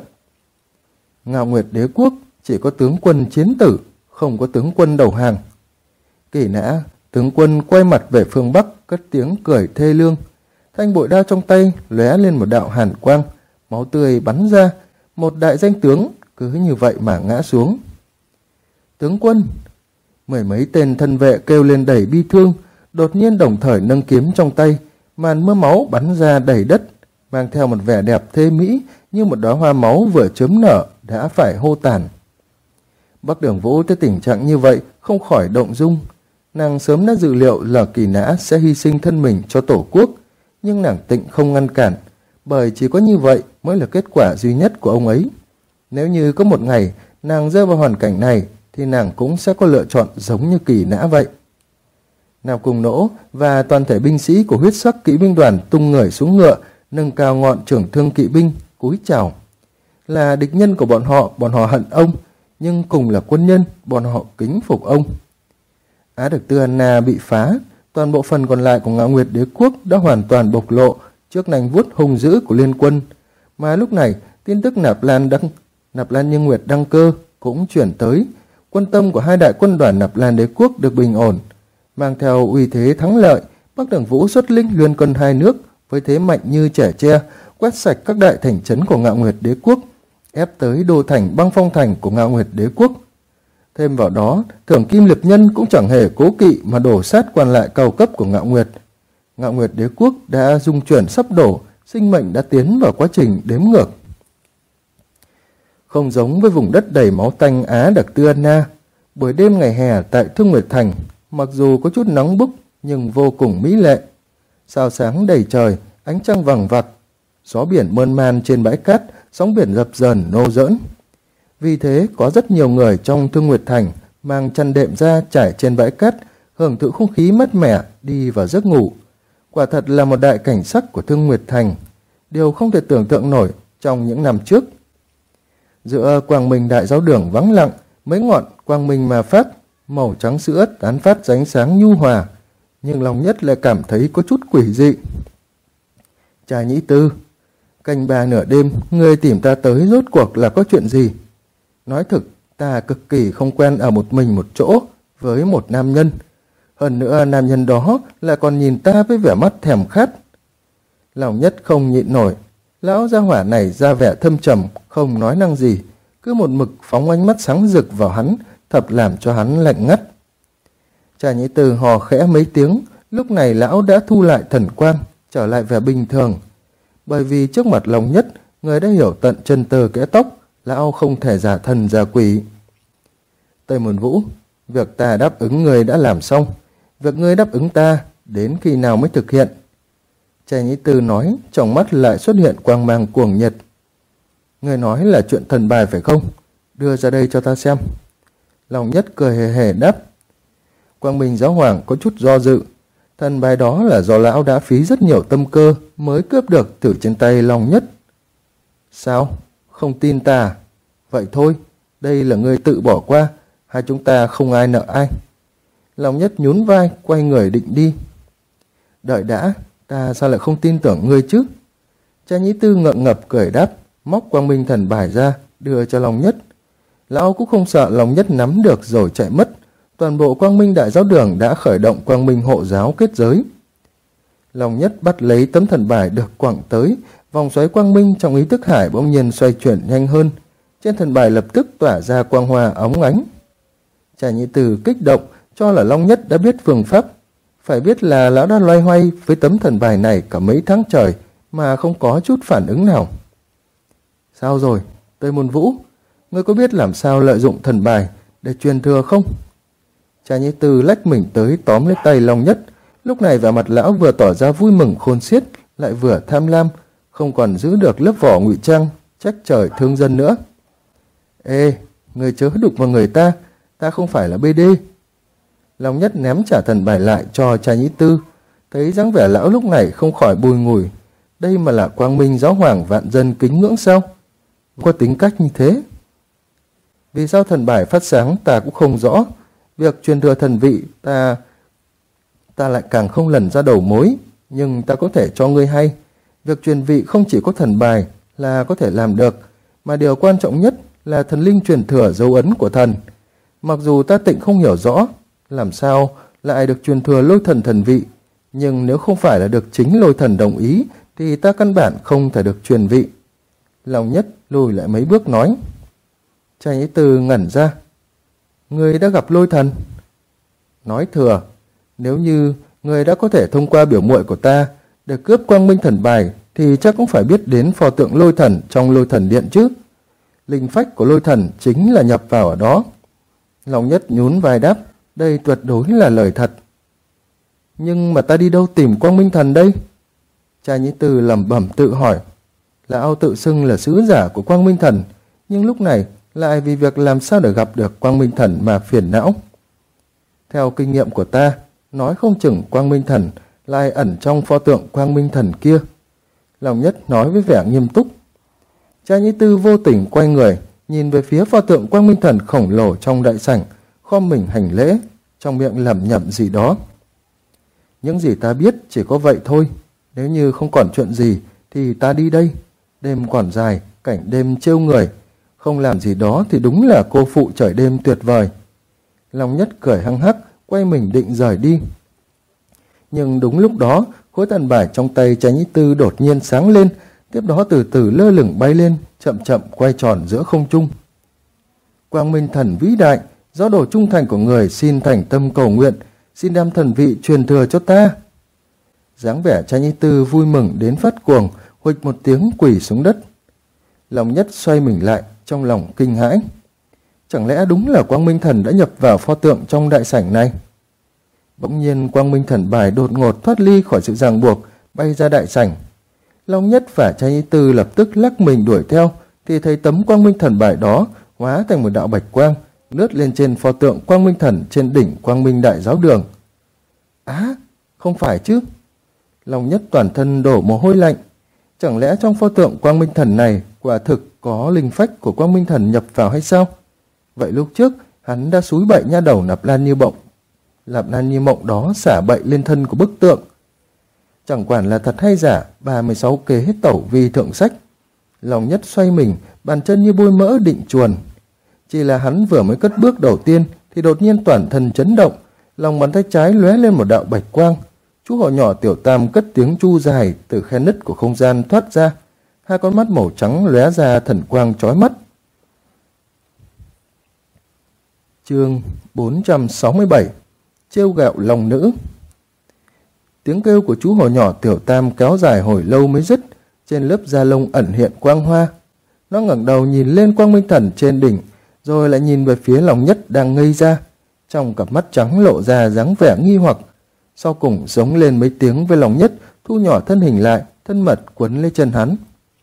Ngạo Nguyệt Đế quốc chỉ có tướng quân chiến tử, không có tướng quân đầu hàng. Kỳ Nã tướng quân quay mặt về phương Bắc, cất tiếng cười thê lương. Thanh bội đao trong tay lóe lên một đạo hàn quang, máu tươi bắn ra, một đại danh tướng cứ như vậy mà ngã xuống. Tướng quân! Mười mấy tên thân vệ kêu lên đầy bi thương, đột nhiên đồng thời nâng kiếm trong tay, màn mưa máu bắn ra đầy đất, mang theo một vẻ đẹp thê mỹ như một đóa hoa máu vừa chớm nở đã phải hô tàn. Bắc Đường Vũ tới tình trạng như vậy không khỏi động dung. Nàng sớm đã dự liệu là Kỳ Nã sẽ hy sinh thân mình cho Tổ quốc, nhưng nàng tịnh không ngăn cản, bởi chỉ có như vậy mới là kết quả duy nhất của ông ấy. Nếu như có một ngày nàng rơi vào hoàn cảnh này, thì nàng cũng sẽ có lựa chọn giống như Kỳ Nã vậy. Nam Cung Nỗ và toàn thể binh sĩ của huyết sắc kỵ binh đoàn tung người xuống ngựa, nâng cao ngọn trường thương kỵ binh, cúi chào. Là địch nhân của bọn họ hận ông, nhưng cùng là quân nhân, bọn họ kính phục ông. Á Đặc Tư Anna bị phá, toàn bộ phần còn lại của Ngạo Nguyệt Đế quốc đã hoàn toàn bộc lộ trước nanh vuốt hung dữ của liên quân. Mà lúc này, tin tức Nạp Lan Như Nguyệt đăng cơ cũng chuyển tới. Quân tâm của hai đại quân đoàn Nạp Lan Đế quốc được bình ổn. Mang theo uy thế thắng lợi, Bắc Đường Vũ xuất lĩnh liên quân hai nước với thế mạnh như trẻ tre, quét sạch các đại thành trấn của Ngạo Nguyệt Đế quốc, ép tới đô thành Băng Phong thành của Ngạo Nguyệt Đế quốc. Thêm vào đó, Thưởng Kim Liệp Nhân cũng chẳng hề cố kỵ mà đổ sát quan lại cao cấp của Ngạo Nguyệt. Ngạo Nguyệt Đế quốc đã dung chuyển sắp đổ, sinh mệnh đã tiến vào quá trình đếm ngược. Không giống với vùng đất đầy máu tanh Á Đặc Tư Anna, buổi đêm ngày hè tại Thương Nguyệt Thành, mặc dù có chút nóng bức nhưng vô cùng mỹ lệ. Sao sáng đầy trời, ánh trăng vằng vặc, gió biển mơn man trên bãi cát, sóng biển dập dờn nô dỡn. Vì thế có rất nhiều người trong Thương Nguyệt Thành mang chăn đệm ra trải trên bãi cát, hưởng thụ không khí mát mẻ, đi vào giấc ngủ. Quả thật là một đại cảnh sắc của Thương Nguyệt Thành, điều không thể tưởng tượng nổi trong những năm trước. Giữa quang minh đại giáo đường vắng lặng, mấy ngọn quang minh mà pháp màu trắng sữa tán phát ánh sáng nhu hòa, nhưng lòng Nhất lại cảm thấy có chút quỷ dị. Cha Nhĩ Tư, canh 3 nửa đêm, ngươi tìm ta tới rốt cuộc là có chuyện gì? Nói thực, ta cực kỳ không quen ở một mình một chỗ với một nam nhân. Hơn nữa nam nhân đó lại còn nhìn ta với vẻ mắt thèm khát. Lòng Nhất không nhịn nổi, lão gia hỏa này ra vẻ thâm trầm, không nói năng gì, cứ một mực phóng ánh mắt sáng rực vào hắn, thật làm cho hắn lạnh ngắt. Cha Nhĩ Tư hò khẽ mấy tiếng, lúc này lão đã thu lại thần quang, trở lại vẻ bình thường. Bởi vì trước mặt Lòng Nhất, người đã hiểu tận chân tơ kẽ tóc, lão không thể giả thần giả quỷ. Tây Môn Vũ, việc ta đáp ứng người đã làm xong, việc ngươi đáp ứng ta đến khi nào mới thực hiện? Cha Nhĩ Tư nói, trong mắt lại xuất hiện quang mang cuồng nhiệt. Ngươi nói là chuyện thần bài phải không? Đưa ra đây cho ta xem. Lòng Nhất cười hề hề đáp. Quang Minh giáo hoàng có chút do dự. Thần bài đó là do lão đã phí rất nhiều tâm cơ mới cướp được từ trên tay Lòng Nhất. Sao? Không tin ta? Vậy thôi, đây là ngươi tự bỏ qua, hai chúng ta không ai nợ ai. Lòng Nhất nhún vai, quay người định đi. Đợi đã, ta sao lại không tin tưởng ngươi chứ? Cha Nhĩ Tư ngượng ngập cười đáp, móc Quang Minh thần bài ra, đưa cho Lòng Nhất. Lão cũng không sợ Lòng Nhất nắm được rồi chạy mất. Toàn bộ Quang Minh đại giáo đường đã khởi động Quang Minh hộ giáo kết giới. Lòng Nhất bắt lấy tấm thần bài được quẳng tới, vòng xoáy Quang Minh trong ý thức hải bỗng nhiên xoay chuyển nhanh hơn. Trên thần bài lập tức tỏa ra quang hoa óng ánh. Cha Nhĩ Tư kích động, cho là Long Nhất đã biết phương pháp. Phải biết là lão đã loay hoay với tấm thần bài này cả mấy tháng trời mà không có chút phản ứng nào. Sao rồi, Tây Môn Vũ, ngươi có biết làm sao lợi dụng thần bài để truyền thừa không? Cha Nhĩ Tư lách mình tới tóm lấy tay Long Nhất. Lúc này vẻ mặt lão vừa tỏ ra vui mừng khôn xiết, lại vừa tham lam, không còn giữ được lớp vỏ ngụy trang trách trời thương dân nữa. Ê, người chớ đụng vào người ta, ta không phải là BD. Long Nhất ném trả thần bài lại cho Cha Nhĩ Tư, thấy dáng vẻ lão lúc này không khỏi bùi ngùi. Đây mà là Quang Minh giáo hoàng vạn dân kính ngưỡng sao? Có tính cách như thế. Vì sao thần bài phát sáng ta cũng không rõ. Việc truyền thừa thần vị ta lại càng không lần ra đầu mối. Nhưng ta có thể cho ngươi hay, việc truyền vị không chỉ có thần bài là có thể làm được, mà điều quan trọng nhất là thần linh truyền thừa dấu ấn của thần. Mặc dù ta tịnh không hiểu rõ làm sao lại được truyền thừa lôi thần thần vị, nhưng nếu không phải là được chính lôi thần đồng ý thì ta căn bản không thể được truyền vị. Lòng Nhất lùi lại mấy bước nói. Cha Nhĩ Tư ngẩn ra. Ngươi đã gặp lôi thần? Nói thừa, nếu như ngươi đã có thể thông qua biểu muội của ta để cướp Quang Minh thần bài thì chắc cũng phải biết đến pho tượng lôi thần trong lôi thần điện chứ. Linh phách của lôi thần chính là nhập vào ở đó. Lòng Nhất nhún vai đáp, đây tuyệt đối là lời thật. Nhưng mà ta đi đâu tìm Quang Minh thần đây? Cha Nhĩ Tư lẩm bẩm tự hỏi. Lão tự xưng là sứ giả của Quang Minh thần, nhưng lúc này lại vì việc làm sao để gặp được Quang Minh thần mà phiền não. Theo kinh nghiệm của ta, nói không chừng Quang Minh thần lại ẩn trong pho tượng Quang Minh thần kia. Lòng Nhất nói với vẻ nghiêm túc. Cha Nhĩ Tư vô tình quay người, nhìn về phía pho tượng Quang Minh thần khổng lồ trong đại sảnh, khom mình hành lễ, trong miệng lẩm nhẩm gì đó. Những gì ta biết chỉ có vậy thôi, nếu như không còn chuyện gì thì ta đi đây. Đêm còn dài, cảnh đêm trêu người, không làm gì đó thì đúng là cô phụ trời đêm tuyệt vời. Long Nhất cười hăng hắc, quay mình định rời đi. Nhưng đúng lúc đó, khối thần bài trong tay Cha Nhĩ Tư đột nhiên sáng lên, tiếp đó từ từ lơ lửng bay lên, chậm chậm quay tròn giữa không trung. Quang Minh Thần vĩ đại, do đồ trung thành của người xin thành tâm cầu nguyện, xin đem thần vị truyền thừa cho ta. Dáng vẻ Cha Nhĩ Tư vui mừng đến phát cuồng, huỵch một tiếng quỳ xuống đất. Long Nhất xoay mình lại, trong lòng kinh hãi. Chẳng lẽ đúng là Quang Minh Thần đã nhập vào pho tượng trong đại sảnh này? Bỗng nhiên Quang Minh Thần bài đột ngột thoát ly khỏi sự ràng buộc, bay ra đại sảnh. Long Nhất và Cha Nhĩ Tư lập tức lắc mình đuổi theo, thì thấy tấm Quang Minh Thần bài đó hóa thành một đạo bạch quang, lướt lên trên pho tượng Quang Minh Thần trên đỉnh Quang Minh Đại Giáo Đường. Á, không phải chứ? Long Nhất toàn thân đổ mồ hôi lạnh. Chẳng lẽ trong pho tượng Quang Minh Thần này quả thực có linh phách của Quang Minh Thần nhập vào hay sao? Vậy lúc trước hắn đã xúi bậy nha đầu Nạp Lan Như Mộng đó xả bậy lên thân của bức tượng. Chẳng quản là thật hay giả, 36 kế hết tẩu vi thượng sách. Long Nhất xoay mình, bàn chân như bôi mỡ định chuồn. Chỉ là hắn vừa mới cất bước đầu tiên thì đột nhiên toàn thân chấn động, lòng bàn tay trái lóe lên một đạo bạch quang. Chú họ nhỏ Tiểu Tam cất tiếng chu dài từ khe nứt của không gian thoát ra, hai con mắt màu trắng lóe ra thần quang chói mắt. Chương 467 Trêu ghẹo lòng nữ. Tiếng kêu của chú hổ nhỏ Tiểu Tam kéo dài hồi lâu mới dứt, trên lớp da lông ẩn hiện quang hoa. Nó ngẩng đầu nhìn lên Quang Minh Thần trên đỉnh, rồi lại nhìn về phía Long Nhất đang ngây ra, trong cặp mắt trắng lộ ra dáng vẻ nghi hoặc. Sau cùng giống lên mấy tiếng với Long Nhất, thu nhỏ thân hình lại, thân mật quấn lấy chân hắn.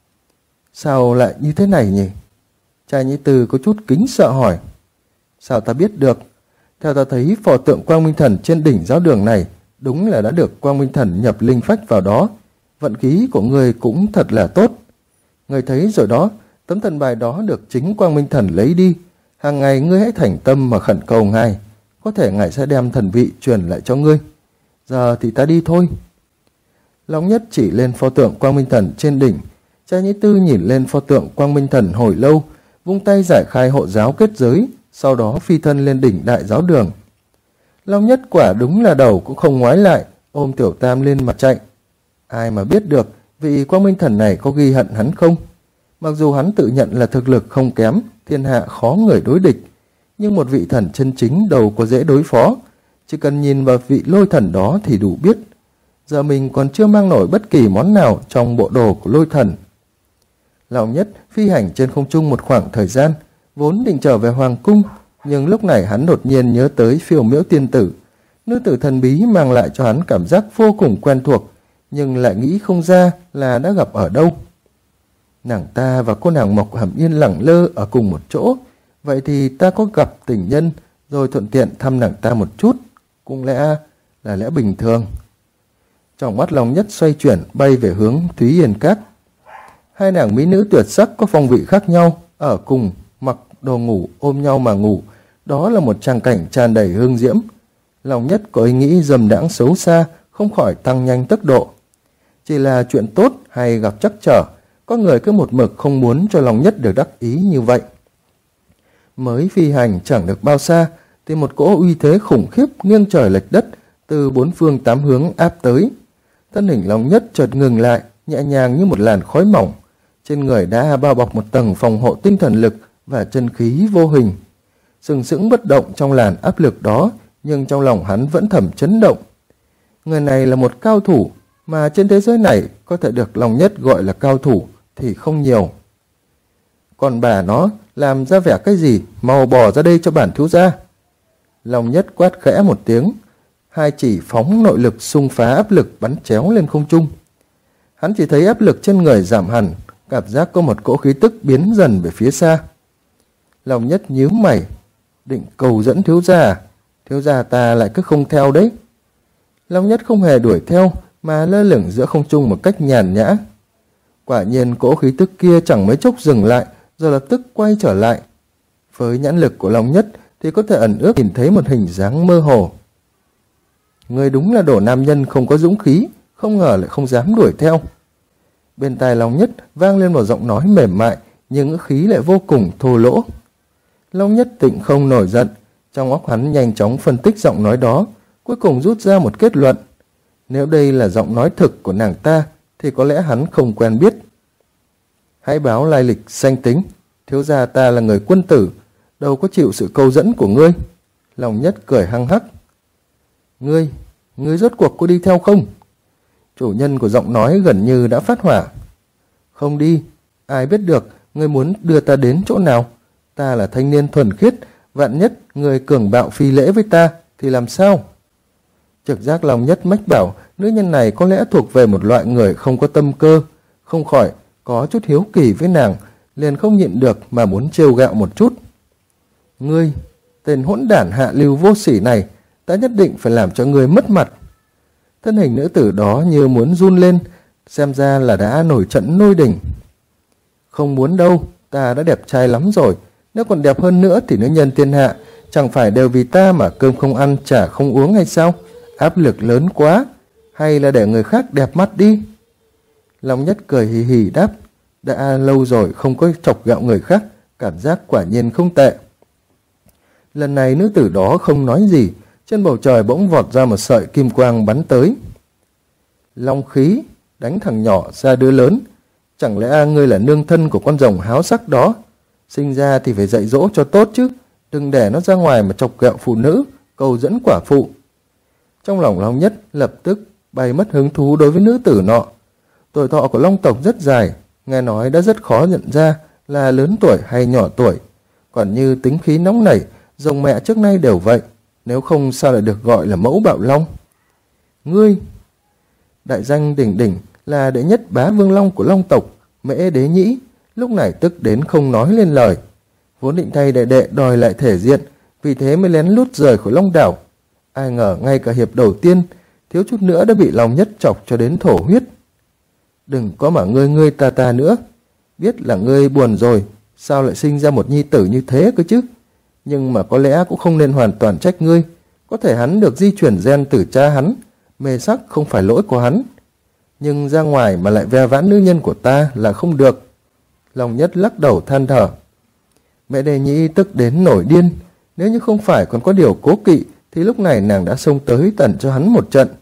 Sao lại như thế này nhỉ? Cha Nhĩ Tư có chút kính sợ hỏi. Sao ta biết được? Theo ta thấy pho tượng Quang Minh Thần trên đỉnh giáo đường này đúng là đã được Quang Minh Thần nhập linh phách vào đó. Vận khí của người cũng thật là tốt. Người thấy rồi đó, tấm thần bài đó được chính Quang Minh Thần lấy đi. Hàng ngày ngươi hãy thành tâm mà khẩn cầu Ngài, có thể Ngài sẽ đem thần vị truyền lại cho ngươi. Giờ thì ta đi thôi. Long Nhất chỉ lên pho tượng Quang Minh Thần trên đỉnh. Cha Nhĩ Tư nhìn lên pho tượng Quang Minh Thần hồi lâu, vung tay giải khai hộ giáo kết giới, sau đó phi thân lên đỉnh đại giáo đường. Long Nhất quả đúng là đầu cũng không ngoái lại, ôm Tiểu Tam lên mà chạy. Ai mà biết được vị Quang Minh Thần này có ghi hận hắn không? Mặc dù hắn tự nhận là thực lực không kém, thiên hạ khó người đối địch, nhưng một vị thần chân chính đâu có dễ đối phó. Chỉ cần nhìn vào vị lôi thần đó thì đủ biết. Giờ mình còn chưa mang nổi bất kỳ món nào trong bộ đồ của lôi thần. Long Nhất phi hành trên không trung một khoảng thời gian, vốn định trở về hoàng cung, nhưng lúc này hắn đột nhiên nhớ tới Phiêu Miễu tiên tử. Nữ tử thần bí mang lại cho hắn cảm giác vô cùng quen thuộc, nhưng lại nghĩ không ra là đã gặp ở đâu. Nàng ta và cô nàng Mộc Hàm Yên lẳng lơ ở cùng một chỗ, vậy thì ta có gặp tình nhân rồi thuận tiện thăm nàng ta một chút, cũng lẽ là lẽ bình thường. Trong mắt Long Nhất xoay chuyển bay về hướng Thúy Yên Các. Hai nàng mỹ nữ tuyệt sắc có phong vị khác nhau, ở cùng mặc đồ ngủ ôm nhau mà ngủ, đó là một tràng cảnh tràn đầy hương diễm. Long Nhất có ý nghĩ dâm đãng xấu xa, không khỏi tăng nhanh tốc độ. Chỉ là chuyện tốt hay gặp trắc trở, có người cứ một mực không muốn cho Long Nhất được đắc ý như vậy. Mới phi hành chẳng được bao xa thì một cỗ uy thế khủng khiếp nghiêng trời lệch đất từ bốn phương tám hướng áp tới. Thân hình Long Nhất chợt ngừng lại, nhẹ nhàng như một làn khói mỏng. Trên người đã bao bọc một tầng phòng hộ tinh thần lực và chân khí vô hình. Sừng sững bất động trong làn áp lực đó, nhưng trong lòng hắn vẫn thầm chấn động. Người này là một cao thủ, mà trên thế giới này có thể được Long Nhất gọi là cao thủ thì không nhiều. Còn bà nó làm ra vẻ cái gì, mau bỏ ra đây cho bản thiếu gia. Long Nhất quát khẽ một tiếng, hai chỉ phóng nội lực xung phá áp lực bắn chéo lên không trung. Hắn chỉ thấy áp lực trên người giảm hẳn, cảm giác có một cỗ khí tức biến dần về phía xa. Long Nhất nhíu mày, định cầu dẫn thiếu gia à? Thiếu gia ta lại cứ không theo đấy. Long Nhất không hề đuổi theo, mà lơ lửng giữa không trung một cách nhàn nhã. Quả nhiên cỗ khí tức kia chẳng mấy chốc dừng lại, rồi lập tức quay trở lại. Với nhãn lực của Long Nhất thì có thể ẩn ước nhìn thấy một hình dáng mơ hồ. Người đúng là đồ nam nhân không có dũng khí, không ngờ lại không dám đuổi theo. Bên tai Long Nhất vang lên một giọng nói mềm mại, nhưng ngữ khí lại vô cùng thô lỗ. Long Nhất tịnh không nổi giận, trong óc hắn nhanh chóng phân tích giọng nói đó, cuối cùng rút ra một kết luận. Nếu đây là giọng nói thực của nàng ta thì có lẽ hắn không quen biết. Hãy báo lai lịch danh tính, thiếu gia ta là người quân tử, đâu có chịu sự câu dẫn của ngươi. Long Nhất cười hăng hắc. Ngươi rốt cuộc có đi theo không? Chủ nhân của giọng nói gần như đã phát hỏa. Không đi, ai biết được ngươi muốn đưa ta đến chỗ nào. Ta là thanh niên thuần khiết, vạn nhất ngươi cường bạo phi lễ với ta thì làm sao? Trực giác Long Nhất mách bảo nữ nhân này có lẽ thuộc về một loại người không có tâm cơ, không khỏi có chút hiếu kỳ với nàng, liền không nhịn được mà muốn trêu ghẹo một chút. Ngươi, tên hỗn đản hạ lưu vô sỉ này, ta nhất định phải làm cho ngươi mất mặt. Thân hình nữ tử đó như muốn run lên, xem ra là đã nổi trận lôi đình. Không muốn đâu, ta đã đẹp trai lắm rồi, nếu còn đẹp hơn nữa thì nữ nhân thiên hạ chẳng phải đều vì ta mà cơm không ăn trà không uống hay sao? Áp lực lớn quá, hay là để người khác đẹp mắt đi? Long Nhất cười hì hì đáp, đã lâu rồi không có chọc ghẹo người khác, cảm giác quả nhiên không tệ. Lần này nữ tử đó không nói gì, trên bầu trời bỗng vọt ra một sợi kim quang bắn tới. Long khí, đánh thằng nhỏ ra đứa lớn, chẳng lẽ ngươi là nương thân của con rồng háo sắc đó? Sinh ra thì phải dạy dỗ cho tốt chứ, đừng để nó ra ngoài mà chọc ghẹo phụ nữ, câu dẫn quả phụ. Trong lòng Long Nhất lập tức bay mất hứng thú đối với nữ tử nọ. Tuổi thọ của Long tộc rất dài, nghe nói đã rất khó nhận ra là lớn tuổi hay nhỏ tuổi. Còn như tính khí nóng nảy, rồng mẹ trước nay đều vậy, nếu không sao lại được gọi là mẫu bạo long. Ngươi, đại danh đỉnh đỉnh là đệ nhất bá vương long của Long tộc, Mễ Đế Nhĩ, lúc này tức đến không nói lên lời. Vốn định thay đệ đệ đòi lại thể diện, vì thế mới lén lút rời khỏi Long đảo. Ai ngờ ngay cả hiệp đầu tiên, thiếu chút nữa đã bị Long Nhất chọc cho đến thổ huyết. Đừng có mà ngươi ta nữa, biết là ngươi buồn rồi, sao lại sinh ra một nhi tử như thế cơ chứ? Nhưng mà có lẽ cũng không nên hoàn toàn trách ngươi, có thể hắn được di chuyển gen từ cha hắn, mê sắc không phải lỗi của hắn. Nhưng ra ngoài mà lại ve vãn nữ nhân của ta là không được. Long Nhất lắc đầu than thở. Mẹ Đề Nhĩ tức đến nổi điên, nếu như không phải còn có điều cố kỵ thì lúc này nàng đã xông tới tẩn cho hắn một trận.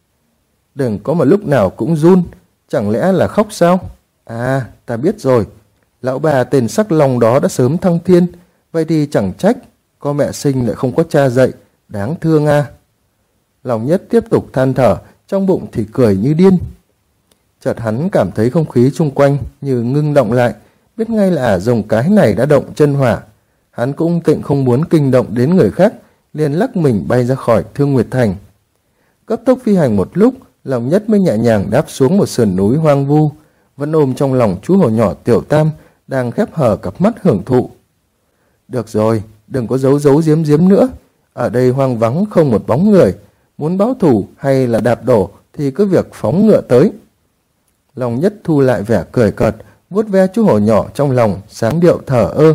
Đừng có mà lúc nào cũng run, chẳng lẽ là khóc sao? À, ta biết rồi, lão bà tên Sắc Long đó đã sớm thăng thiên, vậy thì chẳng trách, có mẹ sinh lại không có cha dạy, đáng thương à. Long Nhất tiếp tục than thở, trong bụng thì cười như điên. Chợt hắn cảm thấy không khí chung quanh như ngưng động lại, biết ngay là ả rồng cái này đã động chân hỏa. Hắn cũng tịnh không muốn kinh động đến người khác, liền lắc mình bay ra khỏi Thương Nguyệt Thành. Cấp tốc phi hành một lúc, Long Nhất mới nhẹ nhàng đáp xuống một sườn núi hoang vu, vẫn ôm trong lòng chú hổ nhỏ Tiểu Tam đang khép hờ cặp mắt hưởng thụ. Được rồi, đừng có giấu giếm nữa, ở đây hoang vắng không một bóng người, muốn báo thù hay là đạp đổ thì cứ việc phóng ngựa tới. Long Nhất thu lại vẻ cười cợt, vuốt ve chú hổ nhỏ trong lòng, sáng điệu thở ơ.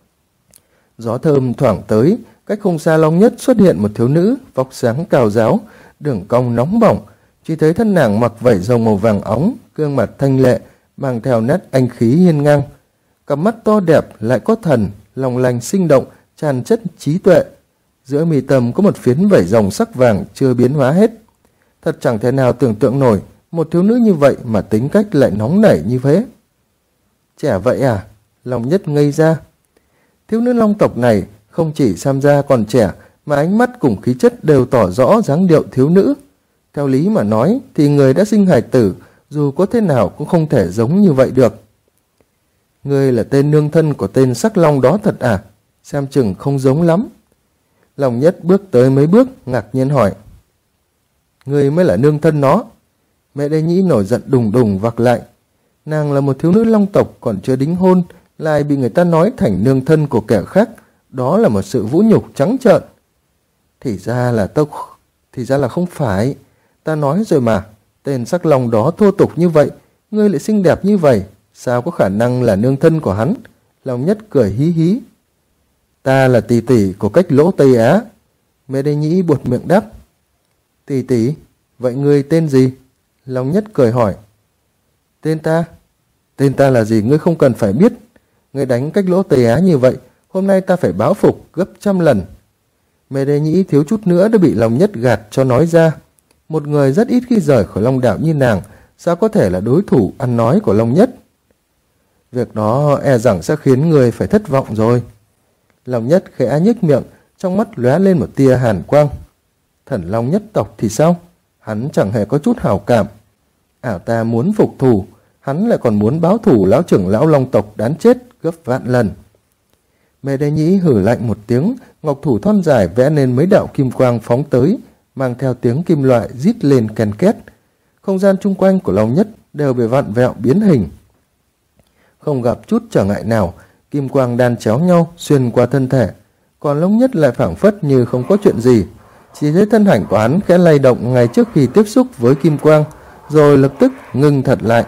Gió thơm thoảng tới, cách không xa Long Nhất xuất hiện một thiếu nữ vóc dáng cao ráo, đường cong nóng bỏng. Chỉ thấy thân nàng mặc vảy rồng màu vàng óng, gương mặt thanh lệ, mang theo nét anh khí hiên ngang. Cặp mắt to đẹp lại có thần, long lanh sinh động, tràn chất trí tuệ. Giữa mi tâm có một phiến vảy rồng sắc vàng chưa biến hóa hết. Thật chẳng thể nào tưởng tượng nổi một thiếu nữ như vậy mà tính cách lại nóng nảy như thế. Trẻ vậy à? Long Nhất ngây ra. Thiếu nữ Long tộc này không chỉ xem ra còn trẻ mà ánh mắt cùng khí chất đều tỏ rõ dáng điệu thiếu nữ. Theo lý mà nói thì người đã sinh hài tử dù có thế nào cũng không thể giống như vậy được. Ngươi là tên nương thân của tên Sắc Long đó thật à? Xem chừng không giống lắm. Long Nhất bước tới mấy bước ngạc nhiên hỏi. Ngươi mới là nương thân nó. Mẹ Đề Nhĩ nổi giận đùng đùng vặc lại. Nàng là một thiếu nữ Long tộc còn chưa đính hôn, lại bị người ta nói thành nương thân của kẻ khác, đó là một sự vũ nhục trắng trợn. Thì ra là không phải, ta nói rồi mà, tên Sắc Long đó thô tục như vậy, ngươi lại xinh đẹp như vậy, sao có khả năng là nương thân của hắn? Long Nhất cười hí hí. Ta là tỷ tỷ của Cách Lỗ Tây Á. Mẹ Đề Nhĩ buột miệng đáp. Tỷ tỷ, vậy ngươi tên gì? Long Nhất cười hỏi. Tên ta là gì ngươi không cần phải biết. Ngươi đánh Cách Lỗ Tây Á như vậy, hôm nay ta phải báo phục gấp 100 lần. Mẹ Đề Nhĩ thiếu chút nữa đã bị Long Nhất gạt cho nói ra. Một người rất ít khi rời khỏi Long đảo như nàng, sao có thể là đối thủ ăn nói của Long Nhất? Việc đó e rằng sẽ khiến người phải thất vọng rồi. Long Nhất khẽ nhếch miệng, trong mắt lóe lên một tia hàn quang. Thần Long nhất tộc thì sao? Hắn chẳng hề có chút hảo cảm. Ảo ta muốn phục thù, hắn lại còn muốn báo thù lão trưởng lão Long tộc đáng chết gấp vạn lần. Mê Đế Nhĩ hử lạnh một tiếng, ngọc thủ thon dài vẽ nên mấy đạo kim quang phóng tới, mang theo tiếng kim loại rít lên ken két. Không gian chung quanh của Long Nhất đều bị vặn vẹo biến hình. Không gặp chút trở ngại nào, kim quang đan chéo nhau xuyên qua thân thể, còn Long Nhất lại phảng phất như không có chuyện gì. Chỉ thấy thân hình của hắn khẽ lay động ngay trước khi tiếp xúc với kim quang, rồi lập tức ngưng thật lại.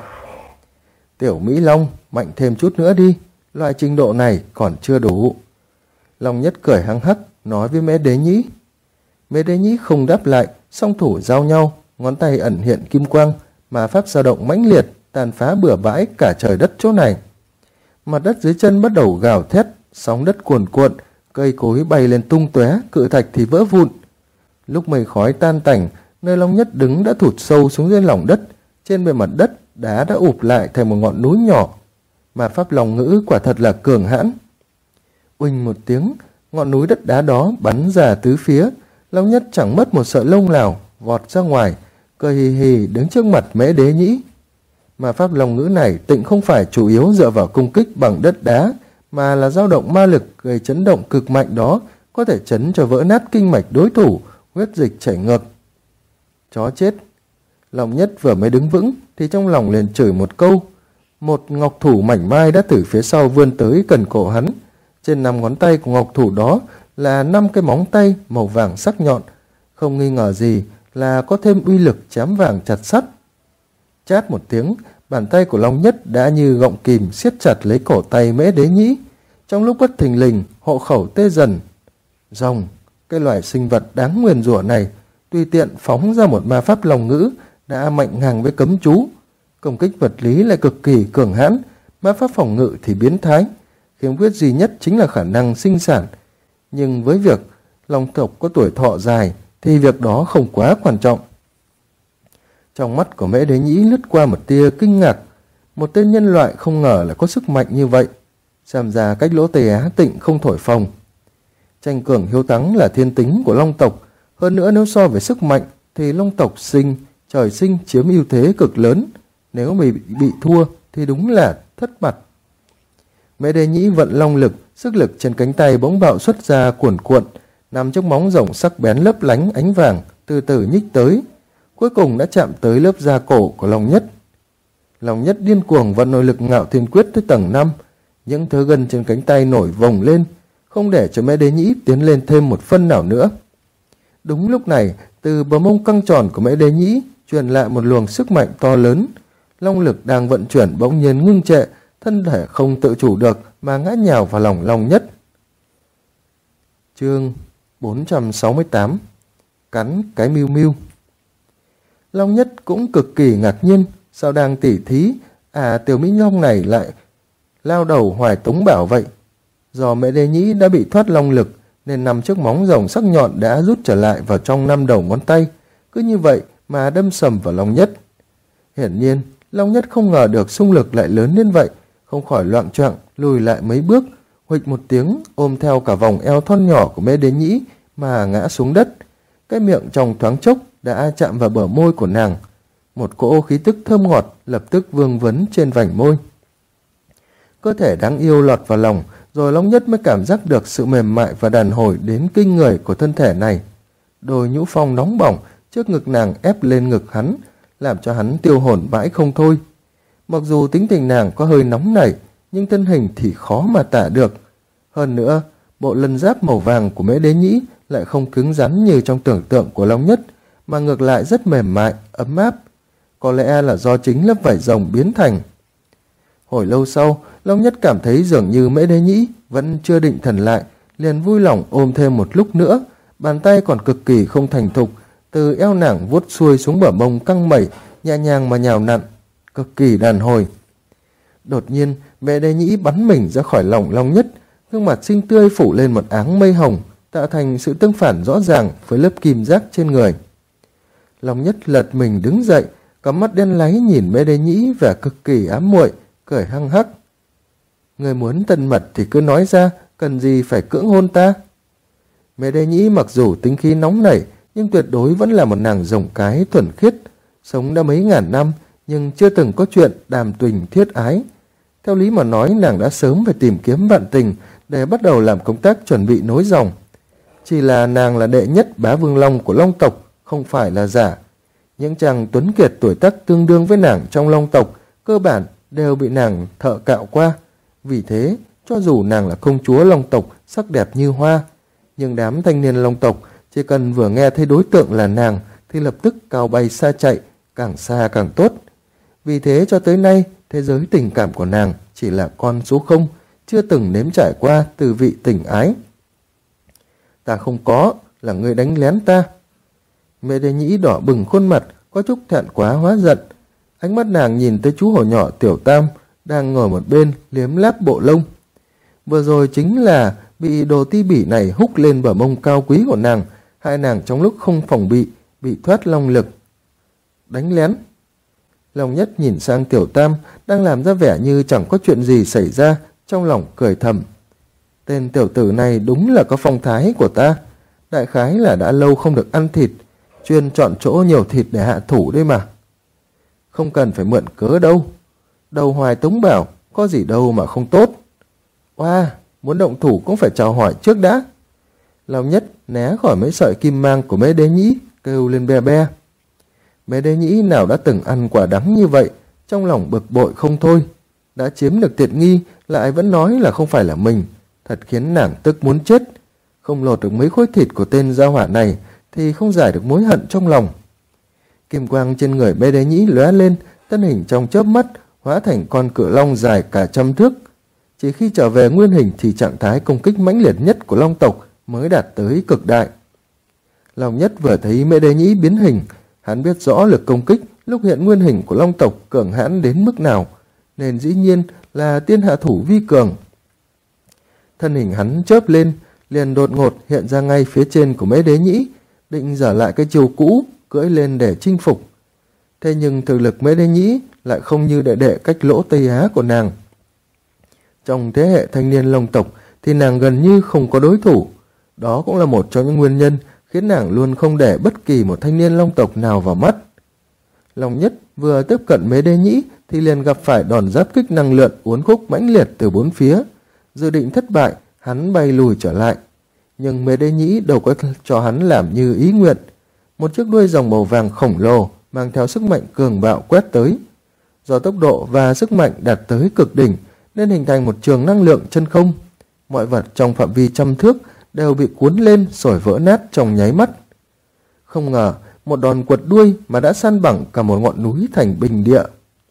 Tiểu Mỹ Long, mạnh thêm chút nữa đi, loại trình độ này còn chưa đủ. Long Nhất cười hăng hắc nói với Mễ Đế Nhĩ. Mễ Đế Nhĩ không đáp lại, song thủ giao nhau, ngón tay ẩn hiện kim quang, mà pháp dao động mãnh liệt, tàn phá bừa bãi cả trời đất chỗ này. Mặt đất dưới chân bắt đầu gào thét, sóng đất cuồn cuộn, cây cối bay lên tung tóe, cự thạch thì vỡ vụn. Lúc mây khói tan tành, nơi Long Nhất đứng đã thụt sâu xuống dưới lòng đất, trên bề mặt đất đá đã ụp lại thành một ngọn núi nhỏ. Mà pháp lòng ngữ quả thật là cường hãn. Uỳnh một tiếng, ngọn núi đất đá đó bắn ra tứ phía. Long Nhất chẳng mất một sợi lông nào, vọt ra ngoài, cười hì hì đứng trước mặt Mễ Đế Nhĩ. Mà pháp lòng ngữ này tịnh không phải chủ yếu dựa vào công kích bằng đất đá, mà là dao động ma lực gây chấn động cực mạnh đó, có thể chấn cho vỡ nát kinh mạch đối thủ, huyết dịch chảy ngược. Chó chết! Long Nhất vừa mới đứng vững thì trong lòng liền chửi một câu. Một ngọc thủ mảnh mai đã từ phía sau vươn tới cần cổ hắn. Trên 5 ngón tay của ngọc thủ đó là 5 cái móng tay màu vàng sắc nhọn, không nghi ngờ gì là có thêm uy lực chém vàng chặt sắt. Chát một tiếng, bàn tay của Long Nhất đã như gọng kìm siết chặt lấy cổ tay Mễ Đế Nhĩ. Trong lúc bất thình lình, hộ khẩu tê dần. Rồng, cái loài sinh vật đáng nguyền rủa này, tùy tiện phóng ra một ma pháp lòng ngữ đã mạnh ngang với cấm chú. Công kích vật lý lại cực kỳ cường hãn, ma pháp phòng ngự thì biến thái. Khiếm khuyết duy nhất chính là khả năng sinh sản. Nhưng với việc Long tộc có tuổi thọ dài thì việc đó không quá quan trọng. Trong mắt của Mễ Đế Nhĩ lướt qua một tia kinh ngạc. Một tên nhân loại không ngờ lại có sức mạnh như vậy. Xem ra cách Lỗ Tề Á tịnh không thổi phồng. Tranh cường hiếu thắng là thiên tính của Long tộc. Hơn nữa nếu so với sức mạnh thì Long tộc trời sinh chiếm ưu thế cực lớn. Nếu bị thua thì đúng là thất mặt. Mễ Đế Nhĩ vận long lực, sức lực trên cánh tay bỗng bạo xuất ra cuồn cuộn, nằm trong móng rồng sắc bén lấp lánh ánh vàng, từ từ nhích tới. Cuối cùng đã chạm tới lớp da cổ của Long Nhất. Long Nhất điên cuồng vận nội lực Ngạo Thiên Quyết tới tầng 5, những thớ gân trên cánh tay nổi vồng lên, không để cho Mễ Đế Nhĩ tiến lên thêm một phân nào nữa. Đúng lúc này, từ bờ mông căng tròn của Mễ Đế Nhĩ truyền lại một luồng sức mạnh to lớn. Long lực đang vận chuyển bỗng nhiên ngưng trệ, thân thể không tự chủ được mà ngã nhào vào lòng Long Nhất. Chương 468 Cắn cái mưu mưu. Long Nhất cũng cực kỳ ngạc nhiên, sao đang tỉ thí, Tiểu Mỹ Long này lại lao đầu hoài tống bảo vậy. Do Mễ Đế Nhĩ đã bị thoát long lực, nên 5 chiếc móng rồng sắc nhọn đã rút trở lại vào trong 5 đầu ngón tay, cứ như vậy mà đâm sầm vào Long Nhất. Hiển nhiên, Long Nhất không ngờ được xung lực lại lớn đến vậy, không khỏi loạng choạng lùi lại mấy bước, huỵch một tiếng ôm theo cả vòng eo thon nhỏ của Mễ Đế Nhĩ mà ngã xuống đất. Cái miệng trong thoáng chốc đã chạm vào bờ môi của nàng. Một cỗ khí tức thơm ngọt lập tức vương vấn trên vành môi. Cơ thể đáng yêu lọt vào lòng, rồi Long Nhất mới cảm giác được sự mềm mại và đàn hồi đến kinh người của thân thể này. Đôi nhũ phong nóng bỏng trước ngực nàng ép lên ngực hắn, làm cho hắn tiêu hồn bãi không thôi. Mặc dù tính tình nàng có hơi nóng nảy, nhưng thân hình thì khó mà tả được. Hơn nữa, bộ lân giáp màu vàng của Mễ Đế Nhĩ lại không cứng rắn như trong tưởng tượng của Long Nhất, mà ngược lại rất mềm mại, ấm áp. Có lẽ là do chính lớp vảy rồng biến thành. Hồi lâu sau, Long Nhất cảm thấy dường như Mễ Đế Nhĩ vẫn chưa định thần lại, liền vui lòng ôm thêm một lúc nữa. Bàn tay còn cực kỳ không thành thục, từ eo nàng vuốt xuôi xuống bờ mông căng mẩy, nhẹ nhàng mà nhào nặn, cực kỳ đàn hồi. Đột nhiên, Mễ Đế Nhĩ bắn mình ra khỏi lòng Long Nhất, gương mặt xinh tươi phủ lên một áng mây hồng, tạo thành sự tương phản rõ ràng với lớp kim giác trên người. Long Nhất lật mình đứng dậy, cắm mắt đen láy nhìn Mễ Đế Nhĩ vẻ cực kỳ ám muội, cười hăng hắc. Người muốn thân mật thì cứ nói ra, cần gì phải cưỡng hôn ta? Mẹ Đế Nhĩ mặc dù tính khí nóng nảy, nhưng tuyệt đối vẫn là một nàng rồng cái thuần khiết, sống đã mấy ngàn năm nhưng chưa từng có chuyện đàm tuỳnh thiết ái. Theo lý mà nói, nàng đã sớm phải tìm kiếm bạn tình để bắt đầu làm công tác chuẩn bị nối dòng. Chỉ là nàng là đệ nhất bá vương long của long tộc, không phải là giả. Những chàng tuấn kiệt tuổi tác tương đương với nàng trong long tộc cơ bản đều bị nàng thợ cạo qua. Vì thế, cho dù nàng là công chúa long tộc sắc đẹp như hoa, nhưng đám thanh niên long tộc chỉ cần vừa nghe thấy đối tượng là nàng thì lập tức cao bay xa chạy, càng xa càng tốt. Vì thế cho tới nay, thế giới tình cảm của nàng chỉ là con số 0, chưa từng nếm trải qua từ vị tình ái. Ta không có, là ngươi đánh lén ta. Mẹ Đế Nhĩ đỏ bừng khuôn mặt, có chút thẹn quá hóa giận. Ánh mắt nàng nhìn tới chú hổ nhỏ Tiểu Tam đang ngồi một bên liếm láp bộ lông. Vừa rồi chính là bị đồ ti bỉ này húc lên bờ mông cao quý của nàng, hai nàng trong lúc không phòng bị thoát long lực. Đánh lén. Long Nhất nhìn sang Tiểu Tam đang làm ra vẻ như chẳng có chuyện gì xảy ra, trong lòng cười thầm. Tên tiểu tử này đúng là có phong thái của ta. Đại khái là đã lâu không được ăn thịt, chuyên chọn chỗ nhiều thịt để hạ thủ đấy mà. Không cần phải mượn cớ đâu. Đầu hoài tống bảo, có gì đâu mà không tốt. Oa, muốn động thủ cũng phải chào hỏi trước đã. Long Nhất né khỏi mấy sợi kim mang của Mễ Đế Nhĩ, kêu lên be be. Mễ Đế Nhĩ nào đã từng ăn quả đắng như vậy, trong lòng bực bội không thôi. Đã chiếm được tiện nghi lại vẫn nói là không phải là mình, thật khiến nàng tức muốn chết. Không lột được mấy khối thịt của tên gia hỏa này thì không giải được mối hận trong lòng. Kim quang trên người Mễ Đế Nhĩ lóe lên, thân hình trong chớp mắt hóa thành con cự long dài cả 100 thước. Chỉ khi trở về nguyên hình thì trạng thái công kích mãnh liệt nhất của long tộc mới đạt tới cực đại. Long Nhất vừa thấy Mễ Đế Nhĩ biến hình, hắn biết rõ lực công kích lúc hiện nguyên hình của long tộc cường hãn đến mức nào, nên dĩ nhiên là tiên hạ thủ vi cường. Thân hình hắn chớp lên, liền đột ngột hiện ra ngay phía trên của Mễ Đế Nhĩ, định dở lại cái chiều cũ, cưỡi lên để chinh phục. Thế nhưng thực lực Mễ Đế Nhĩ lại không như đệ đệ cách lỗ Tây Á của nàng. Trong thế hệ thanh niên long tộc thì nàng gần như không có đối thủ. Đó cũng là một trong những nguyên nhân khiến nàng luôn không để bất kỳ một thanh niên long tộc nào vào mắt. Long Nhất vừa tiếp cận Mễ Đế Nhĩ thì liền gặp phải đòn giáp kích năng lượng uốn khúc mãnh liệt từ bốn phía. Dự định thất bại, hắn bay lùi trở lại. Nhưng Mễ Đế Nhĩ đâu có cho hắn làm như ý nguyện. Một chiếc đuôi rồng màu vàng khổng lồ mang theo sức mạnh cường bạo quét tới. Do tốc độ và sức mạnh đạt tới cực đỉnh nên hình thành một trường năng lượng chân không. Mọi vật trong phạm vi 100 thước đều bị cuốn lên rồi vỡ nát trong nháy mắt. Không ngờ một đòn quật đuôi mà đã san bằng cả một ngọn núi thành bình địa.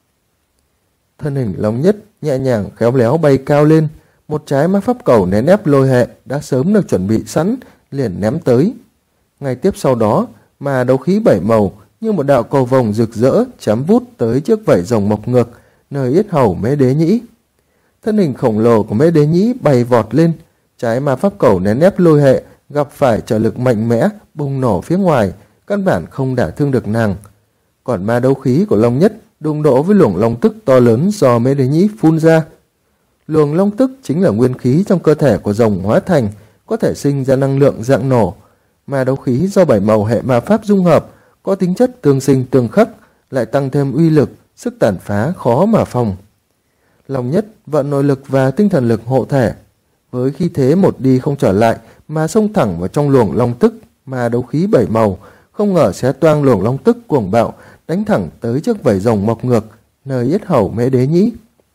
Thân hình Long Nhất nhẹ nhàng khéo léo bay cao lên, một trái ma pháp cầu nén ép lôi hệ đã sớm được chuẩn bị sẵn liền ném tới. Ngay tiếp sau đó, mà đấu khí 7 màu như một đạo cầu vồng rực rỡ chém vút tới chiếc vảy rồng mọc ngược nơi yết hầu Mễ Đế Nhĩ. Thân hình khổng lồ của Mễ Đế Nhĩ bay vọt lên, trái ma pháp cầu nén ép lôi hệ gặp phải trợ lực mạnh mẽ bùng nổ phía ngoài, căn bản không đả thương được nàng. Còn ma đấu khí của Long Nhất đụng độ với luồng long tức to lớn do Mễ Đế Nhĩ phun ra. Luồng long tức chính là nguyên khí trong cơ thể của rồng hóa thành, có thể sinh ra năng lượng dạng nổ. Ma đấu khí do 7 màu hệ ma pháp dung hợp, có tính chất tương sinh tương khắc, lại tăng thêm uy lực, sức tàn phá khó mà phòng. Long Nhất vận nội lực và tinh thần lực hộ thể, với khí thế một đi không trở lại mà xông thẳng vào trong luồng long tức ma đấu khí 7 màu, không ngờ xé toang luồng long tức cuồng bạo, đánh thẳng tới chiếc vảy rồng mọc ngược nơi yết hầu Mễ Đế Nhĩ.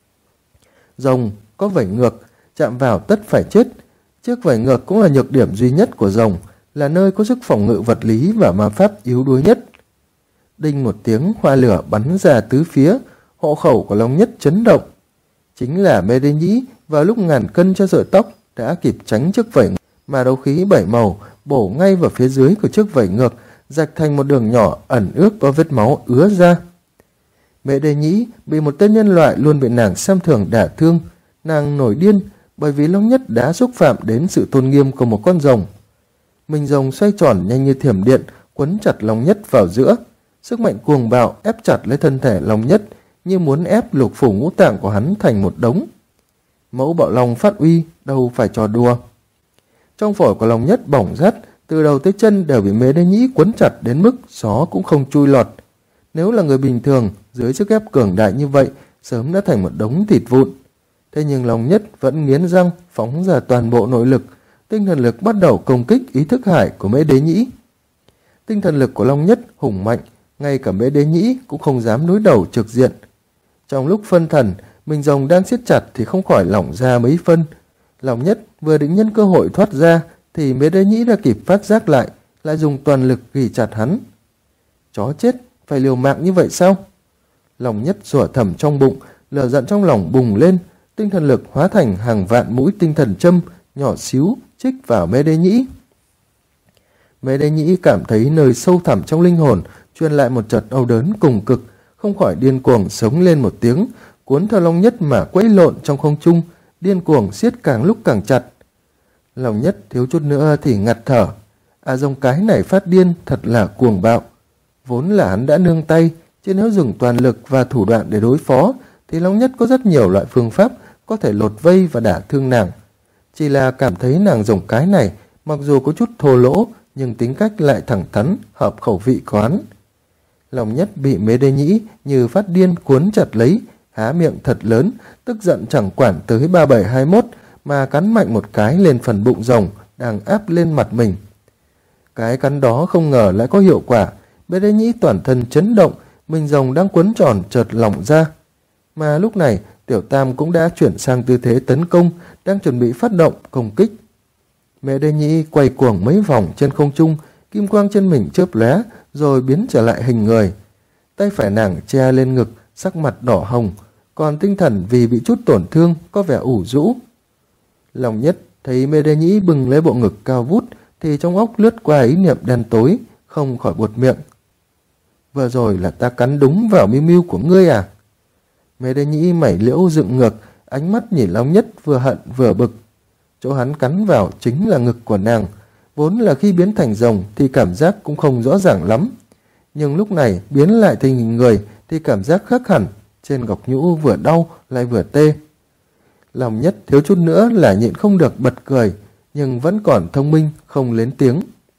Rồng có vảy ngược, chạm vào tất phải chết. Chiếc vảy ngược cũng là nhược điểm duy nhất của rồng, là nơi có sức phòng ngự vật lý và ma pháp yếu đuối nhất. Đinh một tiếng, hoa lửa bắn ra tứ phía, hộ khẩu của Long Nhất chấn động. Chính là Mễ Đế Nhĩ vào lúc ngàn cân cho sợi tóc đã kịp tránh chiếc vảy mà đấu khí 7 màu bổ ngay vào phía dưới của chiếc vảy ngược, rạch thành một đường nhỏ ẩn ướt có vết máu ứa ra. Mễ Đế Nhĩ bị một tên nhân loại luôn bị nàng xem thường đả thương, nàng nổi điên bởi vì Long Nhất đã xúc phạm đến sự tôn nghiêm của một con rồng. Mình rồng xoay tròn nhanh như thiểm điện, quấn chặt Long Nhất vào giữa. Sức mạnh cuồng bạo ép chặt lấy thân thể Long Nhất, như muốn ép lục phủ ngũ tạng của hắn thành một đống. Mẫu Bạo Long phát uy đâu phải trò đùa. Trong phổi của Long Nhất bỏng rát, từ đầu tới chân đều bị Mễ Đế Nhĩ quấn chặt đến mức gió cũng không chui lọt. Nếu là người bình thường, dưới sức ép cường đại như vậy, sớm đã thành một đống thịt vụn. Thế nhưng Long Nhất vẫn nghiến răng phóng ra toàn bộ nội lực, tinh thần lực bắt đầu công kích ý thức hải của Mễ Đế Nhĩ. Tinh thần lực của Long Nhất hùng mạnh, ngay cả Mễ Đế Nhĩ cũng không dám đối đầu trực diện. Trong lúc phân thần, mình rồng đang siết chặt thì không khỏi lỏng ra mấy phân. Long Nhất vừa định nhân cơ hội thoát ra thì Mễ Đế Nhĩ đã kịp phát giác lại, lại dùng toàn lực ghì chặt hắn. Chó chết, phải liều mạng như vậy sao? Long Nhất rủa thầm trong bụng, lửa giận trong lòng bùng lên, tinh thần lực hóa thành hàng vạn mũi tinh thần châm nhỏ xíu chích vào Mễ Đế Nhĩ. Mễ Đế Nhĩ cảm thấy nơi sâu thẳm trong linh hồn truyền lại một trận đau đớn cùng cực, không khỏi điên cuồng sống lên một tiếng, cuốn theo Long Nhất mà quẫy lộn trong không trung, điên cuồng siết càng lúc càng chặt. Long Nhất thiếu chút nữa thì ngạt thở. Rồng cái này phát điên thật là cuồng bạo. Vốn là hắn đã nương tay, chứ nếu dùng toàn lực và thủ đoạn để đối phó thì Long Nhất có rất nhiều loại phương pháp có thể lột vây và đả thương nàng. Chỉ là cảm thấy nàng rồng cái này mặc dù có chút thô lỗ nhưng tính cách lại thẳng thắn, hợp khẩu vị của hắn. Long Nhất bị Mễ Đế Nhĩ như phát điên cuốn chặt lấy, há miệng thật lớn, tức giận chẳng quản tới 3721 mà cắn mạnh một cái lên phần bụng rồng đang áp lên mặt mình. Cái cắn đó không ngờ lại có hiệu quả. Mễ Đế Nhĩ toàn thân chấn động, mình rồng đang quấn tròn chợt lỏng ra. Mà lúc này Tiểu Tam cũng đã chuyển sang tư thế tấn công, đang chuẩn bị phát động công kích. Mễ Đế Nhĩ quay cuồng mấy vòng trên không trung, kim quang trên mình chớp lóe rồi biến trở lại hình người. Tay phải nàng che lên ngực, sắc mặt đỏ hồng, còn tinh thần vì bị chút tổn thương có vẻ ủ rũ. Long Nhất thấy Mễ Đế Nhĩ bừng lấy bộ ngực cao vút thì trong óc lướt qua ý niệm đen tối, không khỏi buột miệng. Vừa rồi là ta cắn đúng vào miêu miêu của ngươi à? Mễ Đế Nhĩ mẩy liễu dựng ngược, ánh mắt nhìn Long Nhất vừa hận vừa bực. Chỗ hắn cắn vào chính là ngực của nàng. Vốn là khi biến thành rồng thì cảm giác cũng không rõ ràng lắm, nhưng lúc này biến lại thành hình người thì cảm giác khác hẳn, trên gọc nhũ vừa đau lại vừa tê. Long Nhất thiếu chút nữa là nhịn không được bật cười, nhưng vẫn còn thông minh không lên tiếng.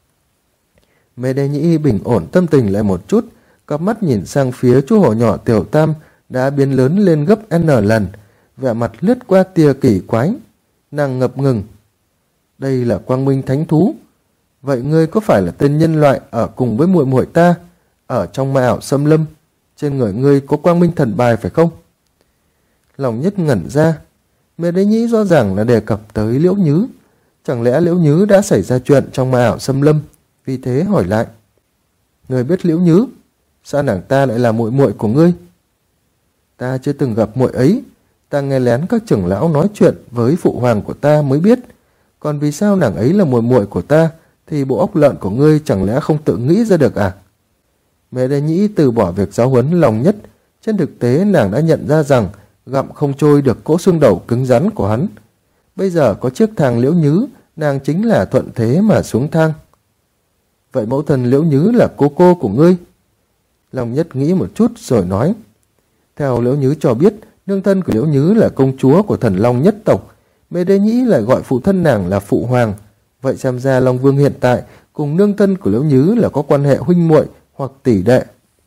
Mễ Đế Nhĩ bình ổn tâm tình lại một chút, cặp mắt nhìn sang phía chú hổ nhỏ Tiểu Tam đã biến lớn lên gấp n lần, vẻ mặt lướt qua tia kỳ quái. Nàng ngập ngừng. Đây là Quang Minh Thánh Thú. Vậy ngươi có phải là tên nhân loại ở cùng với muội muội ta, ở trong ma ảo xâm lâm? Trên người ngươi có Quang Minh Thần Bài phải không? Long Nhất ngẩn ra. Mễ Đế Nhĩ rõ ràng là đề cập tới Liễu Nhứ. Chẳng lẽ Liễu Nhứ đã xảy ra chuyện trong ma ảo xâm lâm? Vì thế hỏi lại. Ngươi biết Liễu Nhứ? Sao nàng ta lại là muội muội của ngươi? Ta chưa từng gặp muội ấy. Ta nghe lén các trưởng lão nói chuyện với phụ hoàng của ta mới biết. Còn vì sao nàng ấy là muội muội của ta thì bộ óc lợn của ngươi chẳng lẽ không tự nghĩ ra được à? Mễ Đế Nhĩ từ bỏ việc giáo huấn Long Nhất. Trên thực tế nàng đã nhận ra rằng gặm không trôi được cỗ xương đầu cứng rắn của hắn. Bây giờ có chiếc thang Liễu Nhứ, nàng chính là thuận thế mà xuống thang. Vậy mẫu thân Liễu Nhứ là cô của ngươi? Long Nhất nghĩ một chút rồi nói. Theo Liễu Nhứ cho biết, nương thân của Liễu Nhứ là công chúa của thần Long nhất tộc. Mễ Đế Nhĩ lại gọi phụ thân nàng là phụ hoàng. Vậy xem ra Long Vương hiện tại cùng nương thân của Liễu Nhứ là có quan hệ huynh muội hoặc tỷ đệ.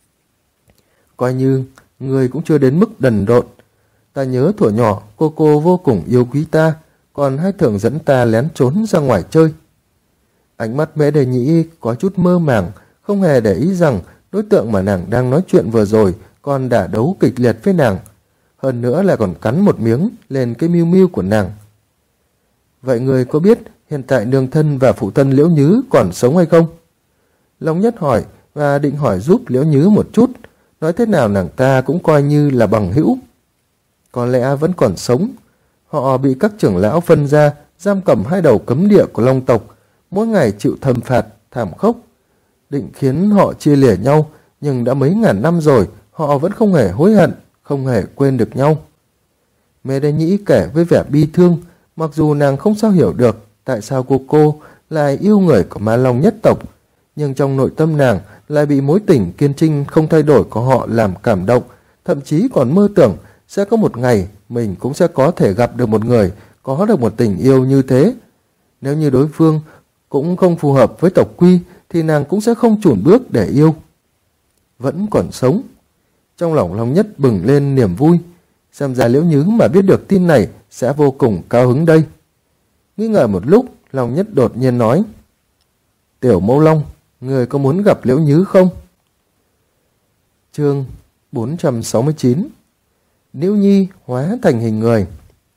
Coi như người cũng chưa đến mức đần độn. Ta nhớ thuở nhỏ cô vô cùng yêu quý ta, còn hay thường dẫn ta lén trốn ra ngoài chơi. Ánh mắt Mễ Đế Nhĩ có chút mơ màng, không hề để ý rằng đối tượng mà nàng đang nói chuyện vừa rồi còn đả đấu kịch liệt với nàng. Hơn nữa là còn cắn một miếng lên cái miu miu của nàng. Vậy người có biết hiện tại nương thân và phụ thân Liễu Nhứ còn sống hay không? Long Nhất hỏi và định hỏi giúp Liễu Nhứ một chút, nói thế nào nàng ta cũng coi như là bằng hữu. Có lẽ vẫn còn sống. Họ bị các trưởng lão phân ra, giam cầm hai đầu cấm địa của Long tộc, mỗi ngày chịu thầm phạt, thảm khốc. Định khiến họ chia lìa nhau, nhưng đã mấy ngàn năm rồi, họ vẫn không hề hối hận, không hề quên được nhau. Mễ Đế Nhĩ kể với vẻ bi thương, mặc dù nàng không sao hiểu được tại sao cô lại yêu người của Ma Long nhất tộc, nhưng trong nội tâm nàng lại bị mối tình kiên trinh không thay đổi của họ làm cảm động, thậm chí còn mơ tưởng sẽ có một ngày mình cũng sẽ có thể gặp được một người có được một tình yêu như thế. Nếu như đối phương cũng không phù hợp với tộc quy thì nàng cũng sẽ không chùn bước để yêu. Vẫn còn sống. Trong lòng Long Nhất bừng lên niềm vui. Xem ra Liễu Nhứ mà biết được tin này sẽ vô cùng cao hứng đây. Nghĩ ngợi một lúc, Long Nhất đột nhiên nói: Tiểu Mẫu Long, người có muốn gặp Liễu Nhứ không? Chương 469. Liễu Nhi hóa thành hình người.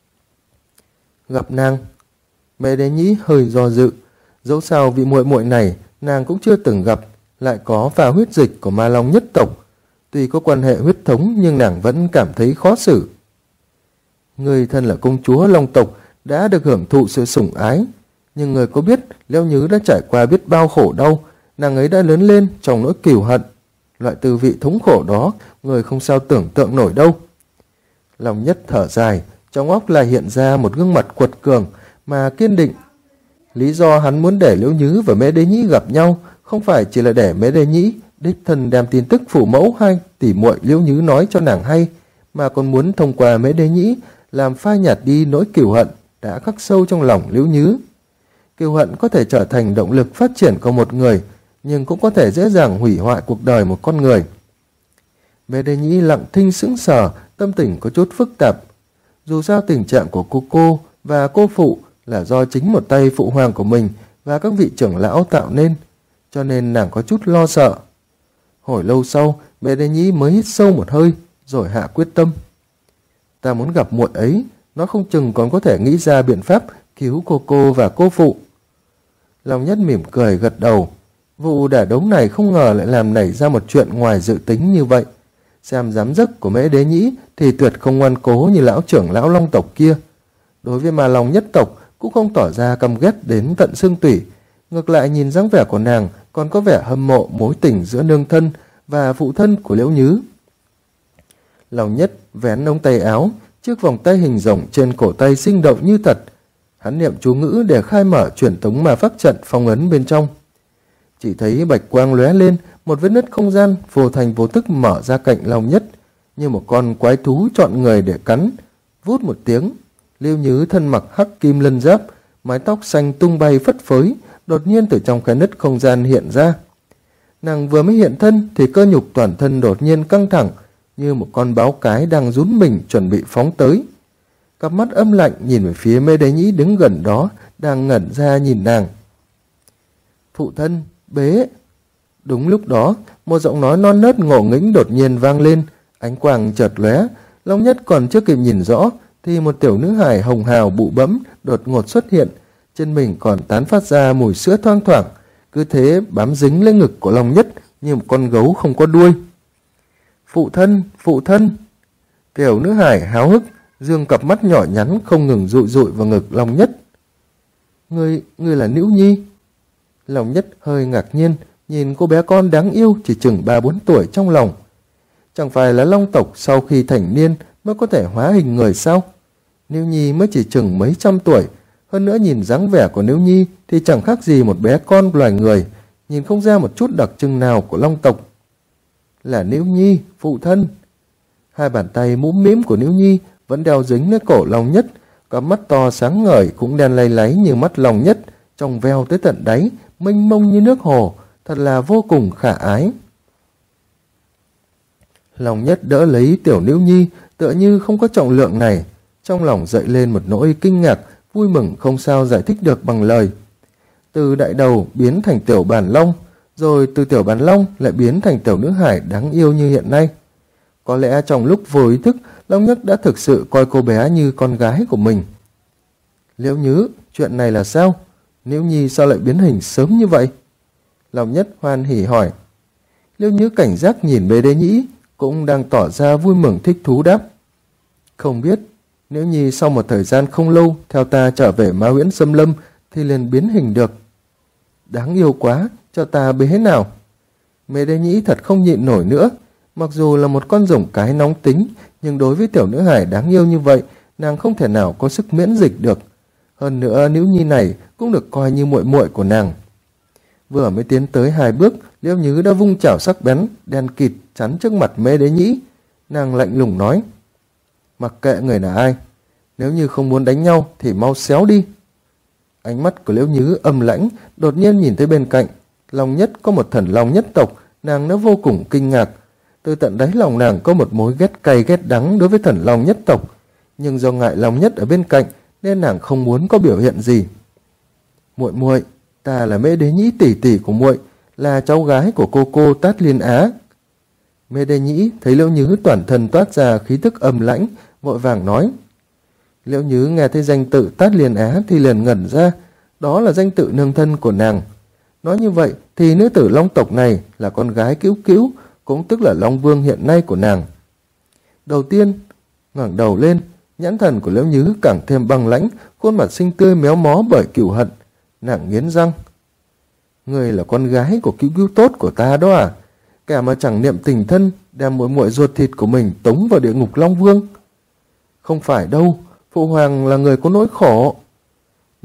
Gặp nàng, Mẹ Đế Nhĩ hơi do dự. Dẫu sao vị muội muội này nàng cũng chưa từng gặp, lại có pha huyết dịch của Ma Long nhất tộc. Tuy có quan hệ huyết thống nhưng nàng vẫn cảm thấy khó xử. Người thân là công chúa Long tộc đã được hưởng thụ sự sủng ái, nhưng người có biết Liễu Nhứ đã trải qua biết bao khổ đau. Nàng ấy đã lớn lên trong nỗi cừu hận. Loại tư vị thống khổ đó người không sao tưởng tượng nổi đâu. Long Nhất thở dài, trong óc lại hiện ra một gương mặt quật cường mà kiên định. Lý do hắn muốn để Liễu Nhứ và Mễ Đế Nhĩ gặp nhau không phải chỉ là để Mễ Đế Nhĩ đích thân đem tin tức phụ mẫu hai tỷ muội Liễu Nhứ nói cho nàng hay, mà còn muốn thông qua Mễ Đế Nhĩ làm phai nhạt đi nỗi cừu hận đã khắc sâu trong lòng Liễu Nhứ. Cừu hận có thể trở thành động lực phát triển của một người, nhưng cũng có thể dễ dàng hủy hoại cuộc đời một con người. Mễ Đế Nhĩ lặng thinh sững sờ, tâm tình có chút phức tạp. Dù sao tình trạng của cô và cô phụ là do chính một tay phụ hoàng của mình và các vị trưởng lão tạo nên, cho nên nàng có chút lo sợ. Hồi lâu sau, Mễ Đế Nhĩ mới hít sâu một hơi, rồi hạ quyết tâm. Ta muốn gặp muội ấy, nó không chừng còn có thể nghĩ ra biện pháp cứu cô và cô phụ. Long Nhất mỉm cười gật đầu. Vụ đả đống này không ngờ lại làm nảy ra một chuyện ngoài dự tính như vậy. Xem dám dấp của Mễ Đế Nhĩ thì tuyệt không ngoan cố như lão trưởng lão Long tộc kia. Đối với Ma Long nhất tộc cũng không tỏ ra căm ghét đến tận xương tủy. Ngược lại nhìn dáng vẻ của nàng còn có vẻ hâm mộ mối tình giữa nương thân và phụ thân của Liễu Nhứ. Long Nhất vén ống tay áo, chiếc vòng tay hình rồng trên cổ tay sinh động như thật. Hắn niệm chú ngữ để khai mở truyền tống ma pháp trận phong ấn bên trong. Chỉ thấy bạch quang lóe lên, một vết nứt không gian vô thành vô tức mở ra cạnh Long Nhất, như một con quái thú chọn người để cắn. Vút một tiếng, Liễu Nhứ thân mặc hắc kim lân giáp, mái tóc xanh tung bay phất phới, đột nhiên từ trong cái nứt không gian hiện ra. Nàng vừa mới hiện thân thì cơ nhục toàn thân đột nhiên căng thẳng, như một con báo cái đang rún mình chuẩn bị phóng tới. Cặp mắt âm lạnh nhìn về phía Mễ Đế Nhĩ đứng gần đó, đang ngẩn ra nhìn nàng. Phụ thân, bế. Đúng lúc đó, một giọng nói non nớt ngổ nghĩnh đột nhiên vang lên, ánh quang chợt lóe. Long Nhất còn chưa kịp nhìn rõ thì một tiểu nữ hài hồng hào bụ bẫm đột ngột xuất hiện, trên mình còn tán phát ra mùi sữa thoang thoảng, cứ thế bám dính lên ngực của Long Nhất như một con gấu không có đuôi. Phụ thân, phụ thân. Tiểu nữ hài háo hức dương cặp mắt nhỏ nhắn không ngừng dụi dụi vào ngực Long Nhất. Ngươi là Liễu Nhi? Long Nhất hơi ngạc nhiên nhìn cô bé con đáng yêu chỉ chừng 3-4 tuổi trong lòng. Chẳng phải là Long tộc sau khi thành niên mới có thể hóa hình người sao? Liễu Nhi mới chỉ chừng mấy trăm tuổi, hơn nữa nhìn dáng vẻ của Liễu Nhi thì chẳng khác gì một bé con loài người, nhìn không ra một chút đặc trưng nào của Long tộc. Là Liễu Nhi, phụ thân. Hai bàn tay mũm mĩm của Liễu Nhi vẫn đeo dính lấy cổ Long Nhất, cặp mắt to sáng ngời cũng đen lay láy như mắt Long Nhất, trong veo tới tận đáy, mênh mông như nước hồ, thật là vô cùng khả ái. Long Nhất đỡ lấy tiểu Liễu Nhi, tựa như không có trọng lượng này, trong lòng dậy lên một nỗi kinh ngạc, vui mừng không sao giải thích được bằng lời. Từ đại đầu biến thành tiểu bản long, rồi từ tiểu bản long lại biến thành tiểu nữ hải đáng yêu như hiện nay. Có lẽ trong lúc vô ý thức, Long Nhất đã thực sự coi cô bé như con gái của mình. Liễu Nhứ, chuyện này là sao? Liễu Nhi sao lại biến hình sớm như vậy? Long Nhất hoan hỉ hỏi. Liễu Nhứ cảnh giác nhìn Mễ Đế Nhĩ, cũng đang tỏ ra vui mừng thích thú đáp. Không biết, Liễu Nhi sau một thời gian không lâu theo ta trở về Ma Huyễn Xâm Lâm thì liền biến hình được. Đáng yêu quá, cho ta bế nào. Mễ Đế Nhĩ thật không nhịn nổi nữa. Mặc dù là một con rồng cái nóng tính, nhưng đối với tiểu nữ hải đáng yêu như vậy, nàng không thể nào có sức miễn dịch được. Hơn nữa, Liễu Nhi này cũng được coi như muội muội của nàng. Vừa mới tiến tới 2 bước, Liễu Nhứ đã vung chảo sắc bén, đen kịt chắn trước mặt Mễ Đế Nhĩ. Nàng lạnh lùng nói. mặc kệ người là ai. Nếu như không muốn đánh nhau thì mau xéo đi. Ánh mắt của Liễu Nhứ âm lãnh, đột nhiên nhìn thấy bên cạnh Long Nhất có một thần long nhất tộc, nàng đã vô cùng kinh ngạc. Từ tận đáy lòng nàng có một mối ghét cay ghét đắng đối với thần long nhất tộc, nhưng do ngại Long Nhất ở bên cạnh nên nàng không muốn có biểu hiện gì. Muội muội, ta là Mễ Đế Nhĩ tỷ tỷ của muội, là cháu gái của cô Tát Liên Á. Mễ Đế Nhĩ thấy Liễu Nhứ toàn thân toát ra khí tức âm lãnh, vội vàng nói. Liễu Nhứ nghe thấy danh tự Tát Liên Á thì liền ngẩn ra, đó là danh tự nương thân của nàng. Nói như vậy thì nữ tử long tộc này là con gái Cữu Cữu, cũng tức là Long Vương hiện nay của nàng. Đầu tiên ngẩng đầu lên, nhãn thần của Liễu Nhứ càng thêm băng lãnh, khuôn mặt xinh tươi méo mó bởi cừu hận. Nàng nghiến răng. Người là con gái của Cữu Cữu tốt của ta đó à? Kẻ mà chẳng niệm tình thân, đem muội muội ruột thịt của mình tống vào địa ngục Long Vương. Không phải đâu, phụ hoàng là người có nỗi khổ.